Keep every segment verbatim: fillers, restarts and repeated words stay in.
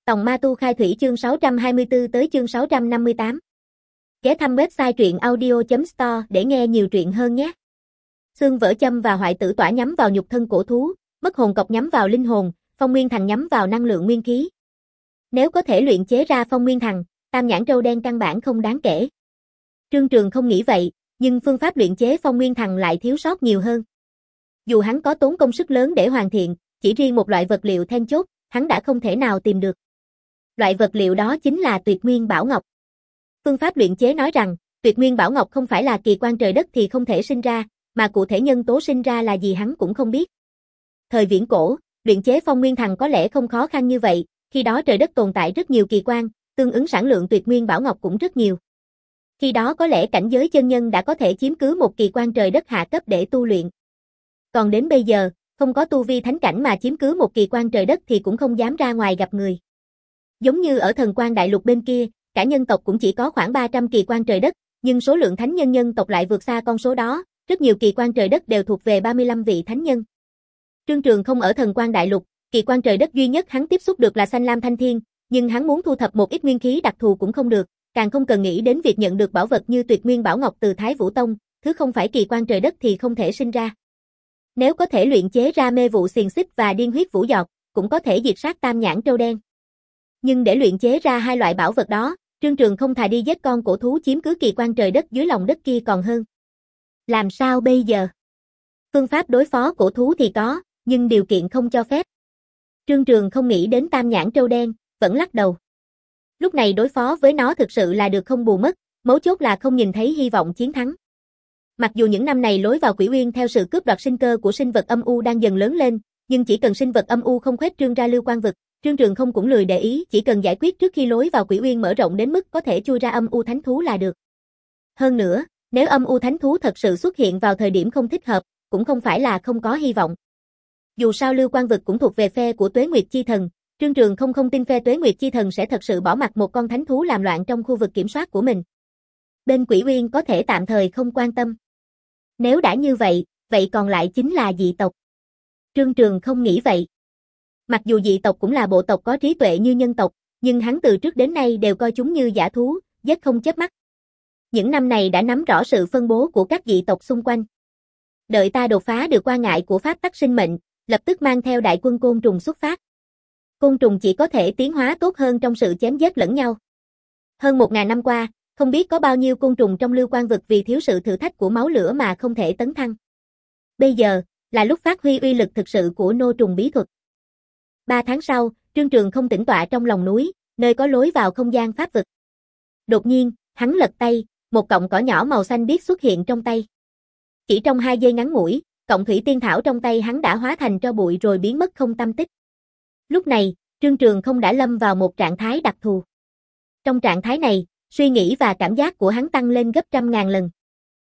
Tòng Ma Tu Khai Thủy chương sáu trăm hai mươi tư tới chương sáu trăm năm mươi tám. Ghé thăm website truyện audio chấm store để nghe nhiều truyện hơn nhé. Xương vỡ châm và hoại tử tỏa nhắm vào nhục thân cổ thú, mất hồn cọc nhắm vào linh hồn, phong nguyên thần nhắm vào năng lượng nguyên khí. Nếu có thể luyện chế ra phong nguyên thần, tam nhãn trâu đen căn bản không đáng kể. Trương Trường không nghĩ vậy, nhưng phương pháp luyện chế phong nguyên thần lại thiếu sót nhiều hơn. Dù hắn có tốn công sức lớn để hoàn thiện, chỉ riêng một loại vật liệu then chốt, hắn đã không thể nào tìm được. Loại vật liệu đó chính là tuyệt nguyên bảo ngọc. Phương pháp luyện chế nói rằng, tuyệt nguyên bảo ngọc không phải là kỳ quan trời đất thì không thể sinh ra, mà cụ thể nhân tố sinh ra là gì hắn cũng không biết. Thời viễn cổ, luyện chế phong nguyên thần có lẽ không khó khăn như vậy, khi đó trời đất tồn tại rất nhiều kỳ quan, tương ứng sản lượng tuyệt nguyên bảo ngọc cũng rất nhiều. Khi đó có lẽ cảnh giới chân nhân đã có thể chiếm cứ một kỳ quan trời đất hạ cấp để tu luyện. Còn đến bây giờ, không có tu vi thánh cảnh mà chiếm cứ một kỳ quan trời đất thì cũng không dám ra ngoài gặp người. Giống như ở thần quan đại lục bên kia, cả nhân tộc cũng chỉ có khoảng ba trăm kỳ quan trời đất, nhưng số lượng thánh nhân nhân tộc lại vượt xa con số đó, rất nhiều kỳ quan trời đất đều thuộc về ba mươi lăm vị thánh nhân. Trương Trường không ở thần quan đại lục, kỳ quan trời đất duy nhất hắn tiếp xúc được là xanh lam thanh thiên, nhưng hắn muốn thu thập một ít nguyên khí đặc thù cũng không được, càng không cần nghĩ đến việc nhận được bảo vật như tuyệt nguyên bảo ngọc từ Thái Vũ Tông, thứ không phải kỳ quan trời đất thì không thể sinh ra. Nếu có thể luyện chế ra mê vụ xiềng xích và điên huyết vũ giọt, cũng có thể diệt sát tam nhãn trâu đen. Nhưng để luyện chế ra hai loại bảo vật đó, Trương Trường không thà đi giết con cổ thú chiếm cứ kỳ quan trời đất dưới lòng đất kia còn hơn. Làm sao bây giờ? Phương pháp đối phó cổ thú thì có, nhưng điều kiện không cho phép. Trương Trường không nghĩ đến tam nhãn trâu đen, vẫn lắc đầu. Lúc này đối phó với nó thực sự là được không bù mất, mấu chốt là không nhìn thấy hy vọng chiến thắng. Mặc dù những năm này lối vào Quỷ Uyên theo sự cướp đoạt sinh cơ của sinh vật âm u đang dần lớn lên, nhưng chỉ cần sinh vật âm u không khuếch trương ra lưu quan vực, Trương Trường không cũng lười để ý, chỉ cần giải quyết trước khi lối vào Quỷ Uyên mở rộng đến mức có thể chui ra âm u thánh thú là được. Hơn nữa, nếu âm u thánh thú thật sự xuất hiện vào thời điểm không thích hợp, cũng không phải là không có hy vọng. Dù sao lưu quan vực cũng thuộc về phe của Tuế Nguyệt Chi Thần, Trương Trường không không tin phe Tuế Nguyệt Chi Thần sẽ thật sự bỏ mặc một con thánh thú làm loạn trong khu vực kiểm soát của mình. Bên Quỷ Uyên có thể tạm thời không quan tâm. Nếu đã như vậy, vậy còn lại chính là dị tộc. Trương Trường không nghĩ vậy. Mặc dù dị tộc cũng là bộ tộc có trí tuệ như nhân tộc, nhưng hắn từ trước đến nay đều coi chúng như dã thú, giết không chớp mắt. Những năm này đã nắm rõ sự phân bố của các dị tộc xung quanh. Đợi ta đột phá được quan ngại của pháp tắc sinh mệnh, lập tức mang theo đại quân côn trùng xuất phát. Côn trùng chỉ có thể tiến hóa tốt hơn trong sự chém giết lẫn nhau. Hơn một ngàn năm qua, không biết có bao nhiêu côn trùng trong lưu quan vực vì thiếu sự thử thách của máu lửa mà không thể tấn thăng. Bây giờ, là lúc phát huy uy lực thực sự của nô trùng bí thuật. Ba tháng sau, Trương Trường không tĩnh tọa trong lòng núi, nơi có lối vào không gian pháp vực. Đột nhiên, hắn lật tay, một cọng cỏ nhỏ màu xanh biếc xuất hiện trong tay. Chỉ trong hai giây ngắn ngủi, cọng thủy tiên thảo trong tay hắn đã hóa thành tro bụi rồi biến mất không tăm tích. Lúc này, Trương Trường không đã lâm vào một trạng thái đặc thù. Trong trạng thái này, suy nghĩ và cảm giác của hắn tăng lên gấp trăm ngàn lần.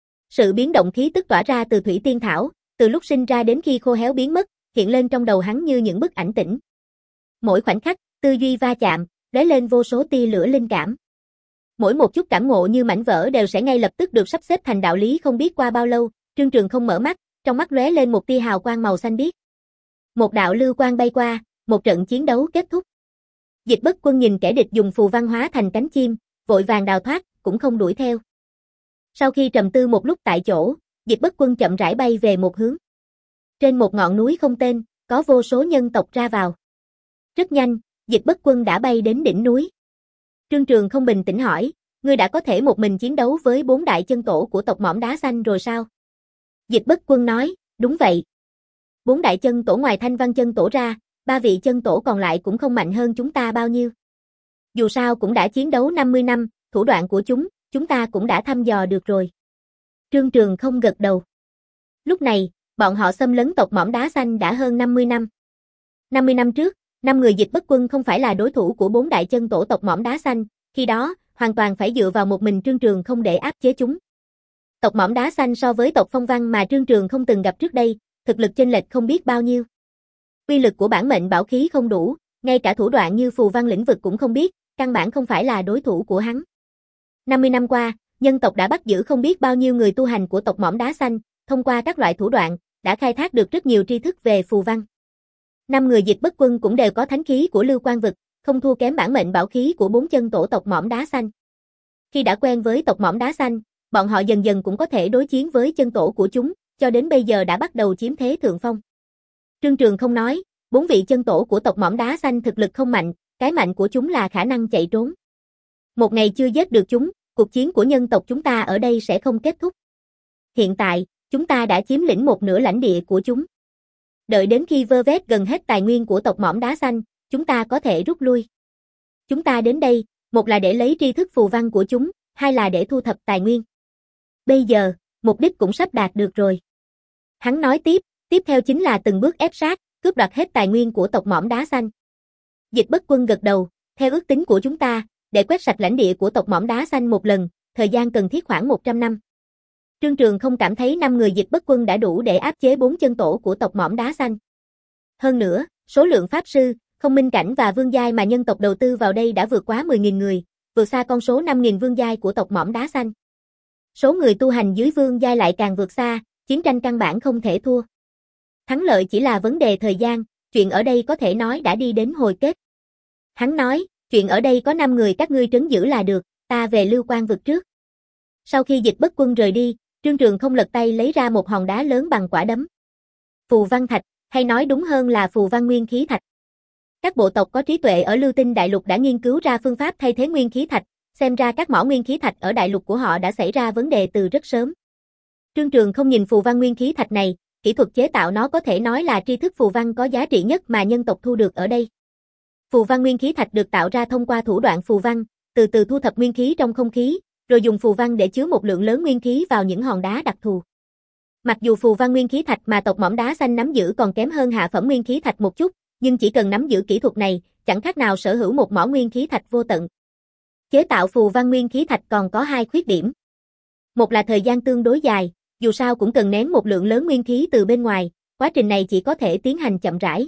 Sự biến động khí tức tỏa ra từ thủy tiên thảo, từ lúc sinh ra đến khi khô héo biến mất, hiện lên trong đầu hắn như những bức ảnh tĩnh. Mỗi khoảnh khắc, tư duy va chạm, lóe lên vô số tia lửa linh cảm. Mỗi một chút cảm ngộ như mảnh vỡ đều sẽ ngay lập tức được sắp xếp thành đạo lý không biết qua bao lâu, Trương Trường không mở mắt, trong mắt lóe lên một tia hào quang màu xanh biếc. Một đạo lưu quang bay qua, một trận chiến đấu kết thúc. Dịch Bất Quân nhìn kẻ địch dùng phù văn hóa thành cánh chim, vội vàng đào thoát, cũng không đuổi theo. Sau khi trầm tư một lúc tại chỗ, Dịch Bất Quân chậm rãi bay về một hướng. Trên một ngọn núi không tên, có vô số nhân tộc ra vào. Rất nhanh, Dịch Bất Quân đã bay đến đỉnh núi. Trương Trường không bình tĩnh hỏi, ngươi đã có thể một mình chiến đấu với bốn đại chân tổ của tộc Mỏm Đá Xanh rồi sao? Dịch Bất Quân nói, đúng vậy. Bốn đại chân tổ ngoài Thanh Văn chân tổ ra, ba vị chân tổ còn lại cũng không mạnh hơn chúng ta bao nhiêu. Dù sao cũng đã chiến đấu năm mươi năm, thủ đoạn của chúng, chúng ta cũng đã thăm dò được rồi. Trương Trường không gật đầu. Lúc này, bọn họ xâm lấn tộc Mỏm Đá Xanh đã hơn năm mươi năm. năm mươi năm trước, năm người Dịch Bất Quân không phải là đối thủ của bốn đại chân tổ tộc Mỏm Đá Xanh, khi đó, hoàn toàn phải dựa vào một mình Trương Trường không để áp chế chúng. Tộc Mỏm Đá Xanh so với tộc Phong Văn mà Trương Trường không từng gặp trước đây, thực lực chênh lệch không biết bao nhiêu. Uy lực của bản mệnh bảo khí không đủ, ngay cả thủ đoạn như phù văn lĩnh vực cũng không biết, căn bản không phải là đối thủ của hắn. năm mươi năm qua, nhân tộc đã bắt giữ không biết bao nhiêu người tu hành của tộc Mỏm Đá Xanh, thông qua các loại thủ đoạn, đã khai thác được rất nhiều tri thức về phù văn. Năm người Dịch Bất Quân cũng đều có thánh khí của lưu quan vực, không thua kém bản mệnh bảo khí của bốn chân tổ tộc mỏm đá xanh. Khi đã quen với tộc mỏm đá xanh, bọn họ dần dần cũng có thể đối chiến với chân tổ của chúng, cho đến bây giờ đã bắt đầu chiếm thế thượng phong. Trương Trường không nói, bốn vị chân tổ của tộc mỏm đá xanh thực lực không mạnh, cái mạnh của chúng là khả năng chạy trốn. Một ngày chưa giết được chúng, cuộc chiến của nhân tộc chúng ta ở đây sẽ không kết thúc. Hiện tại, chúng ta đã chiếm lĩnh một nửa lãnh địa của chúng. Đợi đến khi vơ vét gần hết tài nguyên của tộc mỏm đá xanh, chúng ta có thể rút lui. Chúng ta đến đây, một là để lấy tri thức phù văn của chúng, hai là để thu thập tài nguyên. Bây giờ, mục đích cũng sắp đạt được rồi. Hắn nói tiếp, tiếp theo chính là từng bước ép sát, cướp đoạt hết tài nguyên của tộc mỏm đá xanh. Dịch Bất Quân gật đầu, theo ước tính của chúng ta, để quét sạch lãnh địa của tộc mỏm đá xanh một lần, thời gian cần thiết khoảng một trăm năm. Trương Trường không cảm thấy năm người Dịch Bất Quân đã đủ để áp chế bốn chân tổ của tộc mỏm đá xanh. Hơn nữa, số lượng pháp sư, không minh cảnh và vương giai mà nhân tộc đầu tư vào đây đã vượt quá mười nghìn người, vượt xa con số năm nghìn vương giai của tộc mỏm đá xanh. Số người tu hành dưới vương giai lại càng vượt xa, chiến tranh căn bản không thể thua. Thắng lợi chỉ là vấn đề thời gian, chuyện ở đây có thể nói đã đi đến hồi kết. Hắn nói, chuyện ở đây có năm người các ngươi trấn giữ là được, ta về Lưu Quan vực trước. Sau khi Dịch Bất Quân rời đi, Trương Trường không lật tay lấy ra một hòn đá lớn bằng quả đấm. Phù văn thạch, hay nói đúng hơn là phù văn nguyên khí thạch. Các bộ tộc có trí tuệ ở Lưu Tinh Đại Lục đã nghiên cứu ra phương pháp thay thế nguyên khí thạch, xem ra các mỏ nguyên khí thạch ở đại lục của họ đã xảy ra vấn đề từ rất sớm. Trương Trường không nhìn phù văn nguyên khí thạch này, kỹ thuật chế tạo nó có thể nói là tri thức phù văn có giá trị nhất mà nhân tộc thu được ở đây. Phù văn nguyên khí thạch được tạo ra thông qua thủ đoạn phù văn, từ từ thu thập nguyên khí trong không khí, rồi dùng phù văn để chứa một lượng lớn nguyên khí vào những hòn đá đặc thù. Mặc dù phù văn nguyên khí thạch mà tộc mỏm đá xanh nắm giữ còn kém hơn hạ phẩm nguyên khí thạch một chút, nhưng chỉ cần nắm giữ kỹ thuật này, chẳng khác nào sở hữu một mỏ nguyên khí thạch vô tận. Chế tạo phù văn nguyên khí thạch còn có hai khuyết điểm. Một là thời gian tương đối dài, dù sao cũng cần nén một lượng lớn nguyên khí từ bên ngoài, quá trình này chỉ có thể tiến hành chậm rãi.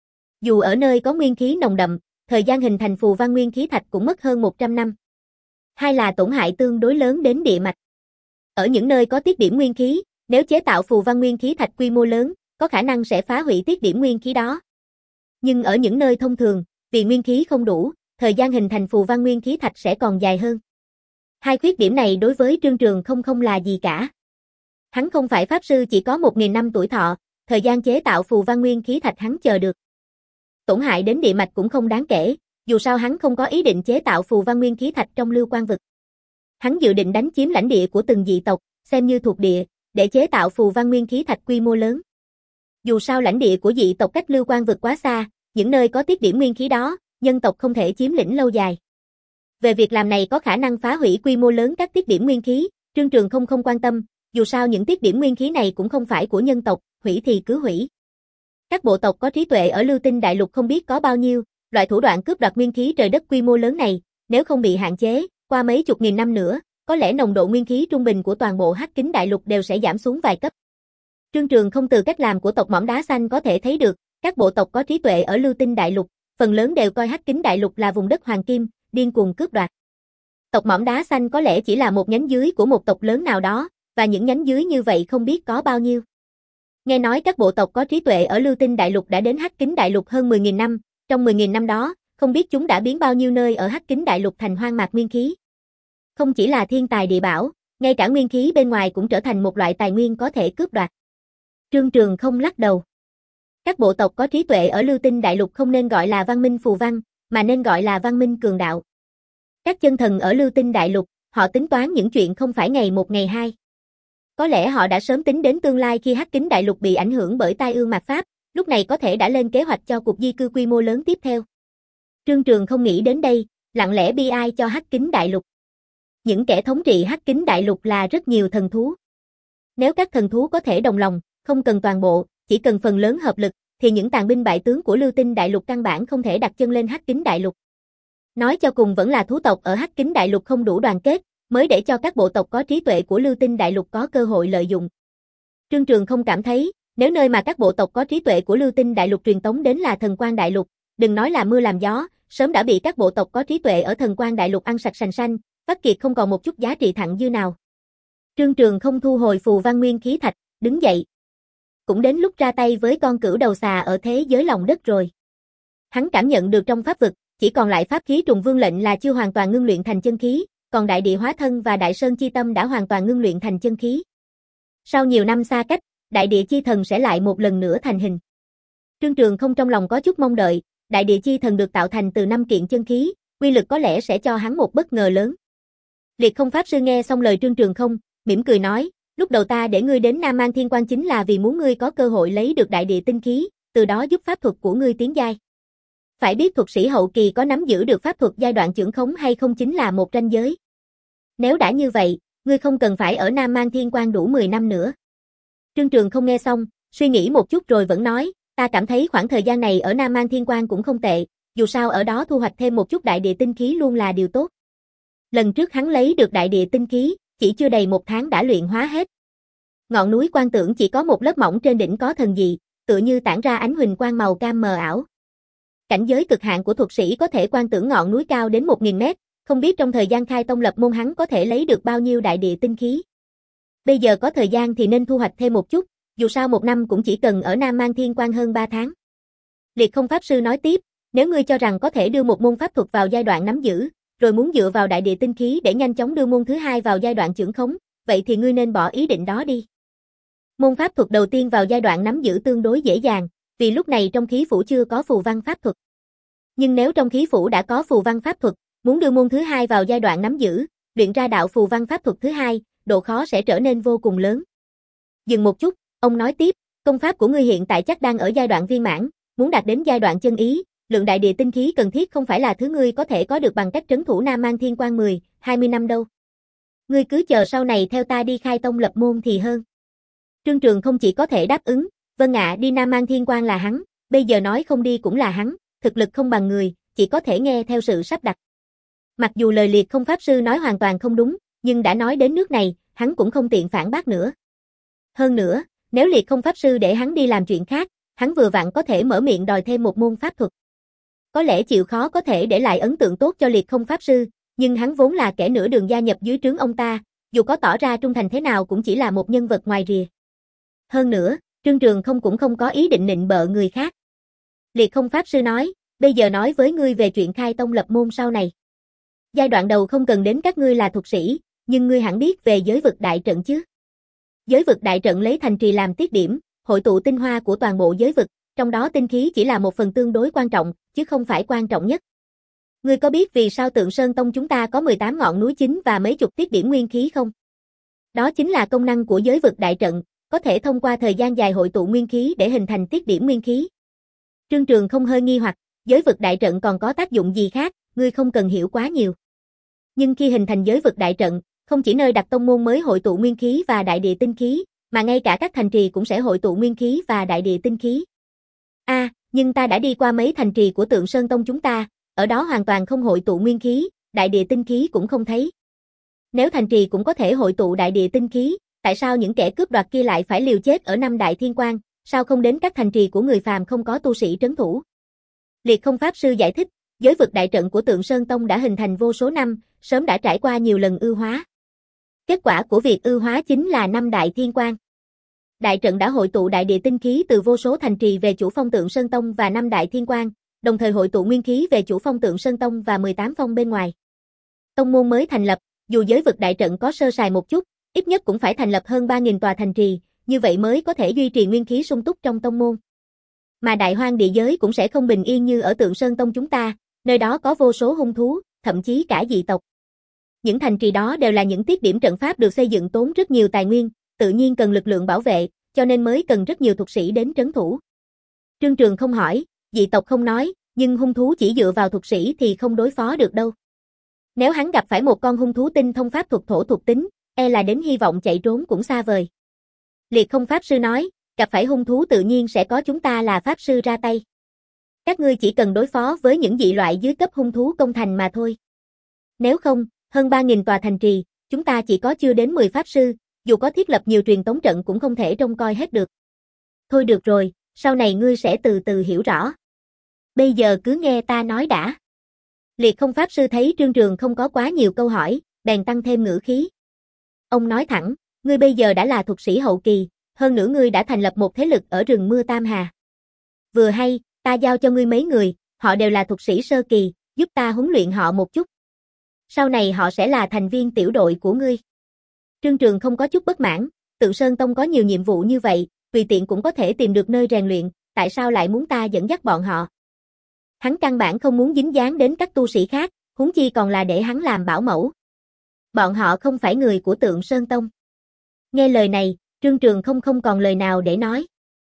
Dù ở nơi có nguyên khí nồng đậm, thời gian hình thành phù văn nguyên khí thạch cũng mất hơn một trăm năm. Hai là tổn hại tương đối lớn đến địa mạch. Ở những nơi có tiết điểm nguyên khí, nếu chế tạo phù văn nguyên khí thạch quy mô lớn, có khả năng sẽ phá hủy tiết điểm nguyên khí đó. Nhưng ở những nơi thông thường, vì nguyên khí không đủ, thời gian hình thành phù văn nguyên khí thạch sẽ còn dài hơn. Hai khuyết điểm này đối với Trương Trường không không là gì cả. Hắn không phải pháp sư chỉ có một nghìn năm tuổi thọ, thời gian chế tạo phù văn nguyên khí thạch hắn chờ được. Tổn hại đến địa mạch cũng không đáng kể, dù sao hắn không có ý định chế tạo phù văn nguyên khí thạch trong Lưu Quan vực. Hắn dự định đánh chiếm lãnh địa của từng dị tộc, xem như thuộc địa, để chế tạo phù văn nguyên khí thạch quy mô lớn. Dù sao lãnh địa của dị tộc cách Lưu Quan vực quá xa, những nơi có tiết điểm nguyên khí đó, nhân tộc không thể chiếm lĩnh lâu dài. Về việc làm này có khả năng phá hủy quy mô lớn các tiết điểm nguyên khí, Trương Trường không không quan tâm, dù sao những tiết điểm nguyên khí này cũng không phải của nhân tộc, hủy thì cứ hủy. Các bộ tộc có trí tuệ ở Lưu Tinh Đại Lục không biết có bao nhiêu, loại thủ đoạn cướp đoạt nguyên khí trời đất quy mô lớn này, nếu không bị hạn chế, qua mấy chục nghìn năm nữa, có lẽ nồng độ nguyên khí trung bình của toàn bộ Hắc Kính Đại Lục đều sẽ giảm xuống vài cấp. Trương Trường không từ cách làm của tộc mỏm đá xanh có thể thấy được, các bộ tộc có trí tuệ ở Lưu Tinh Đại Lục, phần lớn đều coi Hắc Kính Đại Lục là vùng đất hoàng kim, điên cuồng cướp đoạt. Tộc mỏm đá xanh có lẽ chỉ là một nhánh dưới của một tộc lớn nào đó, và những nhánh dưới như vậy không biết có bao nhiêu. Nghe nói các bộ tộc có trí tuệ ở Lưu Tinh Đại Lục đã đến Hắc Kính Đại Lục hơn mười nghìn năm, trong mười nghìn năm đó, không biết chúng đã biến bao nhiêu nơi ở Hắc Kính Đại Lục thành hoang mạc nguyên khí. Không chỉ là thiên tài địa bảo, ngay cả nguyên khí bên ngoài cũng trở thành một loại tài nguyên có thể cướp đoạt. Trương Trường không lắc đầu. Các bộ tộc có trí tuệ ở Lưu Tinh Đại Lục không nên gọi là văn minh phù văn, mà nên gọi là văn minh cường đạo. Các chân thần ở Lưu Tinh Đại Lục, họ tính toán những chuyện không phải ngày một ngày hai. Có lẽ họ đã sớm tính đến tương lai khi Hắc Kính Đại Lục bị ảnh hưởng bởi tai ương mạt Pháp, lúc này có thể đã lên kế hoạch cho cuộc di cư quy mô lớn tiếp theo. Trương Trường không nghĩ đến đây, lặng lẽ bi ai cho Hắc Kính Đại Lục. Những kẻ thống trị Hắc Kính Đại Lục là rất nhiều thần thú. Nếu các thần thú có thể đồng lòng, không cần toàn bộ, chỉ cần phần lớn hợp lực, thì những tàn binh bại tướng của Lưu Tinh Đại Lục căn bản không thể đặt chân lên Hắc Kính Đại Lục. Nói cho cùng vẫn là thú tộc ở Hắc Kính Đại Lục không đủ đoàn kết, mới để cho các bộ tộc có trí tuệ của Lưu Tinh Đại Lục có cơ hội lợi dụng. Trương Trường không cảm thấy, nếu nơi mà các bộ tộc có trí tuệ của Lưu Tinh Đại Lục truyền tống đến là Thần Quang Đại Lục, đừng nói là mưa làm gió, sớm đã bị các bộ tộc có trí tuệ ở Thần Quang Đại Lục ăn sạch sành xanh, vắt kiệt không còn một chút giá trị thặng dư nào. Trương Trường không thu hồi phù văn nguyên khí thạch, đứng dậy. Cũng đến lúc ra tay với con cửu đầu xà ở thế giới lòng đất rồi. Hắn cảm nhận được trong pháp vực, chỉ còn lại pháp khí trùng vương lệnh là chưa hoàn toàn ngưng luyện thành chân khí, còn đại địa hóa thân và đại sơn chi tâm đã hoàn toàn ngưng luyện thành chân khí. Sau nhiều năm xa cách, đại địa chi thần sẽ lại một lần nữa thành hình. Trương Trường Không trong lòng có chút mong đợi, đại địa chi thần được tạo thành từ năm kiện chân khí, uy lực có lẽ sẽ cho hắn một bất ngờ lớn. Liệt Không Pháp Sư nghe xong lời Trương Trường Không, mỉm cười nói, lúc đầu ta để ngươi đến Nam Mang Thiên Quan chính là vì muốn ngươi có cơ hội lấy được đại địa tinh khí, từ đó giúp pháp thuật của ngươi tiến giai. Phải biết thuật sĩ hậu kỳ có nắm giữ được pháp thuật giai đoạn chưởng khống hay không chính là một ranh giới. Nếu đã như vậy, ngươi không cần phải ở Nam Mang Thiên Quan đủ mười năm nữa. Trương Trường Không nghe xong, suy nghĩ một chút rồi vẫn nói, ta cảm thấy khoảng thời gian này ở Nam Mang Thiên Quan cũng không tệ, dù sao ở đó thu hoạch thêm một chút đại địa tinh khí luôn là điều tốt. Lần trước hắn lấy được đại địa tinh khí, chỉ chưa đầy một tháng đã luyện hóa hết. Ngọn núi Quan Tưởng chỉ có một lớp mỏng trên đỉnh có thần dị, tựa như tản ra ánh huỳnh quang màu cam mờ ảo. Cảnh giới cực hạn của thuật sĩ có thể quan tưởng ngọn núi cao đến một nghìn mét, không biết trong thời gian khai tông lập môn hắn có thể lấy được bao nhiêu đại địa tinh khí. Bây giờ có thời gian thì nên thu hoạch thêm một chút, dù sao một năm cũng chỉ cần ở Nam Mang Thiên Quan hơn ba tháng. Liệt Không Pháp Sư nói tiếp, nếu ngươi cho rằng có thể đưa một môn pháp thuật vào giai đoạn nắm giữ, rồi muốn dựa vào đại địa tinh khí để nhanh chóng đưa môn thứ hai vào giai đoạn chưởng khống, vậy thì ngươi nên bỏ ý định đó đi. Môn pháp thuật đầu tiên vào giai đoạn nắm giữ tương đối dễ dàng, vì lúc này trong khí phủ chưa có phù văn pháp thuật. Nhưng nếu trong khí phủ đã có phù văn pháp thuật, muốn đưa môn thứ hai vào giai đoạn nắm giữ, luyện ra đạo phù văn pháp thuật thứ hai, độ khó sẽ trở nên vô cùng lớn. Dừng một chút, ông nói tiếp, công pháp của ngươi hiện tại chắc đang ở giai đoạn viên mãn, muốn đạt đến giai đoạn chân ý, lượng đại địa tinh khí cần thiết không phải là thứ ngươi có thể có được bằng cách trấn thủ Nam Mang Thiên Quan mười, hai mươi năm đâu. Ngươi cứ chờ sau này theo ta đi khai tông lập môn thì hơn. Trương Trường Không chỉ có thể đáp ứng, vâng ạ, đi Nam Mang Thiên Quan là hắn, bây giờ nói không đi cũng là hắn, thực lực không bằng người, chỉ có thể nghe theo sự sắp đặt. Mặc dù lời Liệt Không Pháp Sư nói hoàn toàn không đúng, nhưng đã nói đến nước này, hắn cũng không tiện phản bác nữa. Hơn nữa, nếu Liệt Không Pháp Sư để hắn đi làm chuyện khác, hắn vừa vặn có thể mở miệng đòi thêm một môn pháp thuật. Có lẽ chịu khó có thể để lại ấn tượng tốt cho Liệt Không Pháp Sư, nhưng hắn vốn là kẻ nửa đường gia nhập dưới trướng ông ta, dù có tỏ ra trung thành thế nào cũng chỉ là một nhân vật ngoài rìa. Hơn nữa, Trương Trường Không cũng không có ý định nịnh bợ người khác. Liệt Không Pháp Sư nói, bây giờ nói với ngươi về chuyện khai tông lập môn sau này. Giai đoạn đầu không cần đến các ngươi là thuật sĩ, nhưng ngươi hẳn biết về giới vực đại trận chứ. Giới vực đại trận lấy thành trì làm tiết điểm, hội tụ tinh hoa của toàn bộ giới vực, trong đó tinh khí chỉ là một phần tương đối quan trọng, chứ không phải quan trọng nhất. Ngươi có biết vì sao Tượng Sơn Tông chúng ta có mười tám ngọn núi chính và mấy chục tiết điểm nguyên khí không? Đó chính là công năng của giới vực đại trận, có thể thông qua thời gian dài hội tụ nguyên khí để hình thành tiết điểm nguyên khí. Trương Trường Không hơi nghi hoặc, giới vực đại trận còn có tác dụng gì khác, ngươi không cần hiểu quá nhiều. Nhưng khi hình thành giới vực đại trận, không chỉ nơi đặt tông môn mới hội tụ nguyên khí và đại địa tinh khí, mà ngay cả các thành trì cũng sẽ hội tụ nguyên khí và đại địa tinh khí. A, à, nhưng ta đã đi qua mấy thành trì của Tượng Sơn Tông chúng ta, ở đó hoàn toàn không hội tụ nguyên khí, đại địa tinh khí cũng không thấy. Nếu thành trì cũng có thể hội tụ đại địa tinh khí, tại sao những kẻ cướp đoạt kia lại phải liều chết ở năm đại thiên quan, sao không đến các thành trì của người phàm không có tu sĩ trấn thủ? Liệt Không Pháp Sư giải thích, giới vực đại trận của Tượng Sơn Tông đã hình thành vô số năm, sớm đã trải qua nhiều lần ưu hóa. Kết quả của việc ưu hóa chính là năm đại thiên quan. Đại trận đã hội tụ đại địa tinh khí từ vô số thành trì về chủ phong Tượng Sơn Tông và năm đại thiên quan, đồng thời hội tụ nguyên khí về chủ phong Tượng Sơn Tông và mười tám phong bên ngoài. Tông môn mới thành lập, dù giới vực đại trận có sơ sài một chút, ít nhất cũng phải thành lập hơn ba nghìn tòa thành trì, như vậy mới có thể duy trì nguyên khí sung túc trong tông môn. Mà đại hoang địa giới cũng sẽ không bình yên như ở Tượng Sơn Tông chúng ta, nơi đó có vô số hung thú, thậm chí cả dị tộc. Những thành trì đó đều là những tiết điểm trận pháp được xây dựng tốn rất nhiều tài nguyên, tự nhiên cần lực lượng bảo vệ, cho nên mới cần rất nhiều thuật sĩ đến trấn thủ. Trương Trường Không hỏi, dị tộc không nói, nhưng hung thú chỉ dựa vào thuật sĩ thì không đối phó được đâu. Nếu hắn gặp phải một con hung thú tinh thông pháp thuật thổ thuộc tính, e là đến hy vọng chạy trốn cũng xa vời. Liệt Không Pháp Sư nói, gặp phải hung thú tự nhiên sẽ có chúng ta là Pháp Sư ra tay. Các ngươi chỉ cần đối phó với những dị loại dưới cấp hung thú công thành mà thôi. Nếu không, hơn ba nghìn tòa thành trì, chúng ta chỉ có chưa đến mười Pháp Sư, dù có thiết lập nhiều truyền tống trận cũng không thể trông coi hết được. Thôi được rồi, sau này ngươi sẽ từ từ hiểu rõ. Bây giờ cứ nghe ta nói đã. Liệt Không Pháp Sư thấy Trương Trường không có quá nhiều câu hỏi, bèn tăng thêm ngữ khí. Ông nói thẳng, ngươi bây giờ đã là thuật sĩ hậu kỳ, hơn nữa ngươi đã thành lập một thế lực ở rừng mưa Tam Hà. Vừa hay, ta giao cho ngươi mấy người, họ đều là thuật sĩ sơ kỳ, giúp ta huấn luyện họ một chút. Sau này họ sẽ là thành viên tiểu đội của ngươi. Trương Trường không có chút bất mãn, Tượng Sơn Tông có nhiều nhiệm vụ như vậy, tùy tiện cũng có thể tìm được nơi rèn luyện, tại sao lại muốn ta dẫn dắt bọn họ? Hắn căn bản không muốn dính dáng đến các tu sĩ khác, huống chi còn là để hắn làm bảo mẫu. Bọn họ không phải người của Tượng Sơn Tông. Nghe lời này, Trương Trường không không còn lời nào để nói.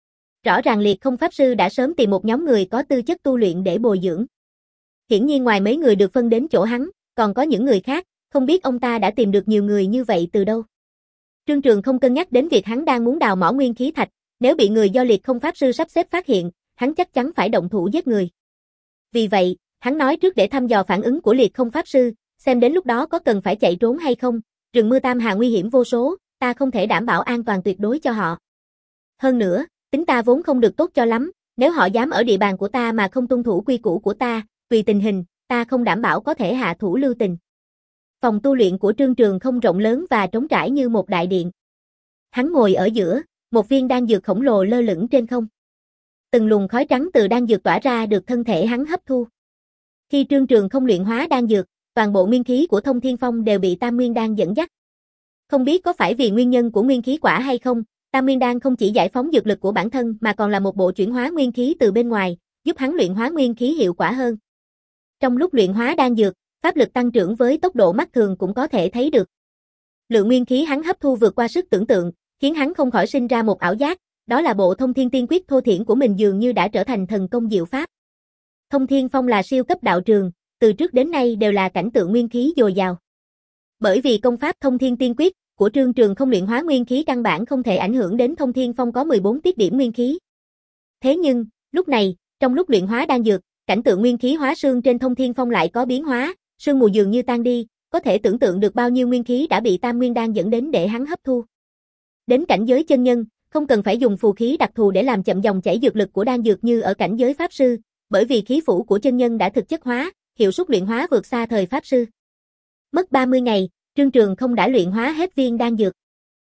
Rõ ràng Liệt Không Pháp Sư đã sớm tìm một nhóm người có tư chất tu luyện để bồi dưỡng. Hiển nhiên ngoài mấy người được phân đến chỗ hắn, còn có những người khác, không biết ông ta đã tìm được nhiều người như vậy từ đâu. Trương Trường không cân nhắc đến việc hắn đang muốn đào mỏ nguyên khí thạch, nếu bị người do Liệt Không Pháp Sư sắp xếp phát hiện, hắn chắc chắn phải động thủ giết người. Vì vậy, hắn nói trước để thăm dò phản ứng của Liệt Không Pháp Sư, xem đến lúc đó có cần phải chạy trốn hay không, rừng mưa Tam Hà nguy hiểm vô số, ta không thể đảm bảo an toàn tuyệt đối cho họ. Hơn nữa, tính ta vốn không được tốt cho lắm, nếu họ dám ở địa bàn của ta mà không tuân thủ quy củ của ta, tùy tình hình, ta không đảm bảo có thể hạ thủ lưu tình. Phòng tu luyện của Trương Trường không rộng lớn và trống trải như một đại điện. Hắn ngồi ở giữa, một viên đan dược khổng lồ lơ lửng trên không. Từng luồng khói trắng từ đan dược tỏa ra được thân thể hắn hấp thu. Khi Trương Trường không luyện hóa đan dược, toàn bộ nguyên khí của Thông Thiên Phong đều bị Tam Nguyên Đan dẫn dắt. Không biết có phải vì nguyên nhân của nguyên khí quả hay không, Tam Nguyên Đan không chỉ giải phóng dược lực của bản thân mà còn là một bộ chuyển hóa nguyên khí từ bên ngoài, giúp hắn luyện hóa nguyên khí hiệu quả hơn. Trong lúc luyện hóa đan dược, pháp lực tăng trưởng với tốc độ mắt thường cũng có thể thấy được. Lượng nguyên khí hắn hấp thu vượt qua sức tưởng tượng, khiến hắn không khỏi sinh ra một ảo giác, đó là bộ Thông Thiên Tiên Quyết thô thiển của mình dường như đã trở thành thần công diệu pháp. Thông Thiên Phong là siêu cấp đạo trường, từ trước đến nay đều là cảnh tượng nguyên khí dồi dào. Bởi vì công pháp Thông Thiên Tiên Quyết của Trương Trường không luyện hóa nguyên khí căn bản không thể ảnh hưởng đến Thông Thiên Phong có mười bốn tiết điểm nguyên khí. Thế nhưng, lúc này, trong lúc luyện hóa đan dược, cảnh tượng nguyên khí hóa sương trên Thông Thiên Phong lại có biến hóa, sương mù dường như tan đi, có thể tưởng tượng được bao nhiêu nguyên khí đã bị Tam Nguyên Đan dẫn đến để hắn hấp thu. Đến cảnh giới chân nhân, không cần phải dùng phù khí đặc thù để làm chậm dòng chảy dược lực của đan dược như ở cảnh giới pháp sư, bởi vì khí phủ của chân nhân đã thực chất hóa, hiệu suất luyện hóa vượt xa thời pháp sư. Mất ba mươi ngày, Trương Trường không đã luyện hóa hết viên đan dược.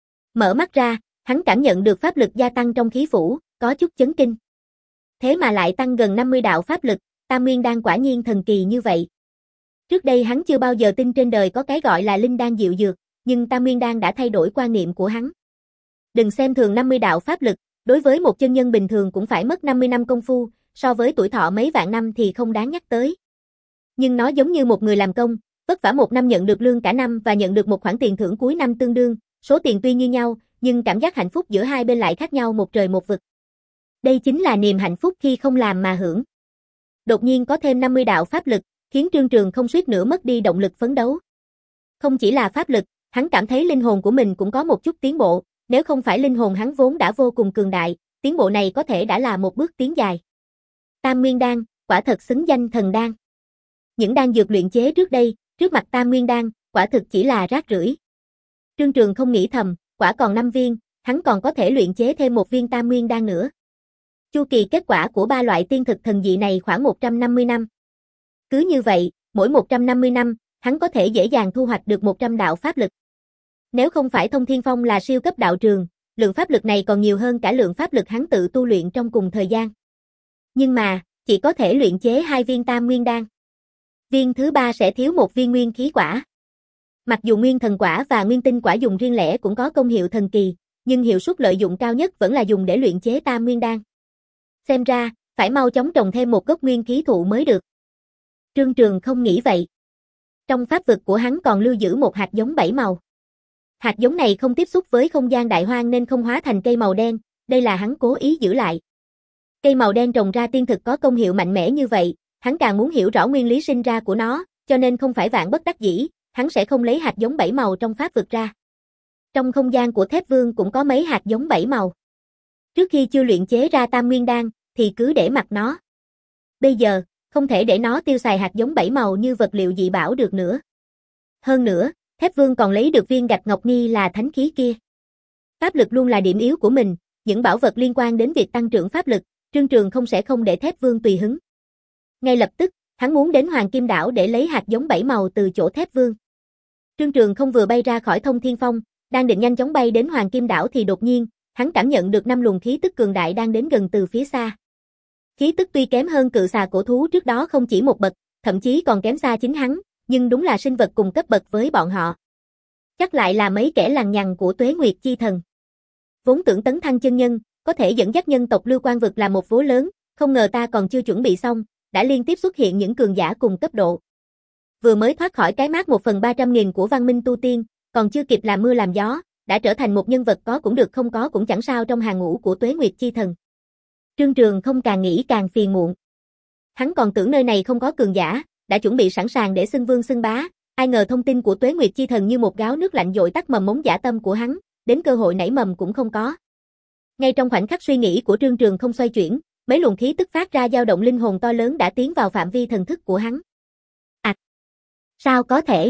Mở mắt ra, hắn cảm nhận được pháp lực gia tăng trong khí phủ, có chút chấn kinh. Thế mà lại tăng gần năm mươi đạo pháp lực, Tam Nguyên Đan quả nhiên thần kỳ như vậy. Trước đây hắn chưa bao giờ tin trên đời có cái gọi là linh đan diệu dược, nhưng Tam Nguyên Đan đã thay đổi quan niệm của hắn. Đừng xem thường năm mươi đạo pháp lực, đối với một chân nhân bình thường cũng phải mất năm mươi năm công phu, so với tuổi thọ mấy vạn năm thì không đáng nhắc tới. Nhưng nó giống như một người làm công, vất vả một năm nhận được lương cả năm và nhận được một khoản tiền thưởng cuối năm tương đương, số tiền tuy như nhau, nhưng cảm giác hạnh phúc giữa hai bên lại khác nhau một trời một vực. Đây chính là niềm hạnh phúc khi không làm mà hưởng. Đột nhiên có thêm năm mươi đạo pháp lực, khiến Trương Trường không suýt nữa mất đi động lực phấn đấu. Không chỉ là pháp lực, hắn cảm thấy linh hồn của mình cũng có một chút tiến bộ, nếu không phải linh hồn hắn vốn đã vô cùng cường đại, tiến bộ này có thể đã là một bước tiến dài. Tam Nguyên Đan, quả thật xứng danh thần đan. Những đan dược luyện chế trước đây, trước mặt Tam Nguyên Đan, quả thực chỉ là rác rưởi. Trương Trường không nghĩ thầm, quả còn năm viên, hắn còn có thể luyện chế thêm một viên Tam Nguyên Đan nữa. Chu kỳ kết quả của ba loại tiên thực thần dị này khoảng một trăm năm mươi năm. Cứ như vậy, mỗi một trăm năm mươi năm, hắn có thể dễ dàng thu hoạch được một trăm đạo pháp lực. Nếu không phải Thông Thiên Phong là siêu cấp đạo trường, lượng pháp lực này còn nhiều hơn cả lượng pháp lực hắn tự tu luyện trong cùng thời gian. Nhưng mà, chỉ có thể luyện chế hai viên Tam Nguyên Đan. Viên thứ ba sẽ thiếu một viên nguyên khí quả. Mặc dù nguyên thần quả và nguyên tinh quả dùng riêng lẻ cũng có công hiệu thần kỳ, nhưng hiệu suất lợi dụng cao nhất vẫn là dùng để luyện chế Tam Nguyên Đan. Xem ra, phải mau chóng trồng thêm một gốc nguyên khí thụ mới được. Trương Trường không nghĩ vậy. Trong pháp vực của hắn còn lưu giữ một hạt giống bảy màu. Hạt giống này không tiếp xúc với không gian đại hoang nên không hóa thành cây màu đen, đây là hắn cố ý giữ lại. Cây màu đen trồng ra tiên thực có công hiệu mạnh mẽ như vậy, hắn càng muốn hiểu rõ nguyên lý sinh ra của nó, cho nên không phải vạn bất đắc dĩ, hắn sẽ không lấy hạt giống bảy màu trong pháp vực ra. Trong không gian của Thép Vương cũng có mấy hạt giống bảy màu. Trước khi chưa luyện chế ra Tam Nguyên Đan, thì cứ để mặc nó. Bây giờ, không thể để nó tiêu xài hạt giống bảy màu như vật liệu dị bảo được nữa. Hơn nữa, Thép Vương còn lấy được viên gạch ngọc nghi là thánh khí kia. Pháp lực luôn là điểm yếu của mình, những bảo vật liên quan đến việc tăng trưởng pháp lực, Trương Trường không sẽ không để Thép Vương tùy hứng. Ngay lập tức, hắn muốn đến Hoàng Kim Đảo để lấy hạt giống bảy màu từ chỗ Thép Vương. Trương Trường không vừa bay ra khỏi Thông Thiên Phong, đang định nhanh chóng bay đến Hoàng Kim Đảo thì đột nhiên, hắn cảm nhận được năm luồng khí tức cường đại đang đến gần từ phía xa. Khí tức tuy kém hơn cự xà cổ thú trước đó không chỉ một bậc, thậm chí còn kém xa chính hắn, nhưng đúng là sinh vật cùng cấp bậc với bọn họ. Chắc lại là mấy kẻ lằng nhằng của Tuế Nguyệt Chi Thần. Vốn tưởng tấn thăng chân nhân, có thể dẫn dắt nhân tộc Lưu Quan vực là một vố lớn, không ngờ ta còn chưa chuẩn bị xong, đã liên tiếp xuất hiện những cường giả cùng cấp độ. Vừa mới thoát khỏi cái mát một phần ba trăm nghìn của văn minh tu tiên, còn chưa kịp làm mưa làm gió, đã trở thành một nhân vật có cũng được không có cũng chẳng sao trong hàng ngũ của Tuế Nguyệt Chi Thần. Trương Trường không càng nghĩ càng phiền muộn. Hắn còn tưởng nơi này không có cường giả, đã chuẩn bị sẵn sàng để xưng vương xưng bá, ai ngờ thông tin của Tuế Nguyệt Chi Thần như một gáo nước lạnh dội tắt mầm mống dã tâm của hắn, đến cơ hội nảy mầm cũng không có. Ngay trong khoảnh khắc suy nghĩ của Trương Trường không xoay chuyển, mấy luồng khí tức phát ra dao động linh hồn to lớn đã tiến vào phạm vi thần thức của hắn. À, sao có thể?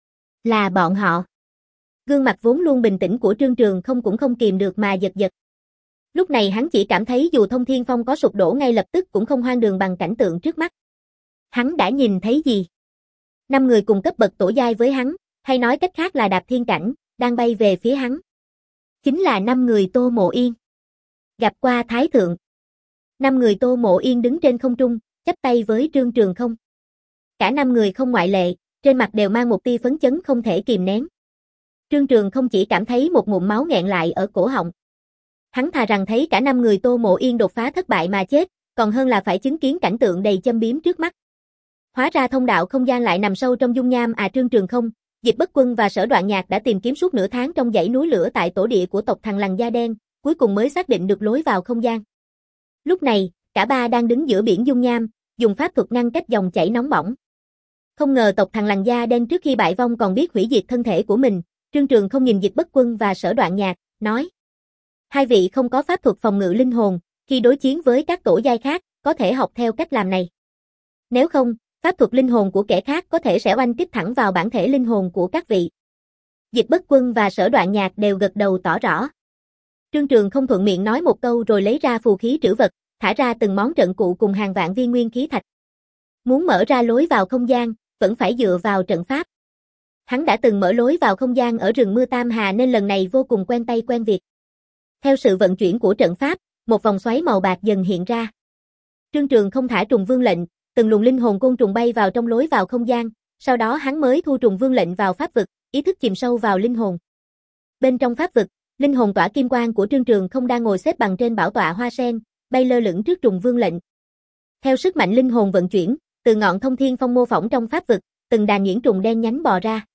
Là bọn họ. Gương mặt vốn luôn bình tĩnh của Trương Trường không cũng không kìm được mà giật giật. Lúc này hắn chỉ cảm thấy dù Thông Thiên Phong có sụp đổ ngay lập tức cũng không hoang đường bằng cảnh tượng trước mắt. Hắn đã nhìn thấy gì? Năm người cùng cấp bậc tổ giai với hắn, hay nói cách khác là đạp thiên cảnh, đang bay về phía hắn. Chính là năm người Tô Mộ Yên. Gặp qua Thái Thượng. Năm người Tô Mộ Yên đứng trên không trung, chắp tay với Trương Trường không. Cả năm người không ngoại lệ, trên mặt đều mang một tia phấn chấn không thể kìm nén. Trương Trường không chỉ cảm thấy một ngụm máu nghẹn lại ở cổ họng. Hắn thà rằng thấy cả năm người Tô Mộ Yên đột phá thất bại mà chết, còn hơn là phải chứng kiến cảnh tượng đầy châm biếm trước mắt. Hóa ra thông đạo không gian lại nằm sâu trong dung nham à. Trương Trường không, Dịch Bất Quân và Sở Đoạn Nhạc đã tìm kiếm suốt nửa tháng trong dãy núi lửa tại tổ địa của tộc Thằn Lằn Da Đen, cuối cùng mới xác định được lối vào không gian. Lúc này, cả ba đang đứng giữa biển dung nham, dùng pháp thuật ngăn cách dòng chảy nóng bỏng. Không ngờ tộc Thằn Lằn Da Đen trước khi bại vong còn biết hủy diệt thân thể của mình. Trương Trường không nhìn Dịch Bất Quân và Sở Đoạn Nhạc, nói: hai vị không có pháp thuật phòng ngự linh hồn, khi đối chiến với các tổ giai khác, có thể học theo cách làm này. Nếu không, pháp thuật linh hồn của kẻ khác có thể sẽ oanh kích thẳng vào bản thể linh hồn của các vị. Dịch Bất Quân và Sở Đoạn Nhạc đều gật đầu tỏ rõ. Trương Trường không thuận miệng nói một câu rồi lấy ra phù khí trữ vật, thả ra từng món trận cụ cùng hàng vạn viên nguyên khí thạch. Muốn mở ra lối vào không gian, vẫn phải dựa vào trận pháp. Hắn đã từng mở lối vào không gian ở rừng mưa Tam Hà nên lần này vô cùng quen tay quen việc. Theo sự vận chuyển của trận pháp, một vòng xoáy màu bạc dần hiện ra. Trương Trường không thả trùng vương lệnh, từng luồng linh hồn côn trùng bay vào trong lối vào không gian, sau đó hắn mới thu trùng vương lệnh vào pháp vực, ý thức chìm sâu vào linh hồn. Bên trong pháp vực, linh hồn tỏa kim quang của Trương Trường không đang ngồi xếp bằng trên bảo tọa hoa sen, bay lơ lửng trước trùng vương lệnh. Theo sức mạnh linh hồn vận chuyển, từ ngọn Thông Thiên Phong mô phỏng trong pháp vực, từng đàn nhuyễn trùng đen nhánh bò ra.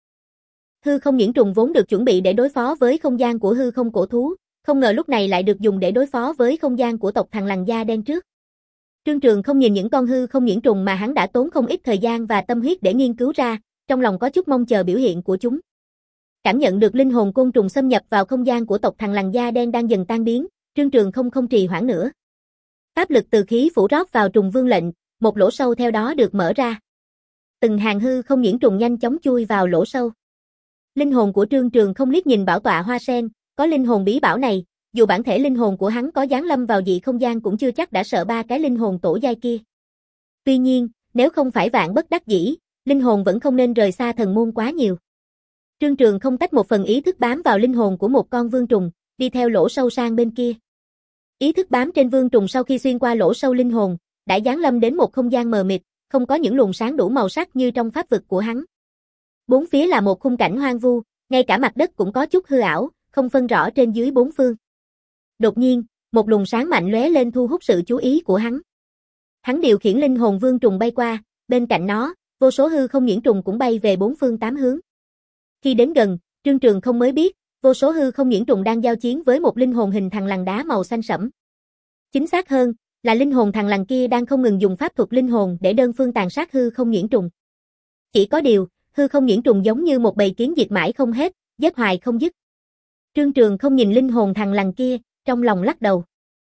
Hư không nhuyễn trùng vốn được chuẩn bị để đối phó với không gian của hư không cổ thú, không ngờ lúc này lại được dùng để đối phó với không gian của tộc Thằn Lằn Da Đen trước. Trương Trường không nhìn những con hư không nhuyễn trùng mà hắn đã tốn không ít thời gian và tâm huyết để nghiên cứu ra, trong lòng có chút mong chờ biểu hiện của chúng. Cảm nhận được linh hồn côn trùng xâm nhập vào không gian của tộc Thằn Lằn Da Đen đang dần tan biến, Trương Trường không không trì hoãn nữa. Pháp lực từ khí phủ rót vào trùng vương lệnh, một lỗ sâu theo đó được mở ra. Từng hàng hư không nhuyễn trùng nhanh chóng chui vào lỗ sâu. Linh hồn của Trương Trường không liếc nhìn bảo tọa hoa sen, có linh hồn bí bảo này, dù bản thể linh hồn của hắn có giáng lâm vào dị không gian cũng chưa chắc đã sợ ba cái linh hồn tổ giai kia. Tuy nhiên, nếu không phải vạn bất đắc dĩ, linh hồn vẫn không nên rời xa thần môn quá nhiều. Trương Trường không tách một phần ý thức bám vào linh hồn của một con vương trùng, đi theo lỗ sâu sang bên kia. Ý thức bám trên vương trùng sau khi xuyên qua lỗ sâu linh hồn, đã giáng lâm đến một không gian mờ mịt, không có những luồng sáng đủ màu sắc như trong pháp vực của hắn. Bốn phía là một khung cảnh hoang vu, ngay cả mặt đất cũng có chút hư ảo, không phân rõ trên dưới bốn phương. Đột nhiên, một luồng sáng mạnh lóe lên thu hút sự chú ý của hắn. Hắn điều khiển linh hồn vương trùng bay qua, bên cạnh nó, vô số hư không nhuyễn trùng cũng bay về bốn phương tám hướng. Khi đến gần, Trương Trường không mới biết, vô số hư không nhuyễn trùng đang giao chiến với một linh hồn hình thằn lằn đá màu xanh sẫm. Chính xác hơn, là linh hồn thằn lằn kia đang không ngừng dùng pháp thuật linh hồn để đơn phương tàn sát hư không nhuyễn trùng. Chỉ có điều, hư không nhuyễn trùng giống như một bầy kiến diệt mãi không hết, giết hoài không dứt. Trương Trường không nhìn linh hồn thằn lằn kia, trong lòng lắc đầu.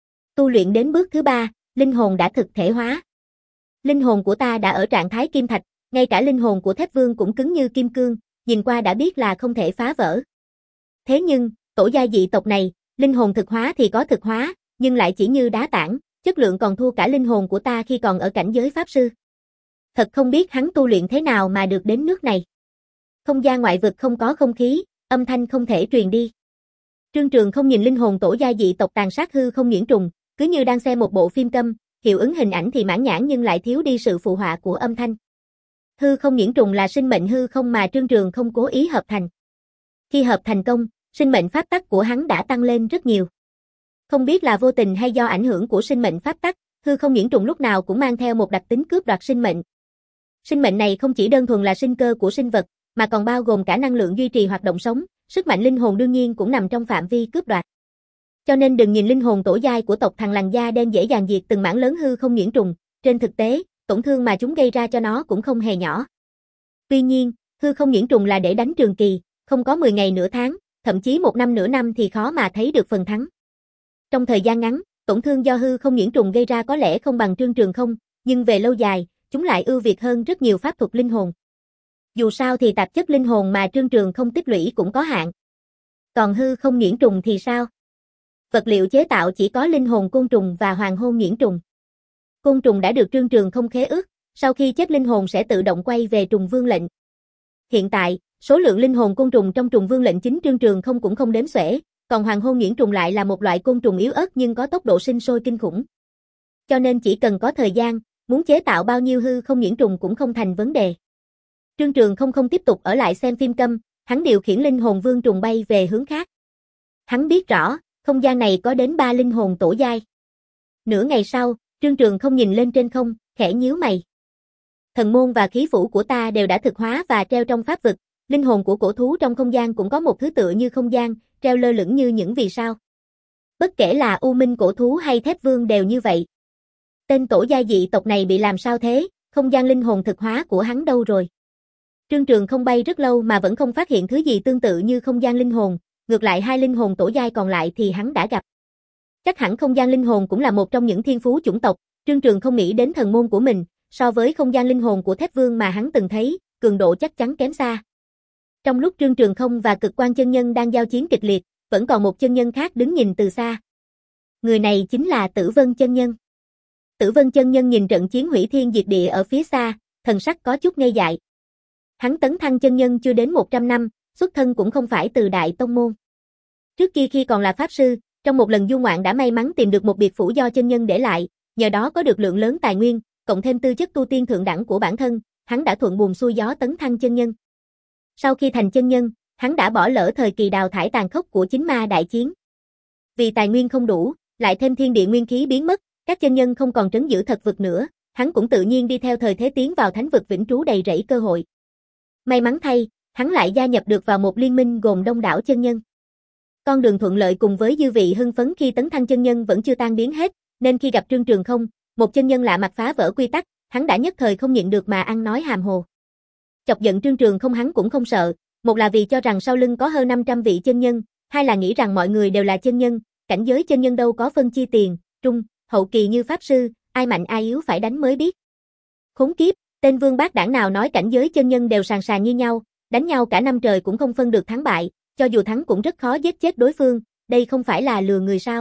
Tu luyện đến bước thứ ba, linh hồn đã thực thể hóa. Linh hồn của ta đã ở trạng thái kim thạch, ngay cả linh hồn của Thép Vương cũng cứng như kim cương, nhìn qua đã biết là không thể phá vỡ. Thế nhưng, tổ gia dị tộc này, linh hồn thực hóa thì có thực hóa, nhưng lại chỉ như đá tảng, chất lượng còn thua cả linh hồn của ta khi còn ở cảnh giới pháp sư. Thật không biết hắn tu luyện thế nào mà được đến nước này. Không gian ngoại vực không có không khí, âm thanh không thể truyền đi. Trương Trường không nhìn linh hồn tổ gia dị tộc tàn sát hư không nhuyễn trùng, cứ như đang xem một bộ phim câm, hiệu ứng hình ảnh thì mãn nhãn nhưng lại thiếu đi sự phụ họa của âm thanh. Hư không nhuyễn trùng là sinh mệnh hư không mà Trương Trường không cố ý hợp thành. Khi hợp thành công, sinh mệnh pháp tắc của hắn đã tăng lên rất nhiều. Không biết là vô tình hay do ảnh hưởng của sinh mệnh pháp tắc, hư không nhuyễn trùng lúc nào cũng mang theo một đặc tính cướp đoạt sinh mệnh. Sinh mệnh này không chỉ đơn thuần là sinh cơ của sinh vật, mà còn bao gồm cả năng lượng duy trì hoạt động sống, sức mạnh linh hồn đương nhiên cũng nằm trong phạm vi cướp đoạt. Cho nên đừng nhìn linh hồn tổ giai của tộc thằn lằn da đen dễ dàng diệt từng mảng lớn hư không nhuyễn trùng, trên thực tế, tổn thương mà chúng gây ra cho nó cũng không hề nhỏ. Tuy nhiên, hư không nhuyễn trùng là để đánh trường kỳ, không có mười ngày nửa tháng, thậm chí một năm nửa năm thì khó mà thấy được phần thắng. Trong thời gian ngắn, tổn thương do hư không nhuyễn trùng gây ra có lẽ không bằng Trương Trường không, nhưng về lâu dài, chúng lại ưu việt hơn rất nhiều pháp thuật linh hồn. Dù sao thì tạp chất linh hồn mà Trương Trường không tích lũy cũng có hạn. Còn hư không nhuyễn trùng thì sao? Vật liệu chế tạo chỉ có linh hồn côn trùng và hoàng hôn nhuyễn trùng. Côn trùng đã được Trương Trường không khế ước, sau khi chết linh hồn sẽ tự động quay về trùng vương lệnh. Hiện tại, số lượng linh hồn côn trùng trong trùng vương lệnh chính Trương Trường không cũng không đếm xuể, còn hoàng hôn nhuyễn trùng lại là một loại côn trùng yếu ớt nhưng có tốc độ sinh sôi kinh khủng. Cho nên chỉ cần có thời gian, muốn chế tạo bao nhiêu hư không nhuyễn trùng cũng không thành vấn đề. Trương Trường không không tiếp tục ở lại xem phim câm, hắn điều khiển linh hồn vương trùng bay về hướng khác. Hắn biết rõ, không gian này có đến ba linh hồn tổ giai. Nửa ngày sau, Trương Trường không nhìn lên trên không, khẽ nhíu mày. Thần môn và khí phủ của ta đều đã thực hóa và treo trong pháp vực, linh hồn của cổ thú trong không gian cũng có một thứ tựa như không gian, treo lơ lửng như những vì sao. Bất kể là U Minh cổ thú hay Thép Vương đều như vậy. Tên tổ giai dị tộc này bị làm sao thế, không gian linh hồn thực hóa của hắn đâu rồi? Trương Trường không bay rất lâu mà vẫn không phát hiện thứ gì tương tự như không gian linh hồn, ngược lại hai linh hồn tổ giai còn lại thì hắn đã gặp. Chắc hẳn không gian linh hồn cũng là một trong những thiên phú chủng tộc, Trương Trường không nghĩ đến thần môn của mình, so với không gian linh hồn của Thép Vương mà hắn từng thấy, cường độ chắc chắn kém xa. Trong lúc Trương Trường không và Cực Quan chân nhân đang giao chiến kịch liệt, vẫn còn một chân nhân khác đứng nhìn từ xa. Người này chính là Tử Vân chân nhân. Tử Vân chân nhân nhìn trận chiến hủy thiên diệt địa ở phía xa, thần sắc có chút ngây dại. Hắn tấn thăng chân nhân chưa đến một trăm năm, xuất thân cũng không phải từ đại tông môn. Trước kia khi còn là pháp sư, trong một lần du ngoạn đã may mắn tìm được một biệt phủ do chân nhân để lại, nhờ đó có được lượng lớn tài nguyên, cộng thêm tư chất tu tiên thượng đẳng của bản thân, hắn đã thuận buồm xuôi gió tấn thăng chân nhân. Sau khi thành chân nhân, hắn đã bỏ lỡ thời kỳ đào thải tàn khốc của chính ma đại chiến. Vì tài nguyên không đủ, lại thêm thiên địa nguyên khí biến mất, các chân nhân không còn trấn giữ thật vực nữa, hắn cũng tự nhiên đi theo thời thế tiến vào thánh vực vĩnh trú đầy rẫy cơ hội. May mắn thay, hắn lại gia nhập được vào một liên minh gồm đông đảo chân nhân. Con đường thuận lợi cùng với dư vị hưng phấn khi tấn thăng chân nhân vẫn chưa tan biến hết, nên khi gặp Trương Trường không, một chân nhân lạ mặt phá vỡ quy tắc, hắn đã nhất thời không nhịn được mà ăn nói hàm hồ. Chọc giận Trương Trường không hắn cũng không sợ, một là vì cho rằng sau lưng có hơn năm trăm vị chân nhân, hai là nghĩ rằng mọi người đều là chân nhân, cảnh giới chân nhân đâu có phân chia tiền, trung, hậu kỳ như pháp sư, ai mạnh ai yếu phải đánh mới biết. Khốn kiếp, tên vương bác đảng nào nói cảnh giới chân nhân đều sàn sàn như nhau, đánh nhau cả năm trời cũng không phân được thắng bại, cho dù thắng cũng rất khó giết chết đối phương, đây không phải là lừa người sao.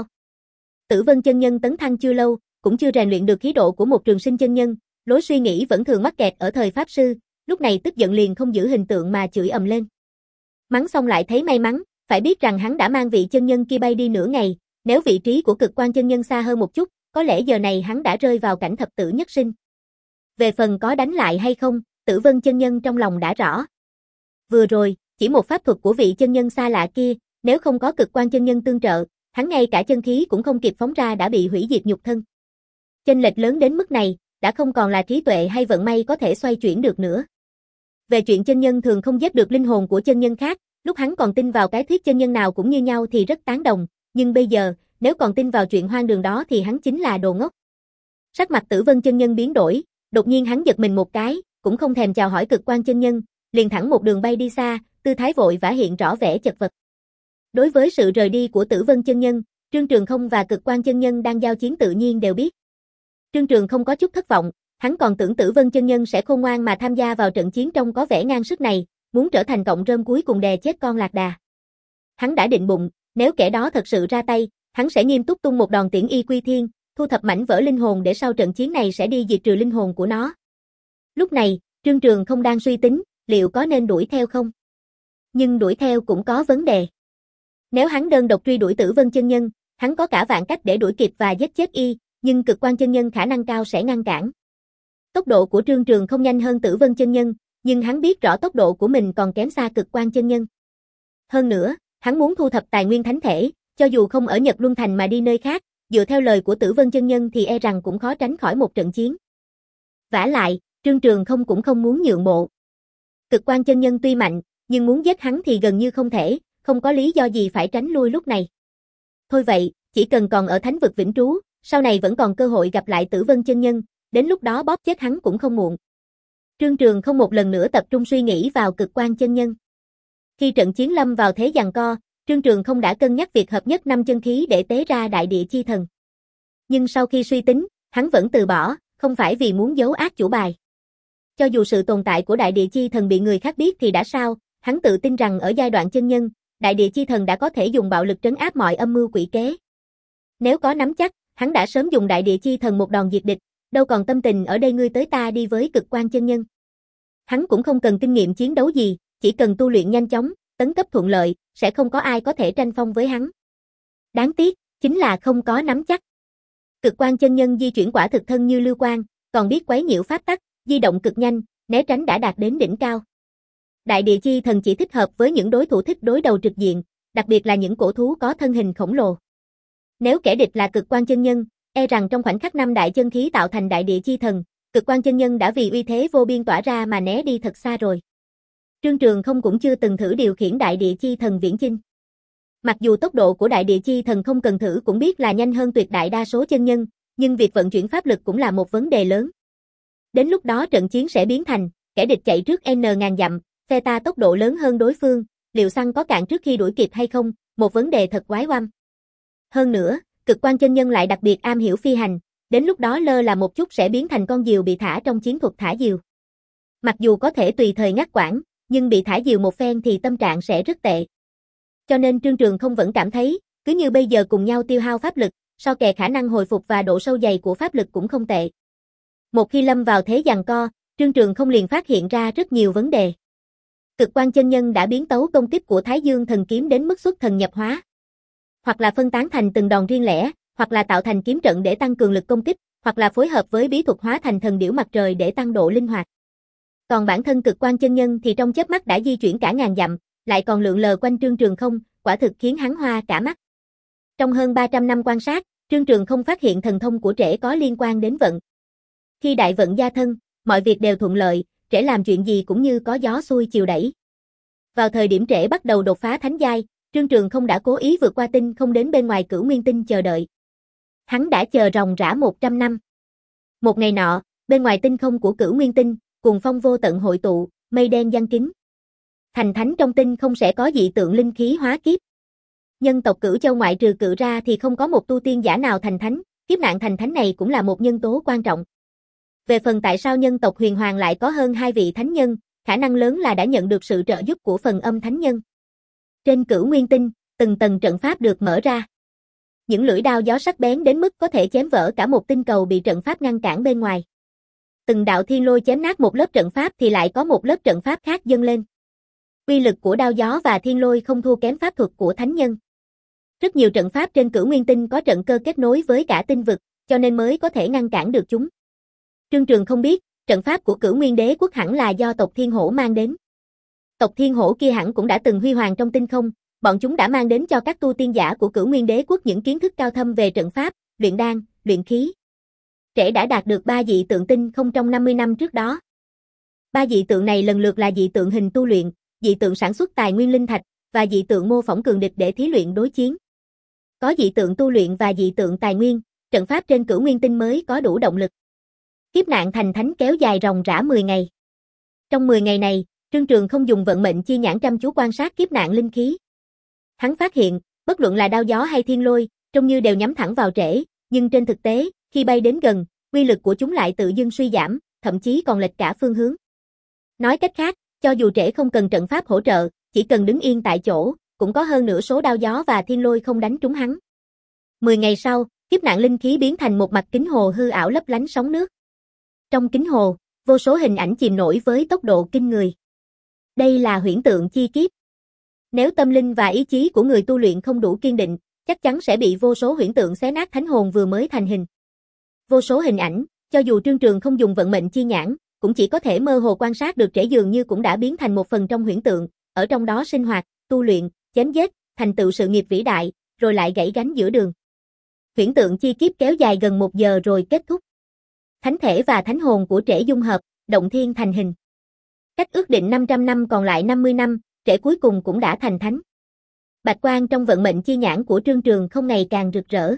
Tử Vân chân nhân tấn thăng chưa lâu, cũng chưa rèn luyện được khí độ của một trường sinh chân nhân, lối suy nghĩ vẫn thường mắc kẹt ở thời pháp sư, lúc này tức giận liền không giữ hình tượng mà chửi ầm lên. Mắng xong lại thấy may mắn, phải biết rằng hắn đã mang vị chân nhân kia bay đi nửa ngày, nếu vị trí của Cực Quan chân nhân xa hơn một chút, có lẽ giờ này hắn đã rơi vào cảnh thập tử nhất sinh. Về phần có đánh lại hay không, Tử Vân chân nhân trong lòng đã rõ. Vừa rồi, chỉ một pháp thuật của vị chân nhân xa lạ kia, nếu không có Cực Quan chân nhân tương trợ, hắn ngay cả chân khí cũng không kịp phóng ra đã bị hủy diệt nhục thân. Chênh lệch lớn đến mức này, đã không còn là trí tuệ hay vận may có thể xoay chuyển được nữa. Về chuyện chân nhân thường không giết được linh hồn của chân nhân khác, lúc hắn còn tin vào cái thuyết chân nhân nào cũng như nhau thì rất tán đồng, nhưng bây giờ, nếu còn tin vào chuyện hoang đường đó thì hắn chính là đồ ngốc. Sắc mặt Tử Vân chân nhân biến đổi, đột nhiên hắn giật mình một cái, cũng không thèm chào hỏi Cực Quan chân nhân, liền thẳng một đường bay đi xa, tư thái vội vã hiện rõ vẻ chật vật. Đối với sự rời đi của Tử Vân chân nhân, Trương Trường không và Cực Quan chân nhân đang giao chiến tự nhiên đều biết. Trương Trường không có chút thất vọng, hắn còn tưởng Tử Vân chân nhân sẽ khôn ngoan mà tham gia vào trận chiến trông có vẻ ngang sức này, muốn trở thành cọng rơm cuối cùng đè chết con lạc đà. Hắn đã định bụng, nếu kẻ đó thật sự ra tay, hắn sẽ nghiêm túc tung một đòn tiễn y quy thiên, thu thập mảnh vỡ linh hồn để sau trận chiến này sẽ đi diệt trừ linh hồn của nó. Lúc này, Trương Trường không đang suy tính, liệu có nên đuổi theo không? Nhưng đuổi theo cũng có vấn đề. Nếu hắn đơn độc truy đuổi Tử Vân chân nhân, hắn có cả vạn cách để đuổi kịp và giết chết y, nhưng Cực Quan chân nhân khả năng cao sẽ ngăn cản. Tốc độ của Trương Trường không nhanh hơn Tử Vân chân nhân, nhưng hắn biết rõ tốc độ của mình còn kém xa Cực Quang chân nhân. Hơn nữa, hắn muốn thu thập tài nguyên thánh thể, cho dù không ở Nhật Luân Thành mà đi nơi khác, dựa theo lời của Tử Vân chân nhân thì e rằng cũng khó tránh khỏi một trận chiến. Vả lại, Trương Trường không cũng không muốn nhượng bộ. Cực Quang chân nhân tuy mạnh, nhưng muốn giết hắn thì gần như không thể, không có lý do gì phải tránh lui lúc này. Thôi vậy, chỉ cần còn ở thánh vực vĩnh trú, sau này vẫn còn cơ hội gặp lại Tử Vân chân nhân, đến lúc đó bóp chết hắn cũng không muộn. Trương Trường không một lần nữa tập trung suy nghĩ vào Cực Quang chân nhân. Khi trận chiến lâm vào thế giằng co, Trương Trường không đã cân nhắc việc hợp nhất năm chân khí để tế ra đại địa chi thần. Nhưng sau khi suy tính, hắn vẫn từ bỏ, không phải vì muốn giấu ác chủ bài. Cho dù sự tồn tại của đại địa chi thần bị người khác biết thì đã sao, hắn tự tin rằng ở giai đoạn chân nhân, đại địa chi thần đã có thể dùng bạo lực trấn áp mọi âm mưu quỷ kế. Nếu có nắm chắc, hắn đã sớm dùng đại địa chi thần một đòn diệt địch, đâu còn tâm tình ở đây ngươi tới ta đi với Cực Quang chân nhân. Hắn cũng không cần kinh nghiệm chiến đấu gì, chỉ cần tu luyện nhanh chóng, tấn cấp thuận lợi, sẽ không có ai có thể tranh phong với hắn. Đáng tiếc, chính là không có nắm chắc. Cực Quang chân nhân di chuyển quả thực thân như lưu quang, còn biết quấy nhiễu pháp tắc, di động cực nhanh, né tránh đã đạt đến đỉnh cao. Đại địa chi thần chỉ thích hợp với những đối thủ thích đối đầu trực diện, đặc biệt là những cổ thú có thân hình khổng lồ. Nếu kẻ địch là Cực Quang chân nhân, e rằng trong khoảnh khắc năm đại chân khí tạo thành đại địa chi thần, Cực Quang chân nhân đã vì uy thế vô biên tỏa ra mà né đi thật xa rồi. Trương Trường không cũng chưa từng thử điều khiển đại địa chi thần viễn chinh. Mặc dù tốc độ của đại địa chi thần không cần thử cũng biết là nhanh hơn tuyệt đại đa số chân nhân, nhưng việc vận chuyển pháp lực cũng là một vấn đề lớn. Đến lúc đó trận chiến sẽ biến thành, kẻ địch chạy trước N ngàn dặm, phe ta tốc độ lớn hơn đối phương, liệu xăng có cạn trước khi đuổi kịp hay không, một vấn đề thật quái oăm. Hơn nữa, Cực Quang chân nhân lại đặc biệt am hiểu phi hành, đến lúc đó lơ là một chút sẽ biến thành con diều bị thả trong chiến thuật thả diều. Mặc dù có thể tùy thời ngắt quãng, nhưng bị thả diều một phen thì tâm trạng sẽ rất tệ. Cho nên Trương Trường không vẫn cảm thấy, cứ như bây giờ cùng nhau tiêu hao pháp lực, so kè khả năng hồi phục và độ sâu dày của pháp lực cũng không tệ. Một khi lâm vào thế giằng co, Trương Trường không liền phát hiện ra rất nhiều vấn đề. Cực Quang chân nhân đã biến tấu công kích của Thái Dương thần kiếm đến mức xuất thần nhập hóa. Hoặc là phân tán thành từng đòn riêng lẻ, hoặc là tạo thành kiếm trận để tăng cường lực công kích, hoặc là phối hợp với bí thuật hóa thành thần điểu mặt trời để tăng độ linh hoạt. Còn bản thân Cực Quang chân nhân thì trong chớp mắt đã di chuyển cả ngàn dặm, lại còn lượn lờ quanh Trương Trường không, quả thực khiến hắn hoa cả mắt. Trong hơn ba trăm năm quan sát, Trương Trường không phát hiện thần thông của trễ có liên quan đến vận. Khi đại vận gia thân, mọi việc đều thuận lợi, trễ làm chuyện gì cũng như có gió xuôi chiều đẩy. Vào thời điểm trễ bắt đầu đột phá thánh giai, Trương Trường không đã cố ý vượt qua tinh không đến bên ngoài Cửu Nguyên tinh chờ đợi. Hắn đã chờ ròng rã một trăm năm. Một ngày nọ, bên ngoài tinh không của Cửu Nguyên tinh, cuồng phong vô tận hội tụ, mây đen giăng kín. Thành thánh trong tinh không sẽ có dị tượng linh khí hóa kiếp. Nhân tộc Cửu Châu ngoại trừ Cự ra thì không có một tu tiên giả nào thành thánh, kiếp nạn thành thánh này cũng là một nhân tố quan trọng. Về phần tại sao nhân tộc Huyền Hoàng lại có hơn hai vị thánh nhân, khả năng lớn là đã nhận được sự trợ giúp của phần âm thánh nhân. Trên Cửu Nguyên tinh, từng tầng trận pháp được mở ra. Những lưỡi đao gió sắc bén đến mức có thể chém vỡ cả một tinh cầu bị trận pháp ngăn cản bên ngoài. Từng đạo thiên lôi chém nát một lớp trận pháp thì lại có một lớp trận pháp khác dâng lên. Uy lực của đao gió và thiên lôi không thua kém pháp thuật của thánh nhân. Rất nhiều trận pháp trên Cửu Nguyên tinh có trận cơ kết nối với cả tinh vực, cho nên mới có thể ngăn cản được chúng. Trương Trường không biết, trận pháp của Cửu Nguyên Đế quốc hẳn là do tộc Thiên Hổ mang đến. Tộc Thiên Hổ kia hẳn cũng đã từng huy hoàng trong tinh không, bọn chúng đã mang đến cho các tu tiên giả của Cửu Nguyên Đế quốc những kiến thức cao thâm về trận pháp, luyện đan, luyện khí. Trễ đã đạt được ba dị tượng tinh không trong năm mươi năm trước đó. Ba dị tượng này lần lượt là dị tượng hình tu luyện, dị tượng sản xuất tài nguyên linh thạch và dị tượng mô phỏng cường địch để thí luyện đối chiến. Có dị tượng tu luyện và dị tượng tài nguyên, trận pháp trên Cửu Nguyên tinh mới có đủ động lực. Kiếp nạn thành thánh kéo dài ròng rã mười ngày. Trong mười ngày này, Trương Trường không dùng vận mệnh chi nhãn chăm chú quan sát kiếp nạn linh khí. Hắn phát hiện, bất luận là đao gió hay thiên lôi, trông như đều nhắm thẳng vào trễ, nhưng trên thực tế, khi bay đến gần, uy lực của chúng lại tự dưng suy giảm, thậm chí còn lệch cả phương hướng. Nói cách khác, cho dù trễ không cần trận pháp hỗ trợ, chỉ cần đứng yên tại chỗ, cũng có hơn nửa số đao gió và thiên lôi không đánh trúng hắn. Mười ngày sau, kiếp nạn linh khí biến thành một mặt kính hồ hư ảo lấp lánh sóng nước. Trong kính hồ, vô số hình ảnh chìm nổi với tốc độ kinh người. Đây là huyễn tượng chi kiếp. Nếu tâm linh và ý chí của người tu luyện không đủ kiên định, chắc chắn sẽ bị vô số huyễn tượng xé nát thánh hồn vừa mới thành hình. Vô số hình ảnh, Cho dù Trương Trường không dùng vận mệnh chi nhãn, cũng chỉ có thể mơ hồ quan sát được Trễ dường như cũng đã biến thành một phần trong huyễn tượng, ở trong đó sinh hoạt, tu luyện, chém giết, thành tựu sự nghiệp vĩ đại, rồi lại gãy gánh giữa đường. Huyễn tượng chi kiếp kéo dài gần một giờ rồi kết thúc. Thánh thể và thánh hồn của Trễ dung hợp, động thiên thành hình. Cách ước định năm trăm năm còn lại năm mươi năm, Trễ cuối cùng cũng đã thành thánh. Bạch quang trong vận mệnh chi nhãn của Trương Trường không ngày càng rực rỡ.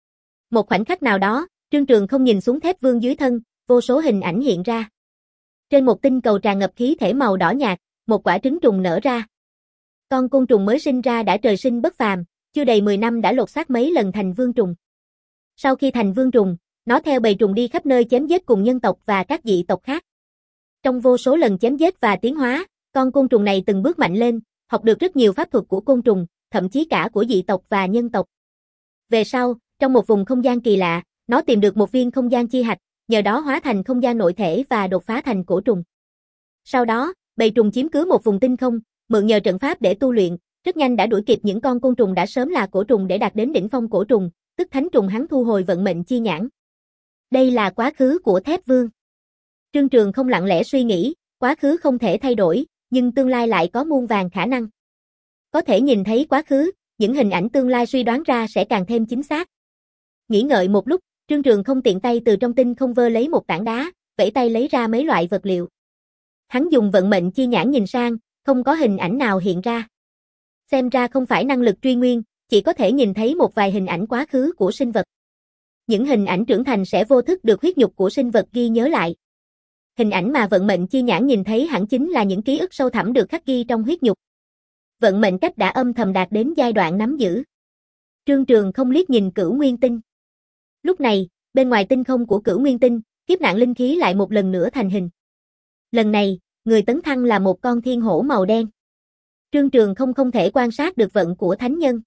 Một khoảnh khắc nào đó, Trương Trường không nhìn xuống Thép Vương dưới thân, vô số hình ảnh hiện ra. Trên một tinh cầu tràn ngập khí thể màu đỏ nhạt, một quả trứng trùng nở ra. Con côn trùng mới sinh ra đã trời sinh bất phàm, chưa đầy mười năm đã lột xác mấy lần thành vương trùng. Sau khi thành vương trùng, nó theo bầy trùng đi khắp nơi chém giết cùng nhân tộc và các dị tộc khác. Trong vô số lần chém giết và tiến hóa, con côn trùng này từng bước mạnh lên, học được rất nhiều pháp thuật của côn trùng, thậm chí cả của dị tộc và nhân tộc. Về sau, trong một vùng không gian kỳ lạ, nó tìm được một viên không gian chi hạch, nhờ đó hóa thành không gian nội thể và đột phá thành cổ trùng. Sau đó, bầy trùng chiếm cứ một vùng tinh không, mượn nhờ trận pháp để tu luyện, rất nhanh đã đuổi kịp những con côn trùng đã sớm là cổ trùng để đạt đến đỉnh phong cổ trùng, tức thánh trùng. Hắn thu hồi vận mệnh chi nhãn. Đây là quá khứ của Thép Vương. Trương Trường không lặng lẽ suy nghĩ, quá khứ không thể thay đổi, nhưng tương lai lại có muôn vàn khả năng. Có thể nhìn thấy quá khứ, những hình ảnh tương lai suy đoán ra sẽ càng thêm chính xác. Nghĩ ngợi một lúc, Trương Trường không tiện tay từ trong tinh không vơ lấy một tảng đá, vẫy tay lấy ra mấy loại vật liệu. Hắn dùng vận mệnh chi nhãn nhìn sang, không có hình ảnh nào hiện ra. Xem ra không phải năng lực truy nguyên, chỉ có thể nhìn thấy một vài hình ảnh quá khứ của sinh vật. Những hình ảnh trưởng thành sẽ vô thức được huyết nhục của sinh vật ghi nhớ lại. Hình ảnh mà vận mệnh chi nhãn nhìn thấy hẳn chính là những ký ức sâu thẳm được khắc ghi trong huyết nhục. Vận mệnh cách đã âm thầm đạt đến giai đoạn nắm giữ. Trương Trường không liếc nhìn Cửu Nguyên Tinh. Lúc này, bên ngoài tinh không của Cửu Nguyên Tinh, kiếp nạn linh khí lại một lần nữa thành hình. Lần này, người tấn thăng là một con thiên hổ màu đen. Trương Trường không không thể quan sát được vận của thánh nhân.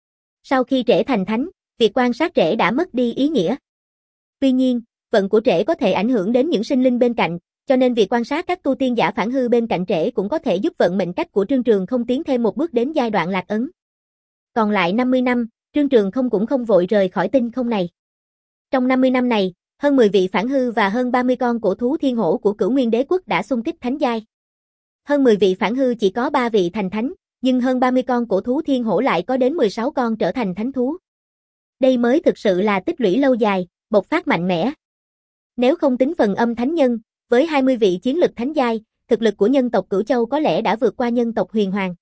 Sau khi Trễ thành thánh, việc quan sát Trễ đã mất đi ý nghĩa. Tuy nhiên, vận của Trễ có thể ảnh hưởng đến những sinh linh bên cạnh, cho nên việc quan sát các tu tiên giả phản hư bên cạnh Trễ cũng có thể giúp vận mệnh cách của Trương Trường không tiến thêm một bước đến giai đoạn lạc ấn. Còn lại năm mươi năm, Trương Trường không cũng không vội rời khỏi tinh không này. Trong năm mươi năm này, hơn mười vị phản hư và hơn ba mươi con cổ thú thiên hổ của Cửu Nguyên Đế quốc đã xung kích thánh giai. Hơn mười vị phản hư chỉ có ba vị thành thánh, nhưng hơn ba mươi con cổ thú thiên hổ lại có đến mười sáu con trở thành thánh thú. Đây mới thực sự là tích lũy lâu dài, bộc phát mạnh mẽ. Nếu không tính phần âm thánh nhân, với hai mươi vị chiến lực thánh giai, thực lực của nhân tộc Cửu Châu có lẽ đã vượt qua nhân tộc Huyền Hoàng.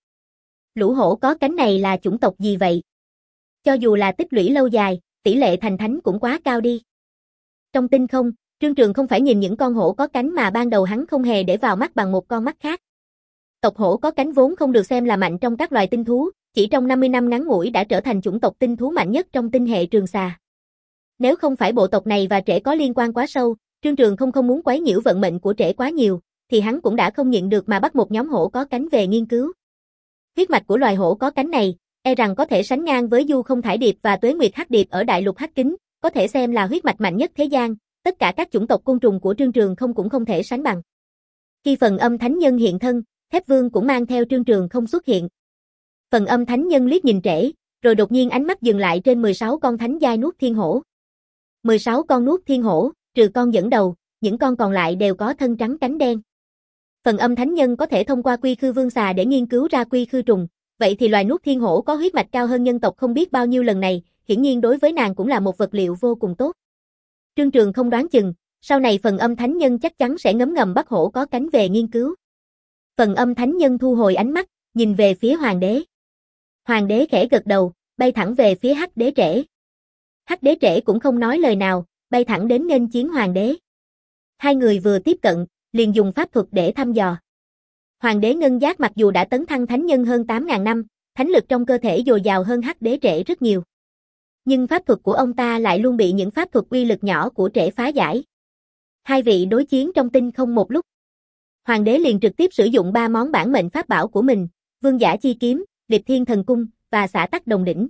Lũ hổ có cánh này là chủng tộc gì vậy? Cho dù là tích lũy lâu dài, tỷ lệ thành thánh cũng quá cao đi. Trong tinh không, Trương Trường không phải nhìn những con hổ có cánh mà ban đầu hắn không hề để vào mắt bằng một con mắt khác. Tộc hổ có cánh vốn không được xem là mạnh trong các loài tinh thú, chỉ trong năm mươi năm ngắn ngủi đã trở thành chủng tộc tinh thú mạnh nhất trong tinh hệ Trường Xà. Nếu không phải bộ tộc này và Trễ có liên quan quá sâu, Trương Trường không không muốn quấy nhiễu vận mệnh của Trễ quá nhiều, thì hắn cũng đã không nhịn được mà bắt một nhóm hổ có cánh về nghiên cứu. Huyết mạch của loài hổ có cánh này, e rằng có thể sánh ngang với Du Không Thải Điệp và Tuế Nguyệt Hắc Điệp ở đại lục Hắc Kính, có thể xem là huyết mạch mạnh nhất thế gian, tất cả các chủng tộc côn trùng của Trương Trường không cũng không thể sánh bằng. Khi phần âm thánh nhân hiện thân, Thép Vương cũng mang theo Trương Trường không xuất hiện. Phần âm thánh nhân liếc nhìn Trễ, rồi đột nhiên ánh mắt dừng lại trên mười sáu con thánh giai nuốt thiên hổ. mười sáu con nuốt thiên hổ, trừ con dẫn đầu, những con còn lại đều có thân trắng cánh đen. Phần âm thánh nhân có thể thông qua quy khư vương xà để nghiên cứu ra quy khư trùng, vậy thì loài nuốt thiên hổ có huyết mạch cao hơn nhân tộc không biết bao nhiêu lần này, hiển nhiên đối với nàng cũng là một vật liệu vô cùng tốt. Trương Trường không đoán chừng, sau này phần âm thánh nhân chắc chắn sẽ ngấm ngầm bắt hổ có cánh về nghiên cứu. Phần âm thánh nhân thu hồi ánh mắt, nhìn về phía hoàng đế. Hoàng đế khẽ gật đầu, bay thẳng về phía Hắc Đế Trễ. Hắc Đế Trễ cũng không nói lời nào, bay thẳng đến nghênh chiến hoàng đế. Hai người vừa tiếp cận, liền dùng pháp thuật để thăm dò. Hoàng đế Ngân Giác mặc dù đã tấn thăng thánh nhân hơn tám nghìn năm, thánh lực trong cơ thể dồi dào hơn Hắc Đế Trễ rất nhiều. Nhưng pháp thuật của ông ta lại luôn bị những pháp thuật uy lực nhỏ của Trễ phá giải. Hai vị đối chiến trong tinh không một lúc. Hoàng đế liền trực tiếp sử dụng ba món bản mệnh pháp bảo của mình, Vương Giả Chi Kiếm, Liệt Thiên Thần Cung và Xả Tắc Đồng Đỉnh.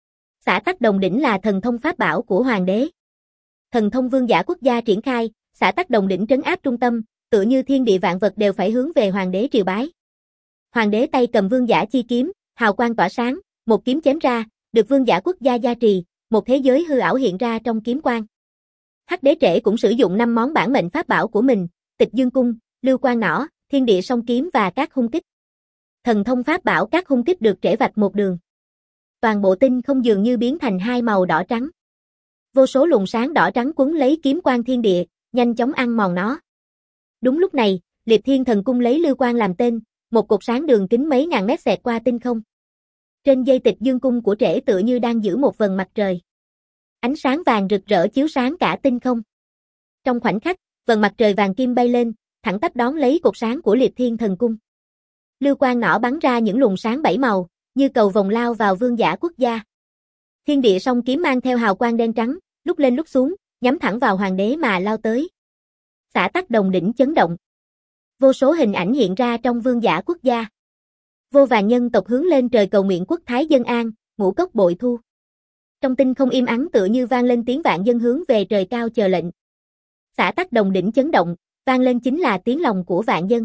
Xả Tắc Đồng Đỉnh là thần thông pháp bảo của hoàng đế. Thần thông vương giả quốc gia triển khai, Xả Tắc Đồng Đỉnh trấn áp trung tâm, tựa như thiên địa vạn vật đều phải hướng về hoàng đế triều bái. Hoàng đế tay cầm Vương Giả Chi Kiếm, hào quang tỏa sáng, một kiếm chém ra, được vương giả quốc gia gia trì, một thế giới hư ảo hiện ra trong kiếm quang. Hắc đế trễ cũng sử dụng năm món bản mệnh pháp bảo của mình, Tịch Dương Cung, Lưu Quang Nỏ, Thiên Địa Song Kiếm và các hung kích. Thần thông pháp bảo các hung kích được trễ vạch một đường. Toàn bộ tinh không dường như biến thành hai màu đỏ trắng. Vô số luồng sáng đỏ trắng quấn lấy kiếm quang thiên địa, nhanh chóng ăn mòn nó. Đúng lúc này, Liệt Thiên Thần Cung lấy lưu quang làm tên, một cột sáng đường kính mấy ngàn mét xẹt qua tinh không. Trên dây Tịch Dương Cung của trễ tựa như đang giữ một vầng mặt trời. Ánh sáng vàng rực rỡ chiếu sáng cả tinh không. Trong khoảnh khắc, vầng mặt trời vàng kim bay lên, thẳng tắp đón lấy cột sáng của Liệt Thiên Thần Cung. Lưu quang nỏ bắn ra những luồng sáng bảy màu, như cầu vồng lao vào vương giả quốc gia. Thiên Địa Song Kiếm mang theo hào quang đen trắng, lúc lên lúc xuống, nhắm thẳng vào hoàng đế mà lao tới. Xã tắc đồng đỉnh chấn động. Vô số hình ảnh hiện ra trong vương giả quốc gia. Vô vàn nhân tộc hướng lên trời cầu nguyện quốc thái dân an, ngũ cốc bội thu. Trong tinh không im ắng tựa như vang lên tiếng vạn dân hướng về trời cao chờ lệnh. Xã tắc đồng đỉnh chấn động, vang lên chính là tiếng lòng của vạn dân.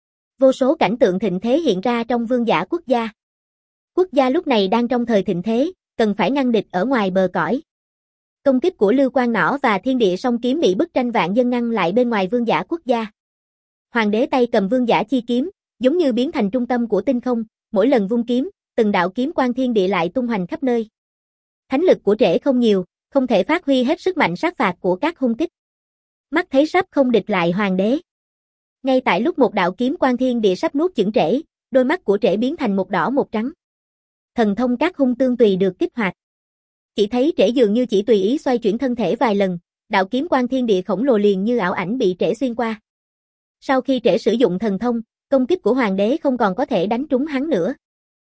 Vô số cảnh tượng thịnh thế hiện ra trong vương giả quốc gia. Quốc gia lúc này đang trong thời thịnh thế, cần phải ngăn địch ở ngoài bờ cõi. Công kích của Lưu Quang Nỏ và Thiên Địa Song Kiếm bị bức tranh vạn dân ngăn lại bên ngoài vương giả quốc gia. Hoàng đế tay cầm vương giả chi kiếm, giống như biến thành trung tâm của tinh không, mỗi lần vung kiếm, từng đạo kiếm quang thiên địa lại tung hoành khắp nơi. Thánh lực của trễ không nhiều, không thể phát huy hết sức mạnh sát phạt của các hung kích. Mắt thấy sắp không địch lại hoàng đế. Ngay tại lúc một đạo kiếm quang thiên địa sắp nuốt chửng trễ, đôi mắt của trễ biến thành một đỏ một trắng. Thần thông các hung tương tùy được kích hoạt. Chỉ thấy trễ dường như chỉ tùy ý xoay chuyển thân thể vài lần, đạo kiếm quang thiên địa khổng lồ liền như ảo ảnh bị trễ xuyên qua. Sau khi trễ sử dụng thần thông, công kích của hoàng đế không còn có thể đánh trúng hắn nữa.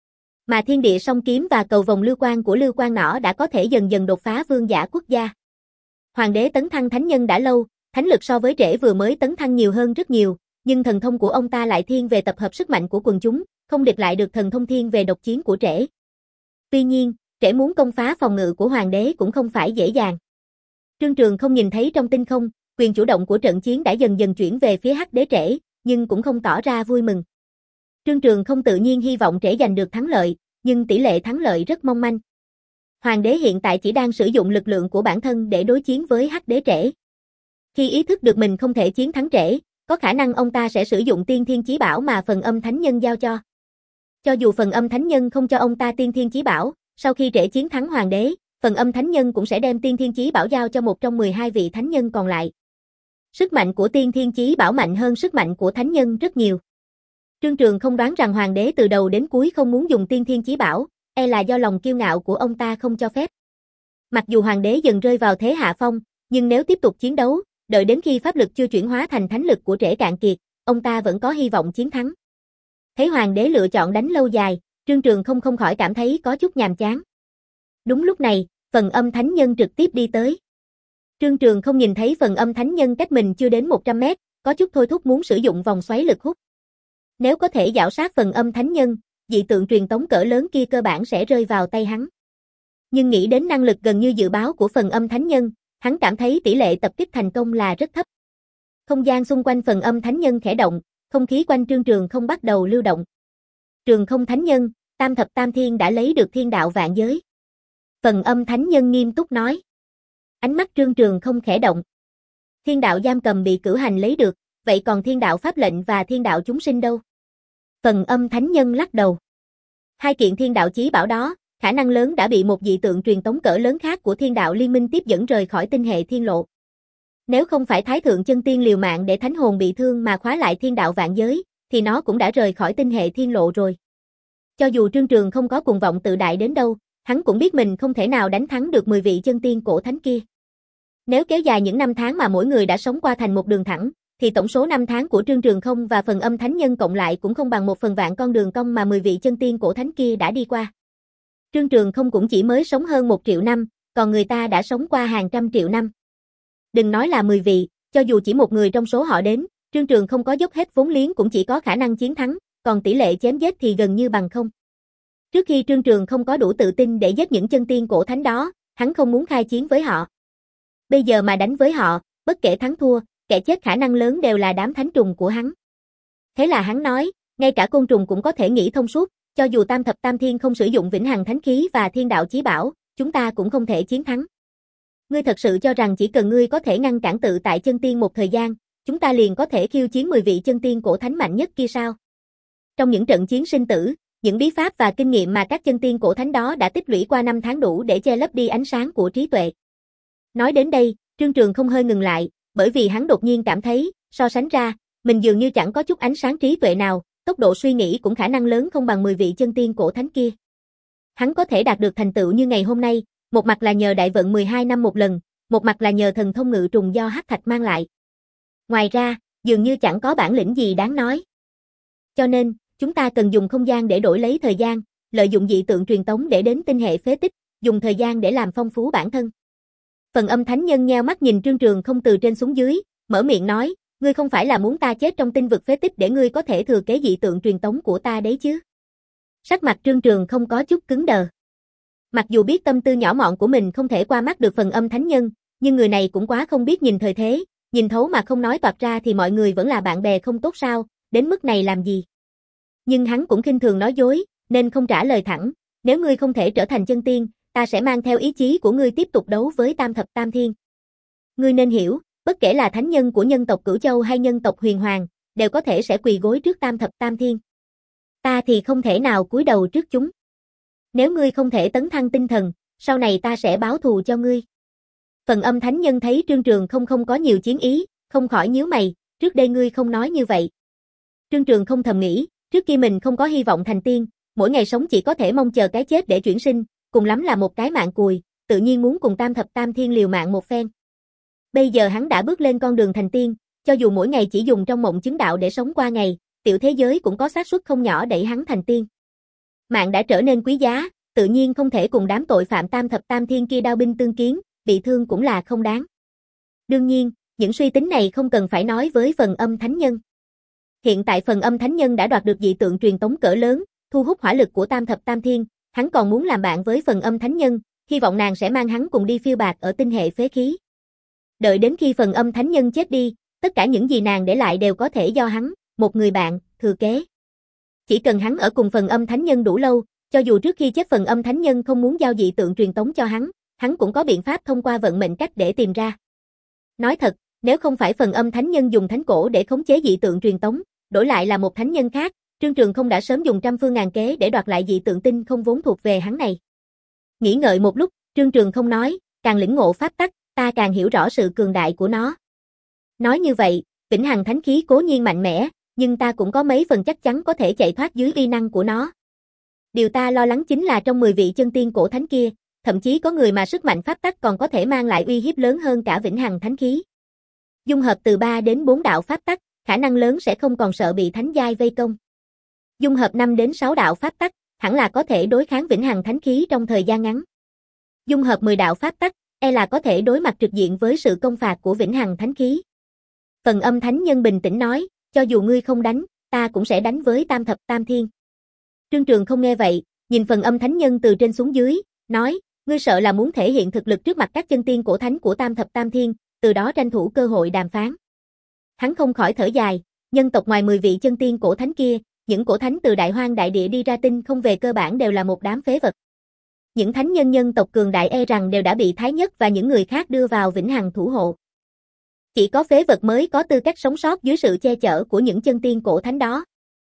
Mà Thiên Địa Song Kiếm và cầu vồng lưu quang của Lưu Quang Nỏ đã có thể dần dần đột phá vương giả quốc gia. Hoàng đế tấn thăng thánh nhân đã lâu, thánh lực so với trễ vừa mới tấn thăng nhiều hơn rất nhiều, nhưng thần thông của ông ta lại thiên về tập hợp sức mạnh của quần chúng, không địch lại được thần thông thiên về độc chiến của trễ. Tuy nhiên, trễ muốn công phá phòng ngự của hoàng đế cũng không phải dễ dàng. Trương Trường không nhìn thấy trong tinh không, quyền chủ động của trận chiến đã dần dần chuyển về phía Hắc đế trễ, nhưng cũng không tỏ ra vui mừng. Trương Trường không tự nhiên hy vọng trễ giành được thắng lợi, nhưng tỷ lệ thắng lợi rất mong manh. Hoàng đế hiện tại chỉ đang sử dụng lực lượng của bản thân để đối chiến với Hắc đế trễ. Khi ý thức được mình không thể chiến thắng trễ, có khả năng ông ta sẽ sử dụng tiên thiên chí bảo mà phần âm thánh nhân giao cho. Cho dù phần âm thánh nhân không cho ông ta tiên thiên chí bảo, sau khi trễ chiến thắng hoàng đế, phần âm thánh nhân cũng sẽ đem tiên thiên chí bảo giao cho một trong mười hai vị thánh nhân còn lại. Sức mạnh của tiên thiên chí bảo mạnh hơn sức mạnh của thánh nhân rất nhiều. Trương Trường không đoán rằng hoàng đế từ đầu đến cuối không muốn dùng tiên thiên chí bảo, e là do lòng kiêu ngạo của ông ta không cho phép. Mặc dù hoàng đế dần rơi vào thế hạ phong, nhưng nếu tiếp tục chiến đấu, đợi đến khi pháp lực chưa chuyển hóa thành thánh lực của trễ cạn kiệt, ông ta vẫn có hy vọng chiến thắng. Thấy hoàng đế lựa chọn đánh lâu dài, Trương Trường không không khỏi cảm thấy có chút nhàm chán. Đúng lúc này, phần âm thánh nhân trực tiếp đi tới. Trương Trường không nhìn thấy phần âm thánh nhân cách mình chưa đến một trăm mét, có chút thôi thúc muốn sử dụng vòng xoáy lực hút. Nếu có thể giảo sát phần âm thánh nhân, dị tượng truyền tống cỡ lớn kia cơ bản sẽ rơi vào tay hắn. Nhưng nghĩ đến năng lực gần như dự báo của phần âm thánh nhân, hắn cảm thấy tỷ lệ tập kích thành công là rất thấp. Không gian xung quanh phần âm thánh nhân khẽ động, không khí quanh Trương Trường không bắt đầu lưu động. Trường không thánh nhân, tam thập tam thiên đã lấy được thiên đạo vạn giới. Phần âm thánh nhân nghiêm túc nói. Ánh mắt Trương Trường không khẽ động. Thiên đạo giam cầm bị cửu hành lấy được, vậy còn thiên đạo pháp lệnh và thiên đạo chúng sinh đâu? Phần âm thánh nhân lắc đầu. Hai kiện thiên đạo chí bảo đó, khả năng lớn đã bị một dị tượng truyền tống cỡ lớn khác của thiên đạo liên minh tiếp dẫn rời khỏi tinh hệ thiên lộ. Nếu không phải Thái Thượng Chân Tiên liều mạng để thánh hồn bị thương mà khóa lại thiên đạo vạn giới, thì nó cũng đã rời khỏi tinh hệ thiên lộ rồi. Cho dù Trương Trường không có cuồng vọng tự đại đến đâu, hắn cũng biết mình không thể nào đánh thắng được mười vị chân tiên cổ thánh kia. Nếu kéo dài những năm tháng mà mỗi người đã sống qua thành một đường thẳng, thì tổng số năm tháng của Trương Trường không và phần âm thánh nhân cộng lại cũng không bằng một phần vạn con đường cong mà mười vị chân tiên cổ thánh kia đã đi qua. Trương Trường không cũng chỉ mới sống hơn một triệu năm, còn người ta đã sống qua hàng trăm triệu năm. Đừng nói là mười vị, cho dù chỉ một người trong số họ đến, Trương Trường không có dốc hết vốn liếng cũng chỉ có khả năng chiến thắng, còn tỷ lệ chém giết thì gần như bằng không. Trước khi Trương Trường không có đủ tự tin để giết những chân tiên cổ thánh đó, hắn không muốn khai chiến với họ. Bây giờ mà đánh với họ, bất kể thắng thua, kẻ chết khả năng lớn đều là đám thánh trùng của hắn. Thế là hắn nói, ngay cả côn trùng cũng có thể nghĩ thông suốt, cho dù tam thập tam thiên không sử dụng vĩnh hằng thánh khí và thiên đạo chí bảo, chúng ta cũng không thể chiến thắng. Ngươi thật sự cho rằng chỉ cần ngươi có thể ngăn cản tự tại chân tiên một thời gian, chúng ta liền có thể khiêu chiến mười vị chân tiên cổ thánh mạnh nhất kia sao? Trong những trận chiến sinh tử, những bí pháp và kinh nghiệm mà các chân tiên cổ thánh đó đã tích lũy qua năm tháng đủ để che lấp đi ánh sáng của trí tuệ. Nói đến đây, Trương Trường không hơi ngừng lại, bởi vì hắn đột nhiên cảm thấy, so sánh ra, mình dường như chẳng có chút ánh sáng trí tuệ nào, tốc độ suy nghĩ cũng khả năng lớn không bằng mười vị chân tiên cổ thánh kia. Hắn có thể đạt được thành tựu như ngày hôm nay, một mặt là nhờ đại vận mười hai năm một lần, một mặt là nhờ thần thông ngự trùng do hắc thạch mang lại. Ngoài ra, dường như chẳng có bản lĩnh gì đáng nói. Cho nên, chúng ta cần dùng không gian để đổi lấy thời gian, lợi dụng dị tượng truyền tống để đến tinh hệ phế tích, dùng thời gian để làm phong phú bản thân. Phần Âm thánh nhân nheo mắt nhìn Trương Trường không từ trên xuống dưới, mở miệng nói, ngươi không phải là muốn ta chết trong tinh vực phế tích để ngươi có thể thừa kế dị tượng truyền tống của ta đấy chứ? Sắc mặt Trương Trường không có chút cứng đờ. Mặc dù biết tâm tư nhỏ mọn của mình không thể qua mắt được Phần Âm thánh nhân, nhưng người này cũng quá không biết nhìn thời thế, nhìn thấu mà không nói toạc ra thì mọi người vẫn là bạn bè không tốt sao, đến mức này làm gì? Nhưng hắn cũng khinh thường nói dối, nên không trả lời thẳng, nếu ngươi không thể trở thành chân tiên, ta sẽ mang theo ý chí của ngươi tiếp tục đấu với Tam Thập Tam Thiên. Ngươi nên hiểu, bất kể là thánh nhân của nhân tộc Cửu Châu hay nhân tộc Huyền Hoàng, đều có thể sẽ quỳ gối trước Tam Thập Tam Thiên. Ta thì không thể nào cúi đầu trước chúng. Nếu ngươi không thể tấn thăng tinh thần, sau này ta sẽ báo thù cho ngươi. Phần Âm thánh nhân thấy Trương Trường không không có nhiều chiến ý, không khỏi nhíu mày, trước đây ngươi không nói như vậy. Trương Trường không thầm nghĩ, trước kia mình không có hy vọng thành tiên, mỗi ngày sống chỉ có thể mong chờ cái chết để chuyển sinh, cùng lắm là một cái mạng cùi, tự nhiên muốn cùng Tam Thập Tam Thiên liều mạng một phen. Bây giờ hắn đã bước lên con đường thành tiên, cho dù mỗi ngày chỉ dùng trong mộng chứng đạo để sống qua ngày, tiểu thế giới cũng có xác suất không nhỏ đẩy hắn thành tiên. Mạng đã trở nên quý giá, tự nhiên không thể cùng đám tội phạm Tam Thập Tam Thiên kia đao binh tương kiến, bị thương cũng là không đáng. Đương nhiên, những suy tính này không cần phải nói với Phần Âm thánh nhân. Hiện tại Phần Âm thánh nhân đã đoạt được dị tượng truyền tống cỡ lớn, thu hút hỏa lực của Tam Thập Tam Thiên, hắn còn muốn làm bạn với Phần Âm thánh nhân, hy vọng nàng sẽ mang hắn cùng đi phiêu bạt ở tinh hệ phế khí. Đợi đến khi Phần Âm thánh nhân chết đi, tất cả những gì nàng để lại đều có thể do hắn, một người bạn, thừa kế. Chỉ cần hắn ở cùng Phần Âm thánh nhân đủ lâu, cho dù trước khi chết Phần Âm thánh nhân không muốn giao dị tượng truyền tống cho hắn, hắn cũng có biện pháp thông qua vận mệnh cách để tìm ra. Nói thật, nếu không phải Phần Âm thánh nhân dùng thánh cổ để khống chế dị tượng truyền tống, đổi lại là một thánh nhân khác, Trương Trường không đã sớm dùng trăm phương ngàn kế để đoạt lại dị tượng tinh không vốn thuộc về hắn này. Nghĩ ngợi một lúc, Trương Trường không nói, càng lĩnh ngộ pháp tắc, ta càng hiểu rõ sự cường đại của nó. Nói như vậy, vĩnh hằng thánh khí cố nhiên mạnh mẽ, nhưng ta cũng có mấy phần chắc chắn có thể chạy thoát dưới uy năng của nó. Điều ta lo lắng chính là trong mười vị chân tiên cổ thánh kia, thậm chí có người mà sức mạnh pháp tắc còn có thể mang lại uy hiếp lớn hơn cả vĩnh hằng thánh khí. Dung hợp từ ba đến bốn đạo pháp tắc, khả năng lớn sẽ không còn sợ bị thánh giai vây công. Dung hợp năm đến sáu đạo pháp tắc, hẳn là có thể đối kháng vĩnh hằng thánh khí trong thời gian ngắn. Dung hợp mười đạo pháp tắc, e là có thể đối mặt trực diện với sự công phạt của vĩnh hằng thánh khí. Phần Âm thánh nhân bình tĩnh nói, cho dù ngươi không đánh, ta cũng sẽ đánh với Tam Thập Tam Thiên. Trương Trường không nghe vậy, nhìn Phần Âm thánh nhân từ trên xuống dưới, nói, ngươi sợ là muốn thể hiện thực lực trước mặt các chân tiên cổ thánh của Tam Thập Tam Thiên, từ đó tranh thủ cơ hội đàm phán. Hắn không khỏi thở dài, nhân tộc ngoài mười vị chân tiên cổ thánh kia, những cổ thánh từ đại hoang đại địa đi ra tinh không về cơ bản đều là một đám phế vật. Những thánh nhân nhân tộc cường đại e rằng đều đã bị Thái Nhất và những người khác đưa vào vĩnh hằng thủ hộ. Chỉ có phế vật mới có tư cách sống sót dưới sự che chở của những chân tiên cổ thánh đó.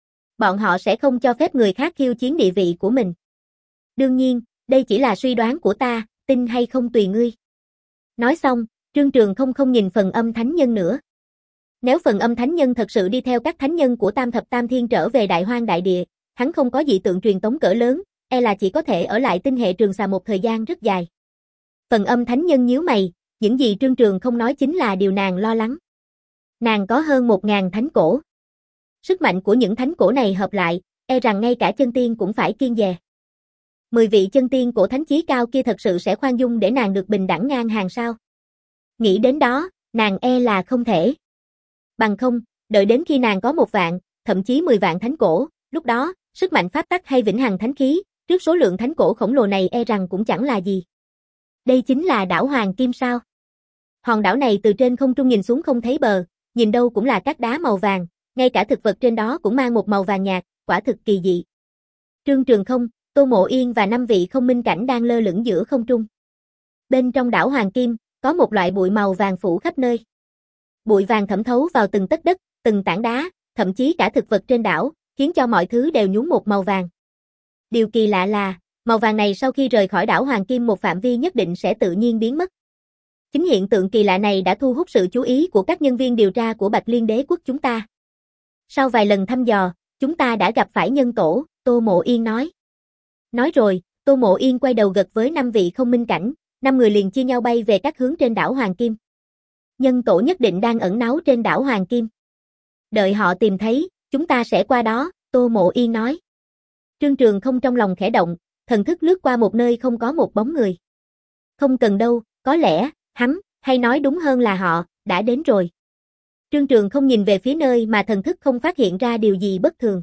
Bọn họ sẽ không cho phép người khác khiêu chiến địa vị của mình. Đương nhiên, đây chỉ là suy đoán của ta, tin hay không tùy ngươi. Nói xong, Trương Trường không không nhìn Phần Âm thánh nhân nữa. Nếu Phần Âm thánh nhân thật sự đi theo các thánh nhân của Tam Thập Tam Thiên trở về đại hoang đại địa, hắn không có dị tượng truyền tống cỡ lớn, e là chỉ có thể ở lại tinh hệ Trường Xà một thời gian rất dài. Phần Âm thánh nhân nhíu mày, những gì Trương Trường không nói chính là điều nàng lo lắng. Nàng có hơn một ngàn thánh cổ. Sức mạnh của những thánh cổ này hợp lại, e rằng ngay cả chân tiên cũng phải kiêng dè. Mười vị chân tiên cổ thánh chí cao kia thật sự sẽ khoan dung để nàng được bình đẳng ngang hàng sao? Nghĩ đến đó, nàng e là không thể. Bằng không, đợi đến khi nàng có một vạn, thậm chí mười vạn thánh cổ, lúc đó, sức mạnh pháp tắc hay vĩnh hằng thánh khí, trước số lượng thánh cổ khổng lồ này e rằng cũng chẳng là gì. Đây chính là đảo Hoàng Kim sao? Hòn đảo này từ trên không trung nhìn xuống không thấy bờ, nhìn đâu cũng là các đá màu vàng, ngay cả thực vật trên đó cũng mang một màu vàng nhạt, quả thực kỳ dị. Trương Trường không, Tô Mộ Yên và năm vị không minh cảnh đang lơ lửng giữa không trung. Bên trong đảo Hoàng Kim, có một loại bụi màu vàng phủ khắp nơi. Bụi vàng thẩm thấu vào từng tấc đất, từng tảng đá, thậm chí cả thực vật trên đảo, khiến cho mọi thứ đều nhuốm một màu vàng. Điều kỳ lạ là, màu vàng này sau khi rời khỏi đảo Hoàng Kim một phạm vi nhất định sẽ tự nhiên biến mất. Chính hiện tượng kỳ lạ này đã thu hút sự chú ý của các nhân viên điều tra của Bạch Liên Đế quốc chúng ta. Sau vài lần thăm dò, chúng ta đã gặp phải nhân tổ, Tô Mộ Yên nói. Nói rồi, Tô Mộ Yên quay đầu gật với năm vị không minh cảnh, năm người liền chia nhau bay về các hướng trên đảo Hoàng Kim. Nhân tổ nhất định đang ẩn náu trên đảo Hoàng Kim. Đợi họ tìm thấy, chúng ta sẽ qua đó, Tô Mộ Yên nói. Trương Trường không trong lòng khẽ động, thần thức lướt qua một nơi không có một bóng người. Không cần đâu, có lẽ, hắn, hay nói đúng hơn là họ, đã đến rồi. Trương Trường không nhìn về phía nơi mà thần thức không phát hiện ra điều gì bất thường.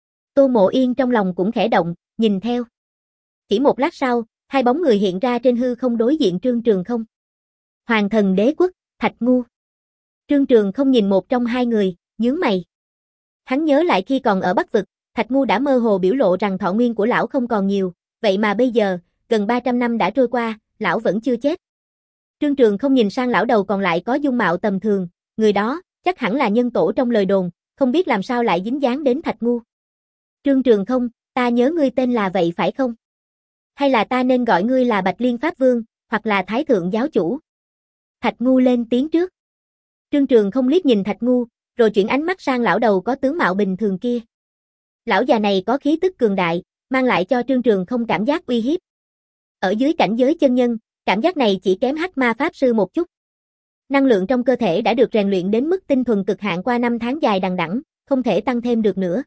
Tô Mộ Yên trong lòng cũng khẽ động, nhìn theo. Chỉ một lát sau, hai bóng người hiện ra trên hư không đối diện Trương Trường không. Hoàng Thần Đế quốc, Thạch Ngu. Trương Trường không nhìn một trong hai người, nhướng mày. Hắn nhớ lại khi còn ở Bắc Vực, Thạch Ngu đã mơ hồ biểu lộ rằng thọ nguyên của lão không còn nhiều, vậy mà bây giờ, gần ba trăm năm đã trôi qua, lão vẫn chưa chết. Trương Trường không nhìn sang lão đầu còn lại có dung mạo tầm thường, người đó, chắc hẳn là nhân tổ trong lời đồn, không biết làm sao lại dính dáng đến Thạch Ngu. Trương Trường không, ta nhớ ngươi tên là vậy phải không? Hay là ta nên gọi ngươi là Bạch Liên Pháp Vương, hoặc là Thái Thượng Giáo Chủ? Thạch Ngu lên tiếng trước. Trương Trường không liếc nhìn Thạch Ngu, rồi chuyển ánh mắt sang lão đầu có tướng mạo bình thường kia. Lão già này có khí tức cường đại, mang lại cho Trương Trường không cảm giác uy hiếp. Ở dưới cảnh giới chân nhân, cảm giác này chỉ kém Hắc Ma Pháp Sư một chút. Năng lượng trong cơ thể đã được rèn luyện đến mức tinh thuần cực hạn qua năm tháng dài đằng đẵng, không thể tăng thêm được nữa.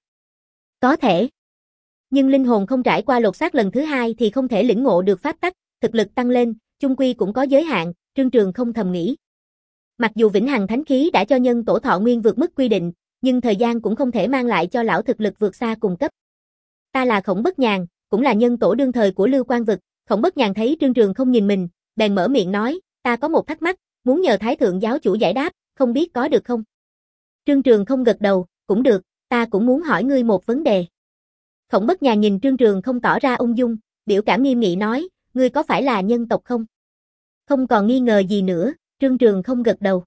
Có thể. Nhưng linh hồn không trải qua lột xác lần thứ hai thì không thể lĩnh ngộ được pháp tắc, thực lực tăng lên, chung quy cũng có giới hạn, Trương Trường không thầm nghĩ. Mặc dù vĩnh hằng thánh khí đã cho nhân tổ thọ nguyên vượt mức quy định, nhưng thời gian cũng không thể mang lại cho lão thực lực vượt xa cùng cấp. Ta là Khổng Bất Nhàn, cũng là nhân tổ đương thời của Lưu Quan Vực. Khổng Bất Nhàn thấy Trương Trường không nhìn mình, bèn mở miệng nói, ta có một thắc mắc, muốn nhờ Thái Thượng Giáo Chủ giải đáp, không biết có được không? Trương Trường không gật đầu, cũng được, ta cũng muốn hỏi ngươi một vấn đề. Khổng Bất Nhàn nhìn Trương Trường không tỏ ra ung dung, biểu cảm nghiêm nghị nói, ngươi có phải là nhân tộc không? Không còn nghi ngờ gì nữa, Trương Trường không gật đầu.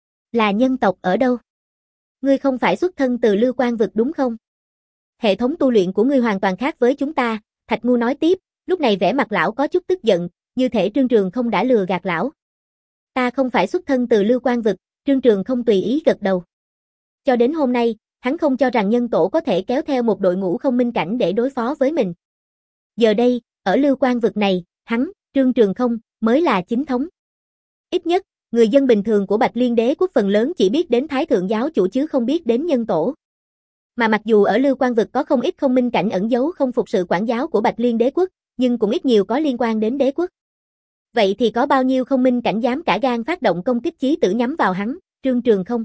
Là nhân tộc ở đâu? Ngươi không phải xuất thân từ Lưu Quan Vực đúng không? Hệ thống tu luyện của ngươi hoàn toàn khác với chúng ta, Thạch Ngu nói tiếp, lúc này vẻ mặt lão có chút tức giận, như thể Trương Trường không đã lừa gạt lão. Ta không phải xuất thân từ Lưu Quan Vực, Trương Trường không tùy ý gật đầu. Cho đến hôm nay, hắn không cho rằng nhân tổ có thể kéo theo một đội ngũ không minh cảnh để đối phó với mình. Giờ đây, ở Lưu Quan Vực này, hắn, Trương Trường không, mới là chính thống. Ít nhất, người dân bình thường của Bạch Liên Đế quốc phần lớn chỉ biết đến Thái Thượng Giáo Chủ chứ không biết đến nhân tổ. Mà mặc dù ở Lưu Quan Vực có không ít không minh cảnh ẩn giấu không phục sự quản giáo của Bạch Liên Đế quốc, nhưng cũng ít nhiều có liên quan đến đế quốc. Vậy thì có bao nhiêu không minh cảnh dám cả gan phát động công kích chí tử nhắm vào hắn, Trương Trường không?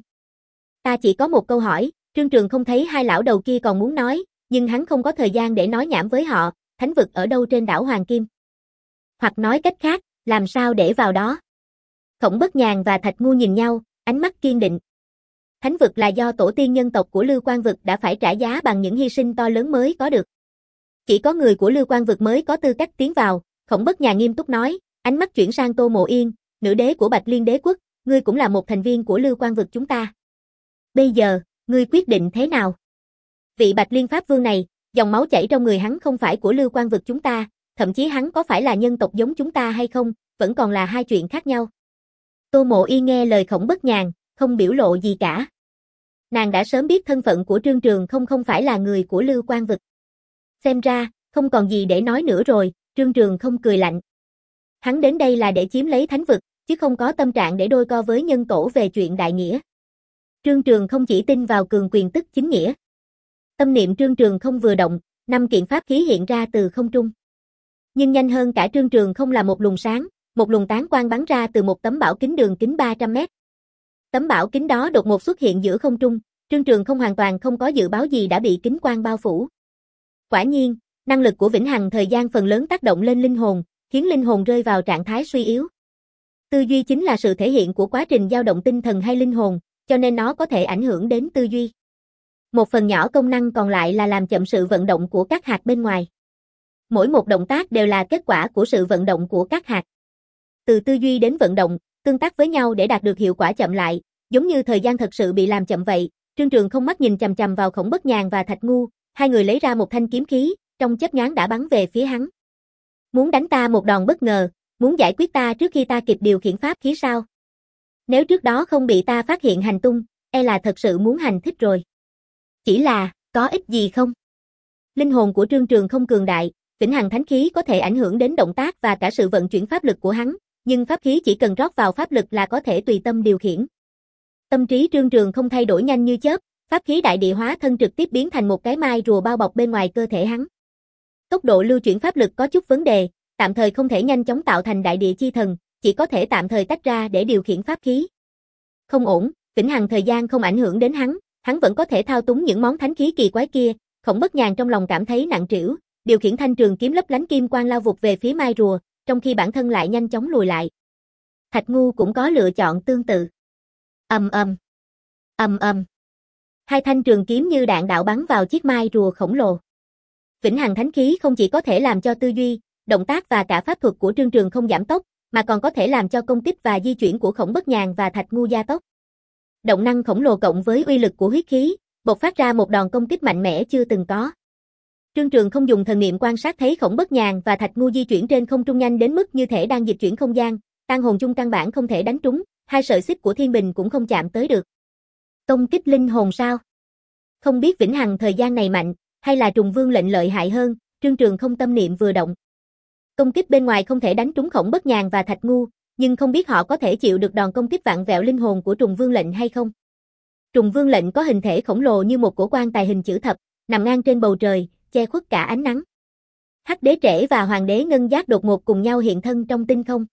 Ta chỉ có một câu hỏi, Trương Trường không thấy hai lão đầu kia còn muốn nói, nhưng hắn không có thời gian để nói nhảm với họ, thánh vực ở đâu trên đảo Hoàng Kim? Hoặc nói cách khác, làm sao để vào đó? Khổng Bất Nhàn và Thạch Ngu nhìn nhau, ánh mắt kiên định. Thánh vực là do tổ tiên nhân tộc của Lưu Quan Vực đã phải trả giá bằng những hy sinh to lớn mới có được. Chỉ có người của Lưu Quan Vực mới có tư cách tiến vào, Khổng Bất Nhàn nghiêm túc nói, ánh mắt chuyển sang Tô Mộ Yên, nữ đế của Bạch Liên Đế quốc, ngươi cũng là một thành viên của Lưu Quan Vực chúng ta. Bây giờ, ngươi quyết định thế nào? Vị Bạch Liên Pháp Vương này, dòng máu chảy trong người hắn không phải của Lưu Quan Vực chúng ta, thậm chí hắn có phải là nhân tộc giống chúng ta hay không, vẫn còn là hai chuyện khác nhau. Tô Mộ Yên nghe lời Khổng Bất Nhàn, không biểu lộ gì cả. Nàng đã sớm biết thân phận của Trương Trường không không phải là người của Lưu Quan Vực. Xem ra, không còn gì để nói nữa rồi, Trương Trường không cười lạnh. Hắn đến đây là để chiếm lấy thánh vực, chứ không có tâm trạng để đôi co với nhân tổ về chuyện đại nghĩa. Trương Trường không chỉ tin vào cường quyền tức chính nghĩa. Tâm niệm Trương Trường không vừa động, năm kiện pháp khí hiện ra từ không trung. Nhưng nhanh hơn cả Trương Trường không là một luồng sáng, một luồng tán quang bắn ra từ một tấm bảo kính đường kính ba trăm mét. Tấm bảo kính đó đột ngột xuất hiện giữa không trung, Trương Trường không hoàn toàn không có dự báo gì đã bị kính quang bao phủ. Quả nhiên, năng lực của vĩnh hằng thời gian phần lớn tác động lên linh hồn, khiến linh hồn rơi vào trạng thái suy yếu. Tư duy chính là sự thể hiện của quá trình dao động tinh thần hay linh hồn, cho nên nó có thể ảnh hưởng đến tư duy. Một phần nhỏ công năng còn lại là làm chậm sự vận động của các hạt bên ngoài. Mỗi một động tác đều là kết quả của sự vận động của các hạt. Từ tư duy đến vận động, tương tác với nhau để đạt được hiệu quả chậm lại, giống như thời gian thật sự bị làm chậm vậy. Trương Trường không mắt nhìn chằm chằm vào Khổng Bất Nhàn và Thạch Ngu, hai người lấy ra một thanh kiếm khí, trong chớp nhoáng đã bắn về phía hắn. Muốn đánh ta một đòn bất ngờ, muốn giải quyết ta trước khi ta kịp điều khiển pháp khí sao? Nếu trước đó không bị ta phát hiện hành tung, e là thật sự muốn hành thích rồi. Chỉ là, có ích gì không? Linh hồn của Trương Trường không cường đại, vĩnh hằng thánh khí có thể ảnh hưởng đến động tác và cả sự vận chuyển pháp lực của hắn, nhưng pháp khí chỉ cần rót vào pháp lực là có thể tùy tâm điều khiển. Tâm trí Trương Trường không thay đổi nhanh như chớp, pháp khí đại địa hóa thân trực tiếp biến thành một cái mai rùa bao bọc bên ngoài cơ thể hắn. Tốc độ lưu chuyển pháp lực có chút vấn đề, tạm thời không thể nhanh chóng tạo thành đại địa chi thần, chỉ có thể tạm thời tách ra để điều khiển pháp khí. Không ổn, vĩnh hằng thời gian không ảnh hưởng đến hắn, hắn vẫn có thể thao túng những món thánh khí kỳ quái kia. Khổng Bất Nhàn trong lòng cảm thấy nặng trĩu, điều khiển thanh trường kiếm lấp lánh kim quang lao vụt về phía mai rùa, trong khi bản thân lại nhanh chóng lùi lại. Thạch Ngu cũng có lựa chọn tương tự. Ầm ầm, ầm ầm. Hai thanh trường kiếm như đạn đạo bắn vào chiếc mai rùa khổng lồ. Vĩnh hằng thánh khí không chỉ có thể làm cho tư duy, động tác và cả pháp thuật của Trương Trường không giảm tốc, mà còn có thể làm cho công kích và di chuyển của Khổng Bất Nhàn và Thạch Ngu gia tốc. Động năng khổng lồ cộng với uy lực của huyết khí, bộc phát ra một đòn công kích mạnh mẽ chưa từng có. Trương Trường không dùng thần niệm quan sát thấy Khổng Bất Nhàn và Thạch Ngu di chuyển trên không trung nhanh đến mức như thể đang dịch chuyển không gian, Tang hồn chung căn bản không thể đánh trúng, hai sợi xích của thiên bình cũng không chạm tới được. Công kích linh hồn sao? Không biết vĩnh hằng thời gian này mạnh, hay là trùng vương lệnh lợi hại hơn, Trương Trường không tâm niệm vừa động. Công kích bên ngoài không thể đánh trúng Khổng Bất Nhàn và Thạch Ngu, nhưng không biết họ có thể chịu được đòn công kích vạn vẹo linh hồn của trùng vương lệnh hay không. Trùng vương lệnh có hình thể khổng lồ như một cổ quan tài hình chữ thập, nằm ngang trên bầu trời, che khuất cả ánh nắng. Hắc đế trễ và hoàng đế ngân giác đột ngột cùng nhau hiện thân trong tinh không.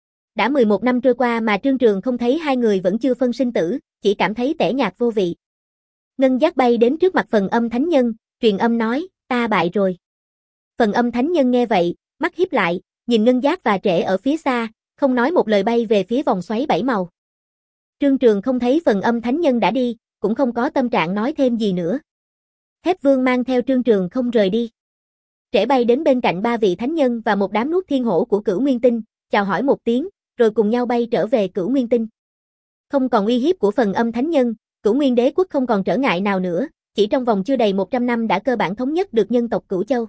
Đã mười một năm trôi qua mà Trương Trường không thấy hai người vẫn chưa phân sinh tử, chỉ cảm thấy tẻ nhạt vô vị. Ngân giác bay đến trước mặt Phần Âm Thánh Nhân, truyền âm nói, ta bại rồi. Phần Âm Thánh Nhân nghe vậy, mắt híp lại, nhìn Ngân giác và trễ ở phía xa, không nói một lời bay về phía vòng xoáy bảy màu. Trương Trường không thấy Phần Âm Thánh Nhân đã đi, cũng không có tâm trạng nói thêm gì nữa. Thép Vương mang theo Trương Trường không rời đi. Trễ bay đến bên cạnh ba vị thánh nhân và một đám nuốt thiên hổ của Cửu Nguyên Tinh, chào hỏi một tiếng, rồi cùng nhau bay trở về Cửu Nguyên Tinh. Không còn uy hiếp của Phần Âm Thánh Nhân, Cửu Nguyên Đế quốc không còn trở ngại nào nữa, chỉ trong vòng chưa đầy một trăm năm đã cơ bản thống nhất được nhân tộc Cửu Châu.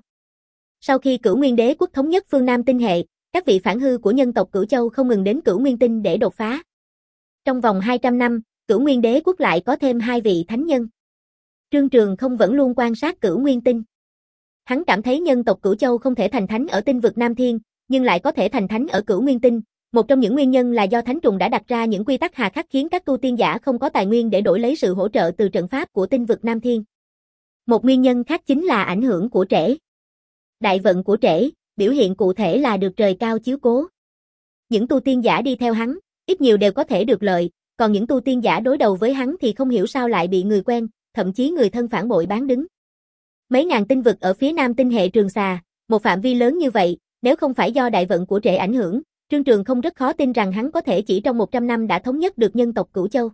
Sau khi Cửu Nguyên Đế quốc thống nhất phương Nam tinh hệ, các vị phản hư của nhân tộc Cửu Châu không ngừng đến Cửu Nguyên Tinh để đột phá. Trong vòng hai trăm năm, Cửu Nguyên Đế quốc lại có thêm hai vị thánh nhân. Trương Trường không vẫn luôn quan sát Cửu Nguyên Tinh. Hắn cảm thấy nhân tộc Cửu Châu không thể thành thánh ở tinh vực Nam Thiên, nhưng lại có thể thành thánh ở Cửu Nguyên Tinh. Một trong những nguyên nhân là do Thánh Trùng đã đặt ra những quy tắc hà khắc khiến các tu tiên giả không có tài nguyên để đổi lấy sự hỗ trợ từ trận pháp của tinh vực Nam Thiên. Một nguyên nhân khác chính là ảnh hưởng của Trễ. Đại vận của Trễ, biểu hiện cụ thể là được trời cao chiếu cố. Những tu tiên giả đi theo hắn, ít nhiều đều có thể được lợi, còn những tu tiên giả đối đầu với hắn thì không hiểu sao lại bị người quen, thậm chí người thân phản bội bán đứng. Mấy ngàn tinh vực ở phía Nam tinh hệ Trường Xà, một phạm vi lớn như vậy, nếu không phải do đại vận của Trễ ảnh hưởng, Trương Trường không rất khó tin rằng hắn có thể chỉ trong một trăm năm đã thống nhất được nhân tộc Cửu Châu.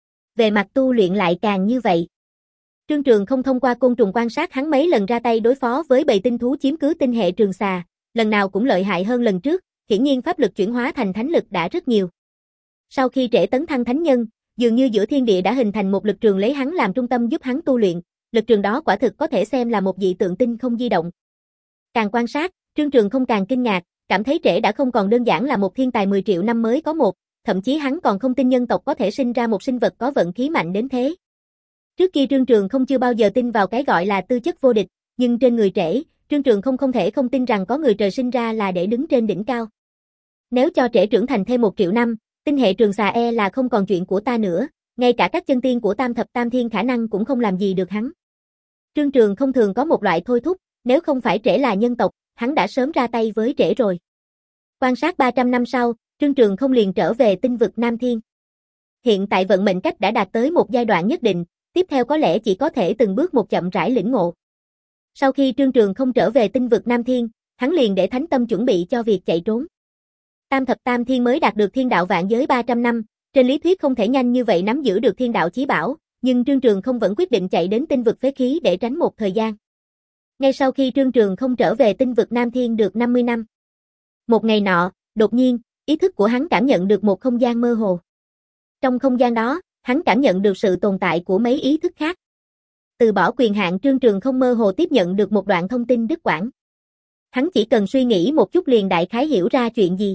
Về mặt tu luyện lại càng như vậy. Trương Trường không thông qua côn trùng quan sát hắn mấy lần ra tay đối phó với bầy tinh thú chiếm cứ tinh hệ Trường Xà, lần nào cũng lợi hại hơn lần trước, hiển nhiên pháp lực chuyển hóa thành thánh lực đã rất nhiều. Sau khi Trễ tấn thăng thánh nhân, dường như giữa thiên địa đã hình thành một lực trường lấy hắn làm trung tâm giúp hắn tu luyện, lực trường đó quả thực có thể xem là một dị tượng tinh không di động. Càng quan sát, Trương Trường không càng kinh ngạc, cảm thấy Trễ đã không còn đơn giản là một thiên tài mười triệu năm mới có một, thậm chí hắn còn không tin nhân tộc có thể sinh ra một sinh vật có vận khí mạnh đến thế. Trước kia Trương Trường không chưa bao giờ tin vào cái gọi là tư chất vô địch, nhưng trên người Trễ, Trương Trường không không thể không tin rằng có người trời sinh ra là để đứng trên đỉnh cao. Nếu cho Trễ trưởng thành thêm một triệu năm, tinh hệ Trường Xà e là không còn chuyện của ta nữa, ngay cả các chân tiên của Tam Thập Tam Thiên khả năng cũng không làm gì được hắn. Trương Trường không thường có một loại thôi thúc, nếu không phải Trễ là nhân tộc, hắn đã sớm ra tay với Trễ rồi. Quan sát ba trăm năm sau, Trương Trường không liền trở về tinh vực Nam Thiên. Hiện tại vận mệnh cách đã đạt tới một giai đoạn nhất định, tiếp theo có lẽ chỉ có thể từng bước một chậm rãi lĩnh ngộ. Sau khi Trương Trường không trở về tinh vực Nam Thiên, hắn liền để thánh tâm chuẩn bị cho việc chạy trốn. Tam Thập Tam Thiên mới đạt được thiên đạo vạn giới ba trăm năm, trên lý thuyết không thể nhanh như vậy nắm giữ được thiên đạo chí bảo, nhưng Trương Trường không vẫn quyết định chạy đến tinh vực phế khí để tránh một thời gian. Ngay sau khi Trương Trường không trở về tinh vực Nam Thiên được năm mươi năm. Một ngày nọ, đột nhiên, ý thức của hắn cảm nhận được một không gian mơ hồ. Trong không gian đó, hắn cảm nhận được sự tồn tại của mấy ý thức khác. Từ bỏ quyền hạn, Trương Trường không mơ hồ tiếp nhận được một đoạn thông tin đứt quãng. Hắn chỉ cần suy nghĩ một chút liền đại khái hiểu ra chuyện gì.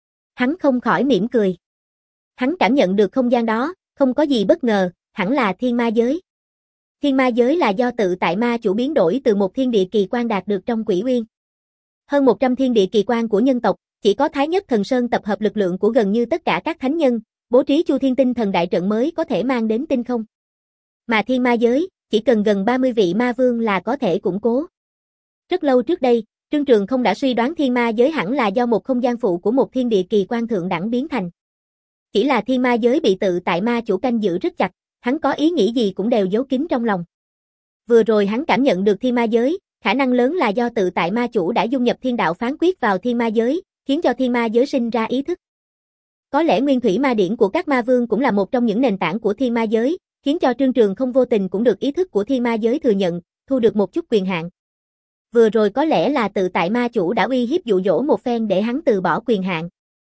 Hắn không khỏi mỉm cười. Hắn cảm nhận được không gian đó, không có gì bất ngờ, hẳn là thiên ma giới. Thiên ma giới là do tự tại ma chủ biến đổi từ một thiên địa kỳ quan đạt được trong Quỷ Uyên. Hơn một trăm thiên địa kỳ quan của nhân tộc, chỉ có Thái Nhất Thần Sơn tập hợp lực lượng của gần như tất cả các thánh nhân, bố trí Chu Thiên Tinh Thần đại trận mới có thể mang đến tinh không. Mà thiên ma giới, chỉ cần gần ba mươi vị ma vương là có thể củng cố. Rất lâu trước đây, Trương Trường không đã suy đoán thiên ma giới hẳn là do một không gian phụ của một thiên địa kỳ quan thượng đẳng biến thành. Chỉ là thiên ma giới bị tự tại ma chủ canh giữ rất chặt, hắn có ý nghĩ gì cũng đều giấu kín trong lòng. Vừa rồi hắn cảm nhận được thiên ma giới, khả năng lớn là do tự tại ma chủ đã dung nhập thiên đạo phán quyết vào thiên ma giới, khiến cho thiên ma giới sinh ra ý thức. Có lẽ nguyên thủy ma điển của các ma vương cũng là một trong những nền tảng của thiên ma giới, khiến cho Trương Trường không vô tình cũng được ý thức của thiên ma giới thừa nhận, thu được một chút quyền hạn. Vừa rồi có lẽ là tự tại ma chủ đã uy hiếp dụ dỗ một phen để hắn từ bỏ quyền hạn.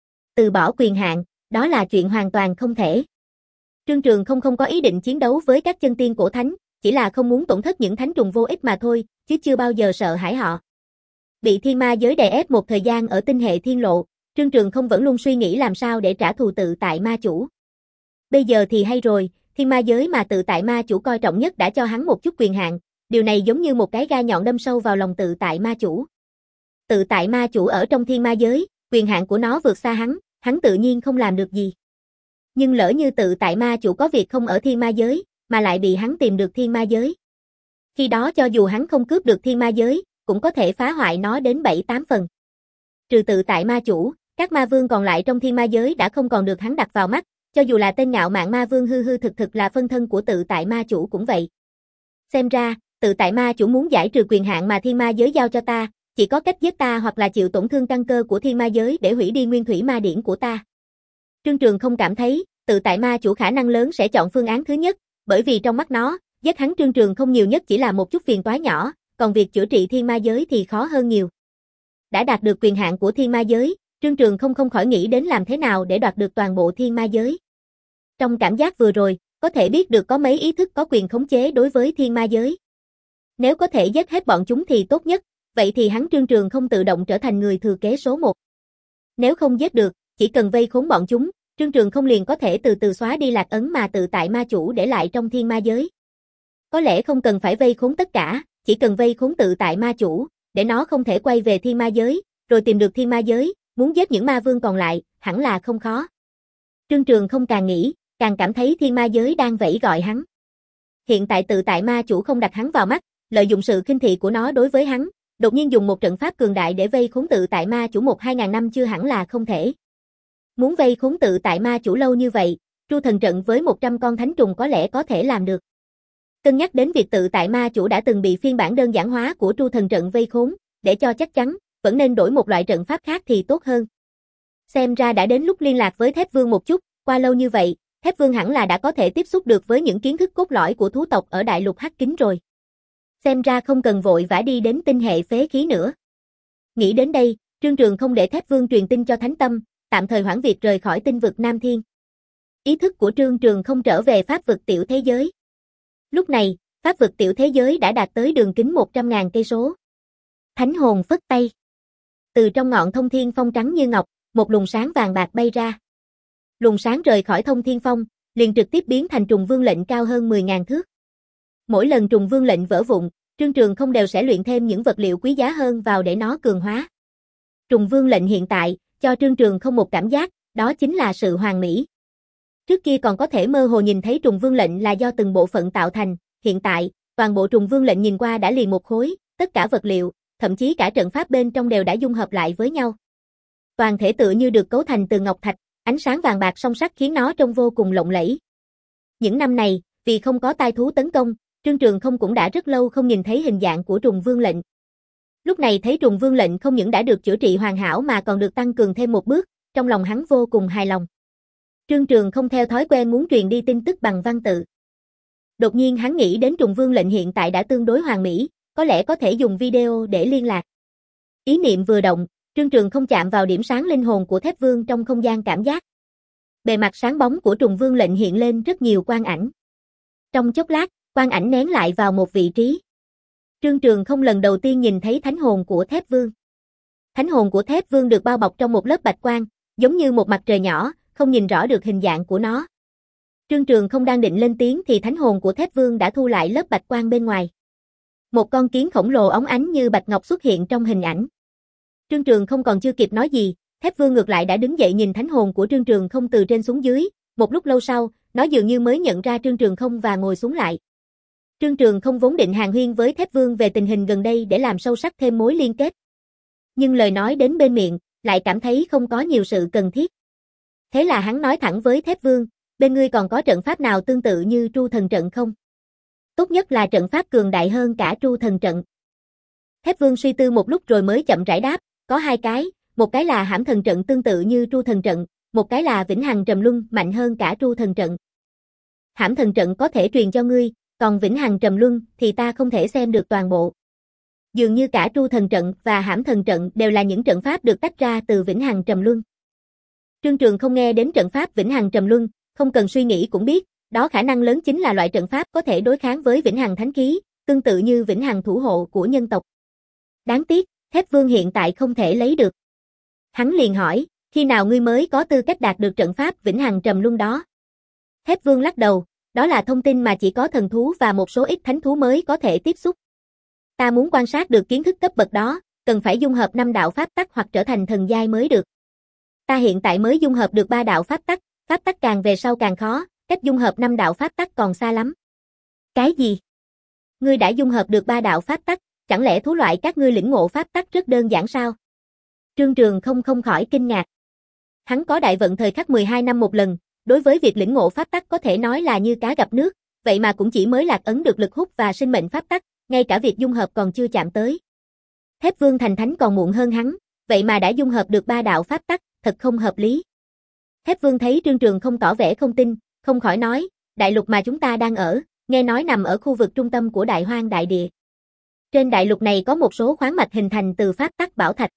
Từ bỏ quyền hạn, đó là chuyện hoàn toàn không thể. Trương Trường không không có ý định chiến đấu với các chân tiên cổ thánh, chỉ là không muốn tổn thất những thánh trùng vô ích mà thôi, chứ chưa bao giờ sợ hãi họ. Bị thiên ma giới đè ép một thời gian ở tinh hệ thiên lộ, Trương Trường không vẫn luôn suy nghĩ làm sao để trả thù tự tại ma chủ. Bây giờ thì hay rồi, thiên ma giới mà tự tại ma chủ coi trọng nhất đã cho hắn một chút quyền hạn, điều này giống như một cái gai nhọn đâm sâu vào lòng tự tại ma chủ. Tự tại ma chủ ở trong thiên ma giới, quyền hạn của nó vượt xa hắn, hắn tự nhiên không làm được gì. Nhưng lỡ như tự tại ma chủ có việc không ở thiên ma giới, mà lại bị hắn tìm được thiên ma giới. Khi đó cho dù hắn không cướp được thiên ma giới, cũng có thể phá hoại nó đến bảy tám phần. Trừ tự tại ma chủ, các ma vương còn lại trong thiên ma giới đã không còn được hắn đặt vào mắt, cho dù là tên ngạo mạn ma vương hư hư thực thực là phân thân của tự tại ma chủ cũng vậy. Xem ra, tự tại ma chủ muốn giải trừ quyền hạn mà thiên ma giới giao cho ta, chỉ có cách giết ta hoặc là chịu tổn thương căn cơ của thiên ma giới để hủy đi nguyên thủy ma điển của ta. Trương Trường không cảm thấy, tự tại ma chủ khả năng lớn sẽ chọn phương án thứ nhất, bởi vì trong mắt nó, giết hắn Trương Trường không nhiều nhất chỉ là một chút phiền toái nhỏ, còn việc chữa trị thiên ma giới thì khó hơn nhiều. Đã đạt được quyền hạn của thiên ma giới, Trương Trường không không khỏi nghĩ đến làm thế nào để đoạt được toàn bộ thiên ma giới. Trong cảm giác vừa rồi, có thể biết được có mấy ý thức có quyền khống chế đối với thiên ma giới. Nếu có thể giết hết bọn chúng thì tốt nhất, vậy thì hắn Trương Trường không tự động trở thành người thừa kế số một. Nếu không giết được, chỉ cần vây khốn bọn chúng, Trương Trường không liền có thể từ từ xóa đi lạc ấn mà tự tại ma chủ để lại trong thiên ma giới. Có lẽ không cần phải vây khốn tất cả, chỉ cần vây khốn tự tại ma chủ, để nó không thể quay về thiên ma giới, rồi tìm được thiên ma giới, muốn giết những ma vương còn lại, hẳn là không khó. Trương Trường không càng nghĩ, càng cảm thấy thiên ma giới đang vẫy gọi hắn. Hiện tại tự tại ma chủ không đặt hắn vào mắt, lợi dụng sự khinh thị của nó đối với hắn, đột nhiên dùng một trận pháp cường đại để vây khốn tự tại ma chủ một hai ngàn năm chưa hẳn là không thể. Muốn vây khốn tự tại ma chủ lâu như vậy, Tru Thần trận với một trăm con thánh trùng có lẽ có thể làm được. Cân nhắc đến việc tự tại ma chủ đã từng bị phiên bản đơn giản hóa của Tru Thần trận vây khốn, để cho chắc chắn, vẫn nên đổi một loại trận pháp khác thì tốt hơn. Xem ra đã đến lúc liên lạc với Thép Vương một chút, qua lâu như vậy, Thép Vương hẳn là đã có thể tiếp xúc được với những kiến thức cốt lõi của thú tộc ở đại lục Hắc Kính rồi. Xem ra không cần vội vã đi đến tinh hệ phế khí nữa. Nghĩ đến đây, Trương Trường không để Thép Vương truyền tin cho Thánh Tâm, tạm thời hoãn việc rời khỏi tinh vực Nam Thiên. Ý thức của Trương Trường không trở về pháp vực tiểu thế giới. Lúc này, pháp vực tiểu thế giới đã đạt tới đường kính một trăm ngàn cây số. Thánh hồn phất tay. Từ trong ngọn thông thiên phong trắng như ngọc, một luồng sáng vàng bạc bay ra. Luồng sáng rời khỏi thông thiên phong, liền trực tiếp biến thành trùng vương lệnh cao hơn mười ngàn thước. Mỗi lần trùng vương lệnh vỡ vụn, Trương Trường không đều sẽ luyện thêm những vật liệu quý giá hơn vào để nó cường hóa. Trùng vương lệnh hiện tại, cho Trương Trường không một cảm giác, đó chính là sự hoàn mỹ. Trước kia còn có thể mơ hồ nhìn thấy trùng vương lệnh là do từng bộ phận tạo thành, hiện tại, toàn bộ trùng vương lệnh nhìn qua đã liền một khối, tất cả vật liệu, thậm chí cả trận pháp bên trong đều đã dung hợp lại với nhau. Toàn thể tựa như được cấu thành từ ngọc thạch, ánh sáng vàng bạc song sắc khiến nó trông vô cùng lộng lẫy. Những năm này, vì không có tai thú tấn công, Trương Trường không cũng đã rất lâu không nhìn thấy hình dạng của trùng vương lệnh. Lúc này thấy trùng vương lệnh không những đã được chữa trị hoàn hảo mà còn được tăng cường thêm một bước, trong lòng hắn vô cùng hài lòng. Trương Trường không theo thói quen muốn truyền đi tin tức bằng văn tự. Đột nhiên hắn nghĩ đến trùng vương lệnh hiện tại đã tương đối hoàn mỹ, có lẽ có thể dùng video để liên lạc. Ý niệm vừa động, Trương Trường không chạm vào điểm sáng linh hồn của Thép Vương trong không gian cảm giác. Bề mặt sáng bóng của Trùng Vương lệnh hiện lên rất nhiều quang ảnh. Trong chốc lát, quang ảnh nén lại vào một vị trí. Trương Trường không lần đầu tiên nhìn thấy thánh hồn của Thép Vương. Thánh hồn của Thép Vương được bao bọc trong một lớp bạch quang, giống như một mặt trời nhỏ, không nhìn rõ được hình dạng của nó. Trương Trường không đang định lên tiếng thì thánh hồn của Thép Vương đã thu lại lớp bạch quang bên ngoài. Một con kiến khổng lồ óng ánh như bạch ngọc xuất hiện trong hình ảnh. Trương Trường không còn chưa kịp nói gì, Thép Vương ngược lại đã đứng dậy nhìn thánh hồn của Trương Trường không từ trên xuống dưới, một lúc lâu sau, nó dường như mới nhận ra Trương Trường không và ngồi xuống lại. Trương Trường không vốn định hàn huyên với Thép Vương về tình hình gần đây để làm sâu sắc thêm mối liên kết. Nhưng lời nói đến bên miệng, lại cảm thấy không có nhiều sự cần thiết. Thế là hắn nói thẳng với Thép Vương, bên ngươi còn có trận pháp nào tương tự như Tru Thần Trận không? Tốt nhất là trận pháp cường đại hơn cả Tru Thần Trận. Thép Vương suy tư một lúc rồi mới chậm rãi đáp, có hai cái, một cái là Hãm Thần Trận tương tự như Tru Thần Trận, một cái là Vĩnh Hằng Trầm Luân mạnh hơn cả Tru Thần Trận. Hãm Thần Trận có thể truyền cho ngươi, còn Vĩnh Hằng Trầm Luân thì ta không thể xem được toàn bộ. Dường như cả Tru Thần Trận và Hãm Thần Trận đều là những trận pháp được tách ra từ Vĩnh Hằng Trầm Luân. Trương Trường không nghe đến trận pháp Vĩnh Hằng Trầm Luân, không cần suy nghĩ cũng biết, đó khả năng lớn chính là loại trận pháp có thể đối kháng với Vĩnh Hằng Thánh Khí, tương tự như Vĩnh Hằng Thủ Hộ của nhân tộc. Đáng tiếc, Thép Vương hiện tại không thể lấy được. Hắn liền hỏi, khi nào ngươi mới có tư cách đạt được trận pháp Vĩnh Hằng Trầm Luân đó? Thép Vương lắc đầu, đó là thông tin mà chỉ có thần thú và một số ít thánh thú mới có thể tiếp xúc. Ta muốn quan sát được kiến thức cấp bậc đó, cần phải dung hợp năm đạo pháp tắc hoặc trở thành thần giai mới được. Ta hiện tại mới dung hợp được ba đạo pháp tắc, pháp tắc càng về sau càng khó, cách dung hợp năm đạo pháp tắc còn xa lắm. Cái gì? Ngươi đã dung hợp được ba đạo pháp tắc, chẳng lẽ thú loại các ngươi lĩnh ngộ pháp tắc rất đơn giản sao? Trương Trường không không khỏi kinh ngạc. Hắn có đại vận thời khắc mười hai năm một lần, đối với việc lĩnh ngộ pháp tắc có thể nói là như cá gặp nước, vậy mà cũng chỉ mới lạc ấn được lực hút và sinh mệnh pháp tắc, ngay cả việc dung hợp còn chưa chạm tới. Thép Vương thành thánh còn muộn hơn hắn, vậy mà đã dung hợp được ba đạo pháp tắc, thật không hợp lý. Thép Vương thấy Trương Trường không tỏ vẻ không tin, không khỏi nói, đại lục mà chúng ta đang ở, nghe nói nằm ở khu vực trung tâm của Đại Hoang đại địa. Trên đại lục này có một số khoáng mạch hình thành từ pháp tắc bảo thạch.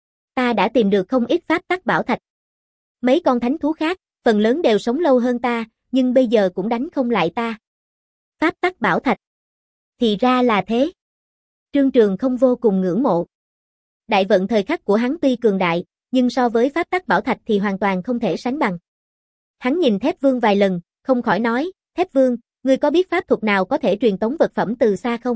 Ta đã tìm được không ít pháp tắc bảo thạch. Mấy con thánh thú khác, phần lớn đều sống lâu hơn ta, nhưng bây giờ cũng đánh không lại ta. Pháp tắc bảo thạch. Thì ra là thế. Trương Trường không vô cùng ngưỡng mộ. Đại vận thời khắc của hắn tuy cường đại, nhưng so với pháp tắc bảo thạch thì hoàn toàn không thể sánh bằng. Hắn nhìn Thép Vương vài lần, không khỏi nói, Thép Vương, ngươi có biết pháp thuật nào có thể truyền tống vật phẩm từ xa không?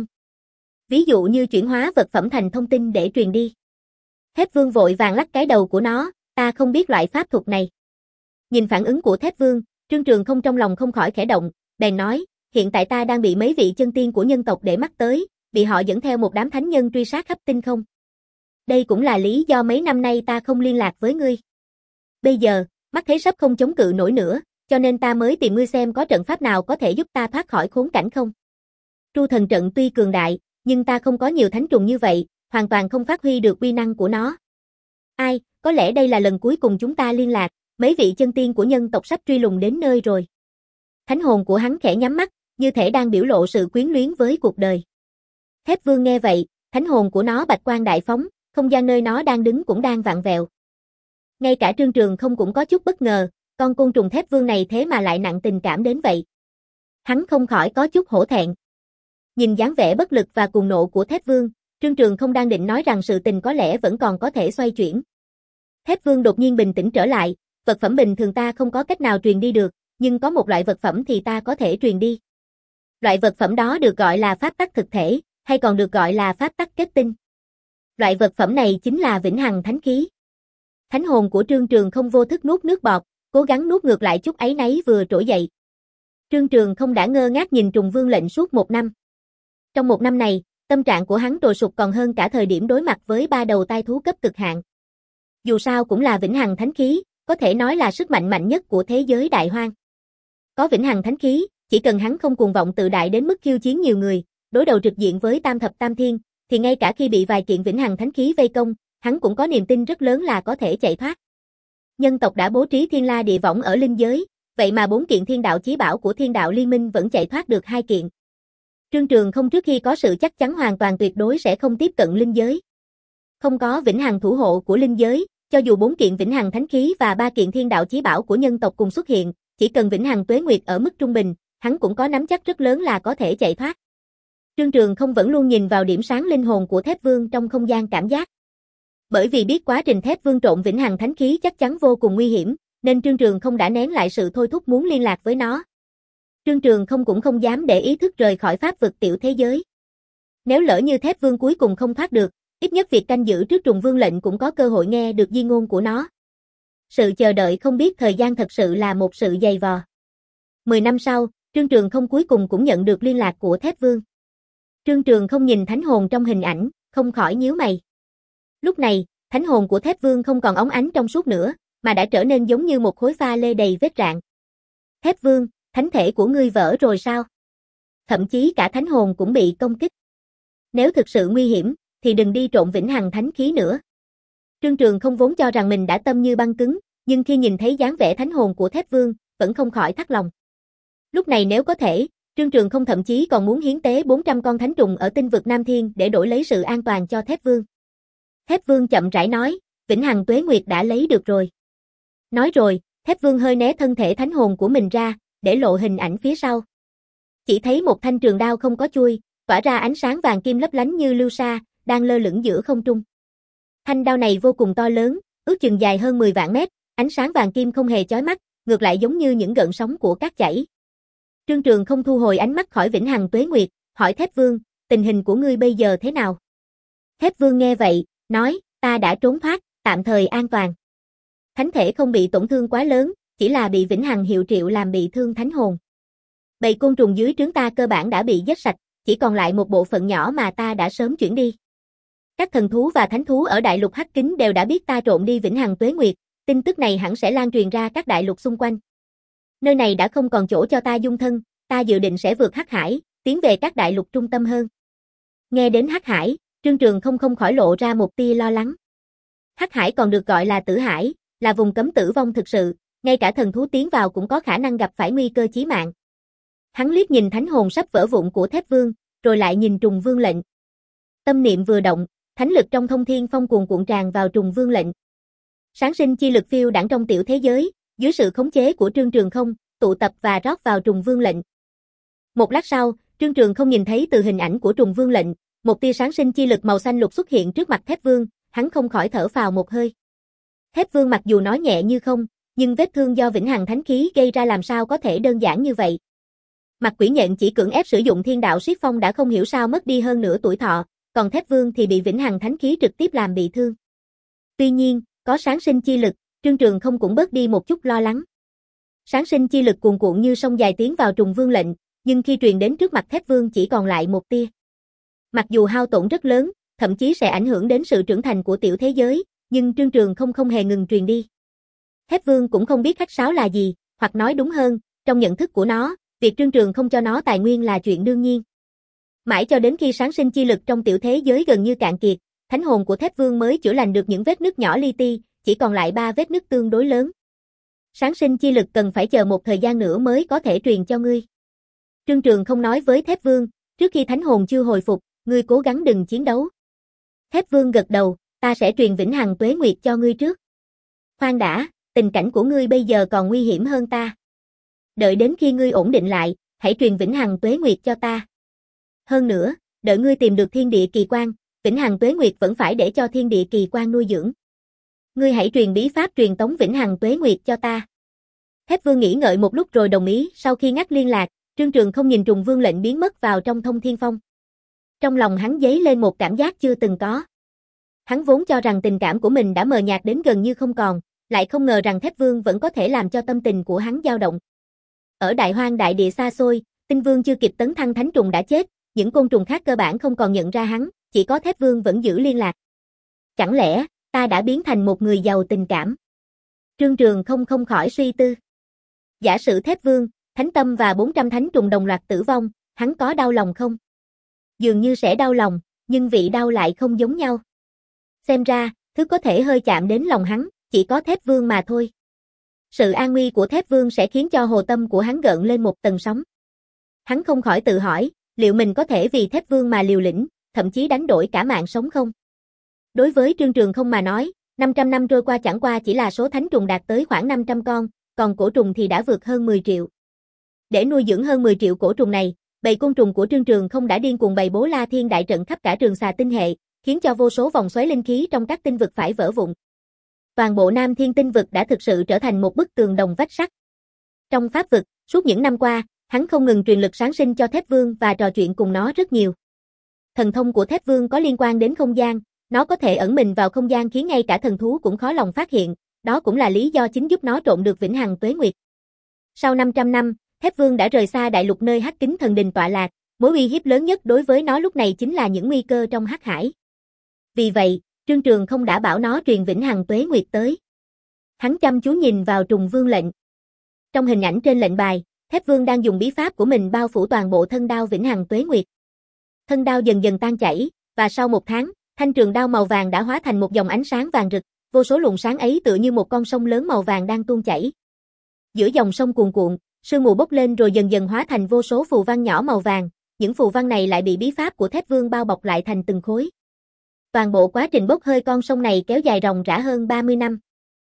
Ví dụ như chuyển hóa vật phẩm thành thông tin để truyền đi. Thép Vương vội vàng lắc cái đầu của nó, ta không biết loại pháp thuật này. Nhìn phản ứng của Thép Vương, Trương Trường không trong lòng không khỏi khẽ động, bèn nói, hiện tại ta đang bị mấy vị chân tiên của nhân tộc để mắt tới, bị họ dẫn theo một đám thánh nhân truy sát khắp tinh không. Đây cũng là lý do mấy năm nay ta không liên lạc với ngươi. Bây giờ, mắt thấy sắp không chống cự nổi nữa, cho nên ta mới tìm ngươi xem có trận pháp nào có thể giúp ta thoát khỏi khốn cảnh không. Tru Thần Trận tuy cường đại, nhưng ta không có nhiều thánh trùng như vậy, hoàn toàn không phát huy được uy năng của nó. Ai, có lẽ đây là lần cuối cùng chúng ta liên lạc, mấy vị chân tiên của nhân tộc sắp truy lùng đến nơi rồi. Thánh hồn của hắn khẽ nhắm mắt, như thể đang biểu lộ sự quyến luyến với cuộc đời. Thép Vương nghe vậy, thánh hồn của nó bạch quang đại phóng, không gian nơi nó đang đứng cũng đang vặn vẹo. Ngay cả Trương Trường không cũng có chút bất ngờ, con côn trùng Thép Vương này thế mà lại nặng tình cảm đến vậy. Hắn không khỏi có chút hổ thẹn. Nhìn dáng vẻ bất lực và cuồng nộ của Thép Vương, Trương Trường không đang định nói rằng sự tình có lẽ vẫn còn có thể xoay chuyển. Thép Vương đột nhiên bình tĩnh trở lại, vật phẩm bình thường ta không có cách nào truyền đi được, nhưng có một loại vật phẩm thì ta có thể truyền đi. Loại vật phẩm đó được gọi là pháp tắc thực thể, hay còn được gọi là pháp tắc kết tinh. Loại vật phẩm này chính là Vĩnh Hằng Thánh Khí. Thánh hồn của Trương Trường không vô thức nuốt nước bọt, cố gắng nuốt ngược lại chút áy náy vừa trỗi dậy. Trương Trường không đã ngơ ngác nhìn Trùng Vương lệnh suốt một năm. Trong một năm này, tâm trạng của hắn trồi sụp còn hơn cả thời điểm đối mặt với ba đầu tai thú cấp cực hạn. Dù sao cũng là Vĩnh Hằng Thánh Khí, có thể nói là sức mạnh mạnh nhất của thế giới Đại Hoang. Có Vĩnh Hằng Thánh Khí, chỉ cần hắn không cuồng vọng tự đại đến mức khiêu chiến nhiều người, đối đầu trực diện với Tam Thập Tam Thiên, thì ngay cả khi bị vài kiện Vĩnh Hằng Thánh Khí vây công, hắn cũng có niềm tin rất lớn là có thể chạy thoát. Nhân tộc đã bố trí Thiên La Địa Võng ở linh giới, vậy mà bốn kiện Thiên Đạo Chí Bảo của Thiên Đạo Liên Minh vẫn chạy thoát được hai kiện. Trương Trường không trước khi có sự chắc chắn hoàn toàn tuyệt đối sẽ không tiếp cận linh giới. Không có vĩnh hằng thủ hộ của linh giới, cho dù bốn kiện vĩnh hằng thánh khí và ba kiện thiên đạo chí bảo của nhân tộc cùng xuất hiện, chỉ cần vĩnh hằng tuế nguyệt ở mức trung bình, hắn cũng có nắm chắc rất lớn là có thể chạy thoát. Trương Trường không vẫn luôn nhìn vào điểm sáng linh hồn của Thép Vương trong không gian cảm giác. Bởi vì biết quá trình Thép Vương trộn vĩnh hằng thánh khí chắc chắn vô cùng nguy hiểm, nên Trương Trường không đã nén lại sự thôi thúc muốn liên lạc với nó. Trương Trường không cũng không dám để ý thức rời khỏi pháp vực tiểu thế giới. Nếu lỡ như Thép Vương cuối cùng không thoát được, ít nhất việc canh giữ trước Trùng Vương lệnh cũng có cơ hội nghe được di ngôn của nó. Sự chờ đợi không biết thời gian thật sự là một sự dày vò. Mười năm sau, Trương Trường không cuối cùng cũng nhận được liên lạc của Thép Vương. Trương Trường không nhìn thánh hồn trong hình ảnh, không khỏi nhíu mày. Lúc này, thánh hồn của Thép Vương không còn óng ánh trong suốt nữa, mà đã trở nên giống như một khối pha lê đầy vết rạn. Thép Vương, thánh thể của ngươi vỡ rồi sao? Thậm chí cả thánh hồn cũng bị công kích. Nếu thực sự nguy hiểm, thì đừng đi trộn vĩnh hằng thánh khí nữa. Trương Trường không vốn cho rằng mình đã tâm như băng cứng, nhưng khi nhìn thấy dáng vẻ thánh hồn của Thép Vương, vẫn không khỏi thắt lòng. Lúc này nếu có thể, Trương Trường không thậm chí còn muốn hiến tế bốn trăm con thánh trùng ở tinh vực Nam Thiên để đổi lấy sự an toàn cho Thép Vương. Thép Vương chậm rãi nói, vĩnh hằng tuế nguyệt đã lấy được rồi. Nói rồi, Thép Vương hơi né thân thể thánh hồn của mình ra, để lộ hình ảnh phía sau. Chỉ thấy một thanh trường đao không có chuôi, tỏa ra ánh sáng vàng kim lấp lánh như lưu sa, đang lơ lửng giữa không trung. Thanh đao này vô cùng to lớn, ước chừng dài hơn mười vạn mét, ánh sáng vàng kim không hề chói mắt, ngược lại giống như những gợn sóng của cát chảy. Trương Trường không thu hồi ánh mắt khỏi vĩnh hằng tuế nguyệt, hỏi Thép Vương, tình hình của ngươi bây giờ thế nào? Thép Vương nghe vậy, nói, ta đã trốn thoát, tạm thời an toàn. Thánh thể không bị tổn thương quá lớn, chỉ là bị vĩnh hằng hiệu triệu làm bị thương thánh hồn. Bầy côn trùng dưới trướng ta cơ bản đã bị giết sạch, chỉ còn lại một bộ phận nhỏ mà ta đã sớm chuyển đi. Các thần thú và thánh thú ở đại lục Hắc Kính đều đã biết ta trộn đi vĩnh hằng tuế nguyệt, tin tức này hẳn sẽ lan truyền ra các đại lục xung quanh. Nơi này đã không còn chỗ cho ta dung thân, ta dự định sẽ vượt Hắc Hải, tiến về các đại lục trung tâm hơn. Nghe đến Hắc Hải, Trương Trường không không khỏi lộ ra một tia lo lắng. Hắc Hải còn được gọi là Tử Hải, là vùng cấm tử vong thực sự, ngay cả thần thú tiến vào cũng có khả năng gặp phải nguy cơ chí mạng. Hắn liếc nhìn thánh hồn sắp vỡ vụn của Thép Vương, rồi lại nhìn Trùng Vương lệnh. Tâm niệm vừa động, thánh lực trong thông thiên phong cuồn cuộn tràn vào Trùng Vương lệnh. Sáng sinh chi lực phiêu đãng trong tiểu thế giới, dưới sự khống chế của Trương Trường không, tụ tập và rót vào Trùng Vương lệnh. Một lát sau, Trương Trường không nhìn thấy từ hình ảnh của Trùng Vương lệnh, một tia sáng sinh chi lực màu xanh lục xuất hiện trước mặt Thép Vương, hắn không khỏi thở phào một hơi. Thép Vương mặc dù nói nhẹ như không, nhưng vết thương do vĩnh hằng thánh khí gây ra làm sao có thể đơn giản như vậy. Mặt Quỷ Nhện chỉ cưỡng ép sử dụng thiên đạo siết phong đã không hiểu sao mất đi hơn nửa tuổi thọ, còn Thép Vương thì bị vĩnh hằng thánh khí trực tiếp làm bị thương. Tuy nhiên, có sáng sinh chi lực, Trương Trường không cũng bớt đi một chút lo lắng. Sáng sinh chi lực cuồn cuộn như sông dài tiến vào Trùng Vương lệnh, nhưng khi truyền đến trước mặt Thép Vương chỉ còn lại một tia. Mặc dù hao tổn rất lớn, thậm chí sẽ ảnh hưởng đến sự trưởng thành của tiểu thế giới, nhưng Trương Trường không không hề ngừng truyền đi. Thép Vương cũng không biết khách sáo là gì, hoặc nói đúng hơn, trong nhận thức của nó, việc Trương Trường không cho nó tài nguyên là chuyện đương nhiên. Mãi cho đến khi sáng sinh chi lực trong tiểu thế giới gần như cạn kiệt, thánh hồn của Thép Vương mới chữa lành được những vết nứt nhỏ li ti, chỉ còn lại ba vết nứt tương đối lớn. Sáng sinh chi lực cần phải chờ một thời gian nữa mới có thể truyền cho ngươi. Trương Trường không nói với Thép Vương, trước khi thánh hồn chưa hồi phục, ngươi cố gắng đừng chiến đấu. Thép Vương gật đầu, ta sẽ truyền vĩnh hằng tuế nguyệt cho ngươi trước. Khoan đã, tình cảnh của ngươi bây giờ còn nguy hiểm hơn ta. Đợi đến khi ngươi ổn định lại, hãy truyền vĩnh hằng tuế nguyệt cho ta. Hơn nữa, đợi ngươi tìm được thiên địa kỳ quan, vĩnh hằng tuế nguyệt vẫn phải để cho thiên địa kỳ quan nuôi dưỡng. Ngươi hãy truyền bí pháp truyền tống vĩnh hằng tuế nguyệt cho ta. Thép Vương nghĩ ngợi một lúc rồi đồng ý, sau khi ngắt liên lạc, Trương Trường không nhìn Trùng Vương lệnh biến mất vào trong thông thiên phong. Trong lòng hắn dấy lên một cảm giác chưa từng có. Hắn vốn cho rằng tình cảm của mình đã mờ nhạt đến gần như không còn, lại không ngờ rằng Thép Vương vẫn có thể làm cho tâm tình của hắn dao động. Ở đại hoang đại địa xa xôi, Tinh Vương chưa kịp tấn thăng thánh trùng đã chết, những côn trùng khác cơ bản không còn nhận ra hắn, chỉ có Thép Vương vẫn giữ liên lạc. Chẳng lẽ, ta đã biến thành một người giàu tình cảm? Trương Trường không không khỏi suy tư. Giả sử Thép Vương, Thánh Tâm và bốn trăm thánh trùng đồng loạt tử vong, hắn có đau lòng không? Dường như sẽ đau lòng, nhưng vị đau lại không giống nhau. Xem ra, thứ có thể hơi chạm đến lòng hắn, chỉ có Thép Vương mà thôi. Sự an nguy của Thép Vương sẽ khiến cho hồ tâm của hắn gợn lên một tầng sóng. Hắn không khỏi tự hỏi, liệu mình có thể vì Thép Vương mà liều lĩnh, thậm chí đánh đổi cả mạng sống không? Đối với Trương Trường Không mà nói, năm trăm năm trôi qua chẳng qua chỉ là số thánh trùng đạt tới khoảng năm trăm con, còn cổ trùng thì đã vượt hơn mười triệu. Để nuôi dưỡng hơn mười triệu cổ trùng này, bầy côn trùng của Trương Trường Không đã điên cuồng bày bố La Thiên đại trận khắp cả Trường Xà tinh hệ, khiến cho vô số vòng xoáy linh khí trong các tinh vực phải vỡ vụn. Toàn bộ Nam Thiên tinh vực đã thực sự trở thành một bức tường đồng vách sắt. Trong pháp vực, suốt những năm qua, hắn không ngừng truyền lực sáng sinh cho Thép Vương và trò chuyện cùng nó rất nhiều. Thần thông của Thép Vương có liên quan đến không gian, nó có thể ẩn mình vào không gian khiến ngay cả thần thú cũng khó lòng phát hiện, đó cũng là lý do chính giúp nó trộn được vĩnh hằng tuế nguyệt. Sau năm trăm năm, Thép Vương đã rời xa đại lục nơi Hắc Kính Thần Đình tọa lạc, mối uy hiếp lớn nhất đối với nó lúc này chính là những nguy cơ trong Hắc Hải. Vì vậy, Trương Trường Không đã bảo nó truyền vĩnh hằng tuế nguyệt tới. Hắn chăm chú nhìn vào trùng vương lệnh. Trong hình ảnh trên lệnh bài, Thép Vương đang dùng bí pháp của mình bao phủ toàn bộ thân đao vĩnh hằng tuế nguyệt. Thân đao dần dần tan chảy, và sau một tháng, thanh trường đao màu vàng đã hóa thành một dòng ánh sáng vàng rực, vô số luồng sáng ấy tựa như một con sông lớn màu vàng đang tuôn chảy. Giữa dòng sông cuồn cuộn, sương mù bốc lên rồi dần dần hóa thành vô số phù văn nhỏ màu vàng, những phù văn này lại bị bí pháp của Thép Vương bao bọc lại thành từng khối. Toàn bộ quá trình bốc hơi con sông này kéo dài ròng rã hơn ba mươi năm.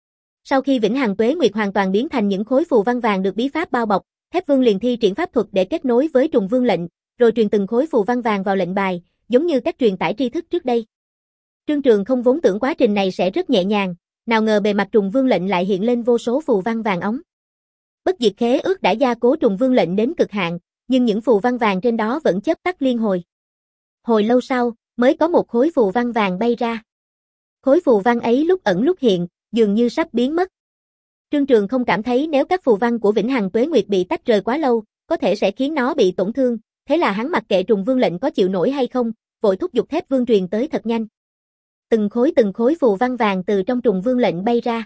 Sau khi vĩnh hằng tuế nguyệt hoàn toàn biến thành những khối phù văn vàng được bí pháp bao bọc, Thép Vương liền thi triển pháp thuật để kết nối với trùng vương lệnh, rồi truyền từng khối phù văn vàng vào lệnh bài, giống như cách truyền tải tri thức trước đây. Trương Trường Không vốn tưởng quá trình này sẽ rất nhẹ nhàng, nào ngờ bề mặt trùng vương lệnh lại hiện lên vô số phù văn vàng óng. Bất diệt khế ước đã gia cố trùng vương lệnh đến cực hạn, nhưng những phù văn vàng trên đó vẫn chớp tắt liên hồi. Hồi lâu sau, mới có một khối phù văn vàng bay ra. Khối phù văn ấy lúc ẩn lúc hiện, dường như sắp biến mất. Trương Trường Không cảm thấy nếu các phù văn của vĩnh hằng tuế nguyệt bị tách rời quá lâu, có thể sẽ khiến nó bị tổn thương, thế là hắn mặc kệ trùng vương lệnh có chịu nổi hay không, vội thúc giục Thép Vương truyền tới thật nhanh. Từng khối từng khối phù văn vàng từ trong trùng vương lệnh bay ra.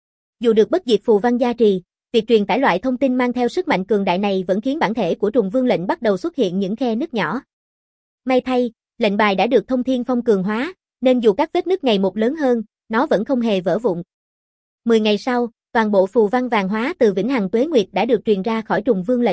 Dù được bất diệt phù văn gia trì, việc truyền tải loại thông tin mang theo sức mạnh cường đại này vẫn khiến bản thể của trùng vương lệnh bắt đầu xuất hiện những khe nứt nhỏ. May thay, lệnh bài đã được thông thiên phong cường hóa, nên dù các vết nứt ngày một lớn hơn, nó vẫn không hề vỡ vụn. Mười ngày sau, toàn bộ phù văn vàng hóa từ vĩnh hằng tuế nguyệt đã được truyền ra khỏi trùng vương lệnh.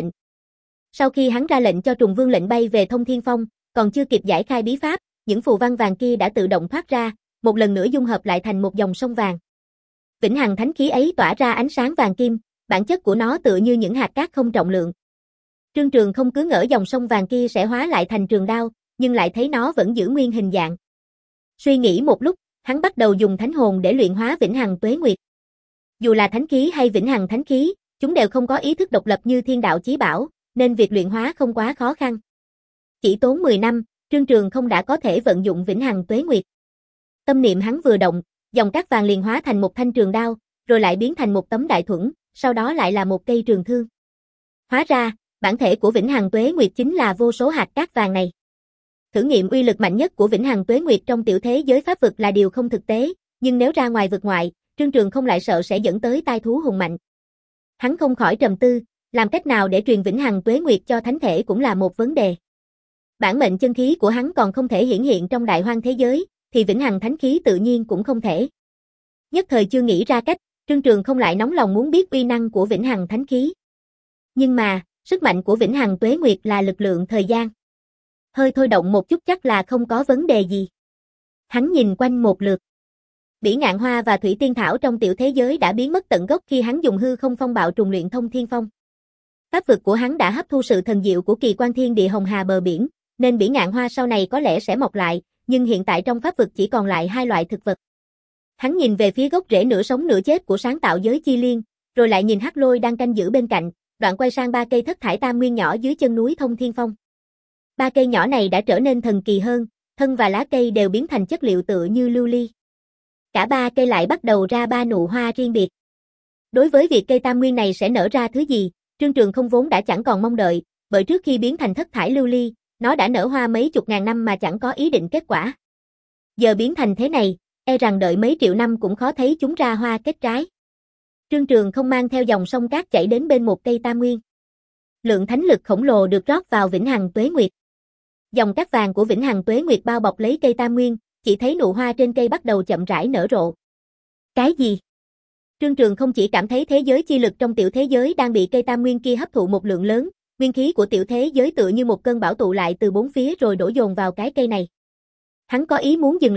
Sau khi hắn ra lệnh cho trùng vương lệnh bay về thông thiên phong, còn chưa kịp giải khai bí pháp, những phù văn vàng kia đã tự động thoát ra, một lần nữa dung hợp lại thành một dòng sông vàng. Vĩnh hằng thánh khí ấy tỏa ra ánh sáng vàng kim, bản chất của nó tựa như những hạt cát không trọng lượng. Trương Trường Không cứ ngỡ dòng sông vàng kia sẽ hóa lại thành trường đao, nhưng lại thấy nó vẫn giữ nguyên hình dạng. Suy nghĩ một lúc, hắn bắt đầu dùng thánh hồn để luyện hóa vĩnh hằng tuế nguyệt. Dù là thánh khí hay vĩnh hằng thánh khí, chúng đều không có ý thức độc lập như thiên đạo chí bảo, nên việc luyện hóa không quá khó khăn. Chỉ tốn mười năm, Trương Trường Không đã có thể vận dụng vĩnh hằng tuế nguyệt. Tâm niệm hắn vừa động, dòng cát vàng liền hóa thành một thanh trường đao, rồi lại biến thành một tấm đại thuẫn, sau đó lại là một cây trường thương. Hóa ra, bản thể của vĩnh hằng tuế nguyệt chính là vô số hạt cát vàng này. Thử nghiệm uy lực mạnh nhất của vĩnh hằng tuế nguyệt trong tiểu thế giới pháp vực là điều không thực tế, nhưng nếu ra ngoài vực ngoại, Trương Trường Không lại sợ sẽ dẫn tới tai thú hùng mạnh. Hắn không khỏi trầm tư, làm cách nào để truyền vĩnh hằng tuế nguyệt cho thánh thể cũng là một vấn đề. Bản mệnh chân khí của hắn còn không thể hiển hiện trong đại hoang thế giới, thì vĩnh hằng thánh khí tự nhiên cũng không thể. Nhất thời chưa nghĩ ra cách, Trương Trường Không lại nóng lòng muốn biết uy năng của vĩnh hằng thánh khí. Nhưng mà, sức mạnh của vĩnh hằng tuế nguyệt là lực lượng thời gian. Hơi thôi động một chút chắc là không có vấn đề gì. Hắn nhìn quanh một lượt. Bỉ ngạn hoa và thủy tiên thảo trong tiểu thế giới đã biến mất tận gốc khi hắn dùng hư không phong bạo trùng luyện thông thiên phong. Pháp vực của hắn đã hấp thu sự thần diệu của kỳ quan thiên địa hồng hà bờ biển, nên bỉ ngạn hoa sau này có lẽ sẽ mọc lại, nhưng hiện tại trong pháp vực chỉ còn lại hai loại thực vật. Hắn nhìn về phía gốc rễ nửa sống nửa chết của sáng tạo giới chi liên, rồi lại nhìn Hắc Lôi đang canh giữ bên cạnh, đoạn quay sang ba cây thất thải tam nguyên nhỏ dưới chân núi thông thiên phong. Ba cây nhỏ này đã trở nên thần kỳ hơn, thân và lá cây đều biến thành chất liệu tựa như lưu ly. Cả ba cây lại bắt đầu ra ba nụ hoa riêng biệt. Đối với việc cây tam nguyên này sẽ nở ra thứ gì, Trương Trường Không vốn đã chẳng còn mong đợi, bởi trước khi biến thành thất thải lưu ly, nó đã nở hoa mấy chục ngàn năm mà chẳng có ý định kết quả. Giờ biến thành thế này, e rằng đợi mấy triệu năm cũng khó thấy chúng ra hoa kết trái. Trương Trường Không mang theo dòng sông cát chảy đến bên một cây tam nguyên. Lượng thánh lực khổng lồ được rót vào vĩnh hằng tuế nguyệt. Dòng cát vàng của vĩnh hằng tuế nguyệt bao bọc lấy cây tam nguyên, chỉ thấy nụ hoa trên cây bắt đầu chậm rãi nở rộ. Cái gì? Trương Trường Không chỉ cảm thấy thế giới chi lực trong tiểu thế giới đang bị cây tam nguyên kia hấp thụ một lượng lớn, nguyên khí của tiểu thế giới tựa như một cơn bão tụ lại từ bốn phía rồi đổ dồn vào cái cây này. Hắn có ý muốn dừng lại,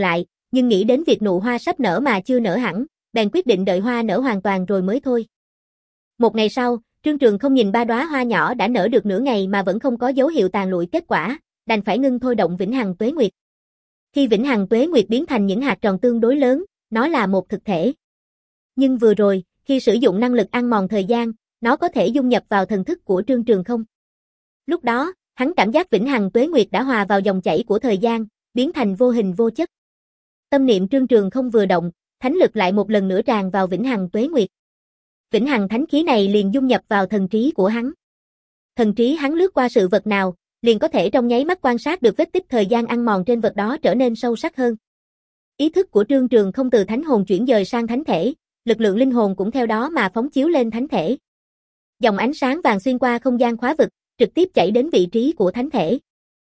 nhưng nghĩ đến việc nụ hoa sắp nở mà chưa nở hẳn, bèn quyết định đợi hoa nở hoàn toàn rồi mới thôi. Một ngày sau, Trương Trường không nhìn ba đóa hoa nhỏ đã nở được nửa ngày mà vẫn không có dấu hiệu tàn lụi kết quả, đành phải ngưng thôi động Vĩnh Hằng Tuế Nguyệt. Khi Vĩnh Hằng Tuế Nguyệt biến thành những hạt tròn tương đối lớn, nó là một thực thể. Nhưng vừa rồi, khi sử dụng năng lực ăn mòn thời gian, nó có thể dung nhập vào thần thức của Trương Trường không. Lúc đó, hắn cảm giác Vĩnh Hằng Tuế Nguyệt đã hòa vào dòng chảy của thời gian, biến thành vô hình vô chất. Tâm niệm Trương Trường không vừa động, thánh lực lại một lần nữa tràn vào Vĩnh Hằng Tuế Nguyệt. Vĩnh Hằng thánh khí này liền dung nhập vào thần trí của hắn. Thần trí hắn lướt qua sự vật nào, liền có thể trong nháy mắt quan sát được vết tích thời gian ăn mòn trên vật đó trở nên sâu sắc hơn. Ý thức của Trương Trường không từ thánh hồn chuyển dời sang thánh thể, lực lượng linh hồn cũng theo đó mà phóng chiếu lên thánh thể. Dòng ánh sáng vàng xuyên qua không gian khóa vực, trực tiếp chảy đến vị trí của thánh thể.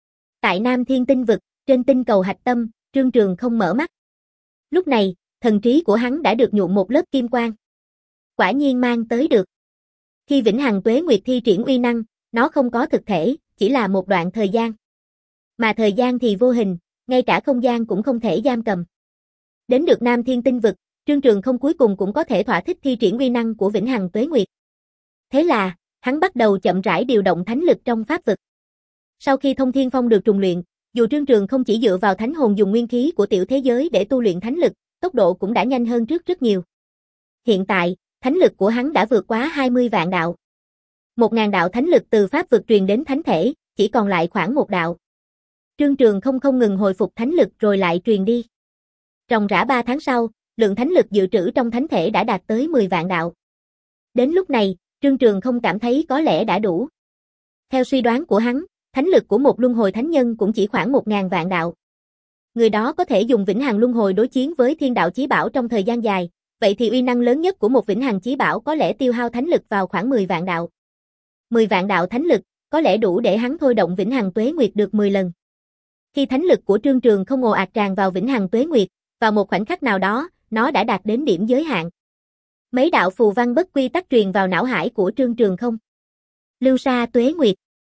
Tại Nam Thiên Tinh Vực, trên tinh cầu Hạch Tâm, Trương Trường không mở mắt. Lúc này, thần trí của hắn đã được nhuộm một lớp kim quang. Quả nhiên mang tới được. Khi Vĩnh Hằng Tuế Nguyệt thi triển uy năng, nó không có thực thể, chỉ là một đoạn thời gian. Mà thời gian thì vô hình, ngay cả không gian cũng không thể giam cầm. Đến được Nam Thiên Tinh Vực, Trương Trường không cuối cùng cũng có thể thỏa thích thi triển uy năng của Vĩnh Hằng Tuế Nguyệt. Thế là, hắn bắt đầu chậm rãi điều động thánh lực trong pháp vực. Sau khi Thông Thiên Phong được trùng luyện, dù Trương Trường không chỉ dựa vào thánh hồn dùng nguyên khí của tiểu thế giới để tu luyện thánh lực, tốc độ cũng đã nhanh hơn trước rất nhiều. Hiện tại, thánh lực của hắn đã vượt quá hai mươi vạn đạo. Một ngàn đạo thánh lực từ pháp vực truyền đến thánh thể, chỉ còn lại khoảng một đạo. Trương Trường không không ngừng hồi phục thánh lực rồi lại truyền đi. Ròng rã ba tháng sau, lượng thánh lực dự trữ trong thánh thể đã đạt tới mười vạn đạo. Đến lúc này, Trương Trường không cảm thấy có lẽ đã đủ. Theo suy đoán của hắn, thánh lực của một luân hồi thánh nhân cũng chỉ khoảng một ngàn vạn đạo. Người đó có thể dùng Vĩnh Hằng luân hồi đối chiến với thiên đạo chí bảo trong thời gian dài, vậy thì uy năng lớn nhất của một Vĩnh Hằng chí bảo có lẽ tiêu hao thánh lực vào khoảng mười vạn đạo. mười vạn đạo thánh lực, có lẽ đủ để hắn thôi động Vĩnh Hằng Tuế Nguyệt được mười lần. Khi thánh lực của Trương Trường không ồ ạt tràn vào Vĩnh Hằng Tuế Nguyệt, vào một khoảnh khắc nào đó, nó đã đạt đến điểm giới hạn. Mấy đạo phù văn bất quy tắc truyền vào não hải của Trương Trường không. Lưu Sa Tuế Nguyệt.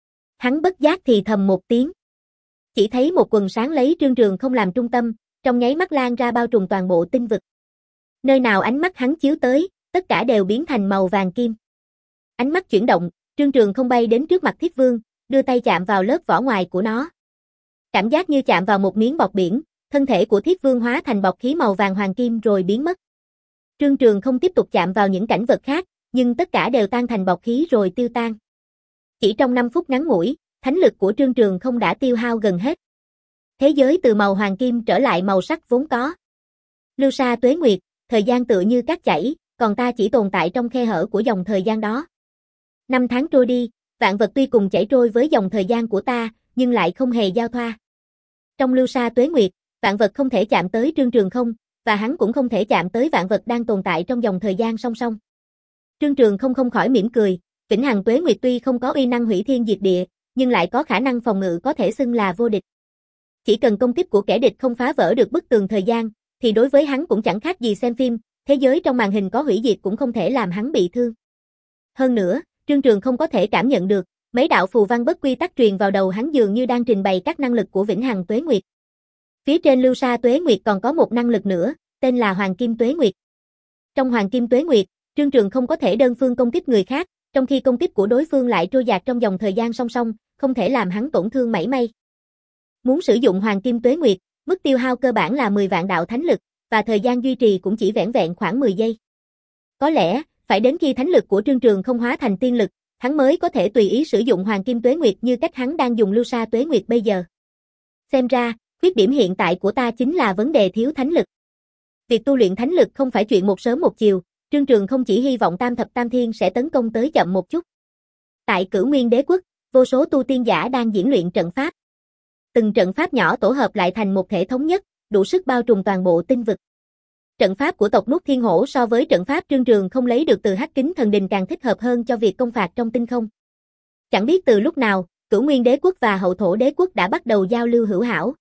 Hắn bất giác thì thầm một tiếng. Chỉ thấy một quần sáng lấy Trương Trường không làm trung tâm, trong nháy mắt lan ra bao trùm toàn bộ tinh vực. Nơi nào ánh mắt hắn chiếu tới, tất cả đều biến thành màu vàng kim. Ánh mắt chuyển động, Trương Trường không bay đến trước mặt Thiết Vương, đưa tay chạm vào lớp vỏ ngoài của nó. Cảm giác như chạm vào một miếng bọt biển, thân thể của Thiết Vương hóa thành bọt khí màu vàng hoàng kim rồi biến mất. Trương Trường không tiếp tục chạm vào những cảnh vật khác, nhưng tất cả đều tan thành bọt khí rồi tiêu tan. Chỉ trong năm phút ngắn ngủi, thánh lực của Trương Trường không đã tiêu hao gần hết. Thế giới từ màu hoàng kim trở lại màu sắc vốn có. Lưu Sa Tuế Nguyệt, thời gian tựa như cát chảy, còn ta chỉ tồn tại trong khe hở của dòng thời gian đó. Năm tháng trôi đi, vạn vật tuy cùng chảy trôi với dòng thời gian của ta, nhưng lại không hề giao thoa. Trong Lưu Sa Tuế Nguyệt, vạn vật không thể chạm tới Trương Trường không, và hắn cũng không thể chạm tới vạn vật đang tồn tại trong dòng thời gian song song. Trương Trường không không khỏi mỉm cười, Vĩnh Hằng Tuế Nguyệt tuy không có uy năng hủy thiên diệt địa, nhưng lại có khả năng phòng ngự có thể xưng là vô địch. Chỉ cần công kích của kẻ địch không phá vỡ được bức tường thời gian, thì đối với hắn cũng chẳng khác gì xem phim, thế giới trong màn hình có hủy diệt cũng không thể làm hắn bị thương. Hơn nữa, Trương Trường không có thể cảm nhận được, mấy đạo phù văn bất quy tắc truyền vào đầu hắn dường như đang trình bày các năng lực của Vĩnh Hằng Tuế Nguyệt. Phía trên Lưu Sa Tuế Nguyệt còn có một năng lực nữa, tên là Hoàng Kim Tuế Nguyệt. Trong Hoàng Kim Tuế Nguyệt, Trương Trường không có thể đơn phương công kích người khác, trong khi công kích của đối phương lại trôi dạt trong dòng thời gian song song, không thể làm hắn tổn thương mảy may. Muốn sử dụng Hoàng Kim Tuế Nguyệt, mức tiêu hao cơ bản là mười vạn đạo thánh lực, và thời gian duy trì cũng chỉ vẻn vẹn khoảng mười giây. Có lẽ, phải đến khi thánh lực của Trương Trường không hóa thành tiên lực, hắn mới có thể tùy ý sử dụng Hoàng Kim Tuế Nguyệt như cách hắn đang dùng Lưu Sa Tuế Nguyệt bây giờ. Xem ra, khuyết điểm hiện tại của ta chính là vấn đề thiếu thánh lực. Việc tu luyện thánh lực không phải chuyện một sớm một chiều, Trương Trường không chỉ hy vọng Tam Thập Tam Thiên sẽ tấn công tới chậm một chút. Tại Cửu Nguyên Đế Quốc, vô số tu tiên giả đang diễn luyện trận pháp. Từng trận pháp nhỏ tổ hợp lại thành một thể thống nhất, đủ sức bao trùm toàn bộ tinh vực. Trận pháp của tộc Nuốt Thiên Hổ so với trận pháp Trương Trường không lấy được từ Hắc Kính Thần Đình càng thích hợp hơn cho việc công phạt trong tinh không. Chẳng biết từ lúc nào, Cửu Nguyên Đế Quốc và Hậu Thổ Đế Quốc đã bắt đầu giao lưu hữu hảo.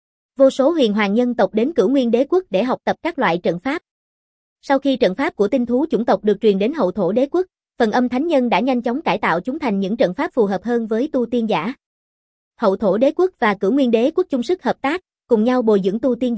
Vô số huyền hoàng nhân tộc đến Cửu Nguyên Đế Quốc để học tập các loại trận pháp. Sau khi trận pháp của tinh thú chủng tộc được truyền đến Hậu Thổ Đế Quốc, Phần Âm Thánh Nhân đã nhanh chóng cải tạo chúng thành những trận pháp phù hợp hơn với tu tiên giả. Hậu Thổ Đế Quốc và Cửu Nguyên Đế Quốc chung sức hợp tác, cùng nhau bồi dưỡng tu tiên giả,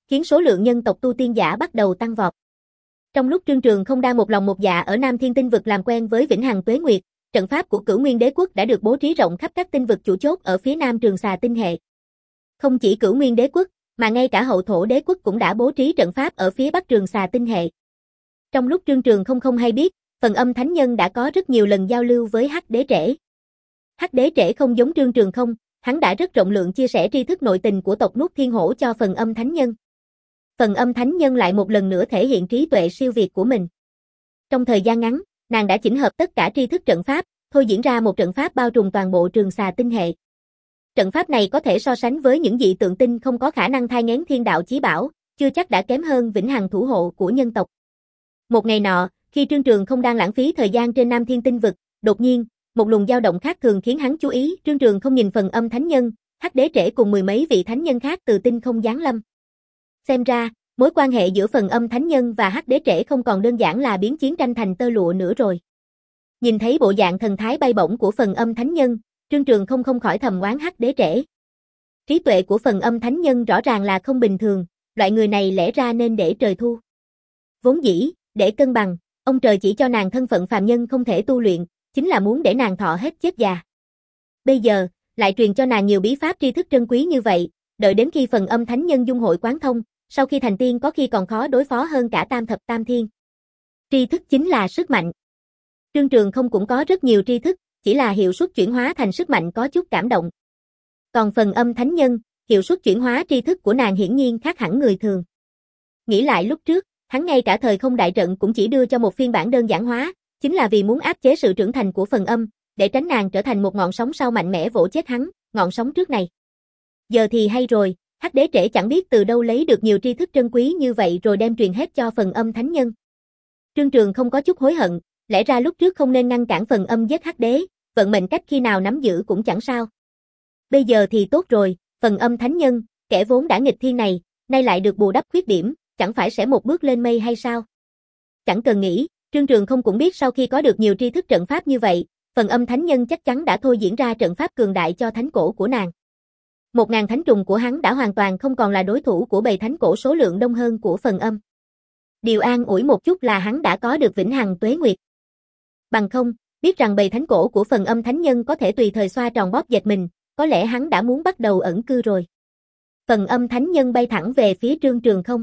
khiến số lượng nhân tộc tu tiên giả bắt đầu tăng vọt. Trong lúc Trương Trường không đang một lòng một dạ ở Nam Thiên Tinh vực làm quen với Vĩnh Hằng Tuế Nguyệt, trận pháp của Cửu Nguyên Đế quốc đã được bố trí rộng khắp các tinh vực chủ chốt ở phía Nam Trường Xà tinh hệ. Không chỉ Cửu Nguyên Đế quốc, mà ngay cả Hậu Thổ Đế quốc cũng đã bố trí trận pháp ở phía Bắc Trường Xà tinh hệ. Trong lúc Trương Trường không không hay biết, Phần Âm Thánh Nhân đã có rất nhiều lần giao lưu với Hắc Đế Trễ. Hắc Đế Trễ không giống Trương Trường không, hắn đã rất rộng lượng chia sẻ tri thức nội tình của tộc Nuốt Thiên Hổ cho Phần Âm Thánh Nhân. Phần Âm Thánh Nhân lại một lần nữa thể hiện trí tuệ siêu việt của mình. Trong thời gian ngắn, nàng đã chỉnh hợp tất cả tri thức trận pháp, thôi diễn ra một trận pháp bao trùm toàn bộ Trường Xà tinh hệ. Trận pháp này có thể so sánh với những dị tượng tinh không có khả năng thai nghén thiên đạo chí bảo, chưa chắc đã kém hơn Vĩnh Hằng thủ hộ của nhân tộc. Một ngày nọ, khi Trương Trường không đang lãng phí thời gian trên Nam Thiên Tinh vực, đột nhiên, một luồng dao động khác thường khiến hắn chú ý. Trương Trường không nhìn Phần Âm Thánh Nhân, Hắc Đế Trễ cùng mười mấy vị thánh nhân khác từ tinh không giáng lâm. Xem ra, mối quan hệ giữa Phần Âm Thánh Nhân và Hắc Đế Trễ không còn đơn giản là biến chiến tranh thành tơ lụa nữa rồi. Nhìn thấy bộ dạng thần thái bay bổng của Phần Âm Thánh Nhân, Trương Trường không không khỏi thầm oán Hắc Đế Trễ. Trí tuệ của Phần Âm Thánh Nhân rõ ràng là không bình thường, loại người này lẽ ra nên để trời thu. Vốn dĩ, để cân bằng, ông trời chỉ cho nàng thân phận phàm nhân không thể tu luyện, chính là muốn để nàng thọ hết chết già. Bây giờ, lại truyền cho nàng nhiều bí pháp tri thức trân quý như vậy, đợi đến khi Phần Âm Thánh Nhân dung hội quán thông, sau khi thành tiên có khi còn khó đối phó hơn cả tam thập tam thiên. Tri thức chính là sức mạnh. Trương Trường không cũng có rất nhiều tri thức, chỉ là hiệu suất chuyển hóa thành sức mạnh có chút cảm động. Còn Phần Âm Thánh Nhân, hiệu suất chuyển hóa tri thức của nàng hiển nhiên khác hẳn người thường. Nghĩ lại lúc trước, hắn ngay cả thời không đại trận cũng chỉ đưa cho một phiên bản đơn giản hóa, chính là vì muốn áp chế sự trưởng thành của Phần Âm, để tránh nàng trở thành một ngọn sóng sau mạnh mẽ vỗ chết hắn, ngọn sóng trước này. Giờ thì hay rồi, Hắc Đế Trễ chẳng biết từ đâu lấy được nhiều tri thức trân quý như vậy rồi đem truyền hết cho Phần Âm Thánh Nhân. Trương Trường không có chút hối hận, lẽ ra lúc trước không nên ngăn cản Phần Âm giết Hắc Đế, vận mệnh cách khi nào nắm giữ cũng chẳng sao. Bây giờ thì tốt rồi, Phần Âm Thánh Nhân, kẻ vốn đã nghịch thiên này, nay lại được bù đắp khuyết điểm, chẳng phải sẽ một bước lên mây hay sao? Chẳng cần nghĩ, Trương Trường không cũng biết sau khi có được nhiều tri thức trận pháp như vậy, Phần Âm Thánh Nhân chắc chắn đã thôi diễn ra trận pháp cường đại cho thánh cổ của nàng. Một ngàn thánh trùng của hắn đã hoàn toàn không còn là đối thủ của bầy thánh cổ số lượng đông hơn của Phần Âm. Điều an ủi một chút là hắn đã có được Vĩnh Hằng Tuế Nguyệt. Bằng không, biết rằng bầy thánh cổ của Phần Âm Thánh Nhân có thể tùy thời xoa tròn bóp dệt mình, có lẽ hắn đã muốn bắt đầu ẩn cư rồi. Phần Âm Thánh Nhân bay thẳng về phía Trương Trường không.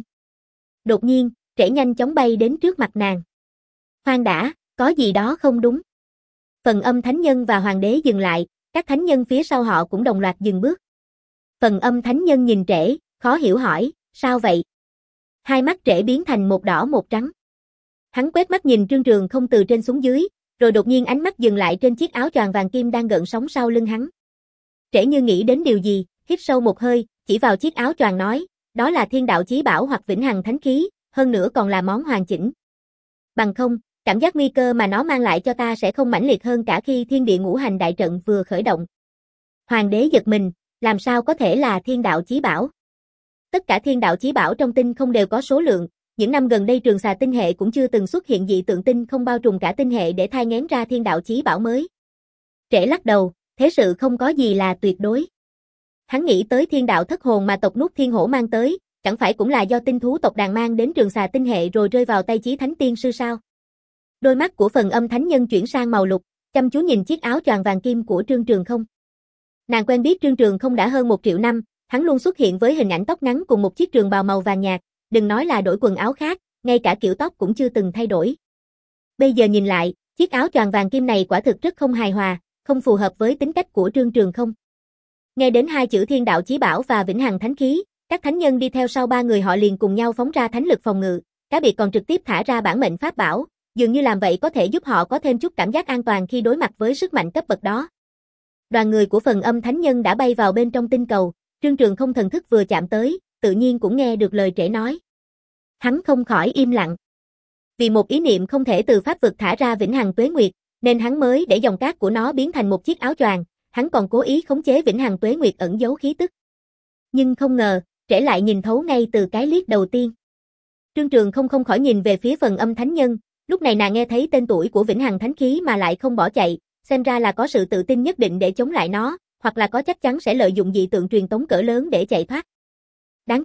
Đột nhiên, Trễ nhanh chóng bay đến trước mặt nàng. Khoan đã, có gì đó không đúng. Phần Âm Thánh Nhân và Hoàng đế dừng lại, các thánh nhân phía sau họ cũng đồng loạt dừng bước. Phần Âm Thánh Nhân nhìn Trễ, khó hiểu hỏi, sao vậy? Hai mắt Trễ biến thành một đỏ một trắng. Hắn quét mắt nhìn Trương Trường không từ trên xuống dưới, rồi đột nhiên ánh mắt dừng lại trên chiếc áo choàng vàng kim đang gợn sóng sau lưng hắn. Trễ như nghĩ đến điều gì, hít sâu một hơi, chỉ vào chiếc áo choàng nói, đó là Thiên Đạo Chí Bảo hoặc Vĩnh Hằng Thánh Khí, hơn nữa còn là món hoàn chỉnh. Bằng không, cảm giác nguy cơ mà nó mang lại cho ta sẽ không mãnh liệt hơn cả khi Thiên Địa Ngũ Hành đại trận vừa khởi động. Hoàng đế giật mình, làm sao có thể là Thiên Đạo Chí Bảo? Tất cả Thiên Đạo Chí Bảo trong tinh không đều có số lượng, những năm gần đây Trường Xà tinh hệ cũng chưa từng xuất hiện dị tượng tinh không bao trùm cả tinh hệ để thai nghén ra Thiên Đạo Chí Bảo mới. Trễ lắc đầu, thế sự không có gì là tuyệt đối. Hắn nghĩ tới Thiên Đạo Thất Hồn mà tộc Nuốt Thiên Hổ mang tới, chẳng phải cũng là do tinh thú tộc đàn mang đến Trường Xà tinh hệ rồi rơi vào tay Chí Thánh Tiên sư sao? Đôi mắt của Phần Âm Thánh Nhân chuyển sang màu lục, chăm chú nhìn chiếc áo choàng vàng kim của Trương Trường không. Nàng quen biết Trương Trường không đã hơn một triệu năm, hắn luôn xuất hiện với hình ảnh tóc ngắn cùng một chiếc trường bào màu vàng nhạt, đừng nói là đổi quần áo khác, ngay cả kiểu tóc cũng chưa từng thay đổi. Bây giờ nhìn lại, chiếc áo choàng vàng kim này quả thực rất không hài hòa, không phù hợp với tính cách của Trương Trường không. Nghe đến hai chữ Thiên Đạo Chí Bảo và Vĩnh Hằng Thánh Khí, các thánh nhân đi theo sau ba người họ liền cùng nhau phóng ra thánh lực phòng ngự, cá biệt còn trực tiếp thả ra bản mệnh pháp bảo, dường như làm vậy có thể giúp họ có thêm chút cảm giác an toàn khi đối mặt với sức mạnh cấp bậc đó. Đoàn người của Phần Âm Thánh Nhân đã bay vào bên trong tinh cầu, Trương Trường không thần thức vừa chạm tới, tự nhiên cũng nghe được lời Trễ nói. Hắn không khỏi im lặng. Vì một ý niệm không thể từ pháp vực thả ra Vĩnh Hằng Tuế Nguyệt, nên hắn mới để dòng cát của nó biến thành một chiếc áo choàng, hắn còn cố ý khống chế Vĩnh Hằng Tuế Nguyệt ẩn giấu khí tức. Nhưng không ngờ, Trễ lại nhìn thấu ngay từ cái liếc đầu tiên. Trương Trường không không khỏi nhìn về phía Phần Âm Thánh Nhân, lúc này nàng nghe thấy tên tuổi của Vĩnh Hằng Thánh Khí mà lại không bỏ chạy, xem ra là có sự tự tin nhất định để chống lại nó, hoặc là có chắc chắn sẽ lợi dụng dị tượng truyền tống cỡ lớn để chạy thoát. Đáng tiếc,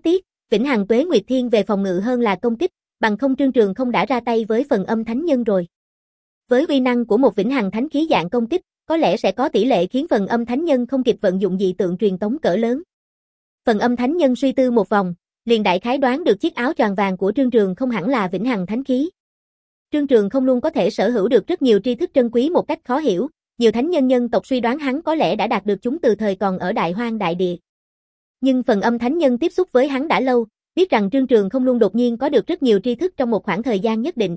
Vĩnh Hằng Tuế Nguyệt thiên về phòng ngự hơn là công kích, bằng không Trương Trường không đã ra tay với phần âm thánh nhân rồi. Với uy năng của một Vĩnh Hằng thánh khí dạng công kích, có lẽ sẽ có tỷ lệ khiến phần âm thánh nhân không kịp vận dụng dị tượng truyền tống cỡ lớn. Phần âm thánh nhân suy tư một vòng, liền đại khái đoán được chiếc áo choàng vàng của Trương Trường không hẳn là Vĩnh Hằng thánh khí. Trương Trường không luôn có thể sở hữu được rất nhiều tri thức trân quý một cách khó hiểu, nhiều thánh nhân nhân tộc suy đoán hắn có lẽ đã đạt được chúng từ thời còn ở Đại Hoang Đại Địa. Nhưng phần âm thánh nhân tiếp xúc với hắn đã lâu, biết rằng Trương Trường không luôn đột nhiên có được rất nhiều tri thức trong một khoảng thời gian nhất định.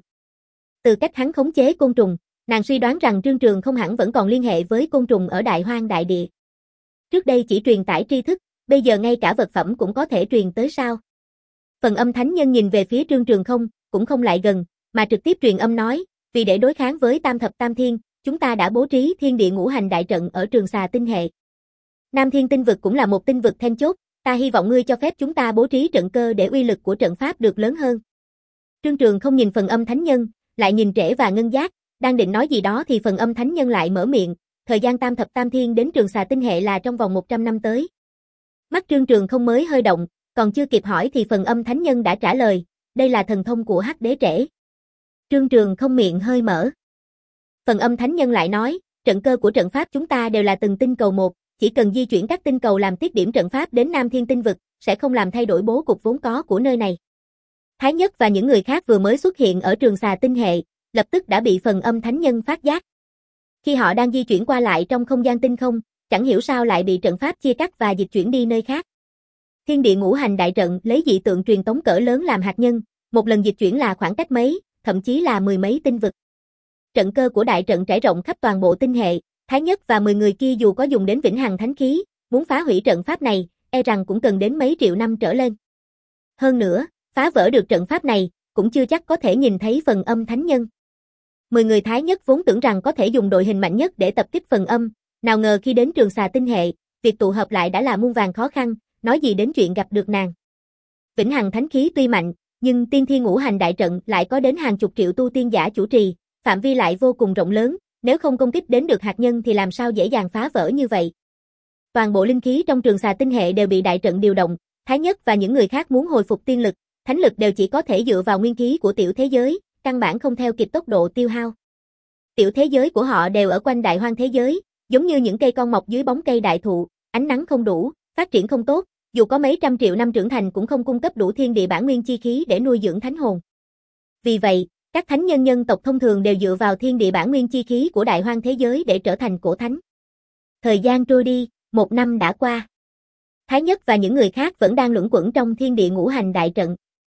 Từ cách hắn khống chế côn trùng, nàng suy đoán rằng Trương Trường không hẳn vẫn còn liên hệ với côn trùng ở Đại Hoang Đại Địa. Trước đây chỉ truyền tải tri thức, bây giờ ngay cả vật phẩm cũng có thể truyền tới sao? Phần âm thánh nhân nhìn về phía Trương Trường không, cũng không lại gần, mà trực tiếp truyền âm nói, vì để đối kháng với Tam Thập Tam Thiên, chúng ta đã bố trí Thiên Địa Ngũ Hành đại trận ở Trường Xà tinh hệ. Nam Thiên tinh vực cũng là một tinh vực then chốt, ta hy vọng ngươi cho phép chúng ta bố trí trận cơ để uy lực của trận pháp được lớn hơn. Trương Trường không nhìn phần âm thánh nhân, lại nhìn Trễ và Ngân Giác, đang định nói gì đó thì phần âm thánh nhân lại mở miệng, thời gian Tam Thập Tam Thiên đến Trường Xà tinh hệ là trong vòng một trăm năm tới. Mắt Trương Trường không mới hơi động, còn chưa kịp hỏi thì phần âm thánh nhân đã trả lời, đây là thần thông của Hắc Đế Trễ. Trương Trường không miệng hơi mở. Phần âm thánh nhân lại nói, trận cơ của trận pháp chúng ta đều là từng tinh cầu một, chỉ cần di chuyển các tinh cầu làm tiếp điểm trận pháp đến Nam Thiên tinh vực, sẽ không làm thay đổi bố cục vốn có của nơi này. Thái Nhất và những người khác vừa mới xuất hiện ở Trường Xà tinh hệ, lập tức đã bị phần âm thánh nhân phát giác. Khi họ đang di chuyển qua lại trong không gian tinh không, chẳng hiểu sao lại bị trận pháp chia cắt và dịch chuyển đi nơi khác. Thiên Địa Ngũ Hành đại trận lấy dị tượng truyền tống cỡ lớn làm hạt nhân, một lần dịch chuyển là khoảng cách mấy, thậm chí là mười mấy tinh vực. Trận cơ của đại trận trải rộng khắp toàn bộ tinh hệ, Thái Nhất và mười người kia dù có dùng đến Vĩnh Hằng thánh khí, muốn phá hủy trận pháp này, e rằng cũng cần đến mấy triệu năm trở lên. Hơn nữa, phá vỡ được trận pháp này, cũng chưa chắc có thể nhìn thấy phần âm thánh nhân. Mười người Thái Nhất vốn tưởng rằng có thể dùng đội hình mạnh nhất để tập kích phần âm, nào ngờ khi đến Trường Xà tinh hệ, việc tụ hợp lại đã là muôn vàn khó khăn, nói gì đến chuyện gặp được nàng. Vĩnh Hằng thánh khí tuy mạnh, nhưng Tiên Thiên Ngũ Hành đại trận lại có đến hàng chục triệu tu tiên giả chủ trì, phạm vi lại vô cùng rộng lớn, nếu không công kích đến được hạt nhân thì làm sao dễ dàng phá vỡ như vậy. Toàn bộ linh khí trong Trường Xà tinh hệ đều bị đại trận điều động, Thái Nhất và những người khác muốn hồi phục tiên lực, thánh lực đều chỉ có thể dựa vào nguyên khí của tiểu thế giới, căn bản không theo kịp tốc độ tiêu hao. Tiểu thế giới của họ đều ở quanh Đại Hoang thế giới, giống như những cây con mọc dưới bóng cây đại thụ, ánh nắng không đủ, phát triển không tốt, dù có mấy trăm triệu năm trưởng thành cũng không cung cấp đủ thiên địa bản nguyên chi khí để nuôi dưỡng thánh hồn. Vì vậy, các thánh nhân nhân tộc thông thường đều dựa vào thiên địa bản nguyên chi khí của Đại Hoang thế giới để trở thành cổ thánh. Thời gian trôi đi, một năm đã qua. Thái Nhất và những người khác vẫn đang luẩn quẩn trong Thiên Địa Ngũ Hành đại trận.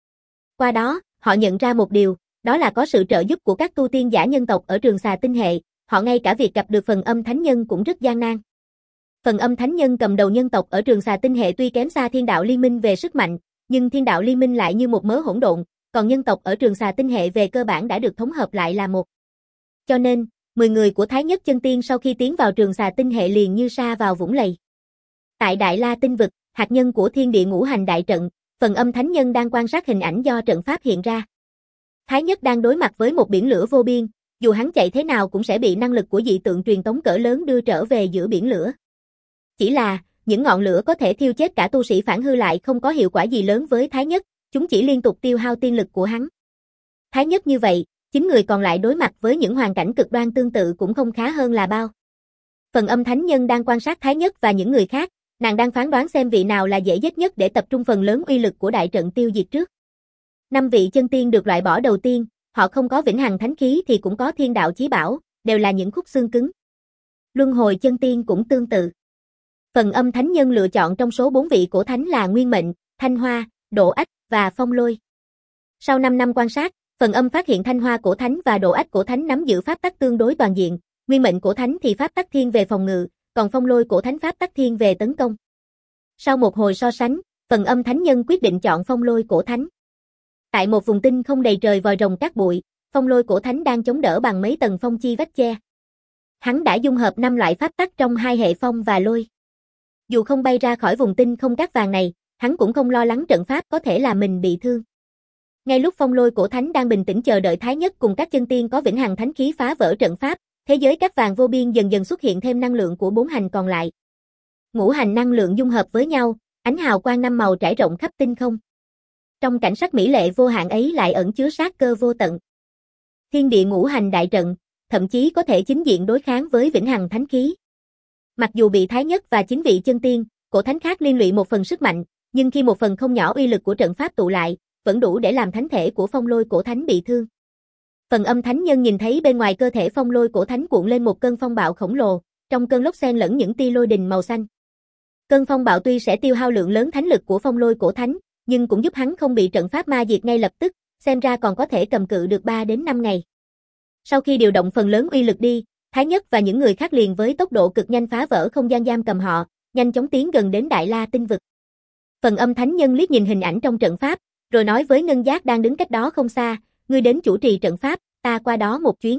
Qua đó, họ nhận ra một điều, đó là có sự trợ giúp của các tu tiên giả nhân tộc ở Trường Xà tinh hệ, họ ngay cả việc gặp được phần âm thánh nhân cũng rất gian nan. Phần âm thánh nhân cầm đầu nhân tộc ở Trường Xà tinh hệ tuy kém xa Thiên Đạo Liên Minh về sức mạnh, nhưng Thiên Đạo Liên Minh lại như một mớ hỗn độn, còn nhân tộc ở Trường Xà tinh hệ về cơ bản đã được thống hợp lại là một. Cho nên, mười người của Thái Nhất chân tiên sau khi tiến vào Trường Xà tinh hệ liền như sa vào vũng lầy. Tại Đại La tinh vực, hạt nhân của Thiên Địa Ngũ Hành đại trận, phần âm thánh nhân đang quan sát hình ảnh do trận pháp hiện ra. Thái Nhất đang đối mặt với một biển lửa vô biên, dù hắn chạy thế nào cũng sẽ bị năng lực của dị tượng truyền tống cỡ lớn đưa trở về giữa biển lửa. Chỉ là, những ngọn lửa có thể thiêu chết cả tu sĩ phản hư lại không có hiệu quả gì lớn với Thái Nhất, chúng chỉ liên tục tiêu hao tiên lực của hắn. Thái Nhất như vậy, chính người còn lại đối mặt với những hoàn cảnh cực đoan tương tự cũng không khá hơn là bao. Phần âm thánh nhân đang quan sát Thái Nhất và những người khác, nàng đang phán đoán xem vị nào là dễ giết nhất để tập trung phần lớn uy lực của đại trận tiêu diệt trước. Năm vị chân tiên được loại bỏ đầu tiên, họ không có Vĩnh Hằng thánh khí thì cũng có Thiên Đạo chí bảo, đều là những khúc xương cứng. Luân hồi chân tiên cũng tương tự. Phần âm thánh nhân lựa chọn trong số bốn vị cổ thánh là Nguyên Mệnh, Thanh Hoa, Độ Ách và Phong Lôi. Sau năm năm quan sát, phần âm phát hiện Thanh Hoa cổ thánh và Độ Ách cổ thánh nắm giữ pháp tắc tương đối toàn diện, Nguyên Mệnh cổ thánh thì pháp tắc thiên về phòng ngự, còn Phong Lôi cổ thánh pháp tắc thiên về tấn công. Sau một hồi so sánh, phần âm thánh nhân quyết định chọn Phong Lôi cổ thánh. Tại một vùng tinh không đầy trời vòi rồng cát bụi, Phong Lôi cổ thánh đang chống đỡ bằng mấy tầng phong chi vách che. Hắn đã dung hợp năm loại pháp tắc trong hai hệ phong và lôi. Dù không bay ra khỏi vùng tinh không cát vàng này, hắn cũng không lo lắng trận pháp có thể làm mình bị thương. Ngay lúc Phong Lôi cổ thánh đang bình tĩnh chờ đợi Thái Nhất cùng các chân tiên có Vĩnh Hằng thánh khí phá vỡ trận pháp, thế giới cát vàng vô biên dần dần xuất hiện thêm năng lượng của bốn hành còn lại. Ngũ hành năng lượng dung hợp với nhau, ánh hào quang năm màu trải rộng khắp tinh không. Trong cảnh sắc mỹ lệ vô hạn ấy lại ẩn chứa sát cơ vô tận. Thiên địa ngũ hành đại trận, thậm chí có thể chính diện đối kháng với vĩnh hằng thánh khí. Mặc dù bị Thái Nhất và chín vị chân tiên, cổ thánh khác liên lụy một phần sức mạnh, nhưng khi một phần không nhỏ uy lực của trận pháp tụ lại, vẫn đủ để làm thánh thể của Phong Lôi cổ thánh bị thương. Phần Âm thánh nhân nhìn thấy bên ngoài cơ thể Phong Lôi cổ thánh cuộn lên một cơn phong bạo khổng lồ, trong cơn lốc xen lẫn những tia lôi đình màu xanh. Cơn phong bạo tuy sẽ tiêu hao lượng lớn thánh lực của Phong Lôi cổ thánh, nhưng cũng giúp hắn không bị trận pháp ma diệt ngay lập tức, xem ra còn có thể cầm cự được ba đến năm ngày. Sau khi điều động phần lớn uy lực đi, Thái Nhất và những người khác liền với tốc độ cực nhanh phá vỡ không gian giam cầm họ, nhanh chóng tiến gần đến Đại La tinh vực. Phần Âm thánh nhân liếc nhìn hình ảnh trong trận pháp, rồi nói với Ngân Giác đang đứng cách đó không xa, ngươi đến chủ trì trận pháp, ta qua đó một chuyến.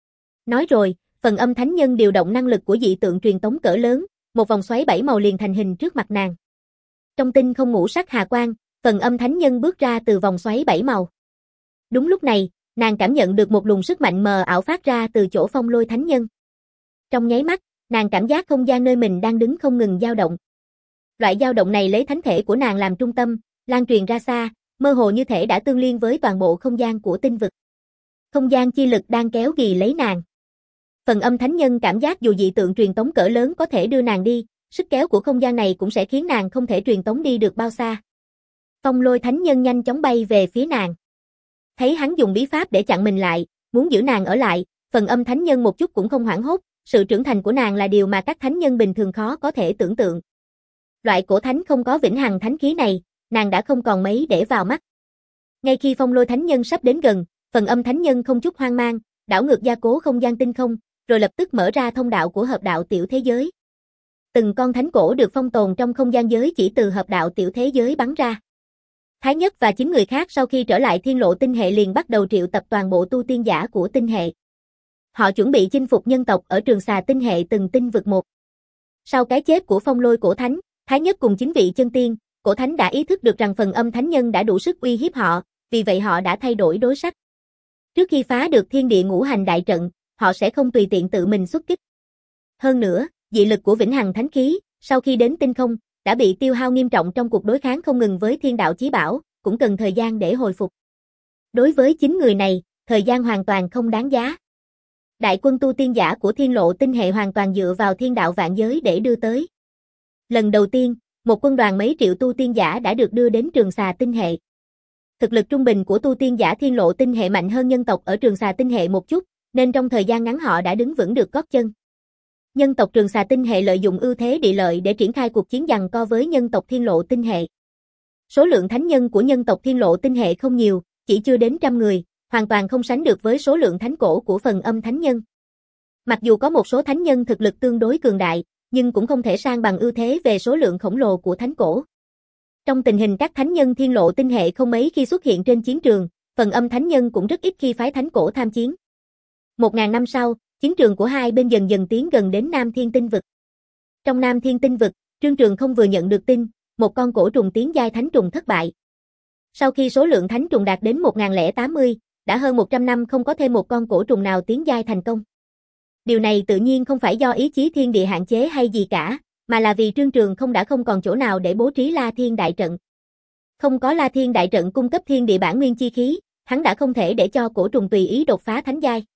Nói rồi, Phần Âm thánh nhân điều động năng lực của dị tượng truyền tống cỡ lớn, một vòng xoáy bảy màu liền thành hình trước mặt nàng. Trong tinh không ngũ sắc hà quang, Phần Âm thánh nhân bước ra từ vòng xoáy bảy màu. Đúng lúc này, nàng cảm nhận được một luồng sức mạnh mờ ảo phát ra từ chỗ Phong Lôi thánh nhân. Trong nháy mắt, nàng cảm giác không gian nơi mình đang đứng không ngừng dao động. Loại dao động này lấy thánh thể của nàng làm trung tâm, lan truyền ra xa, mơ hồ như thể đã tương liên với toàn bộ không gian của tinh vực. Không gian chi lực đang kéo ghì lấy nàng. Phần Âm thánh nhân cảm giác dù dị tượng truyền tống cỡ lớn có thể đưa nàng đi, sức kéo của không gian này cũng sẽ khiến nàng không thể truyền tống đi được bao xa. Phong Lôi thánh nhân nhanh chóng bay về phía nàng. Thấy hắn dùng bí pháp để chặn mình lại, muốn giữ nàng ở lại, Phần Âm thánh nhân một chút cũng không hoảng hốt, sự trưởng thành của nàng là điều mà các thánh nhân bình thường khó có thể tưởng tượng. Loại cổ thánh không có vĩnh hằng thánh khí này, nàng đã không còn mấy để vào mắt. Ngay khi Phong Lôi thánh nhân sắp đến gần, Phần Âm thánh nhân không chút hoang mang, đảo ngược gia cố không gian tinh không, rồi lập tức mở ra thông đạo của hợp đạo tiểu thế giới. Từng con thánh cổ được phong tồn trong không gian giới chỉ từ hợp đạo tiểu thế giới bắn ra. Thái Nhất và chín người khác sau khi trở lại Thiên Lộ tinh hệ liền bắt đầu triệu tập toàn bộ tu tiên giả của tinh hệ. Họ chuẩn bị chinh phục nhân tộc ở Trường Xà tinh hệ từng tinh vực một. Sau cái chết của Phong Lôi cổ thánh, Thái Nhất cùng chín vị chân tiên, cổ thánh đã ý thức được rằng Phần Âm thánh nhân đã đủ sức uy hiếp họ, vì vậy họ đã thay đổi đối sách. Trước khi phá được thiên địa ngũ hành đại trận, họ sẽ không tùy tiện tự mình xuất kích. Hơn nữa, dị lực của vĩnh hằng thánh khí, sau khi đến tinh không, đã bị tiêu hao nghiêm trọng trong cuộc đối kháng không ngừng với thiên đạo chí bảo, cũng cần thời gian để hồi phục. Đối với chín người này, thời gian hoàn toàn không đáng giá. Đại quân tu tiên giả của Thiên Lộ tinh hệ hoàn toàn dựa vào thiên đạo vạn giới để đưa tới. Lần đầu tiên, một quân đoàn mấy triệu tu tiên giả đã được đưa đến Trường Xà tinh hệ. Thực lực trung bình của tu tiên giả Thiên Lộ tinh hệ mạnh hơn nhân tộc ở Trường Xà tinh hệ một chút, nên trong thời gian ngắn họ đã đứng vững được gót chân. Nhân tộc Trường Xà tinh hệ lợi dụng ưu thế địa lợi để triển khai cuộc chiến giằng co với nhân tộc Thiên Lộ tinh hệ. Số lượng thánh nhân của nhân tộc Thiên Lộ tinh hệ không nhiều, chỉ chưa đến trăm người, hoàn toàn không sánh được với số lượng thánh cổ của Phần Âm thánh nhân. Mặc dù có một số thánh nhân thực lực tương đối cường đại, nhưng cũng không thể san bằng ưu thế về số lượng khổng lồ của thánh cổ. Trong tình hình các thánh nhân Thiên Lộ tinh hệ không mấy khi xuất hiện trên chiến trường, Phần Âm thánh nhân cũng rất ít khi phái thánh cổ tham chiến. Một ngàn năm sau, chiến trường của hai bên dần dần tiến gần đến Nam Thiên tinh vực. Trong Nam Thiên tinh vực, Trương Trường không vừa nhận được tin, một con cổ trùng tiến giai thánh trùng thất bại. Sau khi số lượng thánh trùng đạt đến một nghìn lẻ tám mươi, đã hơn một trăm năm không có thêm một con cổ trùng nào tiến giai thành công. Điều này tự nhiên không phải do ý chí thiên địa hạn chế hay gì cả, mà là vì Trương Trường không đã không còn chỗ nào để bố trí La Thiên đại trận. Không có La Thiên đại trận cung cấp thiên địa bản nguyên chi khí, hắn đã không thể để cho cổ trùng tùy ý đột phá thánh giai.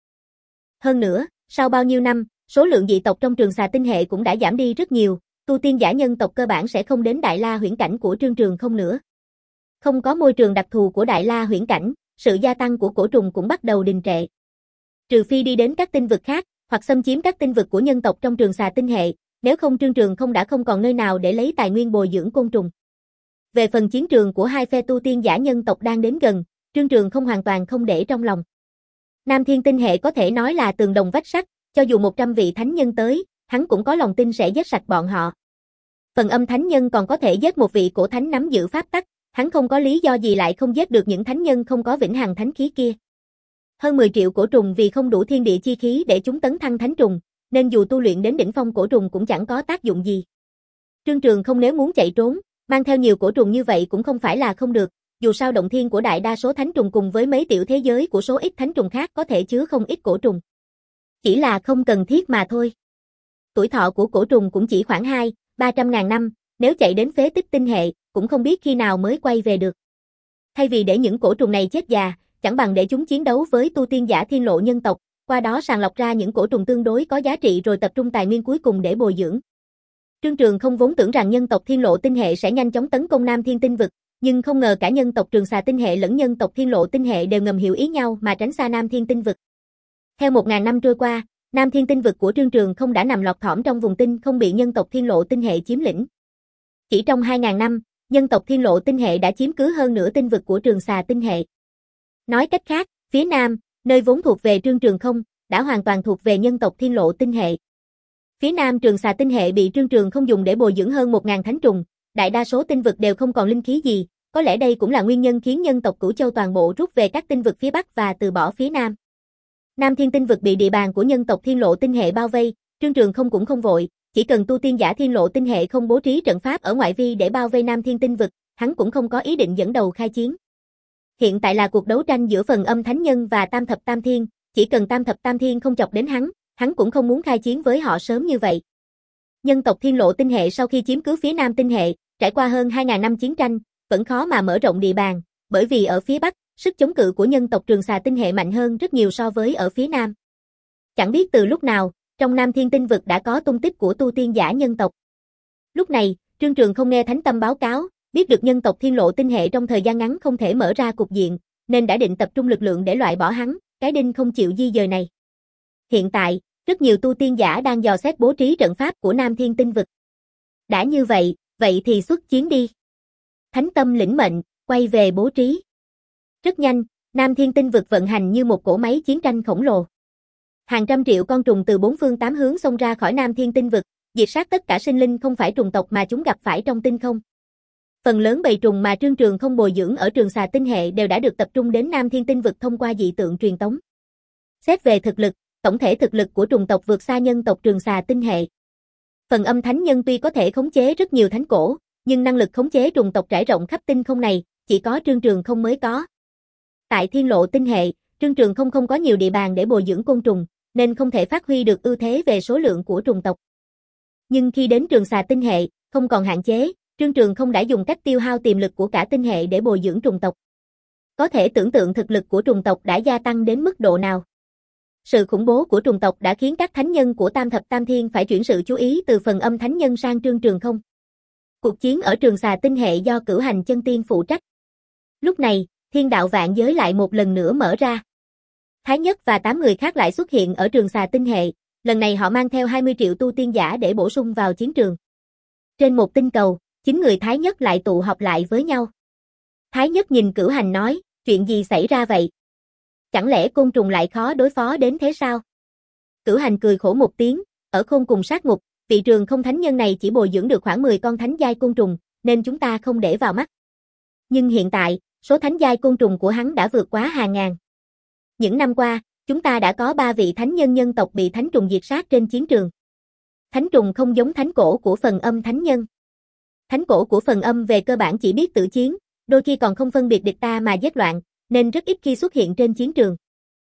Hơn nữa, sau bao nhiêu năm, số lượng dị tộc trong Trường Xà tinh hệ cũng đã giảm đi rất nhiều, tu tiên giả nhân tộc cơ bản sẽ không đến Đại La huyễn cảnh của Trương Trường không nữa. Không có môi trường đặc thù của Đại La huyễn cảnh, sự gia tăng của cổ trùng cũng bắt đầu đình trệ. Trừ phi đi đến các tinh vực khác, hoặc xâm chiếm các tinh vực của nhân tộc trong Trường Xà tinh hệ, nếu không Trương Trường không đã không còn nơi nào để lấy tài nguyên bồi dưỡng côn trùng. Về phần chiến trường của hai phe tu tiên giả nhân tộc đang đến gần, Trương Trường không hoàn toàn không để trong lòng. Nam Thiên tinh hệ có thể nói là tường đồng vách sắt, cho dù một trăm vị thánh nhân tới, hắn cũng có lòng tin sẽ giết sạch bọn họ. Phần Âm thánh nhân còn có thể giết một vị cổ thánh nắm giữ pháp tắc, hắn không có lý do gì lại không giết được những thánh nhân không có vĩnh hằng thánh khí kia. Hơn mười triệu cổ trùng vì không đủ thiên địa chi khí để chúng tấn thăng thánh trùng, nên dù tu luyện đến đỉnh phong cổ trùng cũng chẳng có tác dụng gì. Trương Trường không nếu muốn chạy trốn, mang theo nhiều cổ trùng như vậy cũng không phải là không được, dù sao động thiên của đại đa số thánh trùng cùng với mấy tiểu thế giới của số ít thánh trùng khác có thể chứa không ít cổ trùng. Chỉ là không cần thiết mà thôi. Tuổi thọ của cổ trùng cũng chỉ khoảng hai, ba trăm ngàn năm, nếu chạy đến phế tích tinh hệ, cũng không biết khi nào mới quay về được. Thay vì để những cổ trùng này chết già, chẳng bằng để chúng chiến đấu với tu tiên giả thiên lộ nhân tộc, qua đó sàng lọc ra những cổ trùng tương đối có giá trị rồi tập trung tài nguyên cuối cùng để bồi dưỡng. Trương Trường không vốn tưởng rằng nhân tộc thiên lộ tinh hệ sẽ nhanh chóng tấn công Nam Thiên tinh vực, nhưng không ngờ cả nhân tộc Trường Xà tinh hệ lẫn nhân tộc thiên lộ tinh hệ đều ngầm hiểu ý nhau mà tránh xa Nam Thiên tinh vực. Theo một ngàn năm trôi qua, Nam Thiên tinh vực của Trương Trường không đã nằm lọt thỏm trong vùng tinh không bị nhân tộc thiên lộ tinh hệ chiếm lĩnh. Chỉ trong hai ngàn năm, nhân tộc thiên lộ tinh hệ đã chiếm cứ hơn nửa tinh vực của Trường Xà tinh hệ. Nói cách khác, phía Nam, nơi vốn thuộc về Trương Trường không, đã hoàn toàn thuộc về nhân tộc thiên lộ tinh hệ. Phía Nam Trường Xà tinh hệ bị Trương Trường không dùng để bồi dưỡng hơn một nghìn thánh trùng, đại đa số tinh vực đều không còn linh khí gì, có lẽ đây cũng là nguyên nhân khiến nhân tộc Cửu Châu toàn bộ rút về các tinh vực phía Bắc và từ bỏ phía Nam. Nam Thiên tinh vực bị địa bàn của nhân tộc thiên lộ tinh hệ bao vây, Trương Trường không cũng không vội, chỉ cần tu tiên giả thiên lộ tinh hệ không bố trí trận pháp ở ngoại vi để bao vây Nam Thiên tinh vực, hắn cũng không có ý định dẫn đầu khai chiến. Hiện tại là cuộc đấu tranh giữa Phần Âm Thánh Nhân và Tam Thập Tam Thiên, chỉ cần Tam Thập Tam Thiên không chọc đến hắn, hắn cũng không muốn khai chiến với họ sớm như vậy. Nhân tộc thiên lộ tinh hệ sau khi chiếm cứ phía Nam tinh hệ, trải qua hơn hai ngàn năm chiến tranh, vẫn khó mà mở rộng địa bàn, bởi vì ở phía Bắc, sức chống cự của nhân tộc Trường Xà tinh hệ mạnh hơn rất nhiều so với ở phía Nam. Chẳng biết từ lúc nào, trong Nam Thiên tinh vực đã có tung tích của tu tiên giả nhân tộc. Lúc này, Trương Trường không nghe Thánh Tâm báo cáo, biết được nhân tộc thiên lộ tinh hệ trong thời gian ngắn không thể mở ra cục diện, nên đã định tập trung lực lượng để loại bỏ hắn, cái đinh không chịu di dời này. Hiện tại, rất nhiều tu tiên giả đang dò xét bố trí trận pháp của Nam Thiên tinh vực. Đã như vậy, vậy thì xuất chiến đi. Thánh Tâm lĩnh mệnh, quay về bố trí. Rất nhanh, Nam Thiên tinh vực vận hành như một cỗ máy chiến tranh khổng lồ. Hàng trăm triệu con trùng từ bốn phương tám hướng xông ra khỏi Nam Thiên tinh vực, diệt sát tất cả sinh linh không phải trùng tộc mà chúng gặp phải trong tinh không. Phần lớn bầy trùng mà Trương Trường không bồi dưỡng ở Trường Xà tinh hệ đều đã được tập trung đến Nam Thiên tinh vực thông qua dị tượng truyền tống. Xét về thực lực, tổng thể thực lực của trùng tộc vượt xa nhân tộc Trường Xà tinh hệ. Phần Âm Thánh Nhân tuy có thể khống chế rất nhiều thánh cổ, nhưng năng lực khống chế trùng tộc trải rộng khắp tinh không này, chỉ có Trương Trường không mới có. Tại thiên lộ tinh hệ, Trương Trường không không có nhiều địa bàn để bồi dưỡng côn trùng, nên không thể phát huy được ưu thế về số lượng của trùng tộc. Nhưng khi đến Trường Xà tinh hệ, không còn hạn chế, Trương Trường không đã dùng cách tiêu hao tiềm lực của cả tinh hệ để bồi dưỡng trùng tộc. Có thể tưởng tượng thực lực của trùng tộc đã gia tăng đến mức độ nào. Sự khủng bố của trùng tộc đã khiến các thánh nhân của Tam Thập Tam Thiên phải chuyển sự chú ý từ Phần Âm Thánh Nhân sang Trương Trường không. Cuộc chiến ở Trường Xà tinh hệ do Cửu Hành Chân Tiên phụ trách. Lúc này, thiên đạo vạn giới lại một lần nữa mở ra. Thái Nhất và tám người khác lại xuất hiện ở Trường Xà tinh hệ, lần này họ mang theo hai mươi triệu tu tiên giả để bổ sung vào chiến trường. Trên một tinh cầu, chín người Thái Nhất lại tụ họp lại với nhau. Thái Nhất nhìn Cửu Hành nói, chuyện gì xảy ra vậy? Chẳng lẽ côn trùng lại khó đối phó đến thế sao? Cửu Hành cười khổ một tiếng, ở Khôn Cùng Sát Ngục, vị Trường Không thánh nhân này chỉ bồi dưỡng được khoảng mười con thánh giai côn trùng, nên chúng ta không để vào mắt. Nhưng hiện tại, số thánh giai côn trùng của hắn đã vượt quá hàng ngàn. Những năm qua, chúng ta đã có ba vị thánh nhân nhân tộc bị thánh trùng diệt sát trên chiến trường. Thánh trùng không giống thánh cổ của Phần Âm thánh nhân. Thánh cổ của Phần Âm về cơ bản chỉ biết tự chiến, đôi khi còn không phân biệt địch ta mà giết loạn, nên rất ít khi xuất hiện trên chiến trường.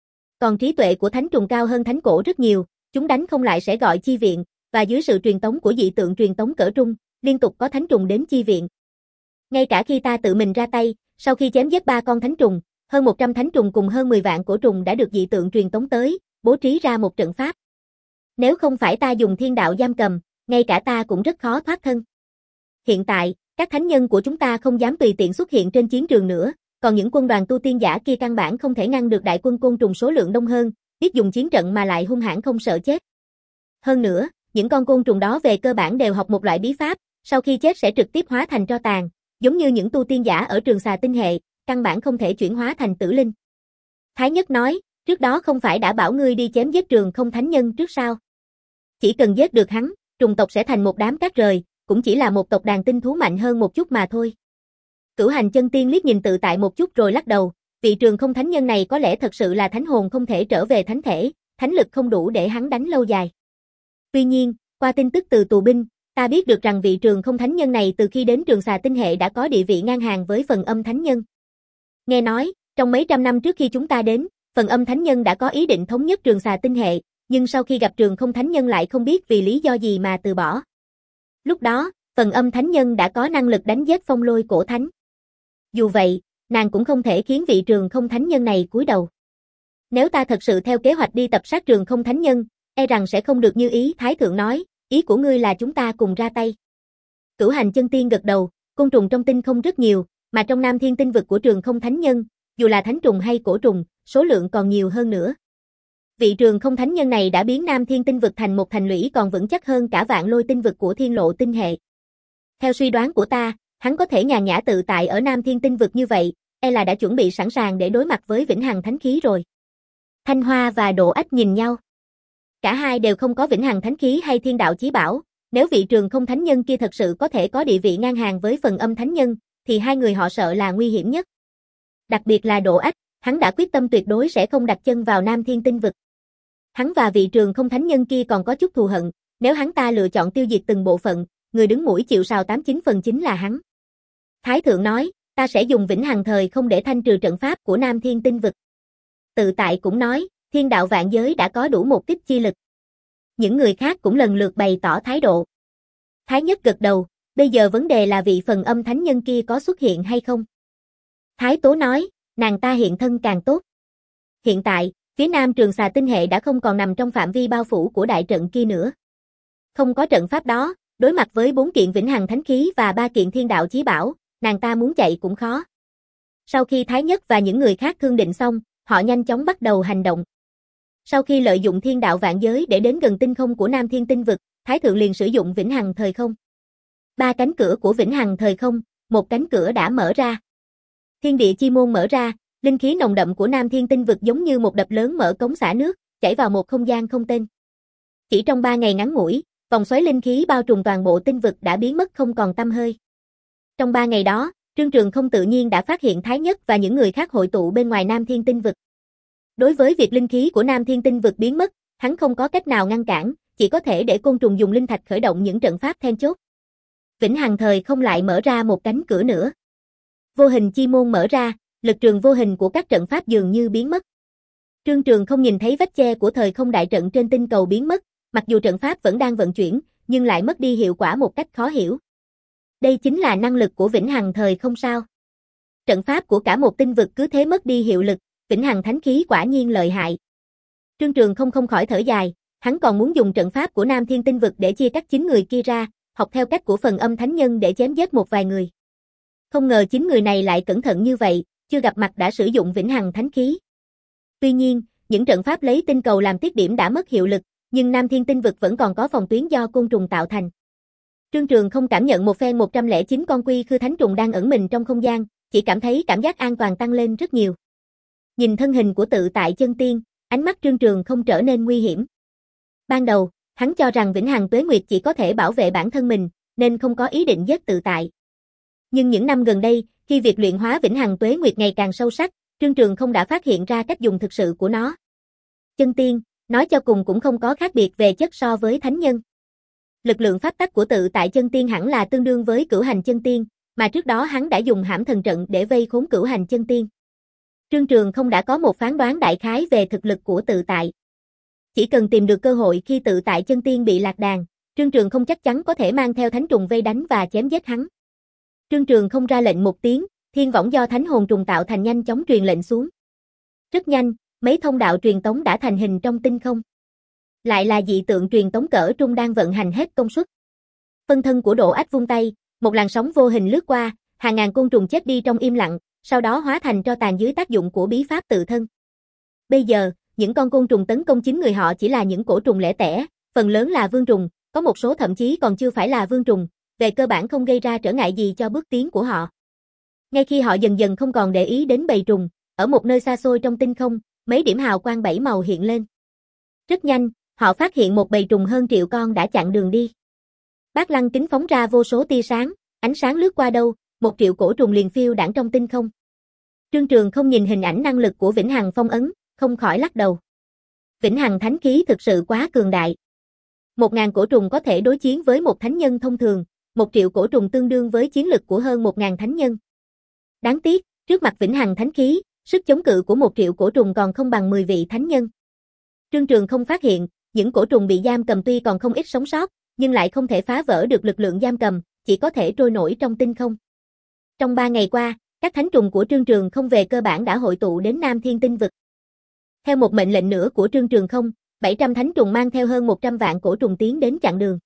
Còn trí tuệ của thánh trùng cao hơn thánh cổ rất nhiều, chúng đánh không lại sẽ gọi chi viện, và dưới sự truyền tống của dị tượng truyền tống cỡ trung, liên tục có thánh trùng đến chi viện. Ngay cả khi ta tự mình ra tay, sau khi chém giết ba con thánh trùng, hơn một trăm thánh trùng cùng hơn mười vạn cổ trùng đã được dị tượng truyền tống tới, bố trí ra một trận pháp. Nếu không phải ta dùng thiên đạo giam cầm, ngay cả ta cũng rất khó thoát thân. Hiện tại, các thánh nhân của chúng ta không dám tùy tiện xuất hiện trên chiến trường nữa, còn những quân đoàn tu tiên giả kia căn bản không thể ngăn được đại quân côn trùng số lượng đông hơn, biết dùng chiến trận mà lại hung hãn không sợ chết. Hơn nữa, những con côn trùng đó về cơ bản đều học một loại bí pháp, sau khi chết sẽ trực tiếp hóa thành tro tàn, giống như những tu tiên giả ở Trường Xà tinh hệ, căn bản không thể chuyển hóa thành tử linh. Thái Nhất nói, trước đó không phải đã bảo ngươi đi chém giết Trường Không thánh nhân trước sao? Chỉ cần giết được hắn, trùng tộc sẽ thành một đám cát rời, cũng chỉ là một tộc đàn tinh thú mạnh hơn một chút mà thôi. Cửu Hành Chân Tiên liếc nhìn tự tại một chút rồi lắc đầu, vị Trường Không thánh nhân này có lẽ thật sự là thánh hồn không thể trở về thánh thể, thánh lực không đủ để hắn đánh lâu dài. Tuy nhiên, qua tin tức từ tù binh, ta biết được rằng vị Trường Không thánh nhân này từ khi đến Trường Xà tinh hệ đã có địa vị ngang hàng với Phần Âm thánh nhân. Nghe nói, trong mấy trăm năm trước khi chúng ta đến, Phần Âm thánh nhân đã có ý định thống nhất Trường Xà tinh hệ, nhưng sau khi gặp Trường Không thánh nhân lại không biết vì lý do gì mà từ bỏ. Lúc đó, Phần Âm thánh nhân đã có năng lực đánh giết Phong Lôi cổ thánh. Dù vậy, nàng cũng không thể khiến vị Trường Không thánh nhân này cúi đầu. Nếu ta thật sự theo kế hoạch đi tập sát Trường Không thánh nhân, e rằng sẽ không được như ý. Thái thượng nói, ý của ngươi là chúng ta cùng ra tay. Cửu Hành chân tiên gật đầu, côn trùng trong tinh không rất nhiều, mà trong Nam Thiên tinh vực của Trường Không thánh nhân, dù là thánh trùng hay cổ trùng, số lượng còn nhiều hơn nữa. Vị Trường Không thánh nhân này đã biến Nam Thiên tinh vực thành một thành lũy còn vững chắc hơn cả Vạn Lôi tinh vực của Thiên Lộ tinh hệ. Theo suy đoán của ta, hắn có thể nhàn nhã tự tại ở Nam Thiên tinh vực như vậy, e là đã chuẩn bị sẵn sàng để đối mặt với Vĩnh Hằng thánh khí rồi. Thanh Hoa và Độ Ách nhìn nhau. Cả hai đều không có Vĩnh Hằng thánh khí hay Thiên đạo chí bảo, nếu vị Trường Không thánh nhân kia thật sự có thể có địa vị ngang hàng với Phần Âm thánh nhân, thì hai người họ sợ là nguy hiểm nhất. Đặc biệt là Độ Ách, hắn đã quyết tâm tuyệt đối sẽ không đặt chân vào Nam Thiên tinh vực. Hắn và vị Trường Không thánh nhân kia còn có chút thù hận, nếu hắn ta lựa chọn tiêu diệt từng bộ phận, người đứng mũi chịu sào tám chín phần chính là hắn. Thái thượng nói, ta sẽ dùng Vĩnh Hằng thời không để thanh trừ trận pháp của Nam Thiên tinh vực. Tự tại cũng nói, thiên đạo vạn giới đã có đủ một kích chi lực. Những người khác cũng lần lượt bày tỏ thái độ. Thái nhất gật đầu, bây giờ vấn đề là vị Phần Âm thánh nhân kia có xuất hiện hay không. Thái tố nói, nàng ta hiện thân càng tốt. Hiện tại, phía Nam Trường Xà tinh hệ đã không còn nằm trong phạm vi bao phủ của đại trận kia nữa. Không có trận pháp đó, đối mặt với bốn kiện Vĩnh Hằng thánh khí và ba kiện Thiên đạo chí bảo, nàng ta muốn chạy cũng khó. Sau khi Thái nhất và những người khác thương định xong, họ nhanh chóng bắt đầu hành động. Sau khi lợi dụng thiên đạo vạn giới để đến gần tinh không của Nam Thiên tinh vực, Thái thượng liền sử dụng Vĩnh Hằng thời không. Ba cánh cửa của Vĩnh Hằng thời không, một cánh cửa đã mở ra. Thiên địa chi môn mở ra, linh khí nồng đậm của Nam Thiên tinh vực giống như một đập lớn mở cống xả nước, chảy vào một không gian không tên. Chỉ trong ba ngày ngắn ngủi, vòng xoáy linh khí bao trùm toàn bộ tinh vực đã biến mất không còn tăm hơi. Trong ba ngày đó, Trương Trường Không tự nhiên đã phát hiện Thái nhất và những người khác hội tụ bên ngoài Nam Thiên tinh vực. Đối với việc linh khí của Nam Thiên tinh vực biến mất, hắn không có cách nào ngăn cản, chỉ có thể để côn trùng dùng linh thạch khởi động những trận pháp then chốt. Vĩnh Hằng thời không lại mở ra một cánh cửa nữa. Vô hình chi môn mở ra, lực trường vô hình của các trận pháp dường như biến mất. Trương Trường Không nhìn thấy vách che của thời không đại trận trên tinh cầu biến mất, mặc dù trận pháp vẫn đang vận chuyển, nhưng lại mất đi hiệu quả một cách khó hiểu. Đây chính là năng lực của Vĩnh Hằng thời không sao? Trận pháp của cả một tinh vực cứ thế mất đi hiệu lực, Vĩnh Hằng thánh khí quả nhiên lợi hại. Trương Trường Không không khỏi thở dài, hắn còn muốn dùng trận pháp của Nam Thiên tinh vực để chia cắt chín người kia ra, học theo cách của Phần Âm thánh nhân để chém giết một vài người. Không ngờ chín người này lại cẩn thận như vậy, chưa gặp mặt đã sử dụng Vĩnh Hằng thánh khí. Tuy nhiên, những trận pháp lấy tinh cầu làm tiết điểm đã mất hiệu lực, nhưng Nam Thiên tinh vực vẫn còn có phòng tuyến do côn trùng tạo thành. Trương Trường Không cảm nhận một phen một trăm lẻ chín con quy khư thánh trùng đang ẩn mình trong không gian, chỉ cảm thấy cảm giác an toàn tăng lên rất nhiều. Nhìn thân hình của tự tại chân tiên, ánh mắt Trương Trường Không trở nên nguy hiểm. Ban đầu, hắn cho rằng Vĩnh Hằng tuế nguyệt chỉ có thể bảo vệ bản thân mình, nên không có ý định giết tự tại. Nhưng những năm gần đây, khi việc luyện hóa Vĩnh Hằng tuế nguyệt ngày càng sâu sắc, Trương Trường Không đã phát hiện ra cách dùng thực sự của nó. Chân tiên, nói cho cùng cũng không có khác biệt về chất so với thánh nhân. Lực lượng pháp tắc của tự tại chân tiên hẳn là tương đương với Cửu Hành chân tiên, mà trước đó hắn đã dùng Hãm thần trận để vây khốn Cửu Hành chân tiên. Trương Trường Không đã có một phán đoán đại khái về thực lực của tự tại. Chỉ cần tìm được cơ hội khi tự tại chân tiên bị lạc đàn, Trương Trường Không chắc chắn có thể mang theo thánh trùng vây đánh và chém giết hắn. Trương Trường Không ra lệnh một tiếng, thiên võng do thánh hồn trùng tạo thành nhanh chóng truyền lệnh xuống. Rất nhanh, mấy thông đạo truyền tống đã thành hình trong tinh không. Lại là dị tượng truyền tống cỡ trung đang vận hành hết công suất. Phân thân của Độ Ách vung tay, một làn sóng vô hình lướt qua, hàng ngàn côn trùng chết đi trong im lặng, sau đó hóa thành tro tàn dưới tác dụng của bí pháp tự thân. Bây giờ, những con côn trùng tấn công chính người họ chỉ là những cổ trùng lẻ tẻ, phần lớn là vương trùng, có một số thậm chí còn chưa phải là vương trùng, về cơ bản không gây ra trở ngại gì cho bước tiến của họ. Ngay khi họ dần dần không còn để ý đến bầy trùng, ở một nơi xa xôi trong tinh không, mấy điểm hào quang bảy màu hiện lên. Rất nhanh, họ phát hiện một bầy trùng hơn triệu con đã chặn đường đi. Bát Lăng kính phóng ra vô số tia sáng, ánh sáng lướt qua đâu, một triệu cổ trùng liền phiêu đãng trong tinh không. Trương Trường Không nhìn hình ảnh năng lực của Vĩnh Hằng phong ấn, không khỏi lắc đầu. Vĩnh Hằng thánh khí thực sự quá cường đại. Một ngàn cổ trùng có thể đối chiến với một thánh nhân thông thường, một triệu cổ trùng tương đương với chiến lực của hơn một ngàn thánh nhân. Đáng tiếc, trước mặt Vĩnh Hằng thánh khí, sức chống cự của một triệu cổ trùng còn không bằng mười vị thánh nhân. Trương Trường Không phát hiện, những cổ trùng bị giam cầm tuy còn không ít sống sót, nhưng lại không thể phá vỡ được lực lượng giam cầm, chỉ có thể trôi nổi trong tinh không. Trong ba ngày qua, các thánh trùng của Trương Trường Không về cơ bản đã hội tụ đến Nam Thiên Tinh Vực. Theo một mệnh lệnh nữa của Trương Trường Không, bảy trăm thánh trùng mang theo hơn một trăm vạn cổ trùng tiến đến chặn đường.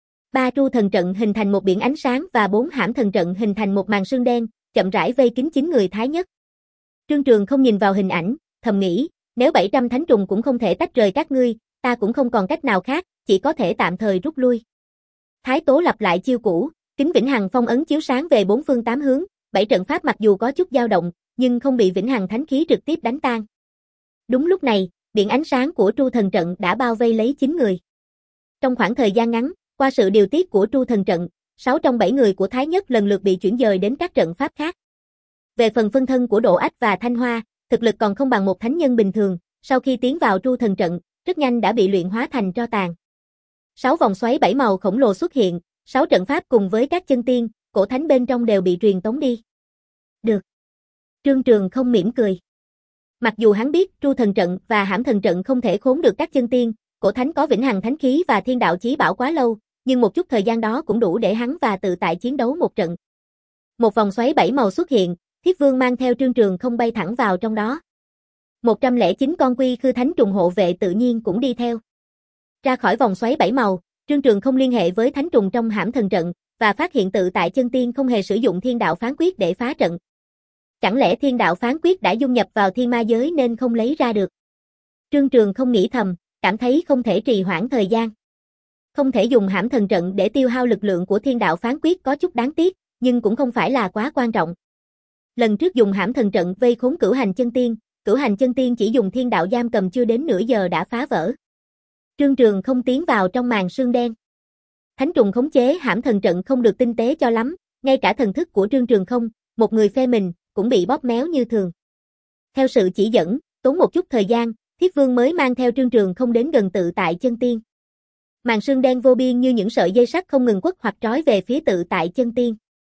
Ba tru thần trận hình thành một biển ánh sáng và bốn hãm thần trận hình thành một màn sương đen, chậm rãi vây kín chín người Thái Nhất. Trương Trường Không nhìn vào hình ảnh, thầm nghĩ, nếu bảy trăm thánh trùng cũng không thể tách rời các ngươi, ta cũng không còn cách nào khác, chỉ có thể tạm thời rút lui. Thái Tố lặp lại chiêu cũ, kính vĩnh hằng phong ấn chiếu sáng về bốn phương tám hướng, bảy trận pháp mặc dù có chút dao động, nhưng không bị vĩnh hằng thánh khí trực tiếp đánh tan. Đúng lúc này, biển ánh sáng của tru thần trận đã bao vây lấy chín người. Trong khoảng thời gian ngắn, qua sự điều tiết của tru thần trận, sáu trong bảy người của Thái Nhất lần lượt bị chuyển dời đến các trận pháp khác. Về phần phân thân của Độ Ách và Thanh Hoa, thực lực còn không bằng một thánh nhân bình thường, sau khi tiến vào tru thần trận, rất nhanh đã bị luyện hóa thành tro tàn. Sáu vòng xoáy bảy màu khổng lồ xuất hiện, sáu trận pháp cùng với các chân tiên, cổ thánh bên trong đều bị truyền tống đi. Được. Trương Trường Không mỉm cười. Mặc dù hắn biết tru thần trận và hãm thần trận không thể khốn được các chân tiên, cổ thánh có vĩnh hằng thánh khí và thiên đạo chí bảo quá lâu, nhưng một chút thời gian đó cũng đủ để hắn và tự tại chiến đấu một trận. Một vòng xoáy bảy màu xuất hiện, Thiết Vương mang theo Trương Trường Không bay thẳng vào trong đó. một trăm lẻ chín con quy khư thánh trùng hộ vệ tự nhiên cũng đi theo. Ra khỏi vòng xoáy bảy màu, Trương Trường Không liên hệ với thánh trùng trong hãm thần trận, và phát hiện tự tại chân tiên không hề sử dụng thiên đạo phán quyết để phá trận. Chẳng lẽ thiên đạo phán quyết đã dung nhập vào thiên ma giới nên không lấy ra được? Trương Trường Không nghĩ thầm, cảm thấy không thể trì hoãn thời gian. Không thể dùng hãm thần trận để tiêu hao lực lượng của thiên đạo phán quyết có chút đáng tiếc, nhưng cũng không phải là quá quan trọng. Lần trước dùng hãm thần trận vây khốn cửu hành chân tiên, cửu hành chân tiên chỉ dùng thiên đạo giam cầm chưa đến nửa giờ đã phá vỡ. Trương Trường Không tiến vào trong màn sương đen. Thánh trùng khống chế hãm thần trận không được tinh tế cho lắm, ngay cả thần thức của Trương Trường Không, một người phe mình, cũng bị bóp méo như thường. Theo sự chỉ dẫn, tốn một chút thời gian, Thiết Vương mới mang theo Trương Trường Không đến gần tự tại chân tiên. Màn sương đen vô biên như những sợi dây sắt không ngừng quất hoặc trói về phía tự tại chân tiên.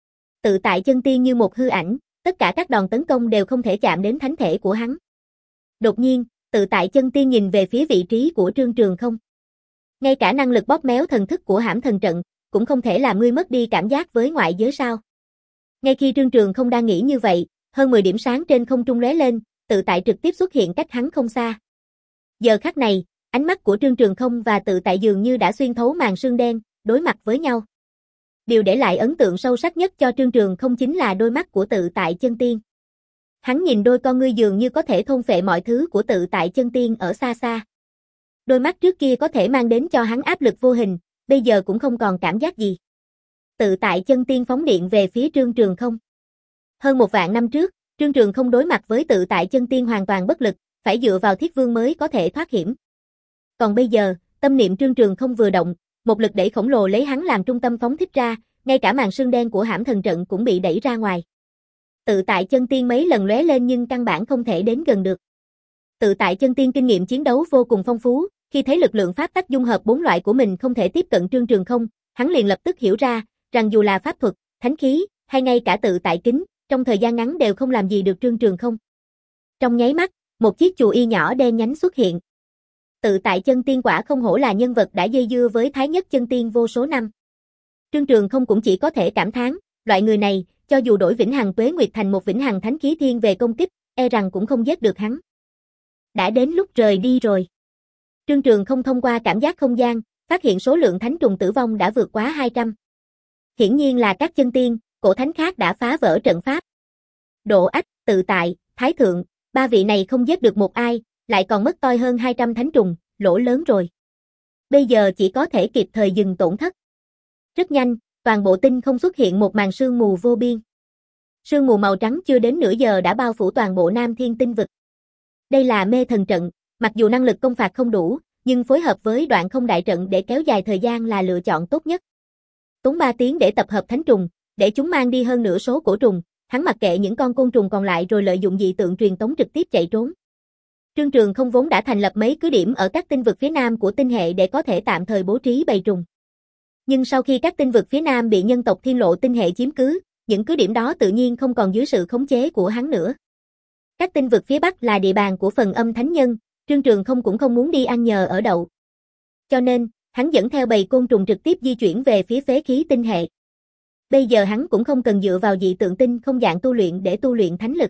Tự tại chân tiên như một hư ảnh, tất cả các đòn tấn công đều không thể chạm đến thánh thể của hắn. Đột nhiên, tự tại chân tiên nhìn về phía vị trí của Trương Trường Không. Ngay cả năng lực bóp méo thần thức của hãm thần trận, cũng không thể làm ngươi mất đi cảm giác với ngoại giới sao. Ngay khi Trương Trường Không đang nghĩ như vậy, hơn mười điểm sáng trên không trung lóe lên, tự tại trực tiếp xuất hiện cách hắn không xa. Giờ khắc này, ánh mắt của Trương Trường Không và tự tại dường như đã xuyên thấu màn sương đen, đối mặt với nhau. Điều để lại ấn tượng sâu sắc nhất cho Trương Trường Không chính là đôi mắt của tự tại chân tiên. Hắn nhìn đôi con ngươi dường như có thể thôn phệ mọi thứ của tự tại chân tiên ở xa xa. Đôi mắt trước kia có thể mang đến cho hắn áp lực vô hình, bây giờ cũng không còn cảm giác gì. Tự tại chân tiên phóng điện về phía Trương Trường Không. Hơn một vạn năm trước, Trương Trường Không đối mặt với tự tại chân tiên hoàn toàn bất lực, phải dựa vào Thiết Vương mới có thể thoát hiểm. Còn bây giờ, tâm niệm Trương Trường Không vừa động, một lực đẩy khổng lồ lấy hắn làm trung tâm phóng thích ra, ngay cả màn sương đen của hãm thần trận cũng bị đẩy ra ngoài. Tự tại chân tiên mấy lần lóe lên nhưng căn bản không thể đến gần được. Tự tại chân tiên kinh nghiệm chiến đấu vô cùng phong phú, khi thấy lực lượng pháp tắc dung hợp bốn loại của mình không thể tiếp cận Trương Trường Không, hắn liền lập tức hiểu ra, rằng dù là pháp thuật, thánh khí, hay ngay cả tự tại kính, trong thời gian ngắn đều không làm gì được Trương Trường Không. Trong nháy mắt, một chiếc chù y nhỏ đen nhánh xuất hiện. Tự tại chân tiên quả không hổ là nhân vật đã dây dưa với Thái Nhất chân tiên vô số năm. Trương Trường Không cũng chỉ có thể cảm thán, loại người này, cho dù đổi vĩnh hằng tuế nguyệt thành một vĩnh hằng thánh khí thiên về công kích, e rằng cũng không giết được hắn. Đã đến lúc rời đi rồi. Trương Trường Không thông qua cảm giác không gian, phát hiện số lượng thánh trùng tử vong đã vượt quá hai trăm. Hiển nhiên là các chân tiên, cổ thánh khác đã phá vỡ trận pháp. Độ Ách, tự tại, Thái Thượng, ba vị này không giết được một ai, lại còn mất toi hơn hai trăm thánh trùng, lỗ lớn rồi. Bây giờ chỉ có thể kịp thời dừng tổn thất. Rất nhanh, toàn bộ tinh không xuất hiện một màn sương mù vô biên. Sương mù màu trắng chưa đến nửa giờ đã bao phủ toàn bộ Nam Thiên Tinh Vực. Đây là mê thần trận, mặc dù năng lực công phạt không đủ, nhưng phối hợp với đoạn không đại trận để kéo dài thời gian là lựa chọn tốt nhất. Tốn ba tiếng để tập hợp thánh trùng, để chúng mang đi hơn nửa số cổ trùng, hắn mặc kệ những con côn trùng còn lại rồi lợi dụng dị tượng truyền tống trực tiếp chạy trốn. Trương Trường Không vốn đã thành lập mấy cứ điểm ở các tinh vực phía nam của tinh hệ để có thể tạm thời bố trí bầy trùng. Nhưng sau khi các tinh vực phía nam bị nhân tộc Thiên Lộ tinh hệ chiếm cứ, những cứ điểm đó tự nhiên không còn dưới sự khống chế của hắn nữa. Các tinh vực phía bắc là địa bàn của phần âm thánh nhân, Trương Trường Không cũng không muốn đi ăn nhờ ở đậu. Cho nên, hắn dẫn theo bầy côn trùng trực tiếp di chuyển về phía phế khí tinh hệ. Bây giờ hắn cũng không cần dựa vào dị tượng tinh không dạng tu luyện để tu luyện thánh lực.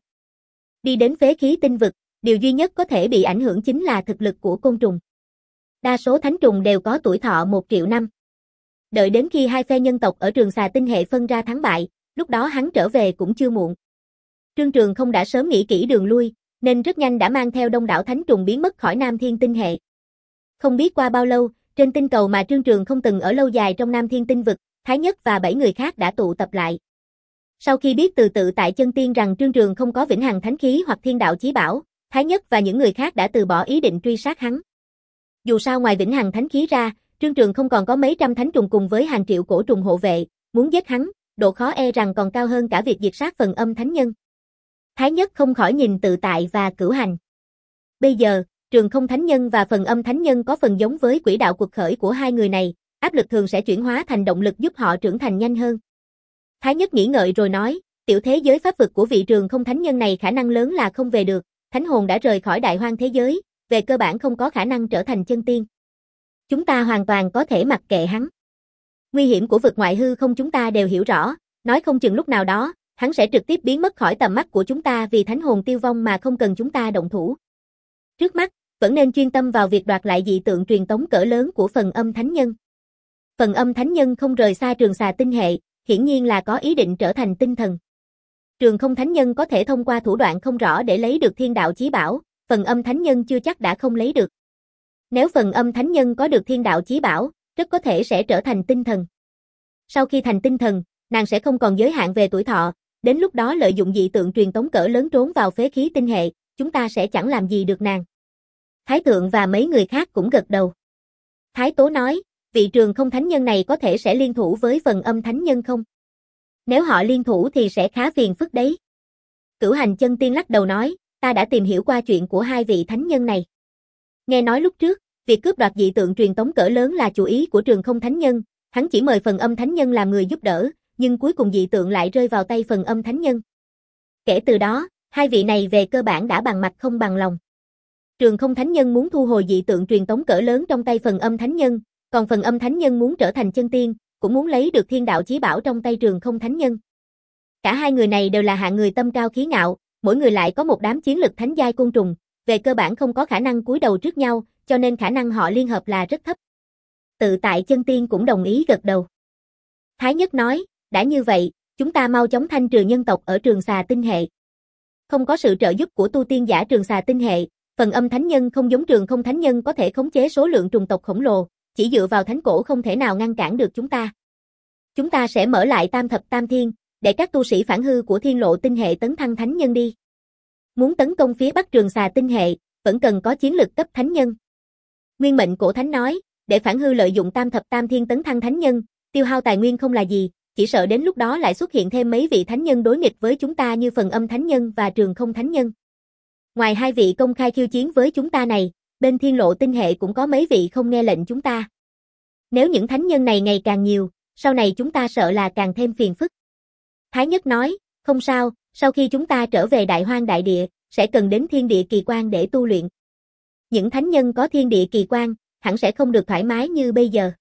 Đi đến phế khí tinh vực, điều duy nhất có thể bị ảnh hưởng chính là thực lực của côn trùng. Đa số thánh trùng đều có tuổi thọ một triệu năm. Đợi đến khi hai phe nhân tộc ở Trường Xà tinh hệ phân ra thắng bại, lúc đó hắn trở về cũng chưa muộn. Trương Trường không đã sớm nghĩ kỹ đường lui, nên rất nhanh đã mang theo đông đảo thánh trùng biến mất khỏi Nam Thiên tinh hệ. Không biết qua bao lâu, trên tinh cầu mà Trương Trường không từng ở lâu dài trong Nam Thiên tinh vực, Thái Nhất và bảy người khác đã tụ tập lại. Sau khi biết từ tự tại chân tiên rằng Trương Trường không có vĩnh hằng thánh khí hoặc thiên đạo chí bảo, Thái Nhất và những người khác đã từ bỏ ý định truy sát hắn. Dù sao ngoài vĩnh hằng thánh khí ra, Trương Trường không còn có mấy trăm thánh trùng cùng với hàng triệu cổ trùng hộ vệ, muốn giết hắn, độ khó e rằng còn cao hơn cả việc diệt sát phần âm thánh nhân. Thái Nhất không khỏi nhìn tự tại và cửu hành. Bây giờ, Trường không thánh nhân và phần âm thánh nhân có phần giống với quỹ đạo cuộc khởi của hai người này, áp lực thường sẽ chuyển hóa thành động lực giúp họ trưởng thành nhanh hơn. Thái Nhất nghĩ ngợi rồi nói, tiểu thế giới pháp vực của vị Trường không thánh nhân này khả năng lớn là không về được, thánh hồn đã rời khỏi đại hoang thế giới, về cơ bản không có khả năng trở thành chân tiên. Chúng ta hoàn toàn có thể mặc kệ hắn. Nguy hiểm của vực ngoại hư không chúng ta đều hiểu rõ, nói không chừng lúc nào đó, hắn sẽ trực tiếp biến mất khỏi tầm mắt của chúng ta vì thánh hồn tiêu vong mà không cần chúng ta động thủ. Trước mắt, vẫn nên chuyên tâm vào việc đoạt lại dị tượng truyền tống cỡ lớn của phần âm thánh nhân. Phần âm thánh nhân không rời xa Trường Xà tinh hệ, hiển nhiên là có ý định trở thành tinh thần. Trường không thánh nhân có thể thông qua thủ đoạn không rõ để lấy được thiên đạo chí bảo, phần âm thánh nhân chưa chắc đã không lấy được. Nếu phần âm thánh nhân có được thiên đạo chí bảo, rất có thể sẽ trở thành tinh thần. Sau khi thành tinh thần, nàng sẽ không còn giới hạn về tuổi thọ, đến lúc đó lợi dụng dị tượng truyền tống cỡ lớn trốn vào phế khí tinh hệ, chúng ta sẽ chẳng làm gì được nàng. Thái Thượng và mấy người khác cũng gật đầu. Thái Tố nói, vị Trường không thánh nhân này có thể sẽ liên thủ với phần âm thánh nhân không? Nếu họ liên thủ thì sẽ khá phiền phức đấy. Cửu hành chân tiên lắc đầu nói, ta đã tìm hiểu qua chuyện của hai vị thánh nhân này. Nghe nói lúc trước, việc cướp đoạt dị tượng truyền tống cỡ lớn là chủ ý của Trường không thánh nhân, hắn chỉ mời phần âm thánh nhân làm người giúp đỡ, nhưng cuối cùng dị tượng lại rơi vào tay phần âm thánh nhân. Kể từ đó, hai vị này về cơ bản đã bằng mặt không bằng lòng. Trường không thánh nhân muốn thu hồi dị tượng truyền tống cỡ lớn trong tay phần âm thánh nhân, còn phần âm thánh nhân muốn trở thành chân tiên, cũng muốn lấy được thiên đạo chí bảo trong tay Trường không thánh nhân. Cả hai người này đều là hạng người tâm cao khí ngạo, mỗi người lại có một đám chiến lực thánh giai côn trùng, về cơ bản không có khả năng cúi đầu trước nhau, cho nên khả năng họ liên hợp là rất thấp. Tự tại chân tiên cũng đồng ý gật đầu. Thái Nhất nói, đã như vậy, chúng ta mau chóng thanh trừ nhân tộc ở Trường Xà tinh hệ. Không có sự trợ giúp của tu tiên giả Trường Xà tinh hệ, phần âm thánh nhân không giống Trường không thánh nhân có thể khống chế số lượng trùng tộc khổng lồ, chỉ dựa vào thánh cổ không thể nào ngăn cản được chúng ta. Chúng ta sẽ mở lại tam thập tam thiên, để các tu sĩ phản hư của thiên lộ tinh hệ tấn thăng thánh nhân đi. Muốn tấn công phía bắc Trường Xà tinh hệ, vẫn cần có chiến lực cấp thánh nhân. Nguyên mệnh cổ thánh nói, để phản hư lợi dụng tam thập tam thiên tấn thăng thánh nhân, tiêu hao tài nguyên không là gì, chỉ sợ đến lúc đó lại xuất hiện thêm mấy vị thánh nhân đối nghịch với chúng ta như phần âm thánh nhân và Trường không thánh nhân. Ngoài hai vị công khai khiêu chiến với chúng ta này, bên thiên lộ tinh hệ cũng có mấy vị không nghe lệnh chúng ta. Nếu những thánh nhân này ngày càng nhiều, sau này chúng ta sợ là càng thêm phiền phức. Thái Nhất nói, không sao, sau khi chúng ta trở về đại hoang đại địa, sẽ cần đến thiên địa kỳ quan để tu luyện. Những thánh nhân có thiên địa kỳ quan, hẳn sẽ không được thoải mái như bây giờ.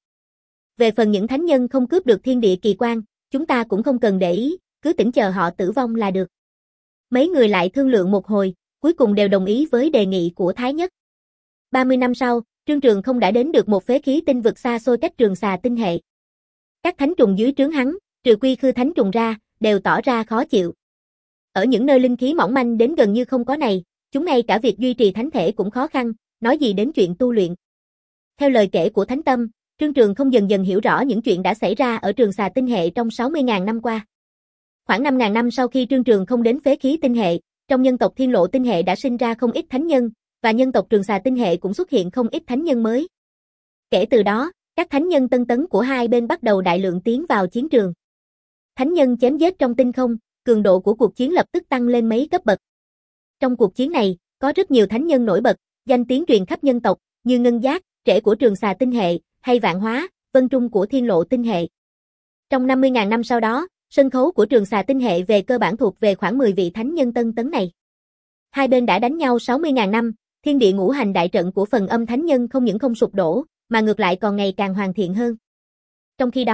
Về phần những thánh nhân không cướp được thiên địa kỳ quan, chúng ta cũng không cần để ý, cứ tỉnh chờ họ tử vong là được. Mấy người lại thương lượng một hồi, cuối cùng đều đồng ý với đề nghị của Thái Nhất. ba mươi năm sau, Trương Trường không đã đến được một phế khí tinh vực xa xôi cách Trường Xà tinh hệ. Các thánh trùng dưới trướng hắn, trừ Quy Khư thánh trùng ra, đều tỏ ra khó chịu. Ở những nơi linh khí mỏng manh đến gần như không có này, chúng ngay cả việc duy trì thánh thể cũng khó khăn, nói gì đến chuyện tu luyện. Theo lời kể của Thánh Tâm, Trương Trường không dần dần hiểu rõ những chuyện đã xảy ra ở Trường Xà tinh hệ trong sáu mươi nghìn năm qua. Khoảng năm nghìn năm sau khi Trương Trường không đến phế khí tinh hệ, trong nhân tộc thiên lộ tinh hệ đã sinh ra không ít thánh nhân, và nhân tộc Trường Xà tinh hệ cũng xuất hiện không ít thánh nhân mới. Kể từ đó, các thánh nhân tân tấn của hai bên bắt đầu đại lượng tiến vào chiến trường. Thánh nhân chém giết trong tinh không, cường độ của cuộc chiến lập tức tăng lên mấy cấp bậc. Trong cuộc chiến này, có rất nhiều thánh nhân nổi bật, danh tiếng truyền khắp nhân tộc, như Ngân Giác, Trễ của Trường Xà tinh hệ, hay Vạn Hóa, Vân Trung của thiên lộ tinh hệ. Trong năm mươi nghìn năm sau đó, sân khấu của Trường Xà tinh hệ về cơ bản thuộc về khoảng mười vị thánh nhân tân tấn này. Hai bên đã đánh nhau sáu mươi nghìn năm, thiên địa ngũ hành đại trận của phần âm thánh nhân không những không sụp đổ, mà ngược lại còn ngày càng hoàn thiện hơn. Trong khi đó,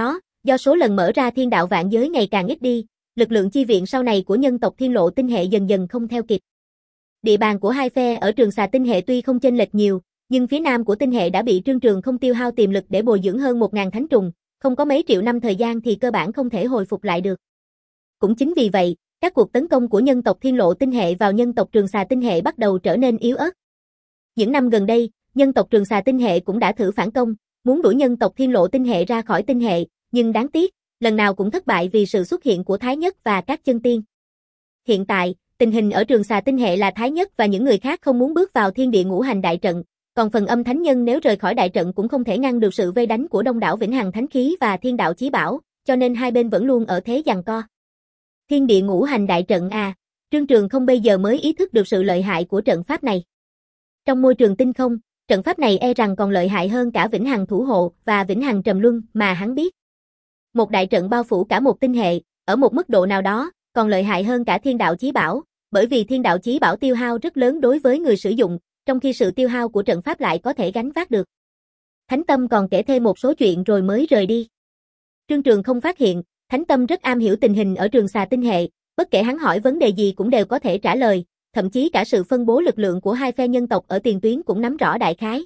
Do số lần mở ra thiên đạo vạn giới ngày càng ít đi, lực lượng chi viện sau này của nhân tộc Thiên Lộ tinh hệ dần dần không theo kịp. Địa bàn của hai phe ở Trường Xà tinh hệ tuy không chênh lệch nhiều, nhưng phía nam của tinh hệ đã bị Trương Trường không tiêu hao tiềm lực để bồi dưỡng hơn một nghìn thánh trùng, không có mấy triệu năm thời gian thì cơ bản không thể hồi phục lại được. Cũng chính vì vậy, các cuộc tấn công của nhân tộc Thiên Lộ tinh hệ vào nhân tộc Trường Xà tinh hệ bắt đầu trở nên yếu ớt. Những năm gần đây, nhân tộc Trường Xà tinh hệ cũng đã thử phản công, muốn đuổi nhân tộc Thiên Lộ tinh hệ ra khỏi tinh hệ, nhưng đáng tiếc, lần nào cũng thất bại vì sự xuất hiện của Thái Nhất và các chân tiên. Hiện tại, tình hình ở Trường Xà tinh hệ là Thái Nhất và những người khác không muốn bước vào thiên địa ngũ hành đại trận, còn phần âm thánh nhân nếu rời khỏi đại trận cũng không thể ngăn được sự vây đánh của đông đảo vĩnh hằng thánh khí và thiên đạo chí bảo, cho nên hai bên vẫn luôn ở thế giằng co. Thiên địa ngũ hành đại trận à, Trương Trường không bây giờ mới ý thức được sự lợi hại của trận pháp này. Trong môi trường tinh không, trận pháp này e rằng còn lợi hại hơn cả vĩnh hằng thủ hộ và vĩnh hằng trầm luân mà hắn biết. Một đại trận bao phủ cả một tinh hệ, ở một mức độ nào đó, còn lợi hại hơn cả thiên đạo chí bảo, bởi vì thiên đạo chí bảo tiêu hao rất lớn đối với người sử dụng, trong khi sự tiêu hao của trận pháp lại có thể gánh vác được. Thánh Tâm còn kể thêm một số chuyện rồi mới rời đi. Trương Trường không phát hiện, Thánh Tâm rất am hiểu tình hình ở Trường Xà tinh hệ, bất kể hắn hỏi vấn đề gì cũng đều có thể trả lời, thậm chí cả sự phân bố lực lượng của hai phe nhân tộc ở tiền tuyến cũng nắm rõ đại khái.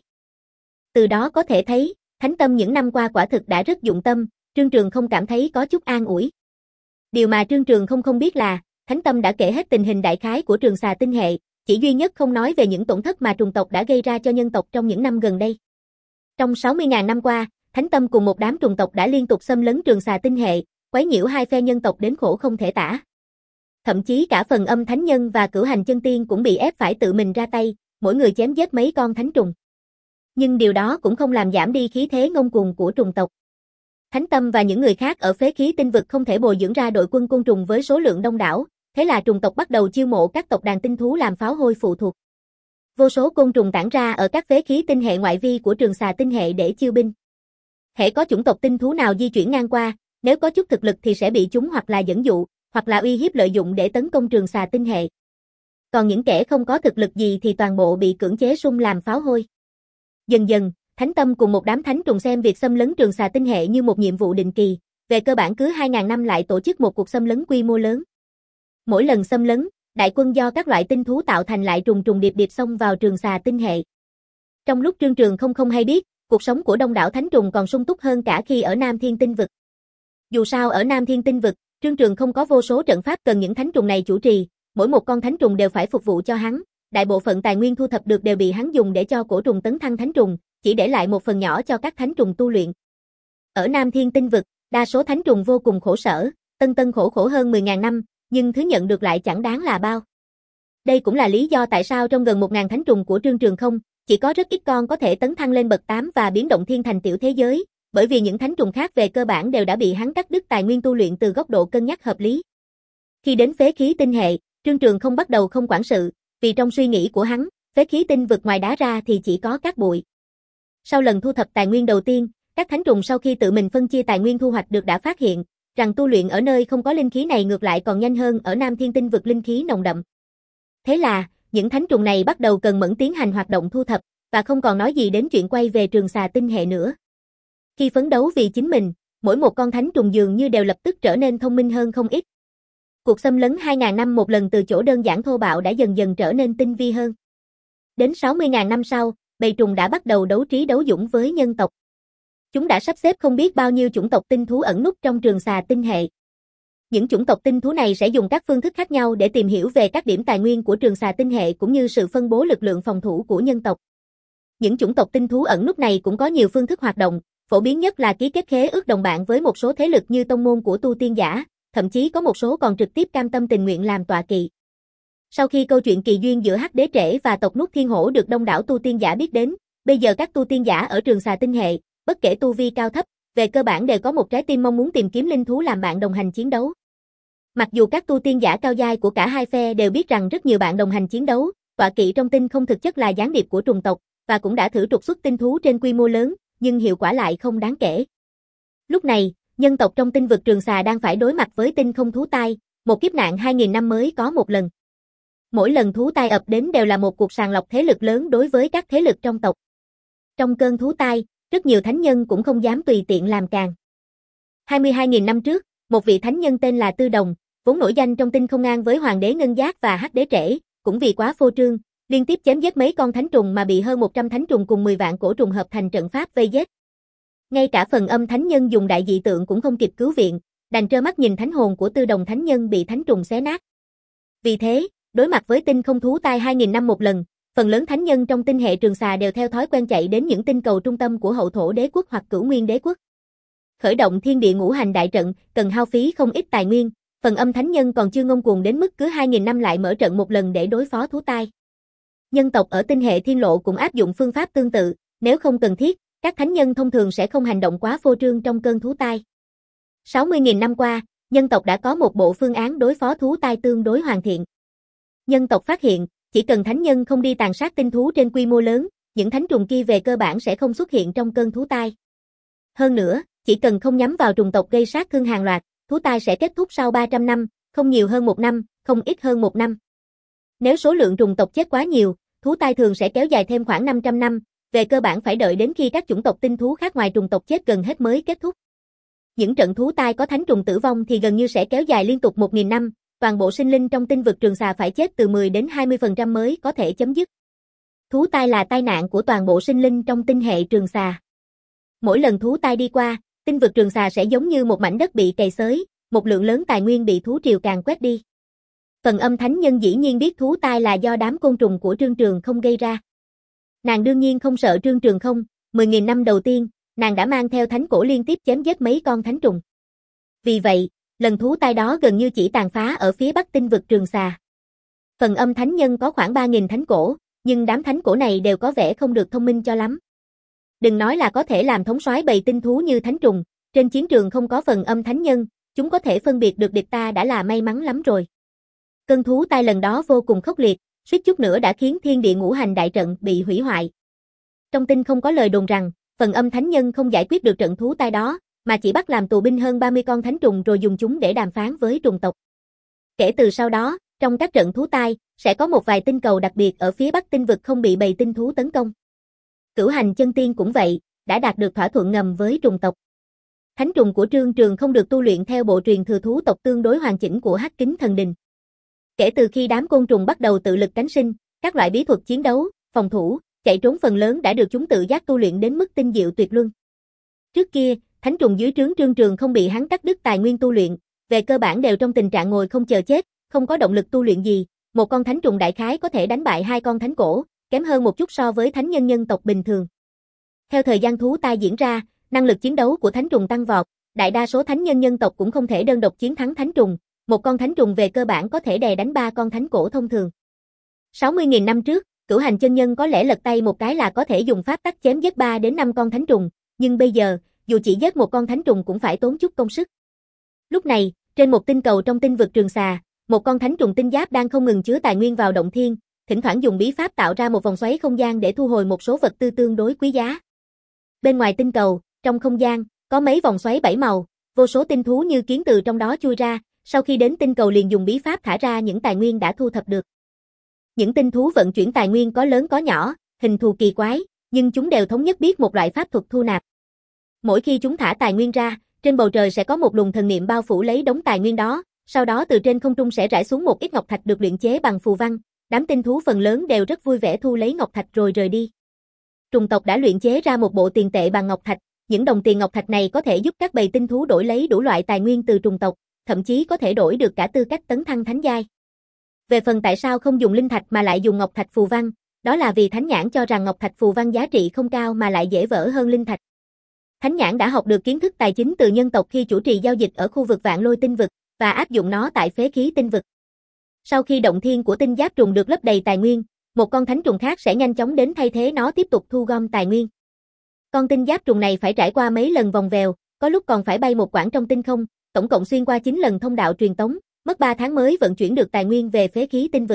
Từ đó có thể thấy, Thánh Tâm những năm qua quả thực đã rất dụng tâm, Trương Trường không cảm thấy có chút an ủi. Điều mà Trương Trường không không biết là, Thánh Tâm đã kể hết tình hình đại khái của Trường Xà tinh hệ, chỉ duy nhất không nói về những tổn thất mà trùng tộc đã gây ra cho nhân tộc trong những năm gần đây. Trong sáu mươi nghìn năm qua, Thánh Tâm cùng một đám trùng tộc đã liên tục xâm lấn Trường Xà tinh hệ, quấy nhiễu hai phe nhân tộc đến khổ không thể tả. Thậm chí cả phần âm thánh nhân và cửu hành chân tiên cũng bị ép phải tự mình ra tay, mỗi người chém giết mấy con thánh trùng. Nhưng điều đó cũng không làm giảm đi khí thế ngông cuồng của trùng tộc. Thánh Tâm và những người khác ở phế khí tinh vực không thể bồi dưỡng ra đội quân côn trùng với số lượng đông đảo, thế là trùng tộc bắt đầu chiêu mộ các tộc đàn tinh thú làm pháo hôi phụ thuộc. Vô số côn trùng tản ra ở các phế khí tinh hệ ngoại vi của Trường Xà tinh hệ để chiêu binh. Hễ có chủng tộc tinh thú nào di chuyển ngang qua, nếu có chút thực lực thì sẽ bị chúng hoặc là dẫn dụ, hoặc là uy hiếp lợi dụng để tấn công Trường Xà tinh hệ. Còn những kẻ không có thực lực gì thì toàn bộ bị cưỡng chế sung làm pháo hôi. Dần dần, Thánh Tâm cùng một đám thánh trùng xem việc xâm lấn Trường Xà tinh hệ như một nhiệm vụ định kỳ, về cơ bản cứ hai nghìn năm lại tổ chức một cuộc xâm lấn quy mô lớn. Mỗi lần xâm lấn, đại quân do các loại tinh thú tạo thành lại trùng trùng điệp điệp xông vào Trường Xà tinh hệ. Trong lúc Trương Trường không không hay biết, cuộc sống của đông đảo thánh trùng còn sung túc hơn cả khi ở Nam Thiên tinh vực. Dù sao ở Nam Thiên tinh vực, Trương Trường không có vô số trận pháp cần những thánh trùng này chủ trì, mỗi một con thánh trùng đều phải phục vụ cho hắn, đại bộ phận tài nguyên thu thập được đều bị hắn dùng để cho cổ trùng tấn thăng thánh trùng, chỉ để lại một phần nhỏ cho các thánh trùng tu luyện. Ở Nam Thiên tinh vực, đa số thánh trùng vô cùng khổ sở, tân tân khổ khổ hơn mười nghìn năm, nhưng thứ nhận được lại chẳng đáng là bao. Đây cũng là lý do tại sao trong gần một nghìn thánh trùng của Trương Trường không, chỉ có rất ít con có thể tấn thăng lên bậc tám và biến động thiên thành tiểu thế giới, bởi vì những thánh trùng khác về cơ bản đều đã bị hắn cắt đứt tài nguyên tu luyện từ góc độ cân nhắc hợp lý. Khi đến phế khí tinh hệ, Trương Trường không bắt đầu không quản sự, vì trong suy nghĩ của hắn, phế khí tinh vực ngoài đá ra thì chỉ có cát bụi. Sau lần thu thập tài nguyên đầu tiên, các thánh trùng sau khi tự mình phân chia tài nguyên thu hoạch được đã phát hiện rằng tu luyện ở nơi không có linh khí này ngược lại còn nhanh hơn ở Nam Thiên tinh vực linh khí nồng đậm. Thế là, những thánh trùng này bắt đầu cần mẫn tiến hành hoạt động thu thập, và không còn nói gì đến chuyện quay về Trường Xà tinh hệ nữa. Khi phấn đấu vì chính mình, mỗi một con thánh trùng dường như đều lập tức trở nên thông minh hơn không ít. Cuộc xâm lấn hai nghìn năm một lần từ chỗ đơn giản thô bạo đã dần dần trở nên tinh vi hơn. Đến sáu mươi nghìn năm sau, bầy trùng đã bắt đầu đấu trí đấu dũng với nhân tộc. Chúng đã sắp xếp không biết bao nhiêu chủng tộc tinh thú ẩn núp trong Trường Xà tinh hệ. Những chủng tộc tinh thú này sẽ dùng các phương thức khác nhau để tìm hiểu về các điểm tài nguyên của Trường Xà tinh hệ cũng như sự phân bố lực lượng phòng thủ của nhân tộc. Những chủng tộc tinh thú ẩn núp này cũng có nhiều phương thức hoạt động, phổ biến nhất là ký kết khế ước đồng bạn với một số thế lực như tông môn của tu tiên giả, thậm chí có một số còn trực tiếp cam tâm tình nguyện làm tọa kỵ. Sau khi câu chuyện kỳ duyên giữa Hắc Đế Trễ và tộc Nút Thiên Hổ được đông đảo tu tiên giả biết đến, bây giờ các tu tiên giả ở Trường Xà tinh hệ, bất kể tu vi cao thấp, về cơ bản đều có một trái tim mong muốn tìm kiếm linh thú làm bạn đồng hành chiến đấu. Mặc dù các tu tiên giả cao giai của cả hai phe đều biết rằng rất nhiều bạn đồng hành chiến đấu, tọa kỵ trong tinh không thực chất là gián điệp của trùng tộc, và cũng đã thử trục xuất tinh thú trên quy mô lớn, nhưng hiệu quả lại không đáng kể. Lúc này, nhân tộc trong tinh vực Trường Xà đang phải đối mặt với tinh không thú tai, một kiếp nạn hai nghìn năm mới có một lần. Mỗi lần thú tai ập đến đều là một cuộc sàng lọc thế lực lớn đối với các thế lực trong tộc. Trong cơn thú tai, rất nhiều thánh nhân cũng không dám tùy tiện làm càng. hai mươi hai nghìn năm trước, một vị thánh nhân tên là Tư Đồng, vốn nổi danh trong tinh không ngang với Hoàng đế Ngân Giác và Hắc đế Trễ, cũng vì quá phô trương, liên tiếp chém giết mấy con thánh trùng mà bị hơn một trăm thánh trùng cùng mười vạn cổ trùng hợp thành trận pháp vây giết. Ngay cả phần âm thánh nhân dùng đại dị tượng cũng không kịp cứu viện, đành trơ mắt nhìn thánh hồn của Tư Đồng thánh nhân bị thánh trùng xé nát. Vì thế, đối mặt với tinh không thú tai hai nghìn năm một lần, phần lớn thánh nhân trong tinh hệ Trường Xà đều theo thói quen chạy đến những tinh cầu trung tâm của Hậu Thổ Đế quốc hoặc Cửu Nguyên Đế quốc. Khởi động thiên địa ngũ hành đại trận, cần hao phí không ít tài nguyên, phần âm thánh nhân còn chưa ngông cuồng đến mức cứ hai nghìn năm lại mở trận một lần để đối phó thú tai. Nhân tộc ở tinh hệ Thiên Lộ cũng áp dụng phương pháp tương tự, nếu không cần thiết, các thánh nhân thông thường sẽ không hành động quá phô trương trong cơn thú tai. sáu mươi nghìn năm qua, nhân tộc đã có một bộ phương án đối phó thú tai tương đối hoàn thiện. Nhân tộc phát hiện, chỉ cần thánh nhân không đi tàn sát tinh thú trên quy mô lớn, những thánh trùng kia về cơ bản sẽ không xuất hiện trong cơn thú tai. Hơn nữa, chỉ cần không nhắm vào trùng tộc gây sát thương hàng loạt, thú tai sẽ kết thúc sau ba trăm năm, không nhiều hơn một năm, không ít hơn một năm. Nếu số lượng trùng tộc chết quá nhiều, thú tai thường sẽ kéo dài thêm khoảng năm trăm năm, về cơ bản phải đợi đến khi các chủng tộc tinh thú khác ngoài trùng tộc chết gần hết mới kết thúc. Những trận thú tai có thánh trùng tử vong thì gần như sẽ kéo dài liên tục một nghìn năm, toàn bộ sinh linh trong tinh vực Trường Xà phải chết từ mười đến hai mươi phần trăm mới có thể chấm dứt. Thú tai là tai nạn của toàn bộ sinh linh trong tinh hệ Trường Xà. Mỗi lần thú tai đi qua, tinh vực Trường Xà sẽ giống như một mảnh đất bị cày xới, một lượng lớn tài nguyên bị thú triều càn quét đi. Phần âm thánh nhân dĩ nhiên biết thú tai là do đám côn trùng của Trương Trường Không gây ra. Nàng đương nhiên không sợ Trương Trường Không, mười nghìn năm đầu tiên, nàng đã mang theo thánh cổ liên tiếp chém giết mấy con thánh trùng. Vì vậy, lần thú tai đó gần như chỉ tàn phá ở phía bắc tinh vực Trường Xà. Phần âm thánh nhân có khoảng ba nghìn thánh cổ, nhưng đám thánh cổ này đều có vẻ không được thông minh cho lắm. Đừng nói là có thể làm thống soái bầy tinh thú như thánh trùng, trên chiến trường không có phần âm thánh nhân, chúng có thể phân biệt được địch ta đã là may mắn lắm rồi. Cơn thú tai lần đó vô cùng khốc liệt, suýt chút nữa đã khiến thiên địa ngũ hành đại trận bị hủy hoại. Trong tinh không có lời đồn rằng, phần âm thánh nhân không giải quyết được trận thú tai đó, mà chỉ bắt làm tù binh hơn ba mươi con thánh trùng rồi dùng chúng để đàm phán với trùng tộc. Kể từ sau đó, trong các trận thú tai, sẽ có một vài tinh cầu đặc biệt ở phía bắc tinh vực không bị bầy tinh thú tấn công. Cửu hành chân tiên cũng vậy, đã đạt được thỏa thuận ngầm với trùng tộc. Thánh trùng của Trương Trường không được tu luyện theo bộ truyền thừa thú tộc tương đối hoàn chỉnh của Hắc Kính Thần Đình. Kể từ khi đám côn trùng bắt đầu tự lực cánh sinh, các loại bí thuật chiến đấu, phòng thủ, chạy trốn phần lớn đã được chúng tự giác tu luyện đến mức tinh diệu tuyệt luân. Trước kia, thánh trùng dưới trướng Trương Trường không bị hắn cắt đứt tài nguyên tu luyện, về cơ bản đều trong tình trạng ngồi không chờ chết, không có động lực tu luyện gì, một con thánh trùng đại khái có thể đánh bại hai con thánh cổ, kém hơn một chút so với thánh nhân nhân tộc bình thường. Theo thời gian thú tai diễn ra, năng lực chiến đấu của thánh trùng tăng vọt, đại đa số thánh nhân nhân tộc cũng không thể đơn độc chiến thắng thánh trùng, một con thánh trùng về cơ bản có thể đè đánh ba con thánh cổ thông thường. sáu mươi nghìn năm trước, Cửu hành chân nhân có lẽ lật tay một cái là có thể dùng pháp tắc chém giết ba đến năm con thánh trùng, nhưng bây giờ, dù chỉ giết một con thánh trùng cũng phải tốn chút công sức. Lúc này, trên một tinh cầu trong tinh vực Trường Xà, một con thánh trùng tinh giáp đang không ngừng chứa tài nguyên vào động thiên, thỉnh thoảng dùng bí pháp tạo ra một vòng xoáy không gian để thu hồi một số vật tư tương đối quý giá. Bên ngoài tinh cầu, trong không gian, có mấy vòng xoáy bảy màu, vô số tinh thú như kiến từ trong đó chui ra, sau khi đến tinh cầu liền dùng bí pháp thả ra những tài nguyên đã thu thập được. Những tinh thú vận chuyển tài nguyên có lớn có nhỏ, hình thù kỳ quái, nhưng chúng đều thống nhất biết một loại pháp thuật thu nạp. Mỗi khi chúng thả tài nguyên ra, trên bầu trời sẽ có một luồng thần niệm bao phủ lấy đống tài nguyên đó, sau đó từ trên không trung sẽ rải xuống một ít ngọc thạch được luyện chế bằng phù văn, đám tinh thú phần lớn đều rất vui vẻ thu lấy ngọc thạch rồi rời đi. Trùng tộc đã luyện chế ra một bộ tiền tệ bằng ngọc thạch, những đồng tiền ngọc thạch này có thể giúp các bầy tinh thú đổi lấy đủ loại tài nguyên từ trùng tộc, thậm chí có thể đổi được cả tư cách tấn thăng thánh giai. Về phần tại sao không dùng linh thạch mà lại dùng ngọc thạch phù văn, đó là vì Thánh Nhãn cho rằng ngọc thạch phù văn giá trị không cao mà lại dễ vỡ hơn linh thạch. Thánh Nhãn đã học được kiến thức tài chính từ nhân tộc khi chủ trì giao dịch ở khu vực Vạn Lôi tinh vực và áp dụng nó tại phế khí tinh vực. Sau khi động thiên của tinh giáp trùng được lấp đầy tài nguyên, một con thánh trùng khác sẽ nhanh chóng đến thay thế nó tiếp tục thu gom tài nguyên. Con tinh giáp trùng này phải trải qua mấy lần vòng vèo, có lúc còn phải bay một quãng trong tinh không, tổng cộng xuyên qua chín lần thông đạo truyền tống, mất ba tháng mới vận chuyển được tài nguyên về phế khí tinh vực.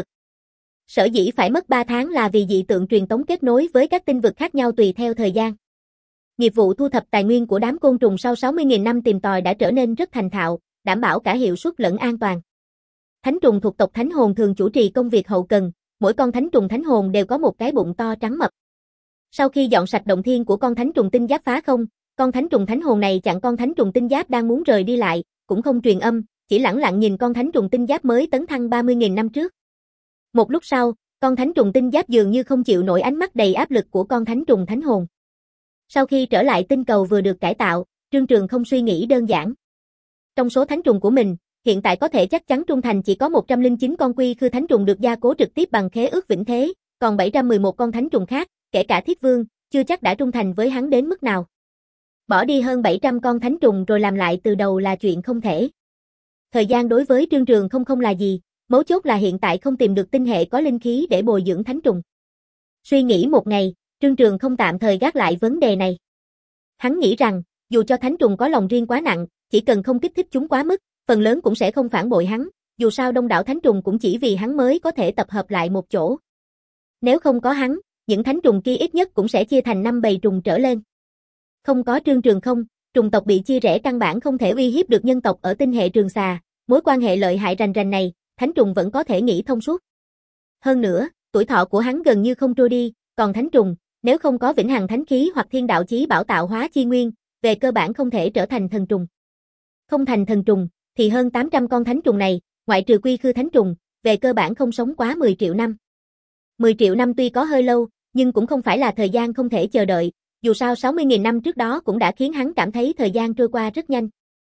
Sở dĩ phải mất ba tháng là vì dị tượng truyền tống kết nối với các tinh vực khác nhau tùy theo thời gian. Nghiệp vụ thu thập tài nguyên của đám côn trùng sau sáu mươi nghìn năm tìm tòi đã trở nên rất thành thạo, đảm bảo cả hiệu suất lẫn an toàn. Thánh trùng thuộc tộc thánh hồn thường chủ trì công việc hậu cần, mỗi con thánh trùng thánh hồn đều có một cái bụng to trắng mập. Sau khi dọn sạch động thiên của con thánh trùng tinh giáp phá không, con thánh trùng thánh hồn này chặn con thánh trùng tinh giáp đang muốn rời đi lại, cũng không truyền âm, chỉ lẳng lặng nhìn con thánh trùng tinh giáp mới tấn thăng ba mươi nghìn năm trước. Một lúc sau, con thánh trùng tinh giáp dường như không chịu nổi ánh mắt đầy áp lực của con thánh trùng thánh hồn. Sau khi trở lại tinh cầu vừa được cải tạo, Trương Trường không suy nghĩ đơn giản. Trong số thánh trùng của mình, hiện tại có thể chắc chắn trung thành chỉ có một trăm lẻ chín con quy khư thánh trùng được gia cố trực tiếp bằng khế ước vĩnh thế, còn bảy trăm mười một con thánh trùng khác, kể cả Thiết Vương, chưa chắc đã trung thành với hắn đến mức nào. Bỏ đi hơn bảy trăm con thánh trùng rồi làm lại từ đầu là chuyện không thể. Thời gian đối với Trương Trường không không là gì, mấu chốt là hiện tại không tìm được tinh hệ có linh khí để bồi dưỡng thánh trùng. Suy nghĩ một ngày, Trương Trường không tạm thời gác lại vấn đề này. Hắn nghĩ rằng, dù cho thánh trùng có lòng riêng quá nặng, chỉ cần không kích thích chúng quá mức, phần lớn cũng sẽ không phản bội hắn, dù sao đông đảo thánh trùng cũng chỉ vì hắn mới có thể tập hợp lại một chỗ. Nếu không có hắn, những thánh trùng kia ít nhất cũng sẽ chia thành năm bầy trùng trở lên. Không có Trương Trường không, trùng tộc bị chia rẽ căn bản không thể uy hiếp được nhân tộc ở tinh hệ Trường Xà, mối quan hệ lợi hại rành rành này, thánh trùng vẫn có thể nghĩ thông suốt. Hơn nữa, tuổi thọ của hắn gần như không trôi đi, còn thánh trùng, nếu không có vĩnh hằng thánh khí hoặc thiên đạo chí bảo tạo hóa chi nguyên, về cơ bản không thể trở thành thần trùng. Không thành thần trùng, thì hơn tám trăm con thánh trùng này, ngoại trừ quy khư thánh trùng, về cơ bản không sống quá mười triệu năm. mười triệu năm tuy có hơi lâu, nhưng cũng không phải là thời gian không thể chờ đợi, dù sao sáu mươi nghìn năm trước đó cũng đã khiến hắn cảm thấy thời gian trôi qua rất nhanh.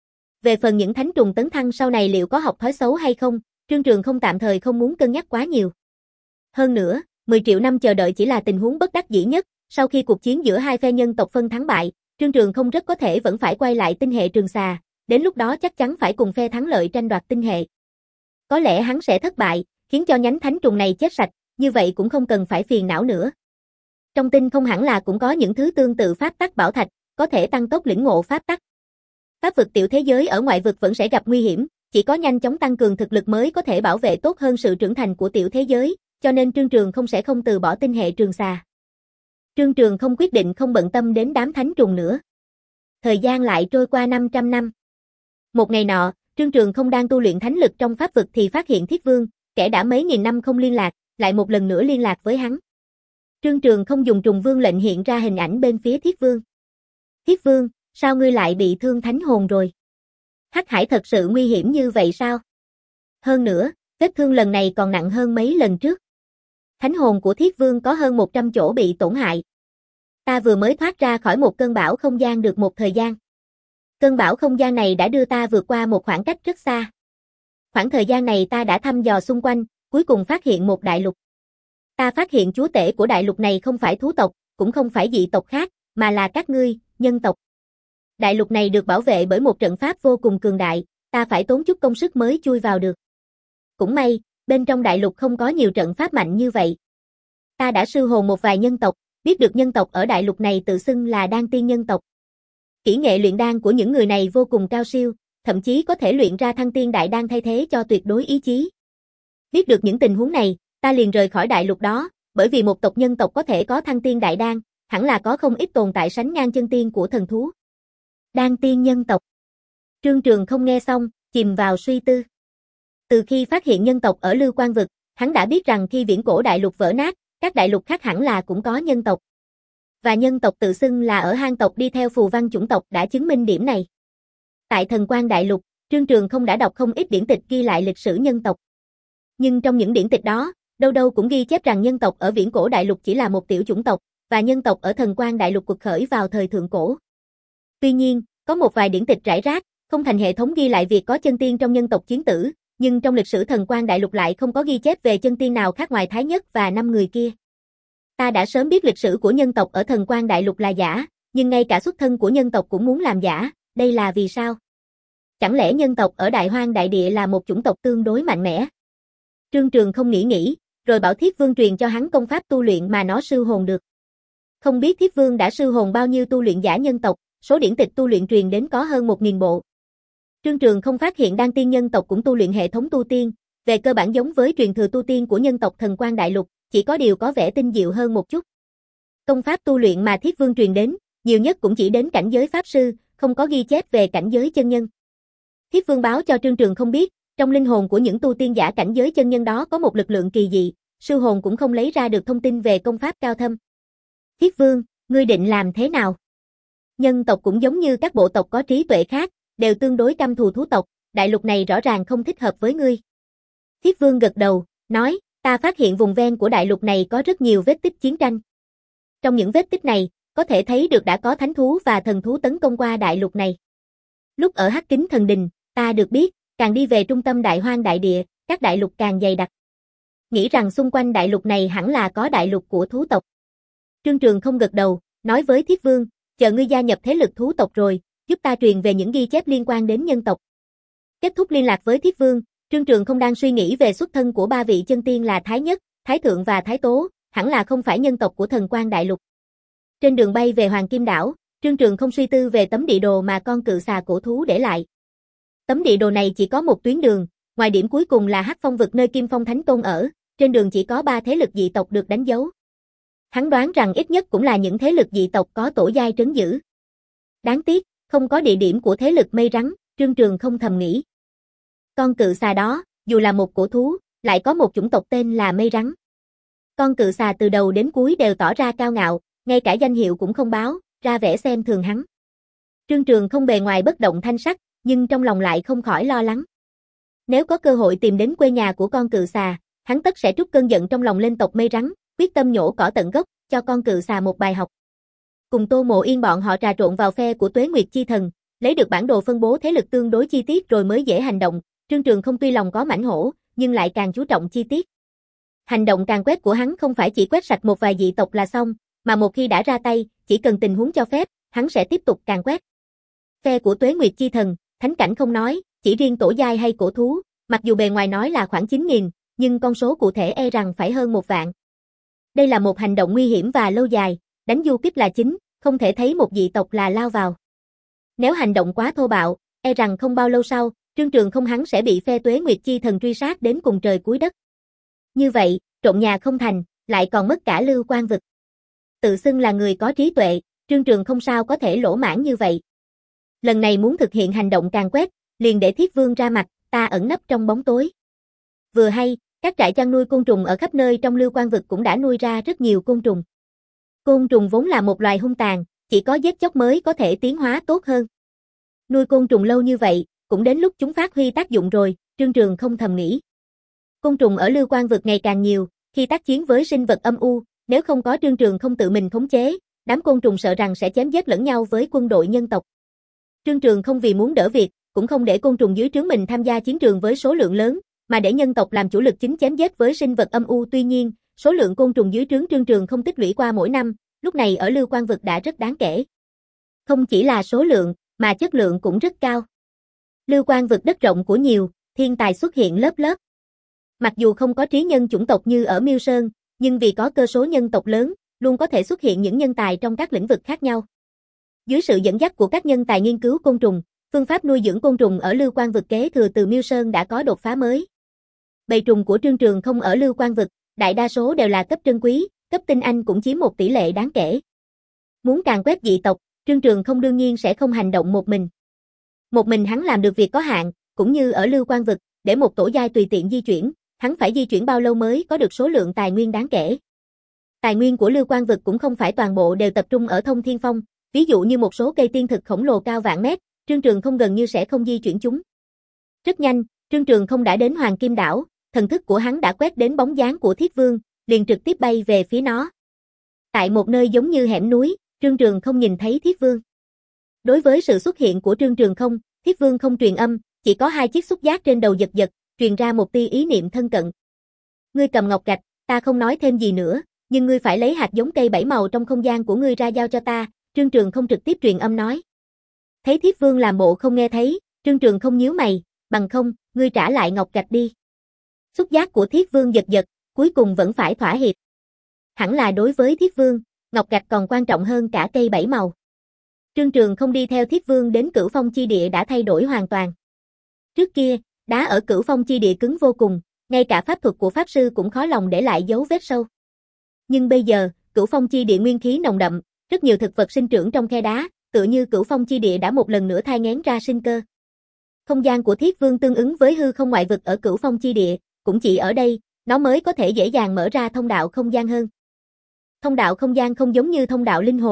Về phần những thánh trùng tấn thăng sau này liệu có học thói xấu hay không, Trương Trường không tạm thời không muốn cân nhắc quá nhiều. Hơn nữa, mười triệu năm chờ đợi chỉ là tình huống bất đắc dĩ nhất, sau khi cuộc chiến giữa hai phe nhân tộc phân thắng bại, Trương Trường không rất có thể vẫn phải quay lại tinh hệ Trường Xà, đến lúc đó chắc chắn phải cùng phe thắng lợi tranh đoạt tinh hệ. Có lẽ hắn sẽ thất bại, khiến cho nhánh thánh trùng này chết sạch, như vậy cũng không cần phải phiền não nữa. Trong tinh không hẳn là cũng có những thứ tương tự pháp tắc bảo thạch, có thể tăng tốc lĩnh ngộ pháp tắc. Pháp vực tiểu thế giới ở ngoại vực vẫn sẽ gặp nguy hiểm, chỉ có nhanh chóng tăng cường thực lực mới có thể bảo vệ tốt hơn sự trưởng thành của tiểu thế giới, cho nên Trương Trường không sẽ không từ bỏ tinh hệ Trường Xà. Trương Trường không quyết định không bận tâm đến đám thánh trùng nữa. Thời gian lại trôi qua năm trăm năm. Một ngày nọ, Trương Trường không đang tu luyện thánh lực trong pháp vực thì phát hiện Thiết Vương, kẻ đã mấy nghìn năm không liên lạc, lại một lần nữa liên lạc với hắn. Trương Trường không dùng trùng vương lệnh hiện ra hình ảnh bên phía Thiết Vương. Thiết Vương, sao ngươi lại bị thương thánh hồn rồi? Hắc Hải thật sự nguy hiểm như vậy sao? Hơn nữa, vết thương lần này còn nặng hơn mấy lần trước. Thánh hồn của Thiết Vương có hơn một trăm chỗ bị tổn hại. Ta vừa mới thoát ra khỏi một cơn bão không gian được một thời gian. Cơn bão không gian này đã đưa ta vượt qua một khoảng cách rất xa. Khoảng thời gian này ta đã thăm dò xung quanh, cuối cùng phát hiện một đại lục. Ta phát hiện chúa tể của đại lục này không phải thú tộc, cũng không phải dị tộc khác, mà là các ngươi, nhân tộc. Đại lục này được bảo vệ bởi một trận pháp vô cùng cường đại, ta phải tốn chút công sức mới chui vào được. Cũng may, bên trong đại lục không có nhiều trận pháp mạnh như vậy. Ta đã sư hồn một vài nhân tộc, biết được nhân tộc ở đại lục này tự xưng là đan tiên nhân tộc. Kỹ nghệ luyện đan của những người này vô cùng cao siêu, thậm chí có thể luyện ra thăng tiên đại đan thay thế cho tuyệt đối ý chí. Biết được những tình huống này, ta liền rời khỏi đại lục đó, bởi vì một tộc nhân tộc có thể có thăng tiên đại đan, hẳn là có không ít tồn tại sánh ngang chân tiên của thần thú. Đan tiên nhân tộc. Trương Trường không nghe xong, chìm vào suy tư. Từ khi phát hiện nhân tộc ở Lưu Quan vực, hắn đã biết rằng khi viễn cổ đại lục vỡ nát, các đại lục khác hẳn là cũng có nhân tộc. Và nhân tộc tự xưng là ở hang tộc đi theo phù văn chủng tộc đã chứng minh điểm này. Tại Thần Quan đại lục, Trương Trường không đã đọc không ít điển tịch ghi lại lịch sử nhân tộc. Nhưng trong những điển tịch đó, đâu đâu cũng ghi chép rằng nhân tộc ở viễn cổ đại lục chỉ là một tiểu chủng tộc, và nhân tộc ở Thần Quan đại lục quật khởi vào thời thượng cổ. Tuy nhiên, có một vài điển tịch rải rác, không thành hệ thống ghi lại việc có chân tiên trong nhân tộc chiến tử, nhưng trong lịch sử Thần Quan đại lục lại không có ghi chép về chân tiên nào khác ngoài Thái Nhất và năm người kia. Ta đã sớm biết lịch sử của nhân tộc ở Thần Quan đại lục là giả, nhưng ngay cả xuất thân của nhân tộc cũng muốn làm giả, đây là vì sao? Chẳng lẽ nhân tộc ở Đại Hoang đại địa là một chủng tộc tương đối mạnh mẽ? Trương Trường không nghĩ nghĩ, rồi bảo Thiết Vương truyền cho hắn công pháp tu luyện mà nó sư hồn được. Không biết Thiết Vương đã sư hồn bao nhiêu tu luyện giả nhân tộc, số điển tịch tu luyện truyền đến có hơn một nghìn bộ. Trương Trường không phát hiện đan tiên nhân tộc cũng tu luyện hệ thống tu tiên, về cơ bản giống với truyền thừa tu tiên của nhân tộc Thần Quan đại lục, chỉ có điều có vẻ tinh diệu hơn một chút. Công pháp tu luyện mà Thiết Vương truyền đến, nhiều nhất cũng chỉ đến cảnh giới pháp sư, không có ghi chép về cảnh giới chân nhân. Thiết Vương báo cho Trương Trường không biết, trong linh hồn của những tu tiên giả cảnh giới chân nhân đó có một lực lượng kỳ dị, sư hồn cũng không lấy ra được thông tin về công pháp cao thâm. Thiết Vương, ngươi định làm thế nào? Nhân tộc cũng giống như các bộ tộc có trí tuệ khác, đều tương đối căm thù thú tộc, đại lục này rõ ràng không thích hợp với ngươi. Thiết Vương gật đầu, nói, ta phát hiện vùng ven của đại lục này có rất nhiều vết tích chiến tranh. Trong những vết tích này, có thể thấy được đã có thánh thú và thần thú tấn công qua đại lục này. Lúc ở Hắc Kính Thần Đình, ta được biết, càng đi về trung tâm đại hoang đại địa, các đại lục càng dày đặc. Nghĩ rằng xung quanh đại lục này hẳn là có đại lục của thú tộc. Trương Trường không gật đầu, nói với Thiết Vương, chờ ngươi gia nhập thế lực thú tộc rồi, giúp ta truyền về những ghi chép liên quan đến nhân tộc. Kết thúc liên lạc với Thiết Vương, Trương Trường không đang suy nghĩ về xuất thân của ba vị chân tiên là Thái Nhất, Thái Thượng và Thái Tố, hẳn là không phải nhân tộc của Thần Quang Đại Lục. Trên đường bay về Hoàng Kim Đảo, Trương Trường không suy tư về tấm địa đồ mà con cự xà cổ thú để lại. Tấm địa đồ này chỉ có một tuyến đường, ngoài điểm cuối cùng là Hắc Phong vực nơi Kim Phong Thánh Tôn ở, trên đường chỉ có ba thế lực dị tộc được đánh dấu. Hắn đoán rằng ít nhất cũng là những thế lực dị tộc có tổ giai trấn giữ. Đáng tiếc, không có địa điểm của thế lực mây rắn, Trương Trường không thầm nghĩ. Con cự xà đó, dù là một cổ thú, lại có một chủng tộc tên là mây rắn. Con cự xà từ đầu đến cuối đều tỏ ra cao ngạo, ngay cả danh hiệu cũng không báo, ra vẻ xem thường hắn. Trương Trường không bề ngoài bất động thanh sắc, nhưng trong lòng lại không khỏi lo lắng. Nếu có cơ hội tìm đến quê nhà của con cự xà, hắn tất sẽ trút cơn giận trong lòng lên tộc mây rắn, quyết tâm nhổ cỏ tận gốc, cho con cự xà một bài học. Cùng Tô Mộ Yên bọn họ trà trộn vào phe của Tuế Nguyệt Chi Thần, lấy được bản đồ phân bố thế lực tương đối chi tiết rồi mới dễ hành động. Trương Trường không tuy lòng có mãnh hổ, nhưng lại càng chú trọng chi tiết. Hành động càng quét của hắn không phải chỉ quét sạch một vài dị tộc là xong, mà một khi đã ra tay, chỉ cần tình huống cho phép, hắn sẽ tiếp tục càng quét. Phe của Tuế Nguyệt Chi Thần, thánh cảnh không nói, chỉ riêng tổ giai hay cổ thú, mặc dù bề ngoài nói là khoảng chín nghìn, nhưng con số cụ thể e rằng phải hơn một vạn. Đây là một hành động nguy hiểm và lâu dài, đánh du kích là chính, không thể thấy một dị tộc là lao vào. Nếu hành động quá thô bạo, e rằng không bao lâu sau, Trương Trường không hắn sẽ bị phe Tuế Nguyệt Chi Thần truy sát đến cùng trời cuối đất. Như vậy, trộn nhà không thành, lại còn mất cả Lưu Quan vực. Tự xưng là người có trí tuệ, Trương Trường không sao có thể lỗ mãn như vậy. Lần này muốn thực hiện hành động càng quét, liền để Thiết Vương ra mặt, ta ẩn nấp trong bóng tối. Vừa hay, các trại chăn nuôi côn trùng ở khắp nơi trong Lưu Quan vực cũng đã nuôi ra rất nhiều côn trùng. Côn trùng vốn là một loài hung tàn, chỉ có giết chóc mới có thể tiến hóa tốt hơn. Nuôi côn trùng lâu như vậy, cũng đến lúc chúng phát huy tác dụng rồi, Trương Trường không thầm nghĩ. Côn trùng ở Lưu Quan vực ngày càng nhiều, khi tác chiến với sinh vật âm u, nếu không có Trương Trường không tự mình khống chế, đám côn trùng sợ rằng sẽ chém giết lẫn nhau với quân đội nhân tộc. Trương Trường không vì muốn đỡ việc, cũng không để côn trùng dưới trướng mình tham gia chiến trường với số lượng lớn, mà để nhân tộc làm chủ lực chính chém giết với sinh vật âm u. Tuy nhiên, số lượng côn trùng dưới trướng Trương Trường không tích lũy qua mỗi năm, lúc này ở Lưu Quan vực đã rất đáng kể. Không chỉ là số lượng, mà chất lượng cũng rất cao. Lưu Quan vực đất rộng của nhiều, thiên tài xuất hiện lớp lớp. Mặc dù không có trí nhân chủng tộc như ở Miêu Sơn, nhưng vì có cơ số nhân tộc lớn, luôn có thể xuất hiện những nhân tài trong các lĩnh vực khác nhau. Dưới sự dẫn dắt của các nhân tài nghiên cứu côn trùng, phương pháp nuôi dưỡng côn trùng ở Lưu Quan vực kế thừa từ Miêu Sơn đã có đột phá mới. Bầy trùng của Trương Trường không ở Lưu Quan vực, đại đa số đều là cấp trân quý, cấp tinh anh cũng chiếm một tỷ lệ đáng kể. Muốn càn quét dị tộc, Trương Trường không đương nhiên sẽ không hành động một mình. Một mình hắn làm được việc có hạn, cũng như ở Lưu Quan vực, để một tổ giai tùy tiện di chuyển, hắn phải di chuyển bao lâu mới có được số lượng tài nguyên đáng kể. Tài nguyên của Lưu Quan vực cũng không phải toàn bộ đều tập trung ở Thông Thiên Phong, ví dụ như một số cây tiên thực khổng lồ cao vạn mét, Trương Trường không gần như sẽ không di chuyển chúng. Rất nhanh, Trương Trường không đã đến Hoàng Kim Đảo, thần thức của hắn đã quét đến bóng dáng của Thiết Vương, liền trực tiếp bay về phía nó. Tại một nơi giống như hẻm núi, Trương Trường không nhìn thấy Thiết Vương. Đối với sự xuất hiện của Trương Trường không, Thiết Vương không truyền âm, chỉ có hai chiếc xúc giác trên đầu giật giật, truyền ra một tia ý niệm thân cận. Ngươi cầm ngọc gạch, ta không nói thêm gì nữa, nhưng ngươi phải lấy hạt giống cây bảy màu trong không gian của ngươi ra giao cho ta, Trương Trường không trực tiếp truyền âm nói. Thấy Thiết Vương làm bộ không nghe thấy, Trương Trường không nhíu mày, bằng không, ngươi trả lại ngọc gạch đi. Xúc giác của Thiết Vương giật giật, cuối cùng vẫn phải thỏa hiệp. Hẳn là đối với Thiết Vương, ngọc gạch còn quan trọng hơn cả cây bảy màu. Trương Trường không đi theo Thiết Vương đến Cửu Phong chi địa đã thay đổi hoàn toàn. Trước kia, đá ở Cửu Phong chi địa cứng vô cùng, ngay cả pháp thuật của pháp sư cũng khó lòng để lại dấu vết sâu. Nhưng bây giờ, Cửu Phong chi địa nguyên khí nồng đậm, rất nhiều thực vật sinh trưởng trong khe đá, tựa như Cửu Phong chi địa đã một lần nữa thai nghén ra sinh cơ. Không gian của Thiết Vương tương ứng với hư không ngoại vực ở Cửu Phong chi địa, cũng chỉ ở đây, nó mới có thể dễ dàng mở ra thông đạo không gian hơn. Thông đạo không gian không giống như thông đạo linh hồn,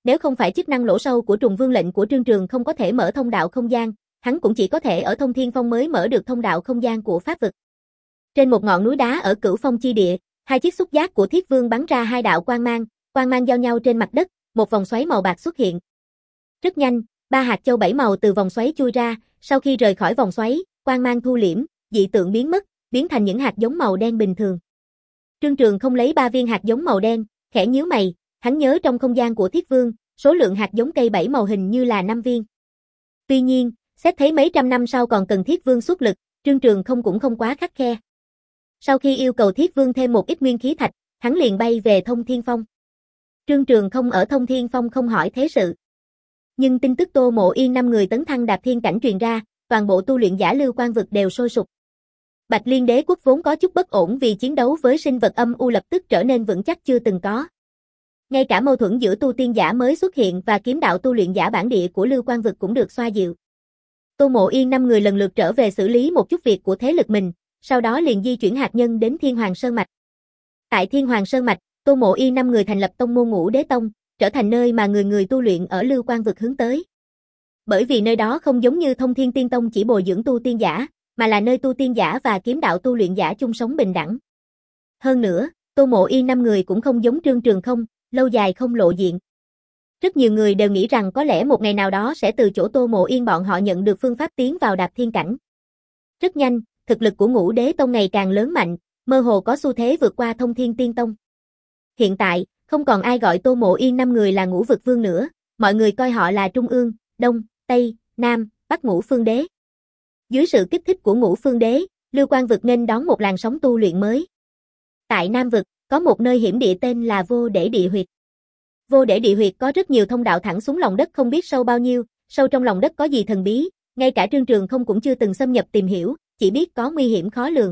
Nếu không phải chức năng lỗ sâu của trùng vương lệnh của Trương Trường không có thể mở thông đạo không gian, hắn cũng chỉ có thể ở Thông Thiên Phong mới mở được thông đạo không gian của pháp vực. Trên một ngọn núi đá ở Cửu Phong chi địa, hai chiếc xúc giác của Thiết Vương bắn ra hai đạo quang mang, quang mang giao nhau trên mặt đất, một vòng xoáy màu bạc xuất hiện. Rất nhanh, ba hạt châu bảy màu từ vòng xoáy chui ra, sau khi rời khỏi vòng xoáy, quang mang thu liễm, dị tượng biến mất, biến thành những hạt giống màu đen bình thường. Trương Trường không lấy ba viên hạt giống màu đen, khẽ nhíu mày, hắn nhớ trong không gian của Thiết Vương, số lượng hạt giống cây bảy màu hình như là năm viên. Tuy nhiên, xét thấy mấy trăm năm sau còn cần Thiết Vương xuất lực, Trương Trường không cũng không quá khắt khe. Sau khi yêu cầu Thiết Vương thêm một ít nguyên khí thạch, hắn liền bay về Thông Thiên Phong. Trương Trường không ở Thông Thiên Phong không hỏi thế sự. Nhưng tin tức Tô Mộ Yên năm người tấn thăng đạp thiên cảnh truyền ra, toàn bộ tu luyện giả Lưu Quan vực đều sôi sục. Bạch Liên Đế quốc vốn có chút bất ổn vì chiến đấu với sinh vật âm u lập tức trở nên vững chắc chưa từng có. Ngay cả mâu thuẫn giữa tu tiên giả mới xuất hiện và kiếm đạo tu luyện giả bản địa của Lưu Quan vực cũng được xoa dịu. Tô Mộ Yên năm người lần lượt trở về xử lý một chút việc của thế lực mình, sau đó liền di chuyển hạt nhân đến Thiên Hoàng Sơn Mạch. Tại Thiên Hoàng Sơn Mạch, Tô Mộ Yên năm người thành lập tông môn Ngũ Đế Tông, trở thành nơi mà người người tu luyện ở Lưu Quan vực hướng tới. Bởi vì nơi đó không giống như Thông Thiên Tiên Tông chỉ bồi dưỡng tu tiên giả, mà là nơi tu tiên giả và kiếm đạo tu luyện giả chung sống bình đẳng. Hơn nữa, Tô Mộ Yên năm người cũng không giống Trương Trường không, lâu dài không lộ diện. Rất nhiều người đều nghĩ rằng có lẽ một ngày nào đó sẽ từ chỗ Tô Mộ Yên bọn họ nhận được phương pháp tiến vào đạp thiên cảnh. Rất nhanh, thực lực của Ngũ Đế Tông ngày càng lớn mạnh, mơ hồ có xu thế vượt qua Thông Thiên Tiên Tông. Hiện tại, không còn ai gọi Tô Mộ Yên năm người là Ngũ Vực Vương nữa, mọi người coi họ là Trung ương, Đông, Tây, Nam, Bắc Ngũ Phương Đế. Dưới sự kích thích của Ngũ Phương Đế, Lưu Quan vực nên đón một làn sóng tu luyện mới. Tại Nam vực, có một nơi hiểm địa tên là Vô Để Địa Huyệt. Vô Để Địa Huyệt có rất nhiều thông đạo thẳng xuống lòng đất không biết sâu bao nhiêu, sâu trong lòng đất có gì thần bí, ngay cả Trương Trường không cũng chưa từng xâm nhập tìm hiểu, chỉ biết có nguy hiểm khó lường.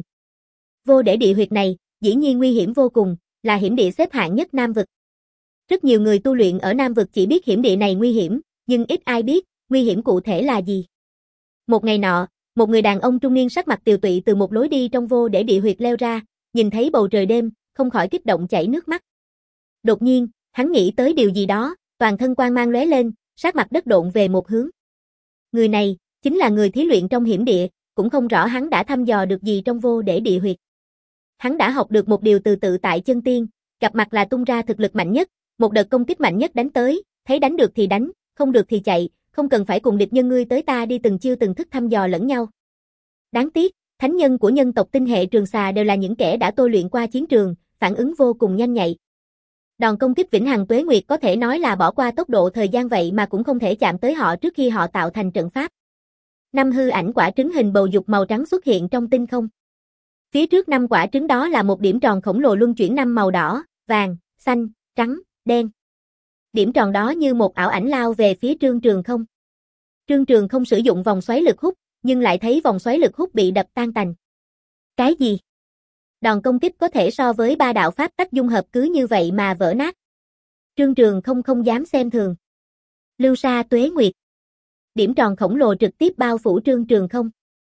Vô Để Địa Huyệt này, dĩ nhiên nguy hiểm vô cùng, là hiểm địa xếp hạng nhất Nam vực. Rất nhiều người tu luyện ở Nam vực chỉ biết hiểm địa này nguy hiểm, nhưng ít ai biết, nguy hiểm cụ thể là gì. Một ngày nọ, một người đàn ông trung niên sắc mặt tiều tụy từ một lối đi trong Vô Để Địa Huyệt leo ra, nhìn thấy bầu trời đêm, không khỏi kích động chảy nước mắt. Đột nhiên, hắn nghĩ tới điều gì đó, toàn thân quang mang lóe lên, sát mặt đất độn về một hướng. Người này, chính là người thí luyện trong hiểm địa, cũng không rõ hắn đã thăm dò được gì trong Vô Để Địa Huyệt. Hắn đã học được một điều từ tự tại chân tiên, gặp mặt là tung ra thực lực mạnh nhất, một đợt công kích mạnh nhất đánh tới, thấy đánh được thì đánh, không được thì chạy, không cần phải cùng địch nhân ngươi tới ta đi từng chiêu từng thức thăm dò lẫn nhau. Đáng tiếc, thánh nhân của nhân tộc tinh hệ Trường Xà đều là những kẻ đã tôi luyện qua chiến trường, phản ứng vô cùng nhanh nhạy. Đòn công kích vĩnh hằng tuế nguyệt có thể nói là bỏ qua tốc độ thời gian vậy mà cũng không thể chạm tới họ trước khi họ tạo thành trận pháp. Năm hư ảnh quả trứng hình bầu dục màu trắng xuất hiện trong tinh không. Phía trước năm quả trứng đó là một điểm tròn khổng lồ luân chuyển năm màu đỏ, vàng, xanh, trắng, đen. Điểm tròn đó như một ảo ảnh lao về phía Trương Trường không. Trương Trường không sử dụng vòng xoáy lực hút, nhưng lại thấy vòng xoáy lực hút bị đập tan tành. Cái gì? Đòn công kích có thể so với ba đạo pháp tắc dung hợp cứ như vậy mà vỡ nát. Trương Trường không không dám xem thường. Lưu sa tuế nguyệt. Điểm tròn khổng lồ trực tiếp bao phủ Trương Trường không.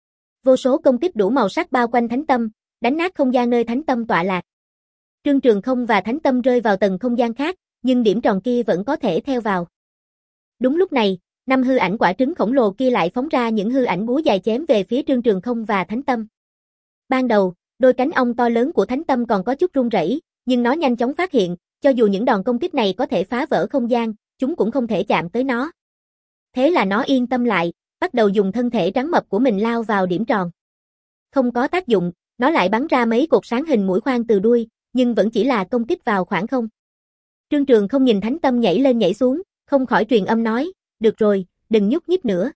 Vô số công kích đủ màu sắc bao quanh thánh tâm, đánh nát không gian nơi thánh tâm tọa lạc. Trương Trường không và thánh tâm rơi vào tầng không gian khác, nhưng điểm tròn kia vẫn có thể theo vào. Đúng lúc này, năm hư ảnh quả trứng khổng lồ kia lại phóng ra những hư ảnh búa dài chém về phía Trương Trường không và thánh tâm. Ban đầu, đôi cánh ong to lớn của thánh tâm còn có chút run rẩy, nhưng nó nhanh chóng phát hiện, cho dù những đòn công kích này có thể phá vỡ không gian, chúng cũng không thể chạm tới nó. Thế là nó yên tâm lại, bắt đầu dùng thân thể trắng mập của mình lao vào điểm tròn. Không có tác dụng, nó lại bắn ra mấy cột sáng hình mũi khoan từ đuôi, nhưng vẫn chỉ là công kích vào khoảng không. Trương Trường không nhìn thánh tâm nhảy lên nhảy xuống, không khỏi truyền âm nói, được rồi, đừng nhúc nhích nữa.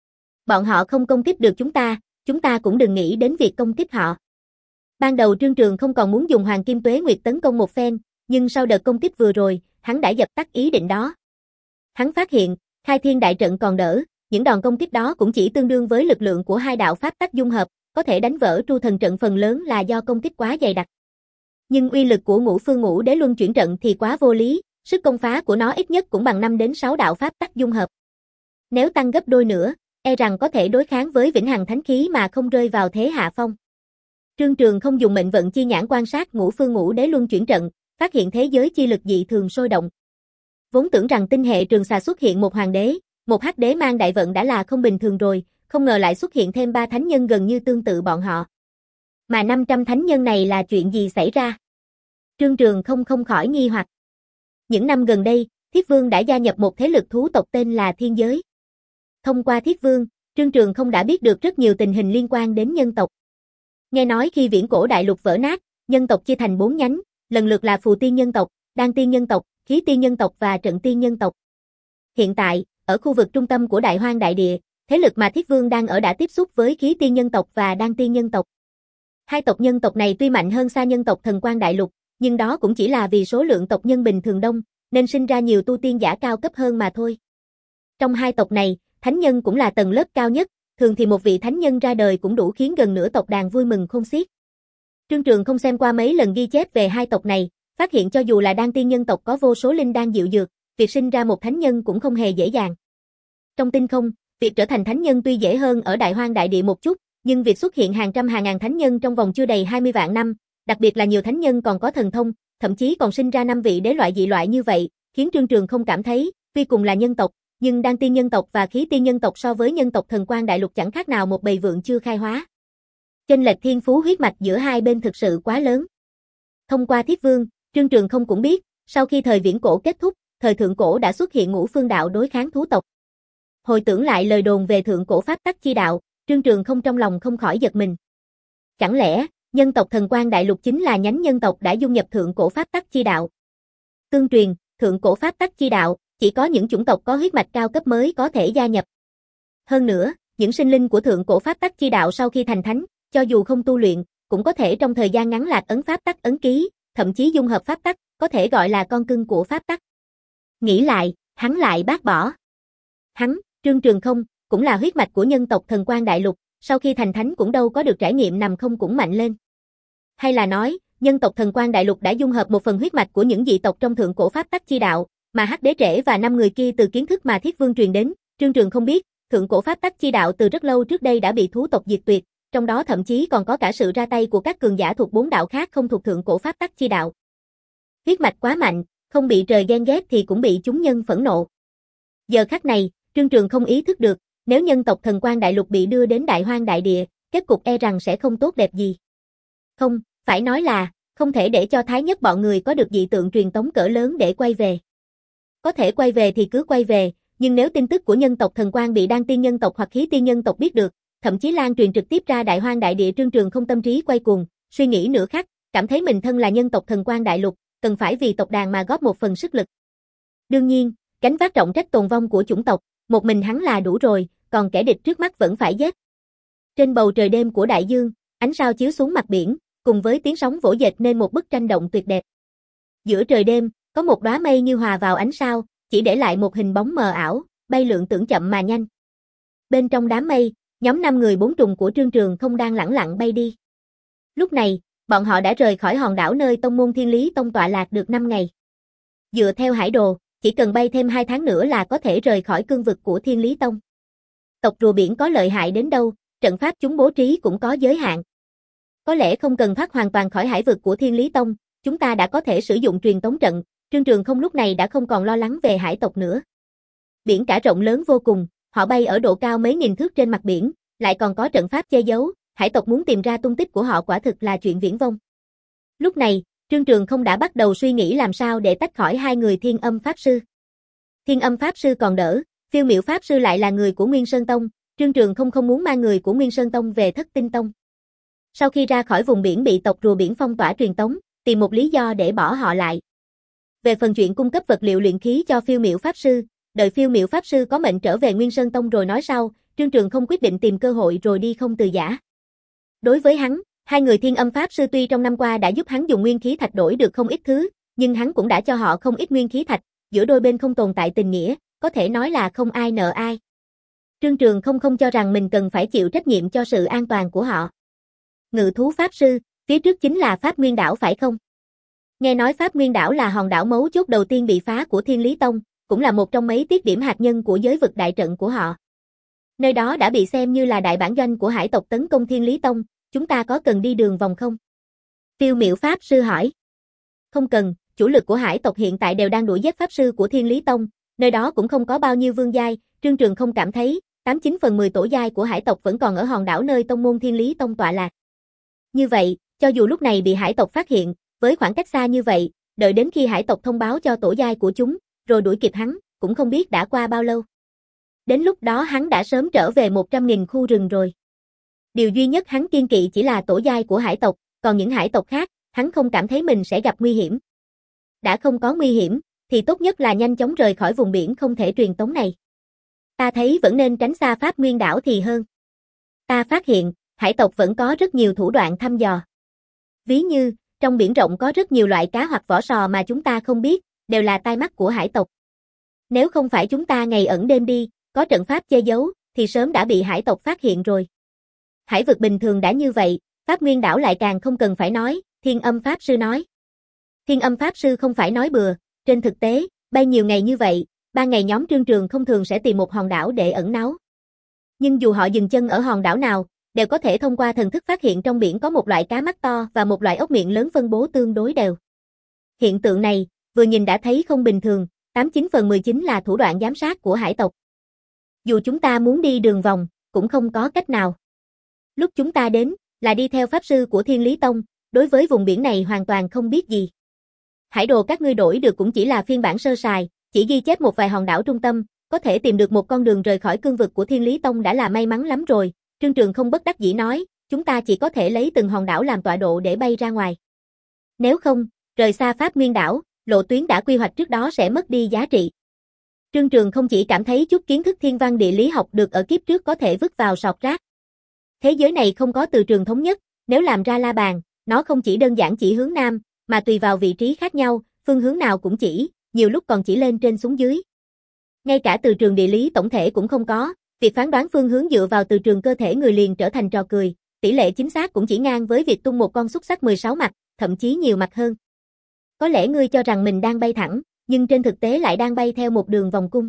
Bọn họ không công kích được chúng ta, chúng ta cũng đừng nghĩ đến việc công kích họ. Ban đầu Trương Trường không còn muốn dùng Hoàng Kim Tuế Nguyệt tấn công một phen, nhưng sau đợt công kích vừa rồi, hắn đã dập tắt ý định đó. Hắn phát hiện, khai thiên đại trận còn đỡ, những đòn công kích đó cũng chỉ tương đương với lực lượng của hai đạo pháp tắc dung hợp, có thể đánh vỡ tru thần trận phần lớn là do công kích quá dày đặc. Nhưng uy lực của Ngũ Phương Ngũ Đế Luân chuyển trận thì quá vô lý, sức công phá của nó ít nhất cũng bằng năm đến sáu đạo pháp tắc dung hợp. Nếu tăng gấp đôi nữa, e rằng có thể đối kháng với vĩnh hằng thánh khí mà không rơi vào thế hạ phong. Trương Trường không dùng mệnh vận chi nhãn quan sát Ngũ Phương Ngũ Đế Luân chuyển trận, phát hiện thế giới chi lực dị thường sôi động. Vốn tưởng rằng tinh hệ Trường Xà xuất hiện một hoàng đế, một hắc đế mang đại vận đã là không bình thường rồi, không ngờ lại xuất hiện thêm ba thánh nhân gần như tương tự bọn họ. Mà năm trăm thánh nhân này là chuyện gì xảy ra? Trương Trường không không khỏi nghi hoặc. Những năm gần đây, Thiết Vương đã gia nhập một thế lực thú tộc tên là Thiên Giới. Thông qua Thiết Vương, Trương Trường không đã biết được rất nhiều tình hình liên quan đến nhân tộc. Nghe nói khi viễn cổ đại lục vỡ nát, nhân tộc chia thành bốn nhánh, lần lượt là Phù Tiên nhân tộc, Đan Tiên nhân tộc, Khí Tiên nhân tộc và Trận Tiên nhân tộc. Hiện tại, ở khu vực trung tâm của Đại Hoang Đại Địa, thế lực mà Thiết Vương đang ở đã tiếp xúc với Khí Tiên nhân tộc và Đan Tiên nhân tộc. Hai tộc nhân tộc này tuy mạnh hơn xa nhân tộc Thần Quang Đại Lục, nhưng đó cũng chỉ là vì số lượng tộc nhân bình thường đông, nên sinh ra nhiều tu tiên giả cao cấp hơn mà thôi. Trong hai tộc này, thánh nhân cũng là tầng lớp cao nhất, thường thì một vị thánh nhân ra đời cũng đủ khiến gần nửa tộc đàn vui mừng khôn xiết. Trương Trường không xem qua mấy lần ghi chép về hai tộc này, phát hiện cho dù là Đan Tiên nhân tộc có vô số linh đan diệu dược, việc sinh ra một thánh nhân cũng không hề dễ dàng. Trong tinh không, việc trở thành thánh nhân tuy dễ hơn ở Đại Hoang Đại Địa một chút, nhưng việc xuất hiện hàng trăm hàng ngàn thánh nhân trong vòng chưa đầy hai mươi vạn năm, đặc biệt là nhiều thánh nhân còn có thần thông, thậm chí còn sinh ra năm vị đế loại dị loại như vậy, khiến Trương Trường không cảm thấy, tuy cùng là nhân tộc, nhưng Đan Tiên nhân tộc và Khí Tiên nhân tộc so với nhân tộc Thần Quang Đại Lục chẳng khác nào một bầy vượn chưa khai hóa. Chênh lệch thiên phú huyết mạch giữa hai bên thực sự quá lớn. Thông qua Thiết Vương, Trương Trường không cũng biết, sau khi thời viễn cổ kết thúc, thời thượng cổ đã xuất hiện ngũ phương đạo đối kháng thú tộc. Hồi tưởng lại lời đồn về thượng cổ pháp tắc chi đạo, Trương Trường không trong lòng không khỏi giật mình. Chẳng lẽ, nhân tộc Thần Quang Đại Lục chính là nhánh nhân tộc đã dung nhập thượng cổ pháp tắc chi đạo? Tương truyền, thượng cổ pháp tắc chi đạo, chỉ có những chủng tộc có huyết mạch cao cấp mới có thể gia nhập. Hơn nữa, những sinh linh của thượng cổ pháp tắc chi đạo sau khi thành thánh, cho dù không tu luyện, cũng có thể trong thời gian ngắn lạc ấn pháp tắc ấn ký, thậm chí dung hợp pháp tắc, có thể gọi là con cưng của pháp tắc. Nghĩ lại, hắn lại bác bỏ. Hắn, Trương Trường không, cũng là huyết mạch của nhân tộc Thần Quang Đại Lục, sau khi thành thánh cũng đâu có được trải nghiệm nằm không cũng mạnh lên. Hay là nói, nhân tộc Thần Quang Đại Lục đã dung hợp một phần huyết mạch của những dị tộc trong thượng cổ pháp tắc chi đạo, mà Hắc Đế Trễ và năm người kia từ kiến thức mà Thiết Vương truyền đến, Trương Trường không biết, thượng cổ pháp tắc chi đạo từ rất lâu trước đây đã bị thú tộc diệt tuyệt, trong đó thậm chí còn có cả sự ra tay của các cường giả thuộc bốn đạo khác không thuộc thượng cổ pháp tắc chi đạo. Huyết mạch quá mạnh, không bị trời ghen ghét thì cũng bị chúng nhân phẫn nộ. Giờ khắc này, Trương Trường không ý thức được, nếu nhân tộc Thần Quang Đại Lục bị đưa đến Đại Hoang Đại Địa, kết cục e rằng sẽ không tốt đẹp gì. Không, phải nói là, không thể để cho Thái Nhất bọn người có được dị tượng truyền tống cỡ lớn để quay về. Có thể quay về thì cứ quay về, nhưng nếu tin tức của nhân tộc Thần Quang bị Đan Tiên nhân tộc hoặc Khí Tiên nhân tộc biết được, thậm chí lan truyền trực tiếp ra Đại Hoang Đại Địa, Trương Trường không tâm trí quay cuồng, suy nghĩ nửa khắc, cảm thấy mình thân là nhân tộc Thần Quang Đại Lục, cần phải vì tộc đàn mà góp một phần sức lực. Đương nhiên, gánh vác trọng trách tồn vong của chủng tộc, một mình hắn là đủ rồi, còn kẻ địch trước mắt vẫn phải giết. Trên bầu trời đêm của đại dương, ánh sao chiếu xuống mặt biển, cùng với tiếng sóng vỗ dệt nên một bức tranh động tuyệt đẹp. Giữa trời đêm, có một đóa mây như hòa vào ánh sao, chỉ để lại một hình bóng mờ ảo, bay lượn tưởng chậm mà nhanh. Bên trong đám mây, nhóm năm người bốn trùng của Trương Trường không đang lẳng lặng bay đi. Lúc này, bọn họ đã rời khỏi hòn đảo nơi tông môn Thiên Lý Tông tọa lạc được năm ngày. Dựa theo hải đồ, chỉ cần bay thêm hai tháng nữa là có thể rời khỏi cương vực của Thiên Lý Tông. Tộc rùa biển có lợi hại đến đâu, trận pháp chúng bố trí cũng có giới hạn. Có lẽ không cần thoát hoàn toàn khỏi hải vực của Thiên Lý Tông, chúng ta đã có thể sử dụng truyền tống trận, Trương Trường không lúc này đã không còn lo lắng về hải tộc nữa. Biển cả rộng lớn vô cùng, họ bay ở độ cao mấy nghìn thước trên mặt biển, lại còn có trận pháp che giấu, hải tộc muốn tìm ra tung tích của họ quả thực là chuyện viển vông. Lúc này, Trương Trường không đã bắt đầu suy nghĩ làm sao để tách khỏi hai người Thiên Âm Pháp Sư. Thiên Âm Pháp Sư còn đỡ, Phiêu Miểu Pháp Sư lại là người của Nguyên Sơn Tông, Trương Trường không không muốn mang người của Nguyên Sơn Tông về Thất Tinh Tông. Sau khi ra khỏi vùng biển bị tộc rùa biển phong tỏa truyền tống, tìm một lý do để bỏ họ lại. Về phần chuyện cung cấp vật liệu luyện khí cho Phiêu Miểu Pháp Sư, đợi Phiêu Miểu Pháp Sư có mệnh trở về Nguyên Sơn Tông rồi nói sau, Trương Trường không quyết định tìm cơ hội rồi đi không từ giã. Đối với hắn, hai người Thiên Âm Pháp Sư tuy trong năm qua đã giúp hắn dùng nguyên khí thạch đổi được không ít thứ, nhưng hắn cũng đã cho họ không ít nguyên khí thạch, giữa đôi bên không tồn tại tình nghĩa, có thể nói là không ai nợ ai. Trương Trường không không cho rằng mình cần phải chịu trách nhiệm cho sự an toàn của họ. Ngự thú Pháp Sư, phía trước chính là Pháp Nguyên Đảo phải không? Nghe nói Pháp Nguyên Đảo là hòn đảo mấu chốt đầu tiên bị phá của Thiên Lý Tông, cũng là một trong mấy tiết điểm hạt nhân của giới vực đại trận của họ. Nơi đó đã bị xem như là đại bản doanh của hải tộc tấn công Thiên Lý Tông, chúng ta có cần đi đường vòng không? Phiêu Miểu Pháp Sư hỏi. Không cần, chủ lực của hải tộc hiện tại đều đang đuổi giết pháp sư của Thiên Lý Tông, nơi đó cũng không có bao nhiêu vương giai, Trương Trường không cảm thấy, tám chín phần mười tổ giai của hải tộc vẫn còn ở hòn đảo nơi tông môn Thiên Lý Tông tọa lạc. Như vậy, cho dù lúc này bị hải tộc phát hiện, với khoảng cách xa như vậy, đợi đến khi hải tộc thông báo cho tổ giai của chúng, rồi đuổi kịp hắn, cũng không biết đã qua bao lâu. Đến lúc đó hắn đã sớm trở về một trăm nghìn khu rừng rồi. Điều duy nhất hắn kiên kỵ chỉ là tổ giai của hải tộc, còn những hải tộc khác, hắn không cảm thấy mình sẽ gặp nguy hiểm. Đã không có nguy hiểm, thì tốt nhất là nhanh chóng rời khỏi vùng biển không thể truyền tống này. Ta thấy vẫn nên tránh xa Pháp Nguyên đảo thì hơn. Ta phát hiện, hải tộc vẫn có rất nhiều thủ đoạn thăm dò. Ví như, trong biển rộng có rất nhiều loại cá hoặc vỏ sò mà chúng ta không biết, đều là tai mắt của hải tộc. Nếu không phải chúng ta ngày ẩn đêm đi, có trận pháp che giấu, thì sớm đã bị hải tộc phát hiện rồi. Hải vực bình thường đã như vậy, Pháp Nguyên đảo lại càng không cần phải nói, Thiên Âm Pháp Sư nói. Thiên Âm Pháp Sư không phải nói bừa, trên thực tế, bay nhiều ngày như vậy, ba ngày nhóm Trương Trường không thường sẽ tìm một hòn đảo để ẩn náu. Nhưng dù họ dừng chân ở hòn đảo nào, đều có thể thông qua thần thức phát hiện trong biển có một loại cá mắt to và một loại ốc miệng lớn phân bố tương đối đều. Hiện tượng này, vừa nhìn đã thấy không bình thường, tám chín phần mười chính là thủ đoạn giám sát của hải tộc. Dù chúng ta muốn đi đường vòng, cũng không có cách nào. Lúc chúng ta đến, là đi theo pháp sư của Thiên Lý Tông, đối với vùng biển này hoàn toàn không biết gì. Hải đồ các ngươi đổi được cũng chỉ là phiên bản sơ sài, chỉ ghi chép một vài hòn đảo trung tâm, có thể tìm được một con đường rời khỏi cương vực của Thiên Lý Tông đã là may mắn lắm rồi. Trương Trường không bất đắc dĩ nói, chúng ta chỉ có thể lấy từng hòn đảo làm tọa độ để bay ra ngoài. Nếu không, rời xa Pháp Nguyên đảo, lộ tuyến đã quy hoạch trước đó sẽ mất đi giá trị. Trương Trường không chỉ cảm thấy chút kiến thức thiên văn địa lý học được ở kiếp trước có thể vứt vào sọt rác. Thế giới này không có từ trường thống nhất, nếu làm ra la bàn, nó không chỉ đơn giản chỉ hướng nam, mà tùy vào vị trí khác nhau, phương hướng nào cũng chỉ, nhiều lúc còn chỉ lên trên xuống dưới. Ngay cả từ trường địa lý tổng thể cũng không có, việc phán đoán phương hướng dựa vào từ trường cơ thể người liền trở thành trò cười, tỷ lệ chính xác cũng chỉ ngang với việc tung một con xúc xắc mười sáu mặt, thậm chí nhiều mặt hơn. Có lẽ ngươi cho rằng mình đang bay thẳng, nhưng trên thực tế lại đang bay theo một đường vòng cung.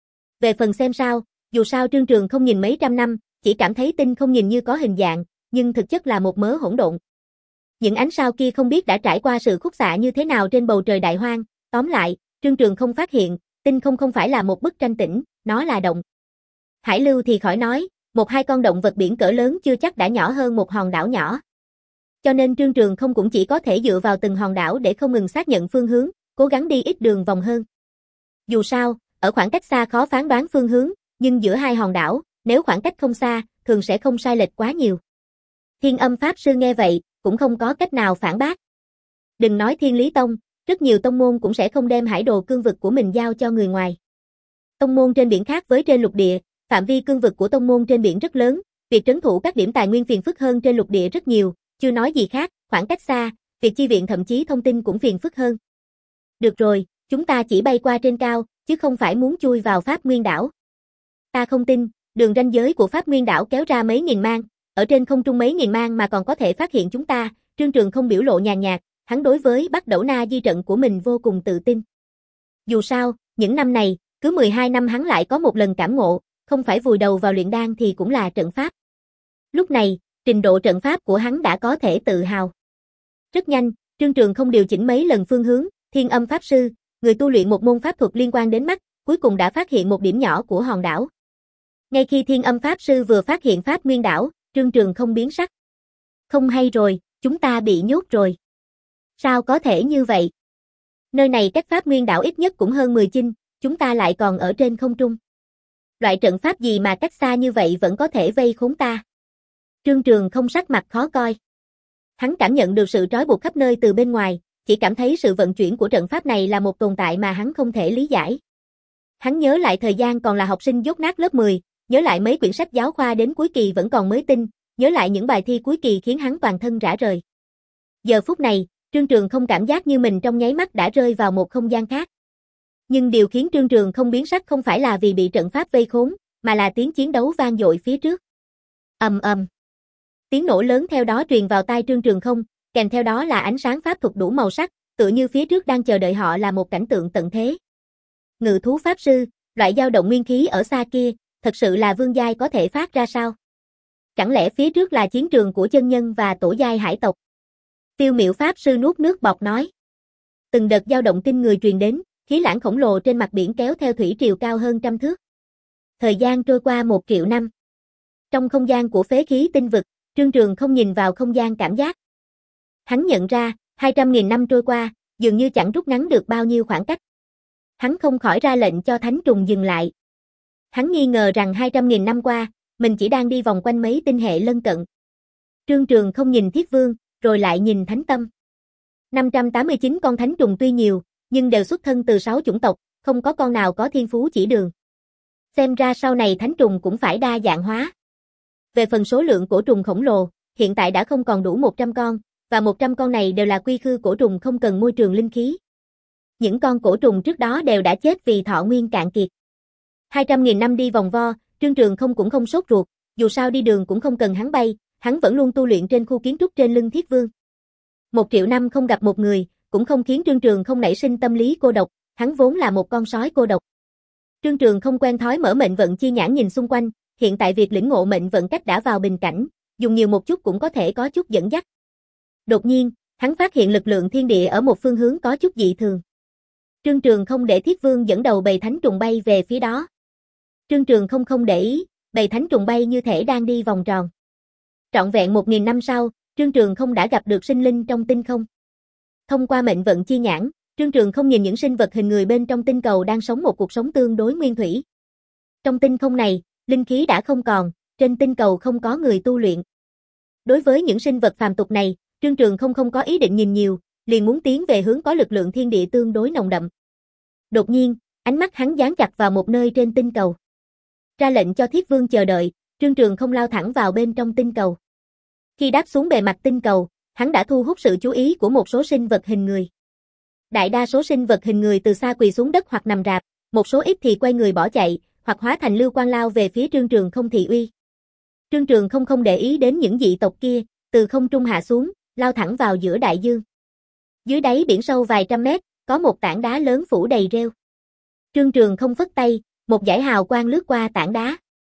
Về phần xem sao, dù sao Trương Trường không nhìn mấy trăm năm, chỉ cảm thấy tinh không nhìn như có hình dạng, nhưng thực chất là một mớ hỗn độn. Những ánh sao kia không biết đã trải qua sự khúc xạ như thế nào trên bầu trời đại hoang, tóm lại, Trương Trường không phát hiện, tinh không không phải là một bức tranh tĩnh, nó là động. Hải lưu thì khỏi nói, một hai con động vật biển cỡ lớn chưa chắc đã nhỏ hơn một hòn đảo nhỏ. Cho nên Trương Trường không cũng chỉ có thể dựa vào từng hòn đảo để không ngừng xác nhận phương hướng, cố gắng đi ít đường vòng hơn. Dù sao, ở khoảng cách xa khó phán đoán phương hướng, nhưng giữa hai hòn đảo, nếu khoảng cách không xa, thường sẽ không sai lệch quá nhiều. Thiên Âm Pháp Sư nghe vậy, cũng không có cách nào phản bác. Đừng nói Thiên Lý Tông, rất nhiều tông môn cũng sẽ không đem hải đồ cương vực của mình giao cho người ngoài. Tông môn trên biển khác với trên lục địa, phạm vi cương vực của tông môn trên biển rất lớn, việc trấn thủ các điểm tài nguyên phiền phức hơn trên lục địa rất nhiều, chưa nói gì khác, khoảng cách xa, việc chi viện thậm chí thông tin cũng phiền phức hơn. Được rồi, chúng ta chỉ bay qua trên cao, chứ không phải muốn chui vào Pháp Nguyên đảo. Ta không tin, đường ranh giới của Pháp Nguyên đảo kéo ra mấy nghìn mang, ở trên không trung mấy nghìn mang mà còn có thể phát hiện chúng ta. Trương Trường không biểu lộ nhàn nhạt, hắn đối với Bắc Đẩu Na di trận của mình vô cùng tự tin. Dù sao, những năm này, cứ mười hai năm hắn lại có một lần cảm ngộ, không phải vùi đầu vào luyện đan thì cũng là trận pháp. Lúc này, trình độ trận pháp của hắn đã có thể tự hào. Rất nhanh, Trương Trường không điều chỉnh mấy lần phương hướng, Thiên Âm Pháp Sư, người tu luyện một môn pháp thuật liên quan đến mắt, cuối cùng đã phát hiện một điểm nhỏ của hòn đảo. Ngay khi Thiên Âm Pháp Sư vừa phát hiện Pháp Nguyên đảo, Trương Trường không biến sắc. Không hay rồi, chúng ta bị nhốt rồi. Sao có thể như vậy? Nơi này cách Pháp Nguyên đảo ít nhất cũng hơn mười chinh, chúng ta lại còn ở trên không trung. Loại trận pháp gì mà cách xa như vậy vẫn có thể vây khốn ta? Trương Trường không sắc mặt khó coi. Hắn cảm nhận được sự trói buộc khắp nơi từ bên ngoài, chỉ cảm thấy sự vận chuyển của trận pháp này là một tồn tại mà hắn không thể lý giải. Hắn nhớ lại thời gian còn là học sinh dốt nát lớp mười, nhớ lại mấy quyển sách giáo khoa đến cuối kỳ vẫn còn mới tinh, nhớ lại những bài thi cuối kỳ khiến hắn toàn thân rã rời. Giờ phút này, Trương Trường không cảm giác như mình trong nháy mắt đã rơi vào một không gian khác. Nhưng điều khiến Trương Trường không biến sắc không phải là vì bị trận pháp vây khốn, mà là tiếng chiến đấu vang dội phía trước. Ầm ầm. Tiếng nổ lớn theo đó truyền vào tai Trương Trường không, kèm theo đó là ánh sáng pháp thuật đủ màu sắc, tựa như phía trước đang chờ đợi họ là một cảnh tượng tận thế. Ngự thú pháp sư, loại dao động nguyên khí ở xa kia, thật sự là vương giai có thể phát ra sao? Chẳng lẽ phía trước là chiến trường của chân nhân và tổ giai hải tộc? Tiêu Miệu pháp sư nuốt nước bọt nói. Từng đợt dao động kinh người truyền đến, khí lãng khổng lồ trên mặt biển kéo theo thủy triều cao hơn trăm thước. Thời gian trôi qua một triệu năm. Trong không gian của phế khí tinh vực, Trương Trường không nhìn vào không gian cảm giác. Hắn nhận ra, hai trăm nghìn năm trôi qua, dường như chẳng rút ngắn được bao nhiêu khoảng cách. Hắn không khỏi ra lệnh cho thánh trùng dừng lại. Hắn nghi ngờ rằng hai trăm nghìn năm qua, mình chỉ đang đi vòng quanh mấy tinh hệ lân cận. Trương Trường không nhìn Thiết Vương, rồi lại nhìn Thánh Tâm. năm trăm tám mươi chín con thánh trùng tuy nhiều, nhưng đều xuất thân từ sáu chủng tộc, không có con nào có thiên phú chỉ đường. Xem ra sau này thánh trùng cũng phải đa dạng hóa. Về phần số lượng cổ trùng khổng lồ, hiện tại đã không còn đủ một trăm con, và một trăm con này đều là quy khư cổ trùng không cần môi trường linh khí. Những con cổ trùng trước đó đều đã chết vì thọ nguyên cạn kiệt. hai trăm nghìn năm đi vòng vo, Trương Trường không cũng không sốt ruột, dù sao đi đường cũng không cần hắn bay, hắn vẫn luôn tu luyện trên khu kiến trúc trên lưng Thiết Vương. Một triệu năm không gặp một người, cũng không khiến Trương Trường không nảy sinh tâm lý cô độc, hắn vốn là một con sói cô độc. Trương Trường không quen thói mở mệnh vận chi nhãn nhìn xung quanh, hiện tại việc lĩnh ngộ mệnh vận cách đã vào bình cảnh, dùng nhiều một chút cũng có thể có chút dẫn dắt. Đột nhiên, hắn phát hiện lực lượng thiên địa ở một phương hướng có chút dị thường. Trương Trường không để Thiết Vương dẫn đầu bầy thánh trùng bay về phía đó. Trương Trường không không để ý, bầy thánh trùng bay như thể đang đi vòng tròn. Trọn vẹn một nghìn năm sau, Trương Trường không đã gặp được sinh linh trong tinh không. Thông qua mệnh vận chi nhãn, Trương Trường không nhìn những sinh vật hình người bên trong tinh cầu đang sống một cuộc sống tương đối nguyên thủy. Trong tinh không này, linh khí đã không còn, trên tinh cầu không có người tu luyện. Đối với những sinh vật phàm tục này, Trương Trường không không có ý định nhìn nhiều, liền muốn tiến về hướng có lực lượng thiên địa tương đối nồng đậm. Đột nhiên, ánh mắt hắn dán chặt vào một nơi trên tinh cầu. Ra lệnh cho Thiết Vương chờ đợi, Trương Trường không lao thẳng vào bên trong tinh cầu. Khi đáp xuống bề mặt tinh cầu, hắn đã thu hút sự chú ý của một số sinh vật hình người. Đại đa số sinh vật hình người từ xa quỳ xuống đất hoặc nằm rạp, một số ít thì quay người bỏ chạy, hoặc hóa thành lưu quang lao về phía Trương Trường không thị uy. Trương Trường không không để ý đến những dị tộc kia, từ không trung hạ xuống, lao thẳng vào giữa đại dương. Dưới đáy biển sâu vài trăm mét, có một tảng đá lớn phủ đầy rêu. Trương Trường không phất tay, một dải hào quang lướt qua tảng đá.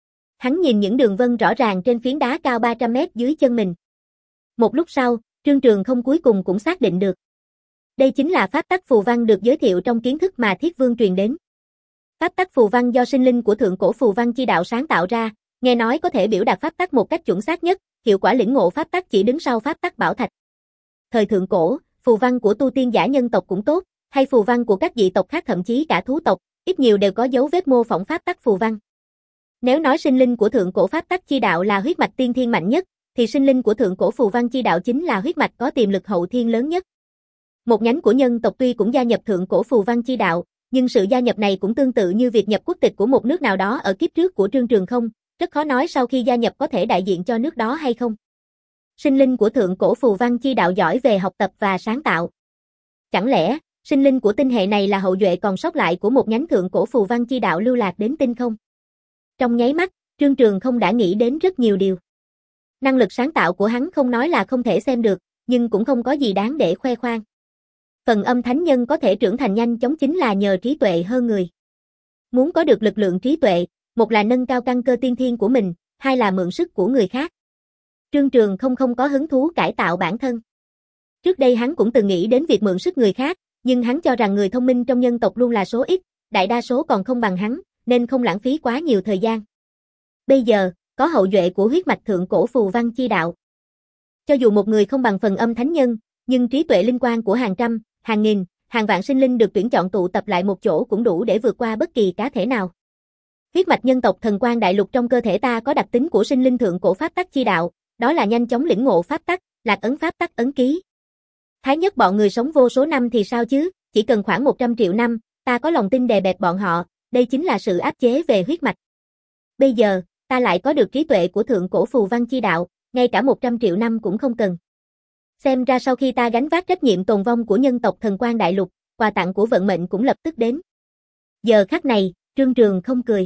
Hắn nhìn những đường vân rõ ràng trên phiến đá cao ba trăm mét dưới chân mình. Một lúc sau, Trương Trường không cuối cùng cũng xác định được. Đây chính là pháp tắc phù văn được giới thiệu trong kiến thức mà Thiết Vương truyền đến. Pháp tắc phù văn do sinh linh của thượng cổ phù văn chi đạo sáng tạo ra, nghe nói có thể biểu đạt pháp tắc một cách chuẩn xác nhất, hiệu quả lĩnh ngộ pháp tắc chỉ đứng sau pháp tắc bảo thạch. Thời thượng cổ, phù văn của tu tiên giả nhân tộc cũng tốt, hay phù văn của các dị tộc khác thậm chí cả thú tộc, ít nhiều đều có dấu vết mô phỏng pháp tắc phù văn. Nếu nói sinh linh của thượng cổ pháp tắc chi đạo là huyết mạch tiên thiên mạnh nhất, thì sinh linh của thượng cổ phù văn chi đạo chính là huyết mạch có tiềm lực hậu thiên lớn nhất. Một nhánh của nhân tộc tuy cũng gia nhập thượng cổ phù văn chi đạo, nhưng sự gia nhập này cũng tương tự như việc nhập quốc tịch của một nước nào đó ở kiếp trước của Trương Trường không, rất khó nói sau khi gia nhập có thể đại diện cho nước đó hay không. Sinh linh của thượng cổ phù văn chi đạo giỏi về học tập và sáng tạo. Chẳng lẽ, sinh linh của tinh hệ này là hậu duệ còn sót lại của một nhánh thượng cổ phù văn chi đạo lưu lạc đến tinh không? Trong nháy mắt, Trương Trường không đã nghĩ đến rất nhiều điều. Năng lực sáng tạo của hắn không nói là không thể xem được, nhưng cũng không có gì đáng để khoe khoang. Phần âm thánh nhân có thể trưởng thành nhanh chóng chính là nhờ trí tuệ hơn người. Muốn có được lực lượng trí tuệ, một là nâng cao căn cơ tiên thiên của mình, hai là mượn sức của người khác. Trương Trường không không có hứng thú cải tạo bản thân. Trước đây hắn cũng từng nghĩ đến việc mượn sức người khác, nhưng hắn cho rằng người thông minh trong nhân tộc luôn là số ít, đại đa số còn không bằng hắn, nên không lãng phí quá nhiều thời gian. Bây giờ, có hậu duệ của huyết mạch thượng cổ phù văn chi đạo. Cho dù một người không bằng phần âm thánh nhân, nhưng trí tuệ linh quan của hàng trăm, hàng nghìn, hàng vạn sinh linh được tuyển chọn tụ tập lại một chỗ cũng đủ để vượt qua bất kỳ cá thể nào. Huyết mạch nhân tộc thần quan đại lục trong cơ thể ta có đặc tính của sinh linh thượng cổ pháp tắc chi đạo, đó là nhanh chóng lĩnh ngộ pháp tắc, lạc ấn pháp tắc ấn ký. Thái nhất bọn người sống vô số năm thì sao chứ, chỉ cần khoảng một trăm triệu năm, ta có lòng tin đè bẹp bọn họ, đây chính là sự áp chế về huyết mạch. Bây giờ, ta lại có được trí tuệ của thượng cổ phù văn chi đạo, ngay cả một trăm triệu năm cũng không cần. Xem ra sau khi ta gánh vác trách nhiệm tồn vong của nhân tộc thần quan đại lục, quà tặng của vận mệnh cũng lập tức đến. Giờ khắc này, Trương Trường không cười.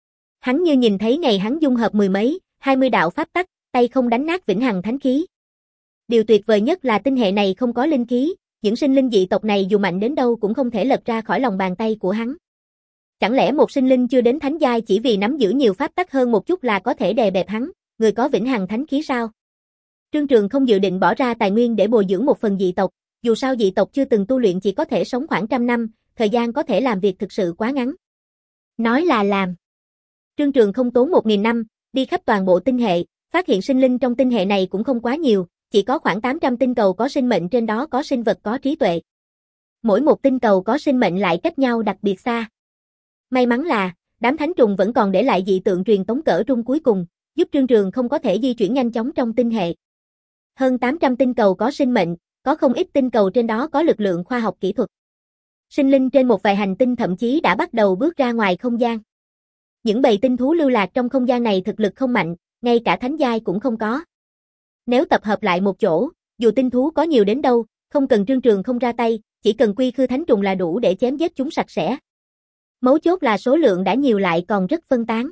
Hắn như nhìn thấy ngày hắn dung hợp mười mấy, hai mươi đạo pháp tắc, tay không đánh nát vĩnh hằng thánh khí. Điều tuyệt vời nhất là tinh hệ này không có linh khí, những sinh linh dị tộc này dù mạnh đến đâu cũng không thể lật ra khỏi lòng bàn tay của hắn. Chẳng lẽ một sinh linh chưa đến thánh giai chỉ vì nắm giữ nhiều pháp tắc hơn một chút là có thể đè bẹp hắn, người có vĩnh hằng thánh khí sao? Trương Trường không dự định bỏ ra tài nguyên để bồi dưỡng một phần dị tộc, Dù sao dị tộc chưa từng tu luyện chỉ có thể sống khoảng trăm năm, thời gian có thể làm việc thực sự quá ngắn. Nói là làm. Trương Trường không tốn một nghìn năm, đi khắp toàn bộ tinh hệ, phát hiện sinh linh trong tinh hệ này cũng không quá nhiều, chỉ có khoảng tám trăm tinh cầu có sinh mệnh, trên đó có sinh vật có trí tuệ. Mỗi một tinh cầu có sinh mệnh lại cách nhau đặc biệt xa. May mắn là, đám thánh trùng vẫn còn để lại dị tượng truyền tống cỡ trung cuối cùng, giúp Trương Trường không có thể di chuyển nhanh chóng trong tinh hệ. Hơn tám trăm tinh cầu có sinh mệnh, có không ít tinh cầu trên đó có lực lượng khoa học kỹ thuật. Sinh linh trên một vài hành tinh thậm chí đã bắt đầu bước ra ngoài không gian. Những bầy tinh thú lưu lạc trong không gian này thực lực không mạnh, ngay cả thánh giai cũng không có. Nếu tập hợp lại một chỗ, dù tinh thú có nhiều đến đâu, không cần Trương Trường không ra tay, chỉ cần quy khư thánh trùng là đủ để chém giết chúng sạch sẽ. Mấu chốt là số lượng đã nhiều lại còn rất phân tán.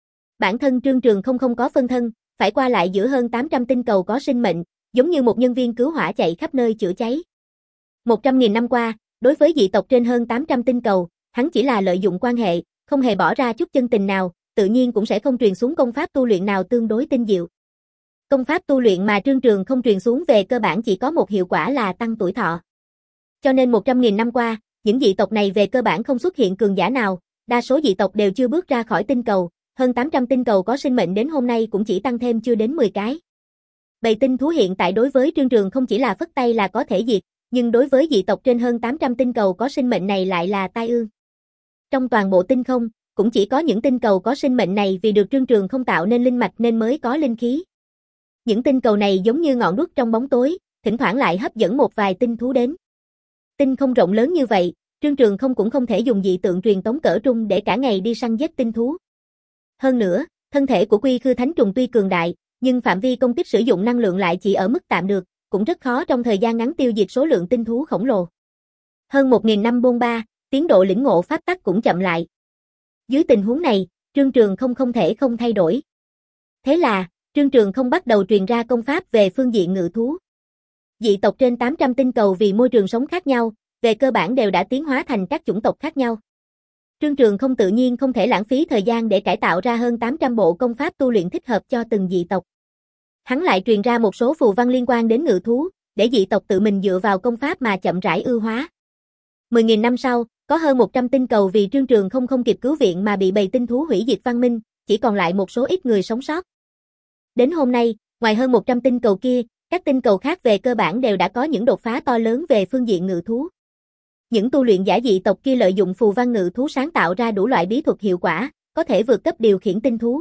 Bản thân Trương Trường không không có phân thân, phải qua lại giữa hơn tám trăm tinh cầu có sinh mệnh, giống như một nhân viên cứu hỏa chạy khắp nơi chữa cháy. một trăm nghìn năm qua, đối với dị tộc trên hơn tám trăm tinh cầu, hắn chỉ là lợi dụng quan hệ, không hề bỏ ra chút chân tình nào, tự nhiên cũng sẽ không truyền xuống công pháp tu luyện nào tương đối tinh diệu. Công pháp tu luyện mà Trương Trường không truyền xuống về cơ bản chỉ có một hiệu quả là tăng tuổi thọ. Cho nên một trăm nghìn năm qua, những dị tộc này về cơ bản không xuất hiện cường giả nào, đa số dị tộc đều chưa bước ra khỏi tinh cầu, hơn tám trăm tinh cầu có sinh mệnh đến hôm nay cũng chỉ tăng thêm chưa đến mười cái. Bầy tinh thú hiện tại đối với Trương Trường không chỉ là phất tay là có thể diệt, nhưng đối với dị tộc trên hơn tám trăm tinh cầu có sinh mệnh này lại là tai ương. Trong toàn bộ tinh không, cũng chỉ có những tinh cầu có sinh mệnh này vì được Trương Trường không tạo nên linh mạch nên mới có linh khí. Những tinh cầu này giống như ngọn đuốc trong bóng tối, thỉnh thoảng lại hấp dẫn một vài tinh thú đến. Tinh không rộng lớn như vậy, Trương Trường không cũng không thể dùng dị tượng truyền tống cỡ trung để cả ngày đi săn giết tinh thú. Hơn nữa, thân thể của quy khư thánh trùng tuy cường đại, nhưng phạm vi công kích sử dụng năng lượng lại chỉ ở mức tạm được, cũng rất khó trong thời gian ngắn tiêu diệt số lượng tinh thú khổng lồ. Hơn một nghìn năm bôn ba, tiến độ lĩnh ngộ pháp tắc cũng chậm lại. Dưới tình huống này, Trương Trường không không thể không thay đổi. Thế là, Trương Trường không bắt đầu truyền ra công pháp về phương diện ngự thú. Dị tộc trên tám trăm tinh cầu vì môi trường sống khác nhau, về cơ bản đều đã tiến hóa thành các chủng tộc khác nhau. Trương Trường không tự nhiên không thể lãng phí thời gian để cải tạo ra hơn tám trăm bộ công pháp tu luyện thích hợp cho từng dị tộc. Hắn lại truyền ra một số phù văn liên quan đến ngự thú, để dị tộc tự mình dựa vào công pháp mà chậm rãi ưu hóa. mười nghìn năm sau, có hơn một trăm tinh cầu vì Trương Trường không không kịp cứu viện mà bị bầy tinh thú hủy diệt văn minh, chỉ còn lại một số ít người sống sót. Đến hôm nay, ngoài hơn một trăm tinh cầu kia, các tinh cầu khác về cơ bản đều đã có những đột phá to lớn về phương diện ngự thú. Những tu luyện giả dị tộc kia lợi dụng phù văn ngự thú sáng tạo ra đủ loại bí thuật hiệu quả, có thể vượt cấp điều khiển tinh thú.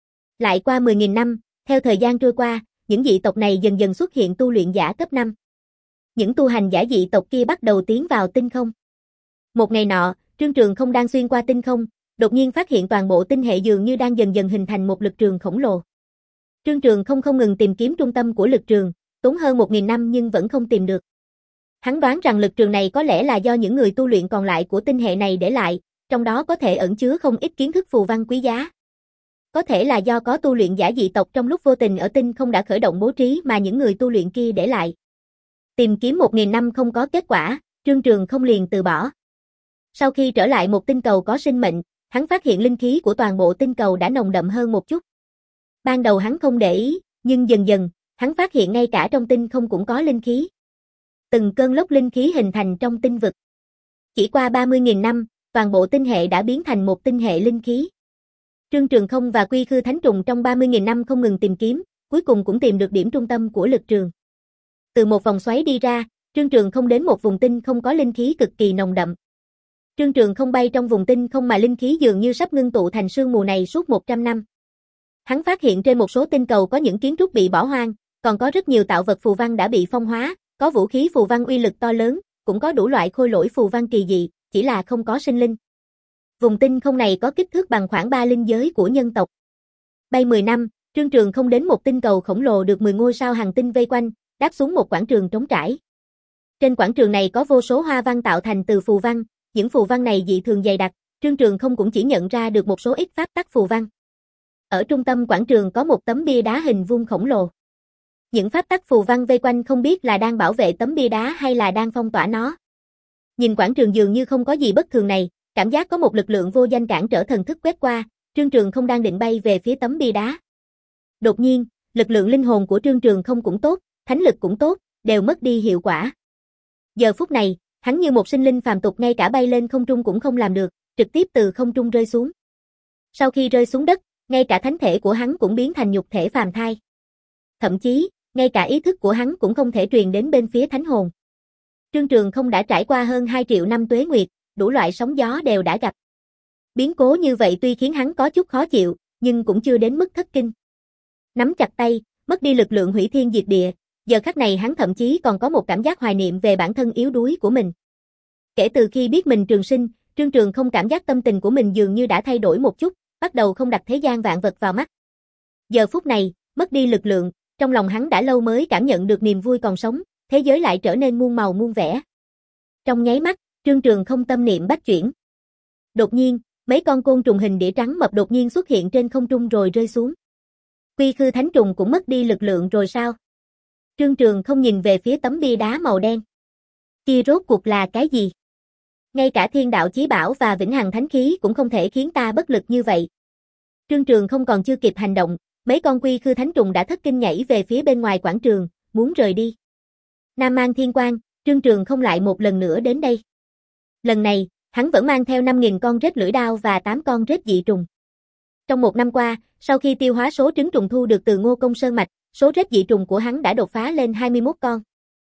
Lại qua mười nghìn năm, theo thời gian trôi qua, những dị tộc này dần dần xuất hiện tu luyện giả cấp năm. Những tu hành giả dị tộc kia bắt đầu tiến vào tinh không. Một ngày nọ, Trương Trường không đang xuyên qua tinh không, đột nhiên phát hiện toàn bộ tinh hệ dường như đang dần dần hình thành một lực trường khổng lồ. Trương Trường không không ngừng tìm kiếm trung tâm của lực trường, tốn hơn một nghìn năm nhưng vẫn không tìm được. Hắn đoán rằng lực trường này có lẽ là do những người tu luyện còn lại của tinh hệ này để lại, trong đó có thể ẩn chứa không ít kiến thức phù văn quý giá. Có thể là do có tu luyện giả dị tộc trong lúc vô tình ở tinh không đã khởi động bố trí mà những người tu luyện kia để lại. Tìm kiếm một nghìn năm không có kết quả, Trương Trường không liền từ bỏ. Sau khi trở lại một tinh cầu có sinh mệnh, hắn phát hiện linh khí của toàn bộ tinh cầu đã nồng đậm hơn một chút. Ban đầu hắn không để ý, nhưng dần dần, hắn phát hiện ngay cả trong tinh không cũng có linh khí. Từng cơn lốc linh khí hình thành trong tinh vực. Chỉ qua ba mươi nghìn năm, toàn bộ tinh hệ đã biến thành một tinh hệ linh khí. Trương Trường không và quy khư thánh trùng trong ba mươi nghìn năm không ngừng tìm kiếm, cuối cùng cũng tìm được điểm trung tâm của lực trường. Từ một vòng xoáy đi ra, Trương Trường không đến một vùng tinh không có linh khí cực kỳ nồng đậm. Trương Trường không bay trong vùng tinh không mà linh khí dường như sắp ngưng tụ thành sương mù này suốt một trăm năm. Hắn phát hiện trên một số tinh cầu có những kiến trúc bị bỏ hoang, còn có rất nhiều tạo vật phù văn đã bị phong hóa, có vũ khí phù văn uy lực to lớn, cũng có đủ loại khôi lỗi phù văn kỳ dị, chỉ là không có sinh linh. Vùng tinh không này có kích thước bằng khoảng ba linh giới của nhân tộc. Bay mười năm, Trương Trường không đến một tinh cầu khổng lồ được mười ngôi sao hành tinh vây quanh, đáp xuống một quảng trường trống trải. Trên quảng trường này có vô số hoa văn tạo thành từ phù văn, những phù văn này dị thường dày đặc, Trương Trường không cũng chỉ nhận ra được một số ít pháp tắc phù văn. Ở trung tâm quảng trường có một tấm bia đá hình vuông khổng lồ. Những pháp tắc phù văn vây quanh không biết là đang bảo vệ tấm bia đá hay là đang phong tỏa nó. Nhìn quảng trường dường như không có gì bất thường này, cảm giác có một lực lượng vô danh cản trở thần thức quét qua, Trương Trường không đang định bay về phía tấm bia đá. Đột nhiên, lực lượng linh hồn của Trương Trường không cũng tốt, thánh lực cũng tốt, đều mất đi hiệu quả. Giờ phút này, hắn như một sinh linh phàm tục ngay cả bay lên không trung cũng không làm được, trực tiếp từ không trung rơi xuống. Sau khi rơi xuống đất, ngay cả thánh thể của hắn cũng biến thành nhục thể phàm thai. Thậm chí, ngay cả ý thức của hắn cũng không thể truyền đến bên phía thánh hồn. Trương Trường không đã trải qua hơn hai triệu năm tuế nguyệt, đủ loại sóng gió đều đã gặp. Biến cố như vậy tuy khiến hắn có chút khó chịu, nhưng cũng chưa đến mức thất kinh. Nắm chặt tay, mất đi lực lượng hủy thiên diệt địa, giờ khắc này hắn thậm chí còn có một cảm giác hoài niệm về bản thân yếu đuối của mình. Kể từ khi biết mình trường sinh, Trương Trường không cảm giác tâm tình của mình dường như đã thay đổi một chút, bắt đầu không đặt thế gian vạn vật vào mắt. Giờ phút này, mất đi lực lượng, trong lòng hắn đã lâu mới cảm nhận được niềm vui còn sống, thế giới lại trở nên muôn màu muôn vẻ. Trong nháy mắt, Trương Trường không tâm niệm bách chuyển. Đột nhiên, mấy con côn trùng hình đĩa trắng mập đột nhiên xuất hiện trên không trung rồi rơi xuống. Quy Khư Thánh Trùng cũng mất đi lực lượng rồi sao? Trương Trường không nhìn về phía tấm bia đá màu đen. Kia rốt cuộc là cái gì? Ngay cả Thiên Đạo Chí Bảo và Vĩnh Hằng Thánh Khí cũng không thể khiến ta bất lực như vậy. Trương Trường không còn chưa kịp hành động, mấy con Quy Khư Thánh Trùng đã thất kinh nhảy về phía bên ngoài quảng trường, muốn rời đi. Nam Mang Thiên Quang, Trương Trường không lại một lần nữa đến đây. Lần này, hắn vẫn mang theo năm nghìn con rết lưỡi đao và tám con rết dị trùng. Trong một năm qua, sau khi tiêu hóa số trứng trùng thu được từ Ngô Công Sơn Mạch, số rết dị trùng của hắn đã đột phá lên hai mươi mốt con.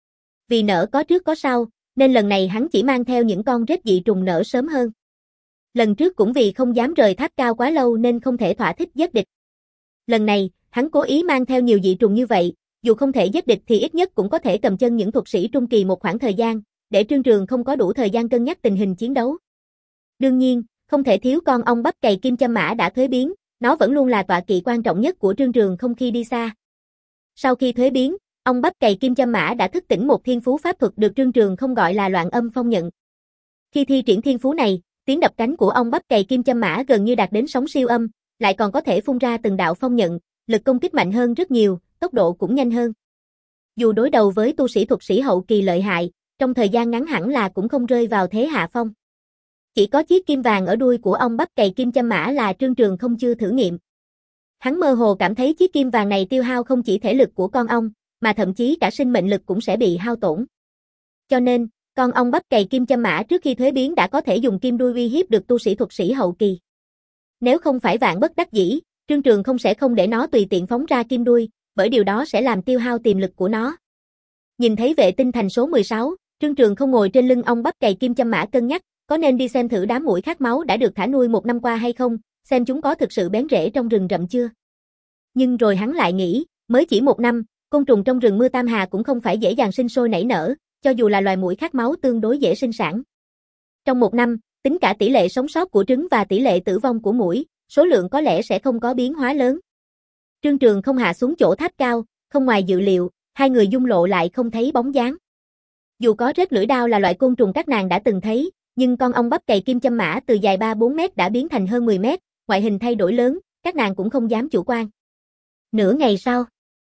Vì nở có trước có sau, nên lần này hắn chỉ mang theo những con rết dị trùng nở sớm hơn. Lần trước cũng vì không dám rời tháp cao quá lâu nên không thể thỏa thích giết địch. Lần này, hắn cố ý mang theo nhiều dị trùng như vậy, dù không thể giết địch thì ít nhất cũng có thể cầm chân những thuật sĩ trung kỳ một khoảng thời gian, để Trương Trường không có đủ thời gian cân nhắc tình hình chiến đấu. Đương nhiên, không thể thiếu con ong bắp cày kim châm mã đã thuế biến, nó vẫn luôn là tọa kỵ quan trọng nhất của Trương Trường không khi đi xa. Sau khi thuế biến, ong bắp cày kim châm mã đã thức tỉnh một thiên phú pháp thuật được Trương Trường không gọi là Loạn Âm Phong Nhận. Khi thi triển thiên phú này, tiếng đập cánh của ong bắp cày kim châm mã gần như đạt đến sóng siêu âm, lại còn có thể phun ra từng đạo phong nhận, lực công kích mạnh hơn rất nhiều, tốc độ cũng nhanh hơn. Dù đối đầu với tu sĩ thuật sĩ hậu kỳ lợi hại, trong thời gian ngắn hẳn là cũng không rơi vào thế hạ phong. Chỉ có chiếc kim vàng ở đuôi của ong bắp cày kim châm mã là Trương Trường không chưa thử nghiệm. Hắn mơ hồ cảm thấy chiếc kim vàng này tiêu hao không chỉ thể lực của con ong, mà thậm chí cả sinh mệnh lực cũng sẽ bị hao tổn. Cho nên, con ong bắp cày kim châm mã trước khi thuế biến đã có thể dùng kim đuôi uy hiếp được tu sĩ thuật sĩ hậu kỳ. Nếu không phải vạn bất đắc dĩ, Trương Trường không sẽ không để nó tùy tiện phóng ra kim đuôi, bởi điều đó sẽ làm tiêu hao tiềm lực của nó. Nhìn thấy vệ tinh thành số mười sáu, Trương Trường không ngồi trên lưng ong bắp cày kim châm mã cân nhắc, có nên đi xem thử đám muỗi khát máu đã được thả nuôi một năm qua hay không, xem chúng có thực sự bén rễ trong rừng rậm chưa. Nhưng rồi hắn lại nghĩ, mới chỉ một năm, côn trùng trong rừng mưa Tam Hà cũng không phải dễ dàng sinh sôi nảy nở, cho dù là loài muỗi khát máu tương đối dễ sinh sản. Trong một năm, tính cả tỷ lệ sống sót của trứng và tỷ lệ tử vong của muỗi, số lượng có lẽ sẽ không có biến hóa lớn. Trương Trường không hạ xuống chỗ tháp cao, không ngoài dự liệu, hai người Dung Lộ lại không thấy bóng dáng. Dù có rết lưỡi đao là loại côn trùng các nàng đã từng thấy, nhưng con ong bắp cày kim châm mã từ dài ba bốn mét đã biến thành hơn mười mét, ngoại hình thay đổi lớn, các nàng cũng không dám chủ quan. Nửa ngày sau,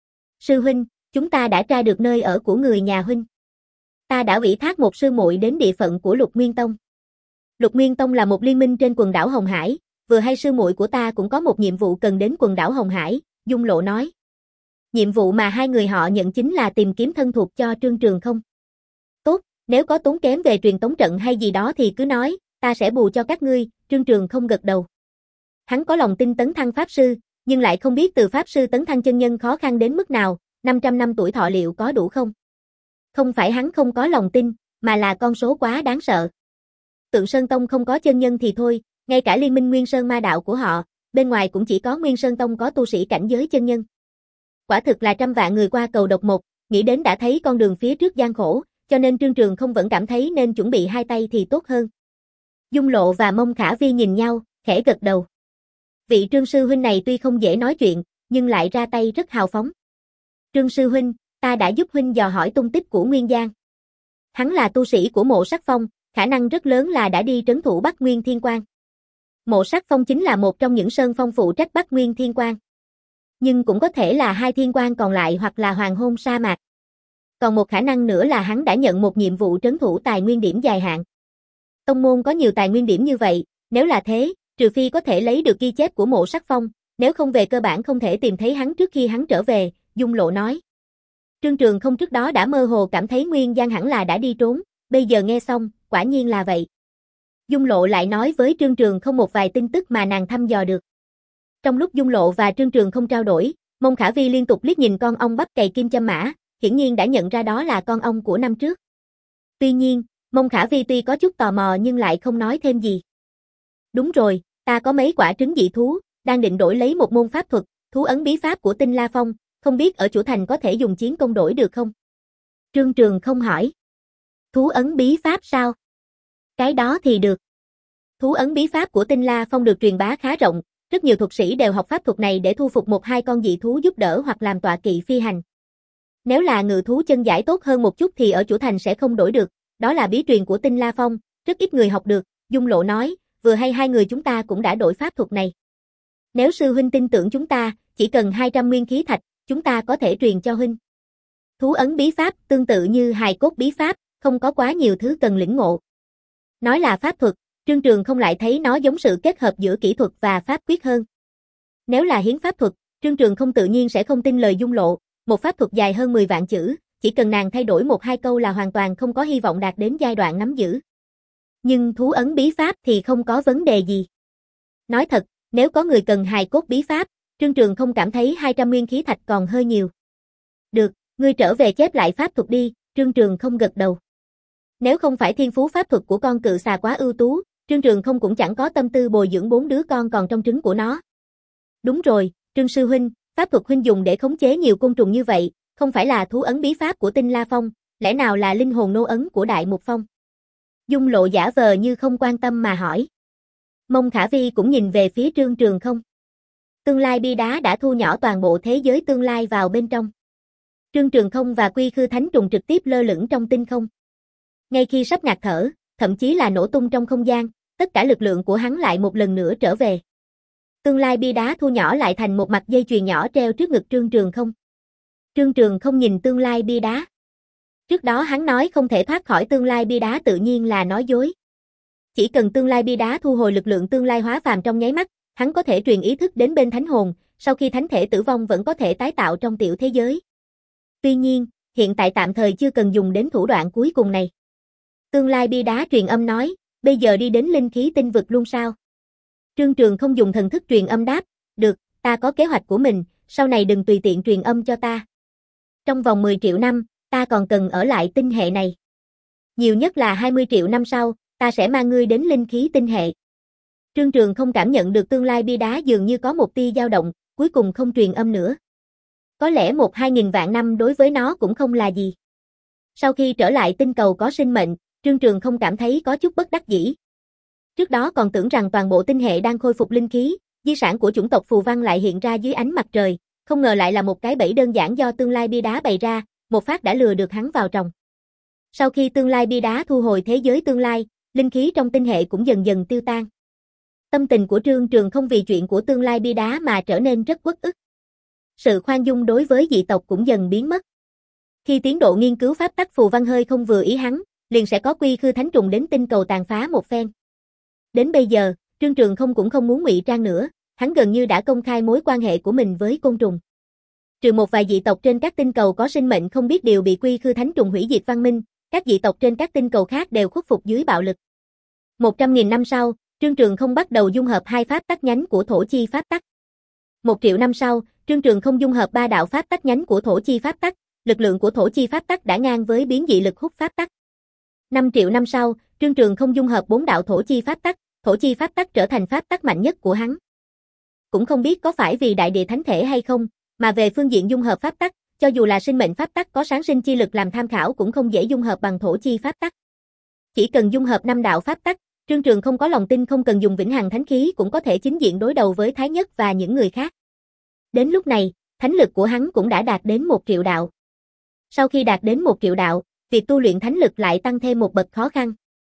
sư huynh, chúng ta đã tra được nơi ở của người nhà huynh. Ta đã ủy thác một sư muội đến địa phận của Lục Nguyên Tông. Lục Nguyên Tông là một liên minh trên quần đảo Hồng Hải, vừa hay sư muội của ta cũng có một nhiệm vụ cần đến quần đảo Hồng Hải, Dung Lộ nói. Nhiệm vụ mà hai người họ nhận chính là tìm kiếm thân thuộc cho Trương Trường không. Tốt, nếu có tốn kém về truyền tống trận hay gì đó thì cứ nói, ta sẽ bù cho các ngươi, Trương Trường không gật đầu. Hắn có lòng tin tấn thăng pháp sư, nhưng lại không biết từ pháp sư tấn thăng chân nhân khó khăn đến mức nào, năm trăm năm tuổi thọ liệu có đủ không? Không phải hắn không có lòng tin, mà là con số quá đáng sợ. Tượng Sơn Tông không có chân nhân thì thôi, ngay cả liên minh Nguyên Sơn Ma Đạo của họ, bên ngoài cũng chỉ có Nguyên Sơn Tông có tu sĩ cảnh giới chân nhân. Quả thực là trăm vạn người qua cầu độc một, nghĩ đến đã thấy con đường phía trước gian khổ, cho nên Trương Trường không vẫn cảm thấy nên chuẩn bị hai tay thì tốt hơn. Dung Lộ và Mông Khả Vi nhìn nhau, khẽ gật đầu. Vị Trương sư huynh này tuy không dễ nói chuyện, nhưng lại ra tay rất hào phóng. Trương sư huynh, ta đã giúp huynh dò hỏi tung tích của Nguyên Giang. Hắn là tu sĩ của Mộ Sắc Phong, khả năng rất lớn là đã đi trấn thủ Bắc Nguyên Thiên Quang. Mộ Sắc Phong chính là một trong những sơn phong phụ trách Bắc Nguyên Thiên Quang. Nhưng cũng có thể là hai thiên quang còn lại hoặc là hoàng hôn sa mạc. Còn một khả năng nữa là hắn đã nhận một nhiệm vụ trấn thủ tài nguyên điểm dài hạn. Tông môn có nhiều tài nguyên điểm như vậy, nếu là thế, trừ phi có thể lấy được ghi chép của Mộ Sắc Phong, nếu không về cơ bản không thể tìm thấy hắn trước khi hắn trở về, Dung Lộ nói. Trương Trường không trước đó đã mơ hồ cảm thấy Nguyên Giang hẳn là đã đi trốn, bây giờ nghe xong, quả nhiên là vậy. Dung Lộ lại nói với Trương Trường không một vài tin tức mà nàng thăm dò được. Trong lúc Dung Lộ và Trương Trường không trao đổi, Mông Khả Vi liên tục liếc nhìn con ong bắp cày kim châm mã, hiển nhiên đã nhận ra đó là con ong của năm trước. Tuy nhiên, Mông Khả Vi tuy có chút tò mò nhưng lại không nói thêm gì. Đúng rồi, ta có mấy quả trứng dị thú, đang định đổi lấy một môn pháp thuật, thú ấn bí pháp của Tinh La Phong, không biết ở chủ thành có thể dùng chiến công đổi được không? Trương Trường không hỏi. Thú ấn bí pháp sao? Cái đó thì được. Thú ấn bí pháp của Tinh La Phong được truyền bá khá rộng, rất nhiều thuật sĩ đều học pháp thuật này để thu phục một hai con dị thú giúp đỡ hoặc làm tọa kỵ phi hành. Nếu là ngự thú chân giải tốt hơn một chút thì ở chủ thành sẽ không đổi được, đó là bí truyền của Tinh La Phong, rất ít người học được, Dung Lộ nói, vừa hay hai người chúng ta cũng đã đổi pháp thuật này. Nếu sư huynh tin tưởng chúng ta, chỉ cần hai trăm nguyên khí thạch, chúng ta có thể truyền cho huynh. Thú ấn bí pháp tương tự như hài cốt bí pháp, không có quá nhiều thứ cần lĩnh ngộ. Nói là pháp thuật, Trương Trường không lại thấy nó giống sự kết hợp giữa kỹ thuật và pháp quyết hơn. Nếu là hiến pháp thuật, Trương Trường không tự nhiên sẽ không tin lời Dung Lộ, một pháp thuật dài hơn mười vạn chữ, chỉ cần nàng thay đổi một hai câu là hoàn toàn không có hy vọng đạt đến giai đoạn nắm giữ. Nhưng thú ấn bí pháp thì không có vấn đề gì. Nói thật, nếu có người cần hài cốt bí pháp, Trương Trường không cảm thấy hai trăm nguyên khí thạch còn hơi nhiều. Được, ngươi trở về chép lại pháp thuật đi, Trương Trường không gật đầu. Nếu không phải thiên phú pháp thuật của con cự xà quá ưu tú, Trương Trường không cũng chẳng có tâm tư bồi dưỡng bốn đứa con còn trong trứng của nó. Đúng rồi, Trương sư huynh, pháp thuật huynh dùng để khống chế nhiều côn trùng như vậy, không phải là thú ấn bí pháp của Tinh La Phong, lẽ nào là linh hồn nô ấn của Đại Mục Phong? Dung Lộ giả vờ như không quan tâm mà hỏi. Mông Khả Vi cũng nhìn về phía Trương Trường không. Tương lai bia đá đã thu nhỏ toàn bộ thế giới tương lai vào bên trong. Trương Trường không và Quy Khư Thánh Trùng trực tiếp lơ lửng trong tinh không. Ngay khi sắp ngạt thở, thậm chí là nổ tung trong không gian, tất cả lực lượng của hắn lại một lần nữa trở về. Tương lai bia đá thu nhỏ lại thành một mặt dây chuyền nhỏ treo trước ngực Trương Trường không. Trương Trường không nhìn tương lai bia đá. Trước đó hắn nói không thể thoát khỏi tương lai bia đá tự nhiên là nói dối. Chỉ cần tương lai bia đá thu hồi lực lượng tương lai hóa phàm trong nháy mắt, hắn có thể truyền ý thức đến bên thánh hồn, sau khi thánh thể tử vong vẫn có thể tái tạo trong tiểu thế giới. Tuy nhiên, hiện tại tạm thời chưa cần dùng đến thủ đoạn cuối cùng này. Tương lai bia đá truyền âm nói, bây giờ đi đến linh khí tinh vực luôn sao? Trương Trường không dùng thần thức truyền âm đáp, được, ta có kế hoạch của mình, sau này đừng tùy tiện truyền âm cho ta. Trong vòng mười triệu năm, ta còn cần ở lại tinh hệ này. Nhiều nhất là hai mươi triệu năm sau, ta sẽ mang ngươi đến linh khí tinh hệ. Trương Trường không cảm nhận được tương lai bia đá dường như có một tia dao động, cuối cùng không truyền âm nữa. Có lẽ một hai nghìn vạn năm đối với nó cũng không là gì. Sau khi trở lại tinh cầu có sinh mệnh, Trương Trường không cảm thấy có chút bất đắc dĩ. Trước đó còn tưởng rằng toàn bộ tinh hệ đang khôi phục linh khí, di sản của chủng tộc phù văn lại hiện ra dưới ánh mặt trời, không ngờ lại là một cái bẫy đơn giản do tương lai bia đá bày ra, một phát đã lừa được hắn vào trong. Sau khi tương lai bia đá thu hồi thế giới tương lai, linh khí trong tinh hệ cũng dần dần tiêu tan. Tâm tình của Trương Trường không vì chuyện của tương lai bia đá mà trở nên rất uất ức. Sự khoan dung đối với dị tộc cũng dần biến mất. Khi tiến độ nghiên cứu pháp tắc phù văn hơi không vừa ý hắn, liền sẽ có Quy Khư Thánh Trùng đến tinh cầu tàn phá một phen. Đến bây giờ, Trương Trường không cũng không muốn ngụy trang nữa, hắn gần như đã công khai mối quan hệ của mình với côn trùng. Trừ một vài dị tộc trên các tinh cầu có sinh mệnh không biết điều bị Quy Khư Thánh Trùng hủy diệt văn minh, các dị tộc trên các tinh cầu khác đều khuất phục dưới bạo lực. Một trăm nghìn năm sau, Trương Trường không bắt đầu dung hợp hai pháp tắc nhánh của thổ chi pháp tắc. Một triệu năm sau, Trương Trường không dung hợp ba đạo pháp tắc nhánh của thổ chi pháp tắc, lực lượng của thổ chi pháp tắc đã ngang với biến dị lực hút pháp tắc. Năm triệu năm sau, Trương Trường không dung hợp bốn đạo thổ chi pháp tắc, thổ chi pháp tắc trở thành pháp tắc mạnh nhất của hắn. Cũng không biết có phải vì đại địa thánh thể hay không, mà về phương diện dung hợp pháp tắc, cho dù là sinh mệnh pháp tắc có sáng sinh chi lực làm tham khảo cũng không dễ dung hợp bằng thổ chi pháp tắc. Chỉ cần dung hợp năm đạo pháp tắc, Trương Trường không có lòng tin không cần dùng vĩnh hằng thánh khí cũng có thể chính diện đối đầu với Thái Nhất và những người khác. Đến lúc này, thánh lực của hắn cũng đã đạt đến một triệu đạo. Sau khi đạt đến một triệu đạo, việc tu luyện thánh lực lại tăng thêm một bậc khó khăn.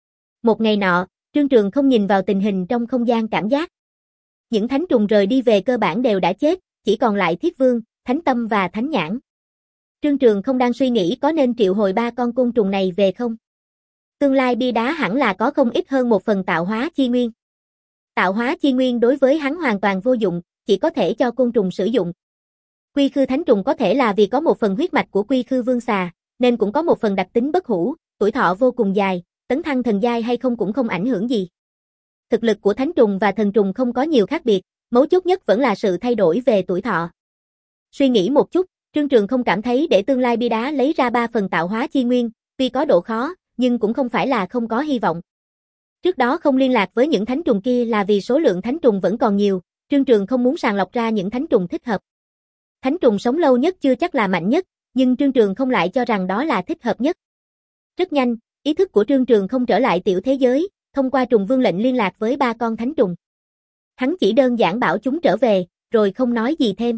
Một ngày nọ, Trương Trường không nhìn vào tình hình trong không gian cảm giác. Những thánh trùng rời đi về cơ bản đều đã chết, chỉ còn lại Thiết Vương, Thánh Tâm và Thánh Nhãn. Trương Trường không đang suy nghĩ có nên triệu hồi ba con côn trùng này về không. Tương lai bia đá hẳn là có không ít hơn một phần tạo hóa chi nguyên. Tạo hóa chi nguyên đối với hắn hoàn toàn vô dụng, chỉ có thể cho côn trùng sử dụng. Quy khư thánh trùng có thể là vì có một phần huyết mạch của quy khư vương xà, nên cũng có một phần đặc tính bất hủ, tuổi thọ vô cùng dài, tấn thăng thần giai hay không cũng không ảnh hưởng gì. Thực lực của thánh trùng và thần trùng không có nhiều khác biệt, mấu chốt nhất vẫn là sự thay đổi về tuổi thọ. Suy nghĩ một chút, Trương Trường không cảm thấy để tương lai bia đá lấy ra ba phần tạo hóa chi nguyên, tuy có độ khó, nhưng cũng không phải là không có hy vọng. Trước đó không liên lạc với những thánh trùng kia là vì số lượng thánh trùng vẫn còn nhiều, Trương Trường không muốn sàng lọc ra những thánh trùng thích hợp. Thánh trùng sống lâu nhất chưa chắc là mạnh nhất, nhưng Trương Trường không lại cho rằng đó là thích hợp nhất. Rất nhanh, ý thức của Trương Trường không trở lại tiểu thế giới, thông qua trùng vương lệnh liên lạc với ba con thánh trùng. Hắn chỉ đơn giản bảo chúng trở về, rồi không nói gì thêm.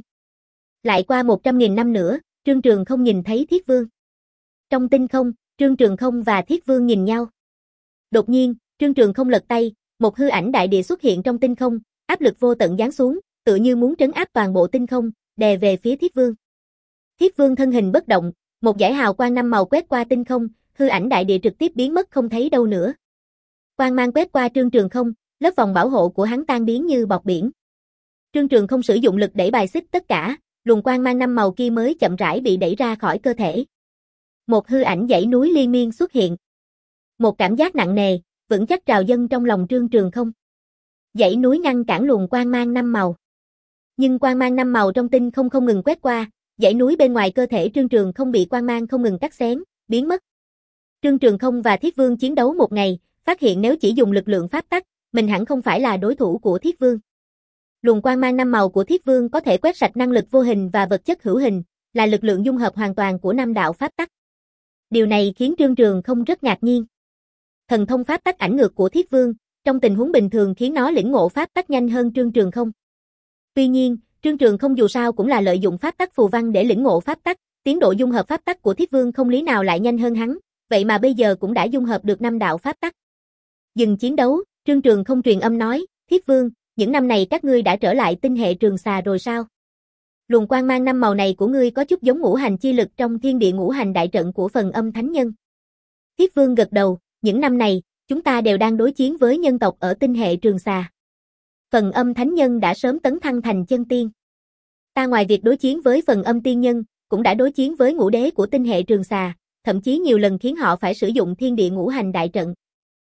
Lại qua một trăm nghìn năm nữa, Trương Trường không nhìn thấy Thiết Vương. Trong tinh không, Trương Trường không và Thiết Vương nhìn nhau. Đột nhiên, Trương Trường không lật tay, một hư ảnh đại địa xuất hiện trong tinh không, áp lực vô tận giáng xuống, tựa như muốn trấn áp toàn bộ tinh không, đè về phía Thiết Vương. Thiết Vương thân hình bất động, một dải hào quang năm màu quét qua tinh không, hư ảnh đại địa trực tiếp biến mất không thấy đâu nữa. Quang mang quét qua Trương Trường không, lớp vòng bảo hộ của hắn tan biến như bọt biển. Trương Trường không sử dụng lực đẩy bài xích tất cả, luồng quang mang năm màu kia mới chậm rãi bị đẩy ra khỏi cơ thể. Một hư ảnh dãy núi liên miên xuất hiện. Một cảm giác nặng nề, vững chắc trào dâng trong lòng Trương Trường không. Dãy núi ngăn cản luồng quang mang năm màu. Nhưng quang mang năm màu trong tinh không không ngừng quét qua, dãy núi bên ngoài cơ thể Trương Trường không bị quang mang không ngừng cắt xén, biến mất. Trương Trường không và Thiết Vương chiến đấu một ngày, phát hiện nếu chỉ dùng lực lượng pháp tắc, mình hẳn không phải là đối thủ của Thiết Vương. Luồng quang mang năm màu của Thiết Vương có thể quét sạch năng lực vô hình và vật chất hữu hình, là lực lượng dung hợp hoàn toàn của năm đạo pháp tắc. Điều này khiến Trương Trường không rất ngạc nhiên. Thần thông pháp tắc ảnh ngược của Thiết Vương, trong tình huống bình thường khiến nó lĩnh ngộ pháp tắc nhanh hơn Trương Trường không. Tuy nhiên, Trương Trường không dù sao cũng là lợi dụng pháp tắc phù văn để lĩnh ngộ pháp tắc, tiến độ dung hợp pháp tắc của Thiết Vương không lý nào lại nhanh hơn hắn, vậy mà bây giờ cũng đã dung hợp được năm đạo pháp tắc. Dừng chiến đấu, Trương Trường không truyền âm nói, Thiết Vương, những năm này các ngươi đã trở lại tinh hệ Trường Xà rồi sao? Luồng quang mang năm màu này của ngươi có chút giống ngũ hành chi lực trong thiên địa ngũ hành đại trận của phần âm thánh nhân. Thiết Vương gật đầu, những năm này, chúng ta đều đang đối chiến với nhân tộc ở tinh hệ Trường Xà. Phần âm thánh nhân đã sớm tấn thăng thành chân tiên. Ta ngoài việc đối chiến với phần âm tiên nhân, cũng đã đối chiến với ngũ đế của tinh hệ Trường Xà, thậm chí nhiều lần khiến họ phải sử dụng thiên địa ngũ hành đại trận.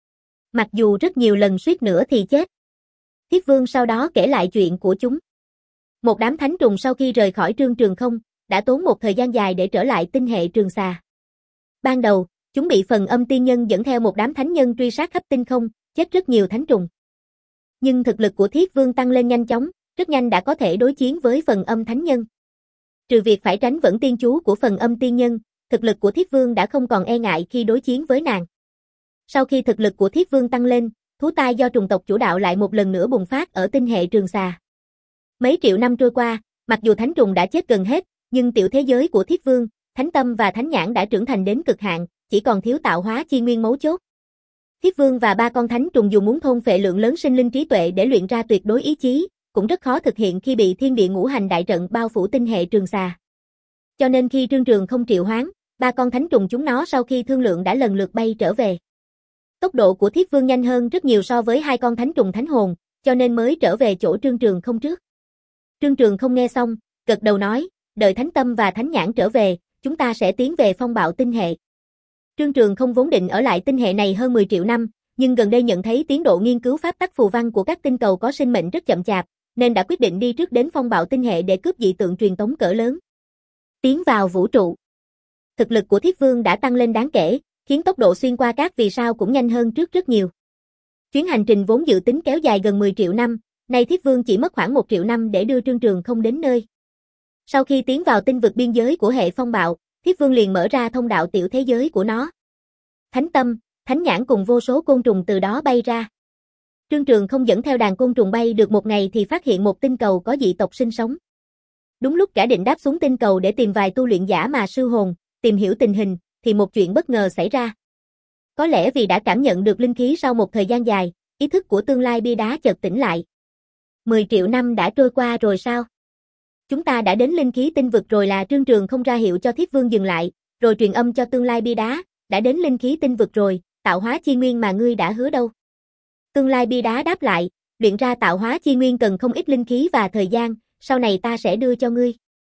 Mặc dù rất nhiều lần suýt nữa thì chết. Thiết Vương sau đó kể lại chuyện của chúng. Một đám thánh trùng sau khi rời khỏi Trương Trường không, đã tốn một thời gian dài để trở lại tinh hệ Trường Xà. Ban đầu, chúng bị phần âm tiên nhân dẫn theo một đám thánh nhân truy sát khắp tinh không, chết rất nhiều thánh trùng. Nhưng thực lực của Thiết Vương tăng lên nhanh chóng, rất nhanh đã có thể đối chiến với phần âm thánh nhân. Trừ việc phải tránh vẫn tiên chú của phần âm tiên nhân, thực lực của Thiết Vương đã không còn e ngại khi đối chiến với nàng. Sau khi thực lực của Thiết Vương tăng lên, thú tai do trùng tộc chủ đạo lại một lần nữa bùng phát ở tinh hệ Trường Xà. Mấy triệu năm trôi qua, mặc dù thánh trùng đã chết gần hết, nhưng tiểu thế giới của Thiết Vương, Thánh Tâm và Thánh Nhãn đã trưởng thành đến cực hạn, chỉ còn thiếu tạo hóa chi nguyên mấu chốt. Thiết Vương và ba con thánh trùng dù muốn thôn phệ lượng lớn sinh linh trí tuệ để luyện ra tuyệt đối ý chí, cũng rất khó thực hiện khi bị thiên địa ngũ hành đại trận bao phủ tinh hệ Trường Xà. Cho nên khi Trương Trường không triệu hoán, ba con thánh trùng chúng nó sau khi thương lượng đã lần lượt bay trở về. Tốc độ của Thiết Vương nhanh hơn rất nhiều so với hai con thánh trùng thánh hồn, cho nên mới trở về chỗ Trương Trường không trước. Trương Trường không nghe xong, gật đầu nói, đợi Thánh Tâm và Thánh Nhãn trở về, chúng ta sẽ tiến về phong bạo tinh hệ. Trương Trường không vốn định ở lại tinh hệ này hơn mười triệu năm, nhưng gần đây nhận thấy tiến độ nghiên cứu pháp tắc phù văn của các tinh cầu có sinh mệnh rất chậm chạp, nên đã quyết định đi trước đến phong bạo tinh hệ để cướp dị tượng truyền tống cỡ lớn. Tiến vào vũ trụ. Thực lực của Thiết Vương đã tăng lên đáng kể, khiến tốc độ xuyên qua các vì sao cũng nhanh hơn trước rất nhiều. Chuyến hành trình vốn dự tính kéo dài gần mười triệu năm, nay Thiết Vương chỉ mất khoảng một triệu năm để đưa Trương Trường không đến nơi. Sau khi tiến vào tinh vực biên giới của hệ phong bạo, Thiết Vương liền mở ra thông đạo tiểu thế giới của nó. Thánh Tâm, Thánh Nhãn cùng vô số côn trùng từ đó bay ra. Trương Trường không dẫn theo đàn côn trùng bay được một ngày thì phát hiện một tinh cầu có dị tộc sinh sống. Đúng lúc cả định đáp xuống tinh cầu để tìm vài tu luyện giả mà sư hồn, tìm hiểu tình hình, thì một chuyện bất ngờ xảy ra. Có lẽ vì đã cảm nhận được linh khí sau một thời gian dài, ý thức của tương lai bia đá chợt tỉnh lại. mười triệu năm đã trôi qua rồi sao? Chúng ta đã đến linh khí tinh vực rồi là Trương Trường không ra hiệu cho Thiết Vương dừng lại, rồi truyền âm cho tương lai bia đá, đã đến linh khí tinh vực rồi, tạo hóa chi nguyên mà ngươi đã hứa đâu? Tương lai bia đá đáp lại, luyện ra tạo hóa chi nguyên cần không ít linh khí và thời gian, sau này ta sẽ đưa cho ngươi.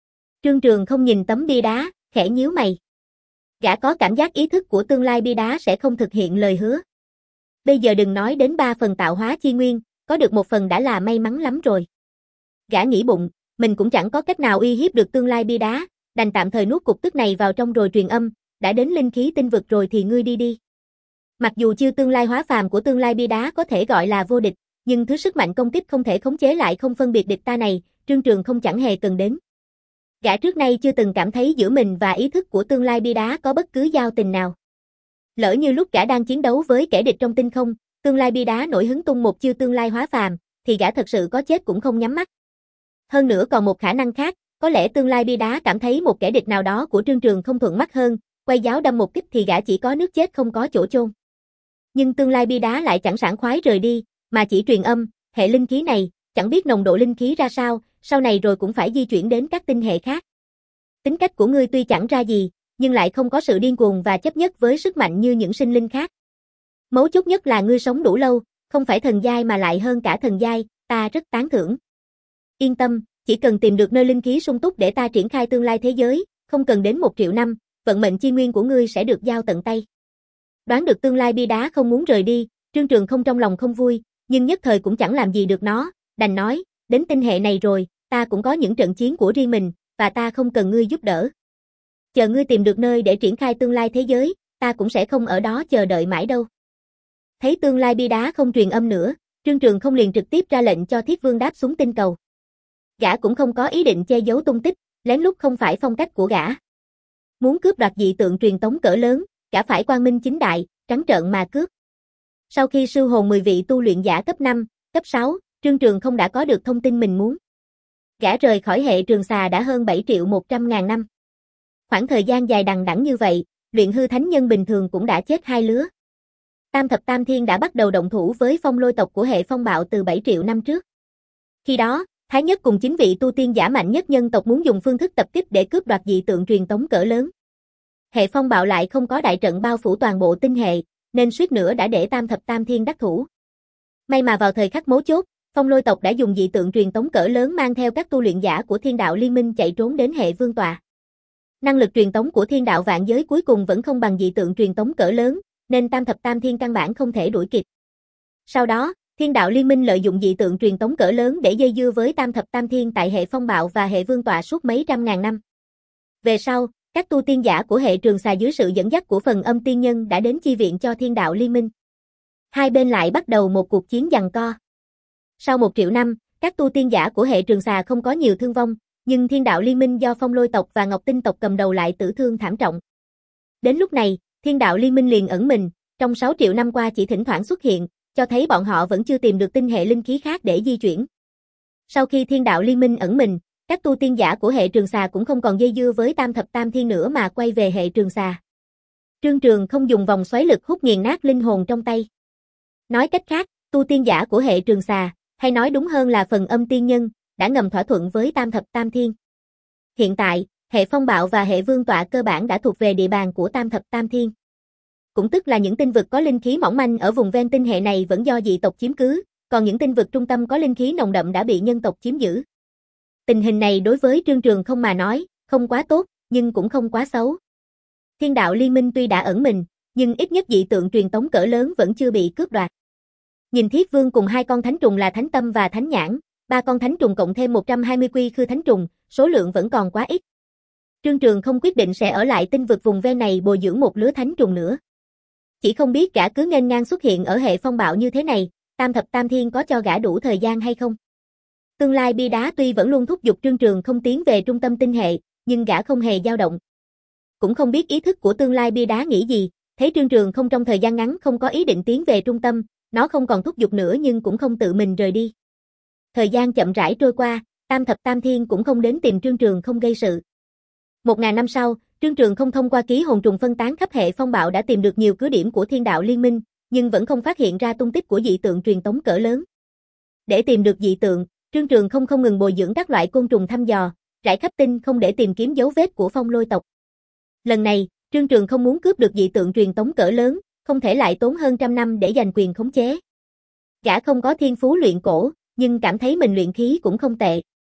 Trương Trường không nhìn tấm bia đá, khẽ nhíu mày. Gã có cảm giác ý thức của tương lai bia đá sẽ không thực hiện lời hứa. Bây giờ đừng nói đến ba phần tạo hóa chi nguyên, có được một phần đã là may mắn lắm rồi. Gã nghĩ bụng, mình cũng chẳng có cách nào uy hiếp được tương lai bia đá, đành tạm thời nuốt cục tức này vào trong rồi truyền âm, đã đến linh khí tinh vực rồi thì ngươi đi đi. Mặc dù chưa tương lai hóa phàm của tương lai bia đá có thể gọi là vô địch, nhưng thứ sức mạnh công kích không thể khống chế lại không phân biệt địch ta này, Trương Trường không chẳng hề cần đến. Gã trước nay chưa từng cảm thấy giữa mình và ý thức của tương lai bia đá có bất cứ giao tình nào. Lỡ như lúc gã đang chiến đấu với kẻ địch trong tinh không, tương lai bia đá nổi hứng tung một chiêu tương lai hóa phàm, thì gã thật sự có chết cũng không nhắm mắt. Hơn nữa còn một khả năng khác, có lẽ tương lai bia đá cảm thấy một kẻ địch nào đó của Trương Trường không thuận mắt hơn, quay giáo đâm một kích thì gã chỉ có nước chết không có chỗ chôn. Nhưng tương lai bia đá lại chẳng sảng khoái rời đi, mà chỉ truyền âm, hệ linh khí này, chẳng biết nồng độ linh khí ra sao, sau này rồi cũng phải di chuyển đến các tinh hệ khác. Tính cách của ngươi tuy chẳng ra gì, nhưng lại không có sự điên cuồng và chấp nhất với sức mạnh như những sinh linh khác. Mấu chốt nhất là ngươi sống đủ lâu, không phải thần giai mà lại hơn cả thần giai, ta rất tán thưởng. Yên tâm, chỉ cần tìm được nơi linh khí sung túc để ta triển khai tương lai thế giới, không cần đến một triệu năm, vận mệnh chi nguyên của ngươi sẽ được giao tận tay. Đoán được tương lai bia đá không muốn rời đi, Trương Trường không trong lòng không vui, nhưng nhất thời cũng chẳng làm gì được nó, đành nói, đến tinh hệ này rồi, ta cũng có những trận chiến của riêng mình, và ta không cần ngươi giúp đỡ. Chờ ngươi tìm được nơi để triển khai tương lai thế giới, ta cũng sẽ không ở đó chờ đợi mãi đâu. Thấy tương lai bia đá không truyền âm nữa, Trương Trường không liền trực tiếp ra lệnh cho Thiết Vương đáp xuống tinh cầu. Gã cũng không có ý định che giấu tung tích, lén lút không phải phong cách của gã. Muốn cướp đoạt dị tượng truyền tống cỡ lớn, gã phải quang minh chính đại, trắng trợn mà cướp. Sau khi sưu hồn mười vị tu luyện giả cấp năm, cấp sáu, Trương Trường không đã có được thông tin mình muốn. Gã rời khỏi hệ Trường Xà đã hơn bảy triệu một trăm ngàn năm. Khoảng thời gian dài đằng đẵng như vậy, luyện hư thánh nhân bình thường cũng đã chết hai lứa. Tam thập tam thiên đã bắt đầu động thủ với phong lôi tộc của hệ phong bạo từ bảy triệu năm trước. Khi đó, Thái Nhất cùng chính vị tu tiên giả mạnh nhất nhân tộc muốn dùng phương thức tập kích để cướp đoạt dị tượng truyền tống cỡ lớn. Hệ phong bạo lại không có đại trận bao phủ toàn bộ tinh hệ, nên suýt nữa đã để tam thập tam thiên đắc thủ. May mà vào thời khắc mấu chốt, phong lôi tộc đã dùng dị tượng truyền tống cỡ lớn mang theo các tu luyện giả của thiên đạo liên minh chạy trốn đến hệ vương tọa. Năng lực truyền tống của thiên đạo vạn giới cuối cùng vẫn không bằng dị tượng truyền tống cỡ lớn, nên tam thập tam thiên căn bản không thể đuổi kịp. Sau đó, thiên đạo liên minh lợi dụng dị tượng truyền tống cỡ lớn để dây dưa với tam thập tam thiên tại hệ phong bạo và hệ vương tọa suốt mấy trăm ngàn năm. Về sau, các tu tiên giả của hệ Trường Xà dưới sự dẫn dắt của phần âm tiên nhân đã đến chi viện cho thiên đạo liên minh. Hai bên lại bắt đầu một cuộc chiến giằng co. Sau một triệu năm, các tu tiên giả của hệ Trường Xà không có nhiều thương vong, nhưng thiên đạo liên minh do phong lôi tộc và ngọc tinh tộc cầm đầu lại tử thương thảm trọng. Đến lúc này, thiên đạo liên minh liền ẩn mình, trong sáu triệu năm qua chỉ thỉnh thoảng xuất hiện, cho thấy bọn họ vẫn chưa tìm được tinh hệ linh khí khác để di chuyển. Sau khi thiên đạo liên minh ẩn mình, các tu tiên giả của hệ Trường Xà cũng không còn dây dưa với tam thập tam thiên nữa mà quay về hệ Trường Xà. Trương Trường không dùng vòng xoáy lực hút nghiền nát linh hồn trong tay. Nói cách khác, tu tiên giả của hệ Trường Xà, hay nói đúng hơn là phần âm tiên nhân, đã ngầm thỏa thuận với tam thập tam thiên. Hiện tại, hệ phong bạo và hệ vương tọa cơ bản đã thuộc về địa bàn của tam thập tam thiên. Cũng tức là những tinh vực có linh khí mỏng manh ở vùng ven tinh hệ này vẫn do dị tộc chiếm cứ, còn những tinh vực trung tâm có linh khí nồng đậm đã bị nhân tộc chiếm giữ. Tình hình này đối với Trương Trường không mà nói, không quá tốt, nhưng cũng không quá xấu. Thiên đạo liên minh tuy đã ẩn mình, nhưng ít nhất dị tượng truyền tống cỡ lớn vẫn chưa bị cướp đoạt. Nhìn Thiết Vương cùng hai con thánh trùng là Thánh Tâm và Thánh Nhãn, ba con thánh trùng cộng thêm một trăm hai mươi quy khư thánh trùng, số lượng vẫn còn quá ít. Trương Trường không quyết định sẽ ở lại tinh vực vùng ven này bồi dưỡng một lứa thánh trùng nữa. Chỉ không biết gã cứ nghênh ngang xuất hiện ở hệ phong bạo như thế này, tam thập tam thiên có cho gã đủ thời gian hay không? Tương lai bia đá tuy vẫn luôn thúc giục Trương Trường không tiến về trung tâm tinh hệ, nhưng gã không hề dao động. Cũng không biết ý thức của tương lai bia đá nghĩ gì, thấy Trương Trường không trong thời gian ngắn không có ý định tiến về trung tâm, nó không còn thúc giục nữa nhưng cũng không tự mình rời đi. Thời gian chậm rãi trôi qua, tam thập tam thiên cũng không đến tìm Trương Trường không gây sự. Một ngàn năm sau, Trương Trường không thông qua ký hồn trùng phân tán khắp hệ phong bạo đã tìm được nhiều cứ điểm của thiên đạo liên minh, nhưng vẫn không phát hiện ra tung tích của dị tượng truyền tống cỡ lớn. Để tìm được dị tượng, Trương Trường không không ngừng bồi dưỡng các loại côn trùng thăm dò, rải khắp tinh không để tìm kiếm dấu vết của phong lôi tộc. Lần này, Trương Trường không muốn cướp được dị tượng truyền tống cỡ lớn, không thể lại tốn hơn trăm năm để giành quyền khống chế. Gã không có thiên phú luyện cổ, nhưng cảm thấy mình luyện khí cũng không tệ.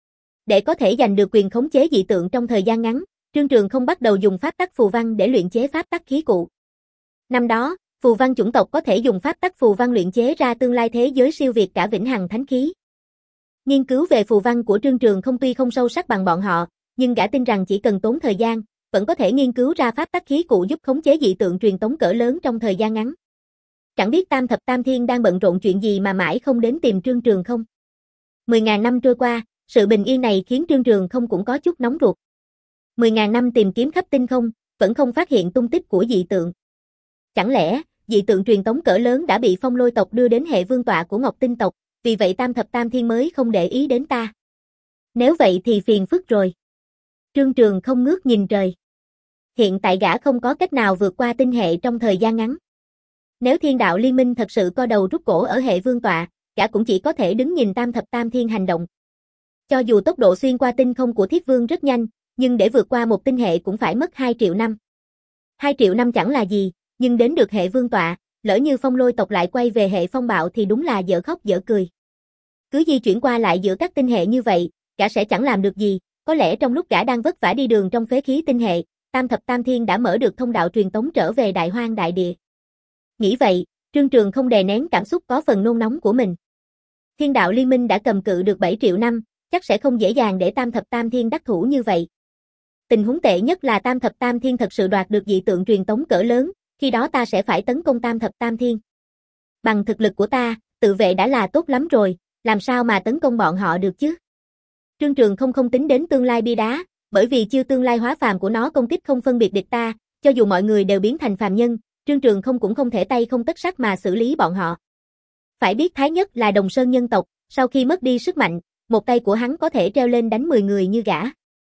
Để có thể giành được quyền khống chế dị tượng trong thời gian ngắn, Trương Trường không bắt đầu dùng pháp tắc phù văn để luyện chế pháp tắc khí cụ. Năm đó, phù văn chủng tộc có thể dùng pháp tắc phù văn luyện chế ra tương lai thế giới siêu việt cả vĩnh hằng thánh khí. Nghiên cứu về phù văn của Trương Trường không tuy không sâu sắc bằng bọn họ, nhưng gã tin rằng chỉ cần tốn thời gian, vẫn có thể nghiên cứu ra pháp tắc khí cụ giúp khống chế dị tượng truyền tống cỡ lớn trong thời gian ngắn. Chẳng biết Tam Thập Tam Thiên đang bận rộn chuyện gì mà mãi không đến tìm Trương Trường không. Mười ngàn năm trôi qua, sự bình yên này khiến Trương Trường không cũng có chút nóng ruột. Mười ngàn năm tìm kiếm khắp tinh không, vẫn không phát hiện tung tích của dị tượng. Chẳng lẽ, dị tượng truyền tống cỡ lớn đã bị Phong Lôi tộc đưa đến hệ vương tọa của Ngọc Tinh tộc, vì vậy Tam Thập Tam Thiên mới không để ý đến ta. Nếu vậy thì phiền phức rồi. Trương Trường không ngước nhìn trời. Hiện tại gã không có cách nào vượt qua tinh hệ trong thời gian ngắn. Nếu Thiên Đạo Liên Minh thật sự co đầu rút cổ ở hệ vương tọa, gã cũng chỉ có thể đứng nhìn Tam Thập Tam Thiên hành động. Cho dù tốc độ xuyên qua tinh không của Thiết Vương rất nhanh, nhưng để vượt qua một tinh hệ cũng phải mất hai triệu năm. hai triệu năm chẳng là gì, nhưng đến được hệ vương tọa, lỡ như Phong Lôi tộc lại quay về hệ phong bạo thì đúng là dở khóc dở cười. Cứ di chuyển qua lại giữa các tinh hệ như vậy, gã sẽ chẳng làm được gì, có lẽ trong lúc gã đang vất vả đi đường trong phế khí tinh hệ, Tam Thập Tam Thiên đã mở được thông đạo truyền tống trở về Đại Hoang Đại Địa. Nghĩ vậy, Trương Trường không đè nén cảm xúc có phần nôn nóng của mình. Thiên Đạo Liên Minh đã cầm cự được bảy triệu năm, chắc sẽ không dễ dàng để Tam Thập Tam Thiên đắc thủ như vậy. Tình huống tệ nhất là Tam Thập Tam Thiên thật sự đoạt được dị tượng truyền tống cỡ lớn, khi đó ta sẽ phải tấn công Tam Thập Tam Thiên. Bằng thực lực của ta, tự vệ đã là tốt lắm rồi, làm sao mà tấn công bọn họ được chứ? Trương Trường không không tính đến tương lai bia đá, bởi vì chiêu tương lai hóa phàm của nó công kích không phân biệt địch ta, cho dù mọi người đều biến thành phàm nhân, Trương Trường không cũng không thể tay không tất sắt mà xử lý bọn họ. Phải biết Thái Nhất là Đồng Sơn nhân tộc, sau khi mất đi sức mạnh, một tay của hắn có thể treo lên đánh mười người như gã.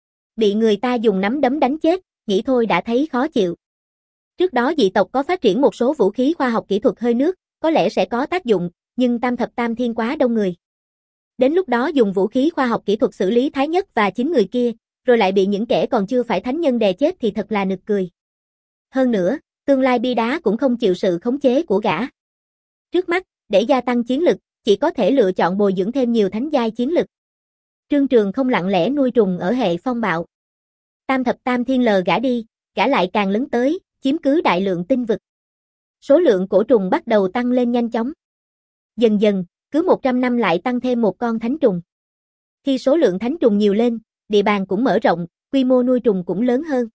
Bị người ta dùng nắm đấm đánh chết, nghĩ thôi đã thấy khó chịu. Trước đó dị tộc có phát triển một số vũ khí khoa học kỹ thuật hơi nước, có lẽ sẽ có tác dụng, nhưng Tam Thập Tam Thiên quá đông người. Đến lúc đó dùng vũ khí khoa học kỹ thuật xử lý Thái Nhất và chín người kia, rồi lại bị những kẻ còn chưa phải thánh nhân đè chết thì thật là nực cười. Hơn nữa, tương lai bia đá cũng không chịu sự khống chế của gã. Trước mắt, để gia tăng chiến lực, chỉ có thể lựa chọn bồi dưỡng thêm nhiều thánh giai chiến lực. Trương Trường không lặng lẽ nuôi trùng ở hệ phong bạo. Tam Thập Tam Thiên lờ gã đi, gã lại càng lấn tới, chiếm cứ đại lượng tinh vực. Số lượng cổ trùng bắt đầu tăng lên nhanh chóng. Dần dần, cứ một trăm năm lại tăng thêm một con thánh trùng. Khi số lượng thánh trùng nhiều lên, địa bàn cũng mở rộng, quy mô nuôi trùng cũng lớn hơn.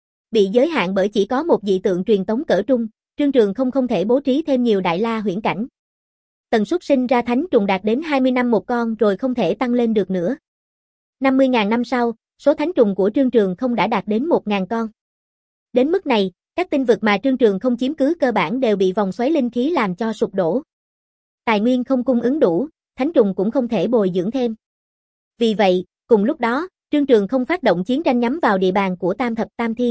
Bị giới hạn bởi chỉ có một dị tượng truyền tống cỡ trung, Trương Trường không không thể bố trí thêm nhiều đại la huyễn cảnh. Tần suất sinh ra thánh trùng đạt đến hai mươi năm một con rồi không thể tăng lên được nữa. năm mươi nghìn năm sau, số thánh trùng của Trương Trường không đã đạt đến một nghìn con. Đến mức này, các tinh vực mà Trương Trường không chiếm cứ cơ bản đều bị vòng xoáy linh khí làm cho sụp đổ. Tài nguyên không cung ứng đủ, thánh trùng cũng không thể bồi dưỡng thêm. Vì vậy, cùng lúc đó, Trương Trường không phát động chiến tranh nhắm vào địa bàn của Tam Thập Tam Thiên.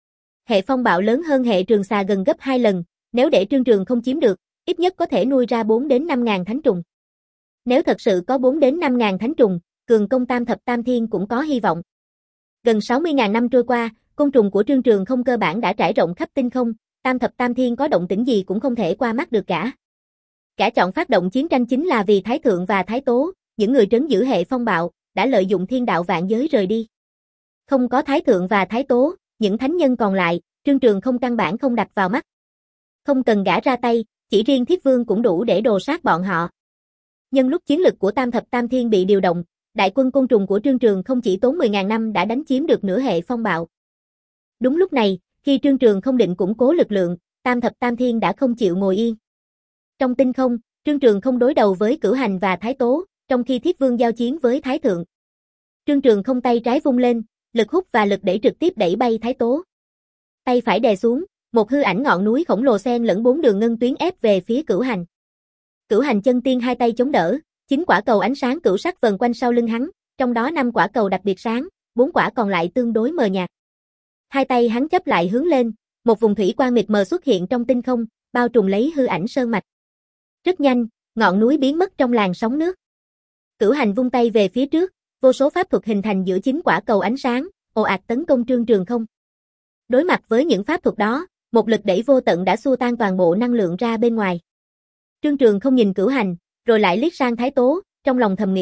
Hệ phong bạo lớn hơn hệ trường xà gần gấp hai lần, nếu để Trương Trường không chiếm được, ít nhất có thể nuôi ra bốn đến năm ngàn thánh trùng. Nếu thật sự có bốn đến năm ngàn thánh trùng, cường công Tam Thập Tam Thiên cũng có hy vọng. Gần sáu mươi nghìn năm trôi qua, côn trùng của Trương Trường không cơ bản đã trải rộng khắp tinh không, Tam Thập Tam Thiên có động tĩnh gì cũng không thể qua mắt được cả. Cả chọn phát động chiến tranh chính là vì Thái Thượng và Thái Tố, những người trấn giữ hệ phong bạo, đã lợi dụng thiên đạo vạn giới rời đi. Không có Thái Thượng và Thái Tố, những thánh nhân còn lại, Trương Trường không căn bản không đặt vào mắt. Không cần gã ra tay, chỉ riêng Thiết Vương cũng đủ để đồ sát bọn họ. Nhân lúc chiến lực của Tam Thập Tam Thiên bị điều động, đại quân côn trùng của Trương Trường không chỉ tốn mười nghìn năm đã đánh chiếm được nửa hệ phong bạo. Đúng lúc này, khi Trương Trường không định củng cố lực lượng, Tam Thập Tam Thiên đã không chịu ngồi yên. Trong tinh không, Trương Trường không đối đầu với Cửu Hành và Thái Tố, trong khi Thiết Vương giao chiến với Thái Thượng. Trương Trường không tay trái vung lên, lực hút và lực đẩy trực tiếp đẩy bay Thái Tố. Tay phải đè xuống, một hư ảnh ngọn núi khổng lồ xen lẫn bốn đường ngân tuyến ép về phía Cửu Hành. Cửu Hành chân tiên hai tay chống đỡ, chín quả cầu ánh sáng cửu sắc vần quanh sau lưng hắn, trong đó năm quả cầu đặc biệt sáng, bốn quả còn lại tương đối mờ nhạt. Hai tay hắn chấp lại hướng lên, một vùng thủy quang mịt mờ xuất hiện trong tinh không, bao trùm lấy hư ảnh sơn mạch. Rất nhanh, ngọn núi biến mất trong làn sóng nước. Cửu Hành vung tay về phía trước, vô số pháp thuật hình thành giữa chín quả cầu ánh sáng, ồ ạt tấn công Trương Trường không. Đối mặt với những pháp thuật đó, một lực đẩy vô tận đã xua tan toàn bộ năng lượng ra bên ngoài. Trương Trường không nhìn Cửu Hành, rồi lại liếc sang Thái Tố, trong lòng thầm nghĩ,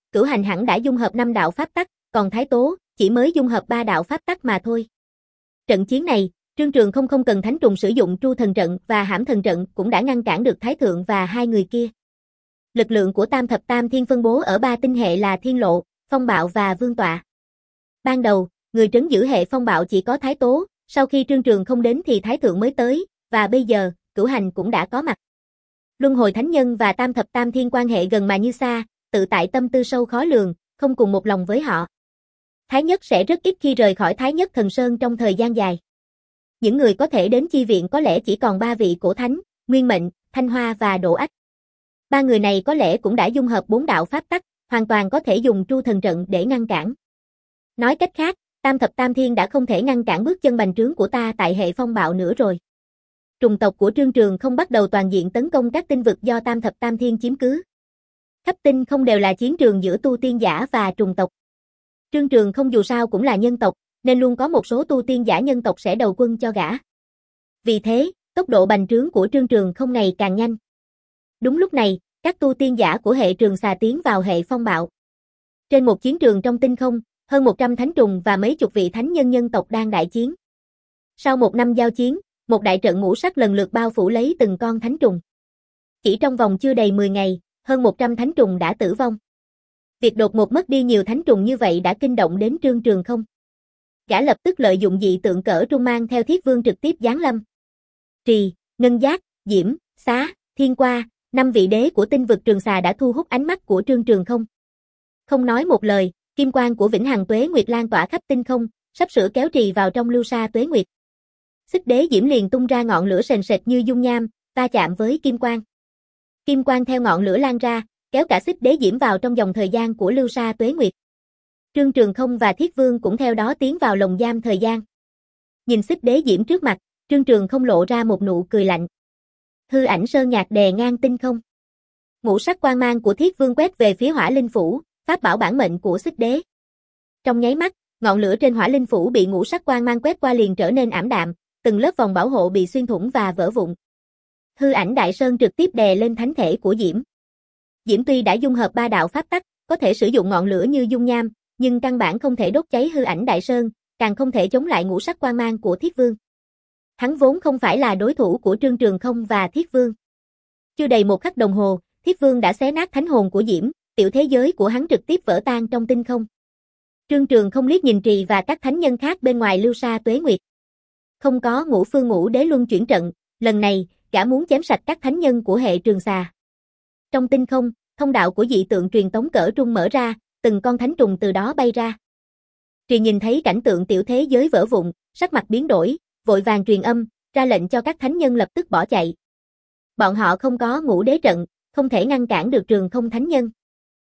Cửu Hành hẳn đã dung hợp năm đạo pháp tắc, còn Thái Tố chỉ mới dung hợp ba đạo pháp tắc mà thôi. Trận chiến này, Trương Trường không không cần Thánh Trùng sử dụng Tru Thần Trận và Hãm Thần Trận cũng đã ngăn cản được Thái Thượng và hai người kia. Lực lượng của Tam Thập Tam Thiên phân bố ở ba tinh hệ là Thiên Lộ, Phong Bạo và Vương Tọa. Ban đầu, người trấn giữ hệ Phong Bạo chỉ có Thái Tố, sau khi Trương Trường không đến thì Thái Thượng mới tới, và bây giờ, Cửu Hành cũng đã có mặt. Luân Hồi Thánh Nhân và Tam Thập Tam Thiên quan hệ gần mà như xa, tự tại tâm tư sâu khó lường, không cùng một lòng với họ. Thái Nhất sẽ rất ít khi rời khỏi Thái Nhất Thần Sơn trong thời gian dài. Những người có thể đến chi viện có lẽ chỉ còn ba vị cổ thánh, Nguyên Mệnh, Thanh Hoa và Độ Ách. Ba người này có lẽ cũng đã dung hợp bốn đạo pháp tắc, hoàn toàn có thể dùng Tru Thần Trận để ngăn cản. Nói cách khác, Tam Thập Tam Thiên đã không thể ngăn cản bước chân bành trướng của ta tại hệ Phong Bạo nữa rồi. Trùng tộc của Trương Trường không bắt đầu toàn diện tấn công các tinh vực do Tam Thập Tam Thiên chiếm cứ. Khắp tinh không đều là chiến trường giữa tu tiên giả và trùng tộc. Trương Trường không dù sao cũng là nhân tộc, nên luôn có một số tu tiên giả nhân tộc sẽ đầu quân cho gã. Vì thế, tốc độ bành trướng của Trương Trường không ngày càng nhanh. Đúng lúc này, các tu tiên giả của hệ Trường Xà tiến vào hệ Phong Bạo. Trên một chiến trường trong tinh không, hơn một trăm thánh trùng và mấy chục vị thánh nhân nhân tộc đang đại chiến. Sau một năm giao chiến, một đại trận ngũ sắc lần lượt bao phủ lấy từng con thánh trùng. Chỉ trong vòng chưa đầy mười ngày, hơn một trăm thánh trùng đã tử vong. Việc đột ngột mất đi nhiều thánh trùng như vậy đã kinh động đến Trương Trường không. Gã lập tức lợi dụng dị tượng cỡ trung mang theo Thiết Vương trực tiếp giáng lâm. Trì, Ngân Giác, Diễm, Xá, Thiên Qua, năm vị đế của tinh vực Trường Xà đã thu hút ánh mắt của Trương Trường không. Không nói một lời, kim quang của Vĩnh Hằng Tuế Nguyệt lan tỏa khắp tinh không, sắp sửa kéo Trì vào trong lưu sa Tuế Nguyệt. Xích Đế Diễm liền tung ra ngọn lửa sền sệt như dung nham, va chạm với kim quang. Kim quang theo ngọn lửa lan ra, kéo cả Xích Đế Diễm vào trong dòng thời gian của lưu sa Tuế Nguyệt. Trương Trường không và Thiết Vương cũng theo đó tiến vào lồng giam thời gian. Nhìn Xích Đế Diễm trước mặt, Trương Trường không lộ ra một nụ cười lạnh. Hư ảnh sơn nhạc đè ngang tinh không. Ngũ sắc quang mang của Thiết Vương quét về phía Hỏa Linh Phủ, pháp bảo bản mệnh của Xích Đế. Trong nháy mắt, ngọn lửa trên Hỏa Linh Phủ bị ngũ sắc quang mang quét qua liền trở nên ảm đạm, từng lớp vòng bảo hộ bị xuyên thủng và vỡ vụn. Hư ảnh Đại Sơn trực tiếp đè lên thánh thể của Diễm. Diễm tuy đã dung hợp ba đạo pháp tắc, có thể sử dụng ngọn lửa như dung nham, nhưng căn bản không thể đốt cháy hư ảnh Đại Sơn, càng không thể chống lại ngũ sắc quang mang của Thiết Vương. Hắn vốn không phải là đối thủ của Trương Trường không và Thiết Vương. Chưa đầy một khắc đồng hồ, Thiết Vương đã xé nát thánh hồn của Diễm, tiểu thế giới của hắn trực tiếp vỡ tan trong tinh không. Trương Trường không liếc nhìn Trì và các thánh nhân khác bên ngoài lưu sa Tuế Nguyệt. Không có Ngũ Phương Ngũ Đế luân chuyển trận, lần này, gã muốn chém sạch các thánh nhân của hệ Trường Xà. Trong tinh không, thông đạo của dị tượng truyền tống cỡ trung mở ra, từng con thánh trùng từ đó bay ra. Trì nhìn thấy cảnh tượng tiểu thế giới vỡ vụn, sắc mặt biến đổi, vội vàng truyền âm, ra lệnh cho các thánh nhân lập tức bỏ chạy. Bọn họ không có Ngũ Đế trận, không thể ngăn cản được Trường Không thánh nhân.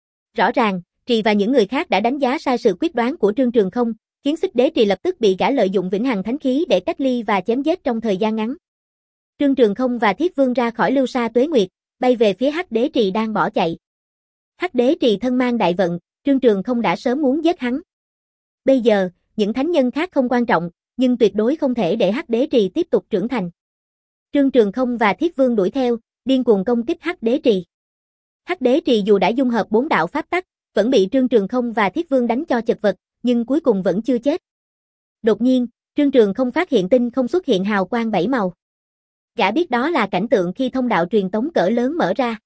Rõ ràng, Trì và những người khác đã đánh giá sai sự quyết đoán của Trương Trường không, khiến Xích Đế Trì lập tức bị gã lợi dụng vĩnh hằng thánh khí để cách ly và chém giết trong thời gian ngắn. Trương Trường không và Thiết Vương ra khỏi lưu sa Tuế Nguyệt, bay về phía Hắc Đế Trì đang bỏ chạy. Hắc Đế Trì thân mang đại vận, Trương Trường không đã sớm muốn giết hắn. Bây giờ, những thánh nhân khác không quan trọng, nhưng tuyệt đối không thể để Hắc Đế Trì tiếp tục trưởng thành. Trương Trường không và Thiết Vương đuổi theo, điên cuồng công kích Hắc Đế Trì. Hắc Đế Trì dù đã dung hợp bốn đạo pháp tắc, vẫn bị Trương Trường không và Thiết Vương đánh cho chật vật, nhưng cuối cùng vẫn chưa chết. Đột nhiên, Trương Trường không phát hiện tinh không xuất hiện hào quang bảy màu. Gã biết đó là cảnh tượng khi thông đạo truyền tống cỡ lớn mở ra.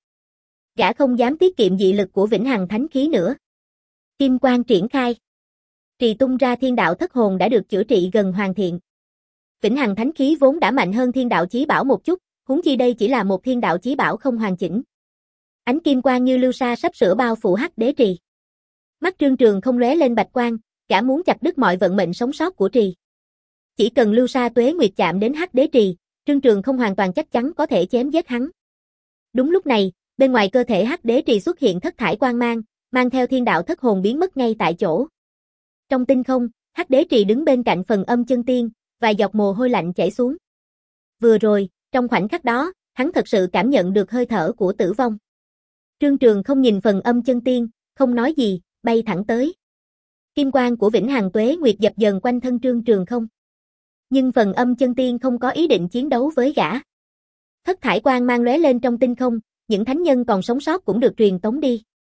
Gã không dám tiết kiệm dị lực của vĩnh hằng thánh khí nữa. Kim quang triển khai. Trì tung ra thiên đạo thất hồn đã được chữa trị gần hoàn thiện. Vĩnh hằng thánh khí vốn đã mạnh hơn thiên đạo chí bảo một chút, huống chi đây chỉ là một thiên đạo chí bảo không hoàn chỉnh. Ánh kim quang như lưu sa sắp sửa bao phủ Hắc Đế Trì. Mắt Trương Trường không lóe lên bạch quang, gã muốn chặt đứt mọi vận mệnh sống sót của Trì. Chỉ cần lưu sa Tuế Nguyệt chạm đến Hắc Đế Trì, Trương Trường không hoàn toàn chắc chắn có thể chém giết hắn. Đúng lúc này, bên ngoài cơ thể Hắc Đế Trì xuất hiện thất thải quang mang, mang theo thiên đạo thất hồn biến mất ngay tại chỗ. Trong tinh không, Hắc Đế Trì đứng bên cạnh phần âm chân tiên, vài giọt mồ hôi lạnh chảy xuống. Vừa rồi, trong khoảnh khắc đó, hắn thật sự cảm nhận được hơi thở của tử vong. Trương Trường không nhìn phần âm chân tiên, không nói gì, bay thẳng tới. Kim quang của vĩnh hằng Tuế Nguyệt dập dần quanh thân Trương Trường không. Nhưng phần âm chân tiên không có ý định chiến đấu với gã. Thất thải quang mang lóe lên trong tinh không, những thánh nhân còn sống sót cũng được truyền tống đi.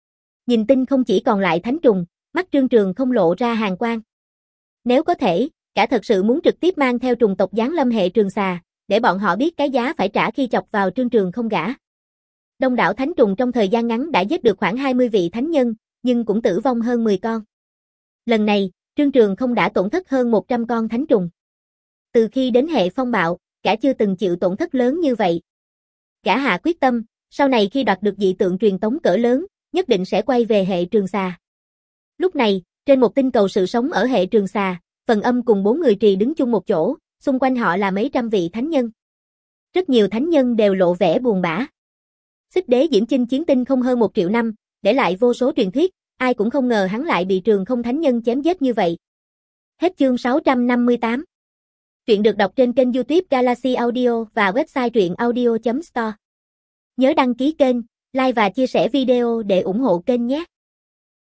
Nhìn tinh không chỉ còn lại thánh trùng, mắt Trương Trường không lộ ra hàn quang. Nếu có thể, cả thật sự muốn trực tiếp mang theo trùng tộc giáng lâm hệ Trường Xà, để bọn họ biết cái giá phải trả khi chọc vào Trương Trường không gã. Đông đảo thánh trùng trong thời gian ngắn đã giết được khoảng hai mươi vị thánh nhân, nhưng cũng tử vong hơn mười con. Lần này, Trương Trường không đã tổn thất hơn một trăm con thánh trùng. Từ khi đến hệ phong bạo, gã chưa từng chịu tổn thất lớn như vậy. Gã hạ quyết tâm, sau này khi đoạt được dị tượng truyền tống cỡ lớn, nhất định sẽ quay về hệ Trường Xà. Lúc này, trên một tinh cầu sự sống ở hệ Trường Xà, Phần Âm cùng bốn người trì đứng chung một chỗ, xung quanh họ là mấy trăm vị thánh nhân. Rất nhiều thánh nhân đều lộ vẻ buồn bã. Xích Đế Diễm Chinh chiến tinh không hơn một triệu năm, để lại vô số truyền thuyết, ai cũng không ngờ hắn lại bị Trường Không thánh nhân chém giết như vậy. Hết chương sáu trăm năm mươi tám. Truyện được đọc trên kênh YouTube Galaxy Audio và website truyện audio chấm store. Nhớ đăng ký kênh, like và chia sẻ video để ủng hộ kênh nhé.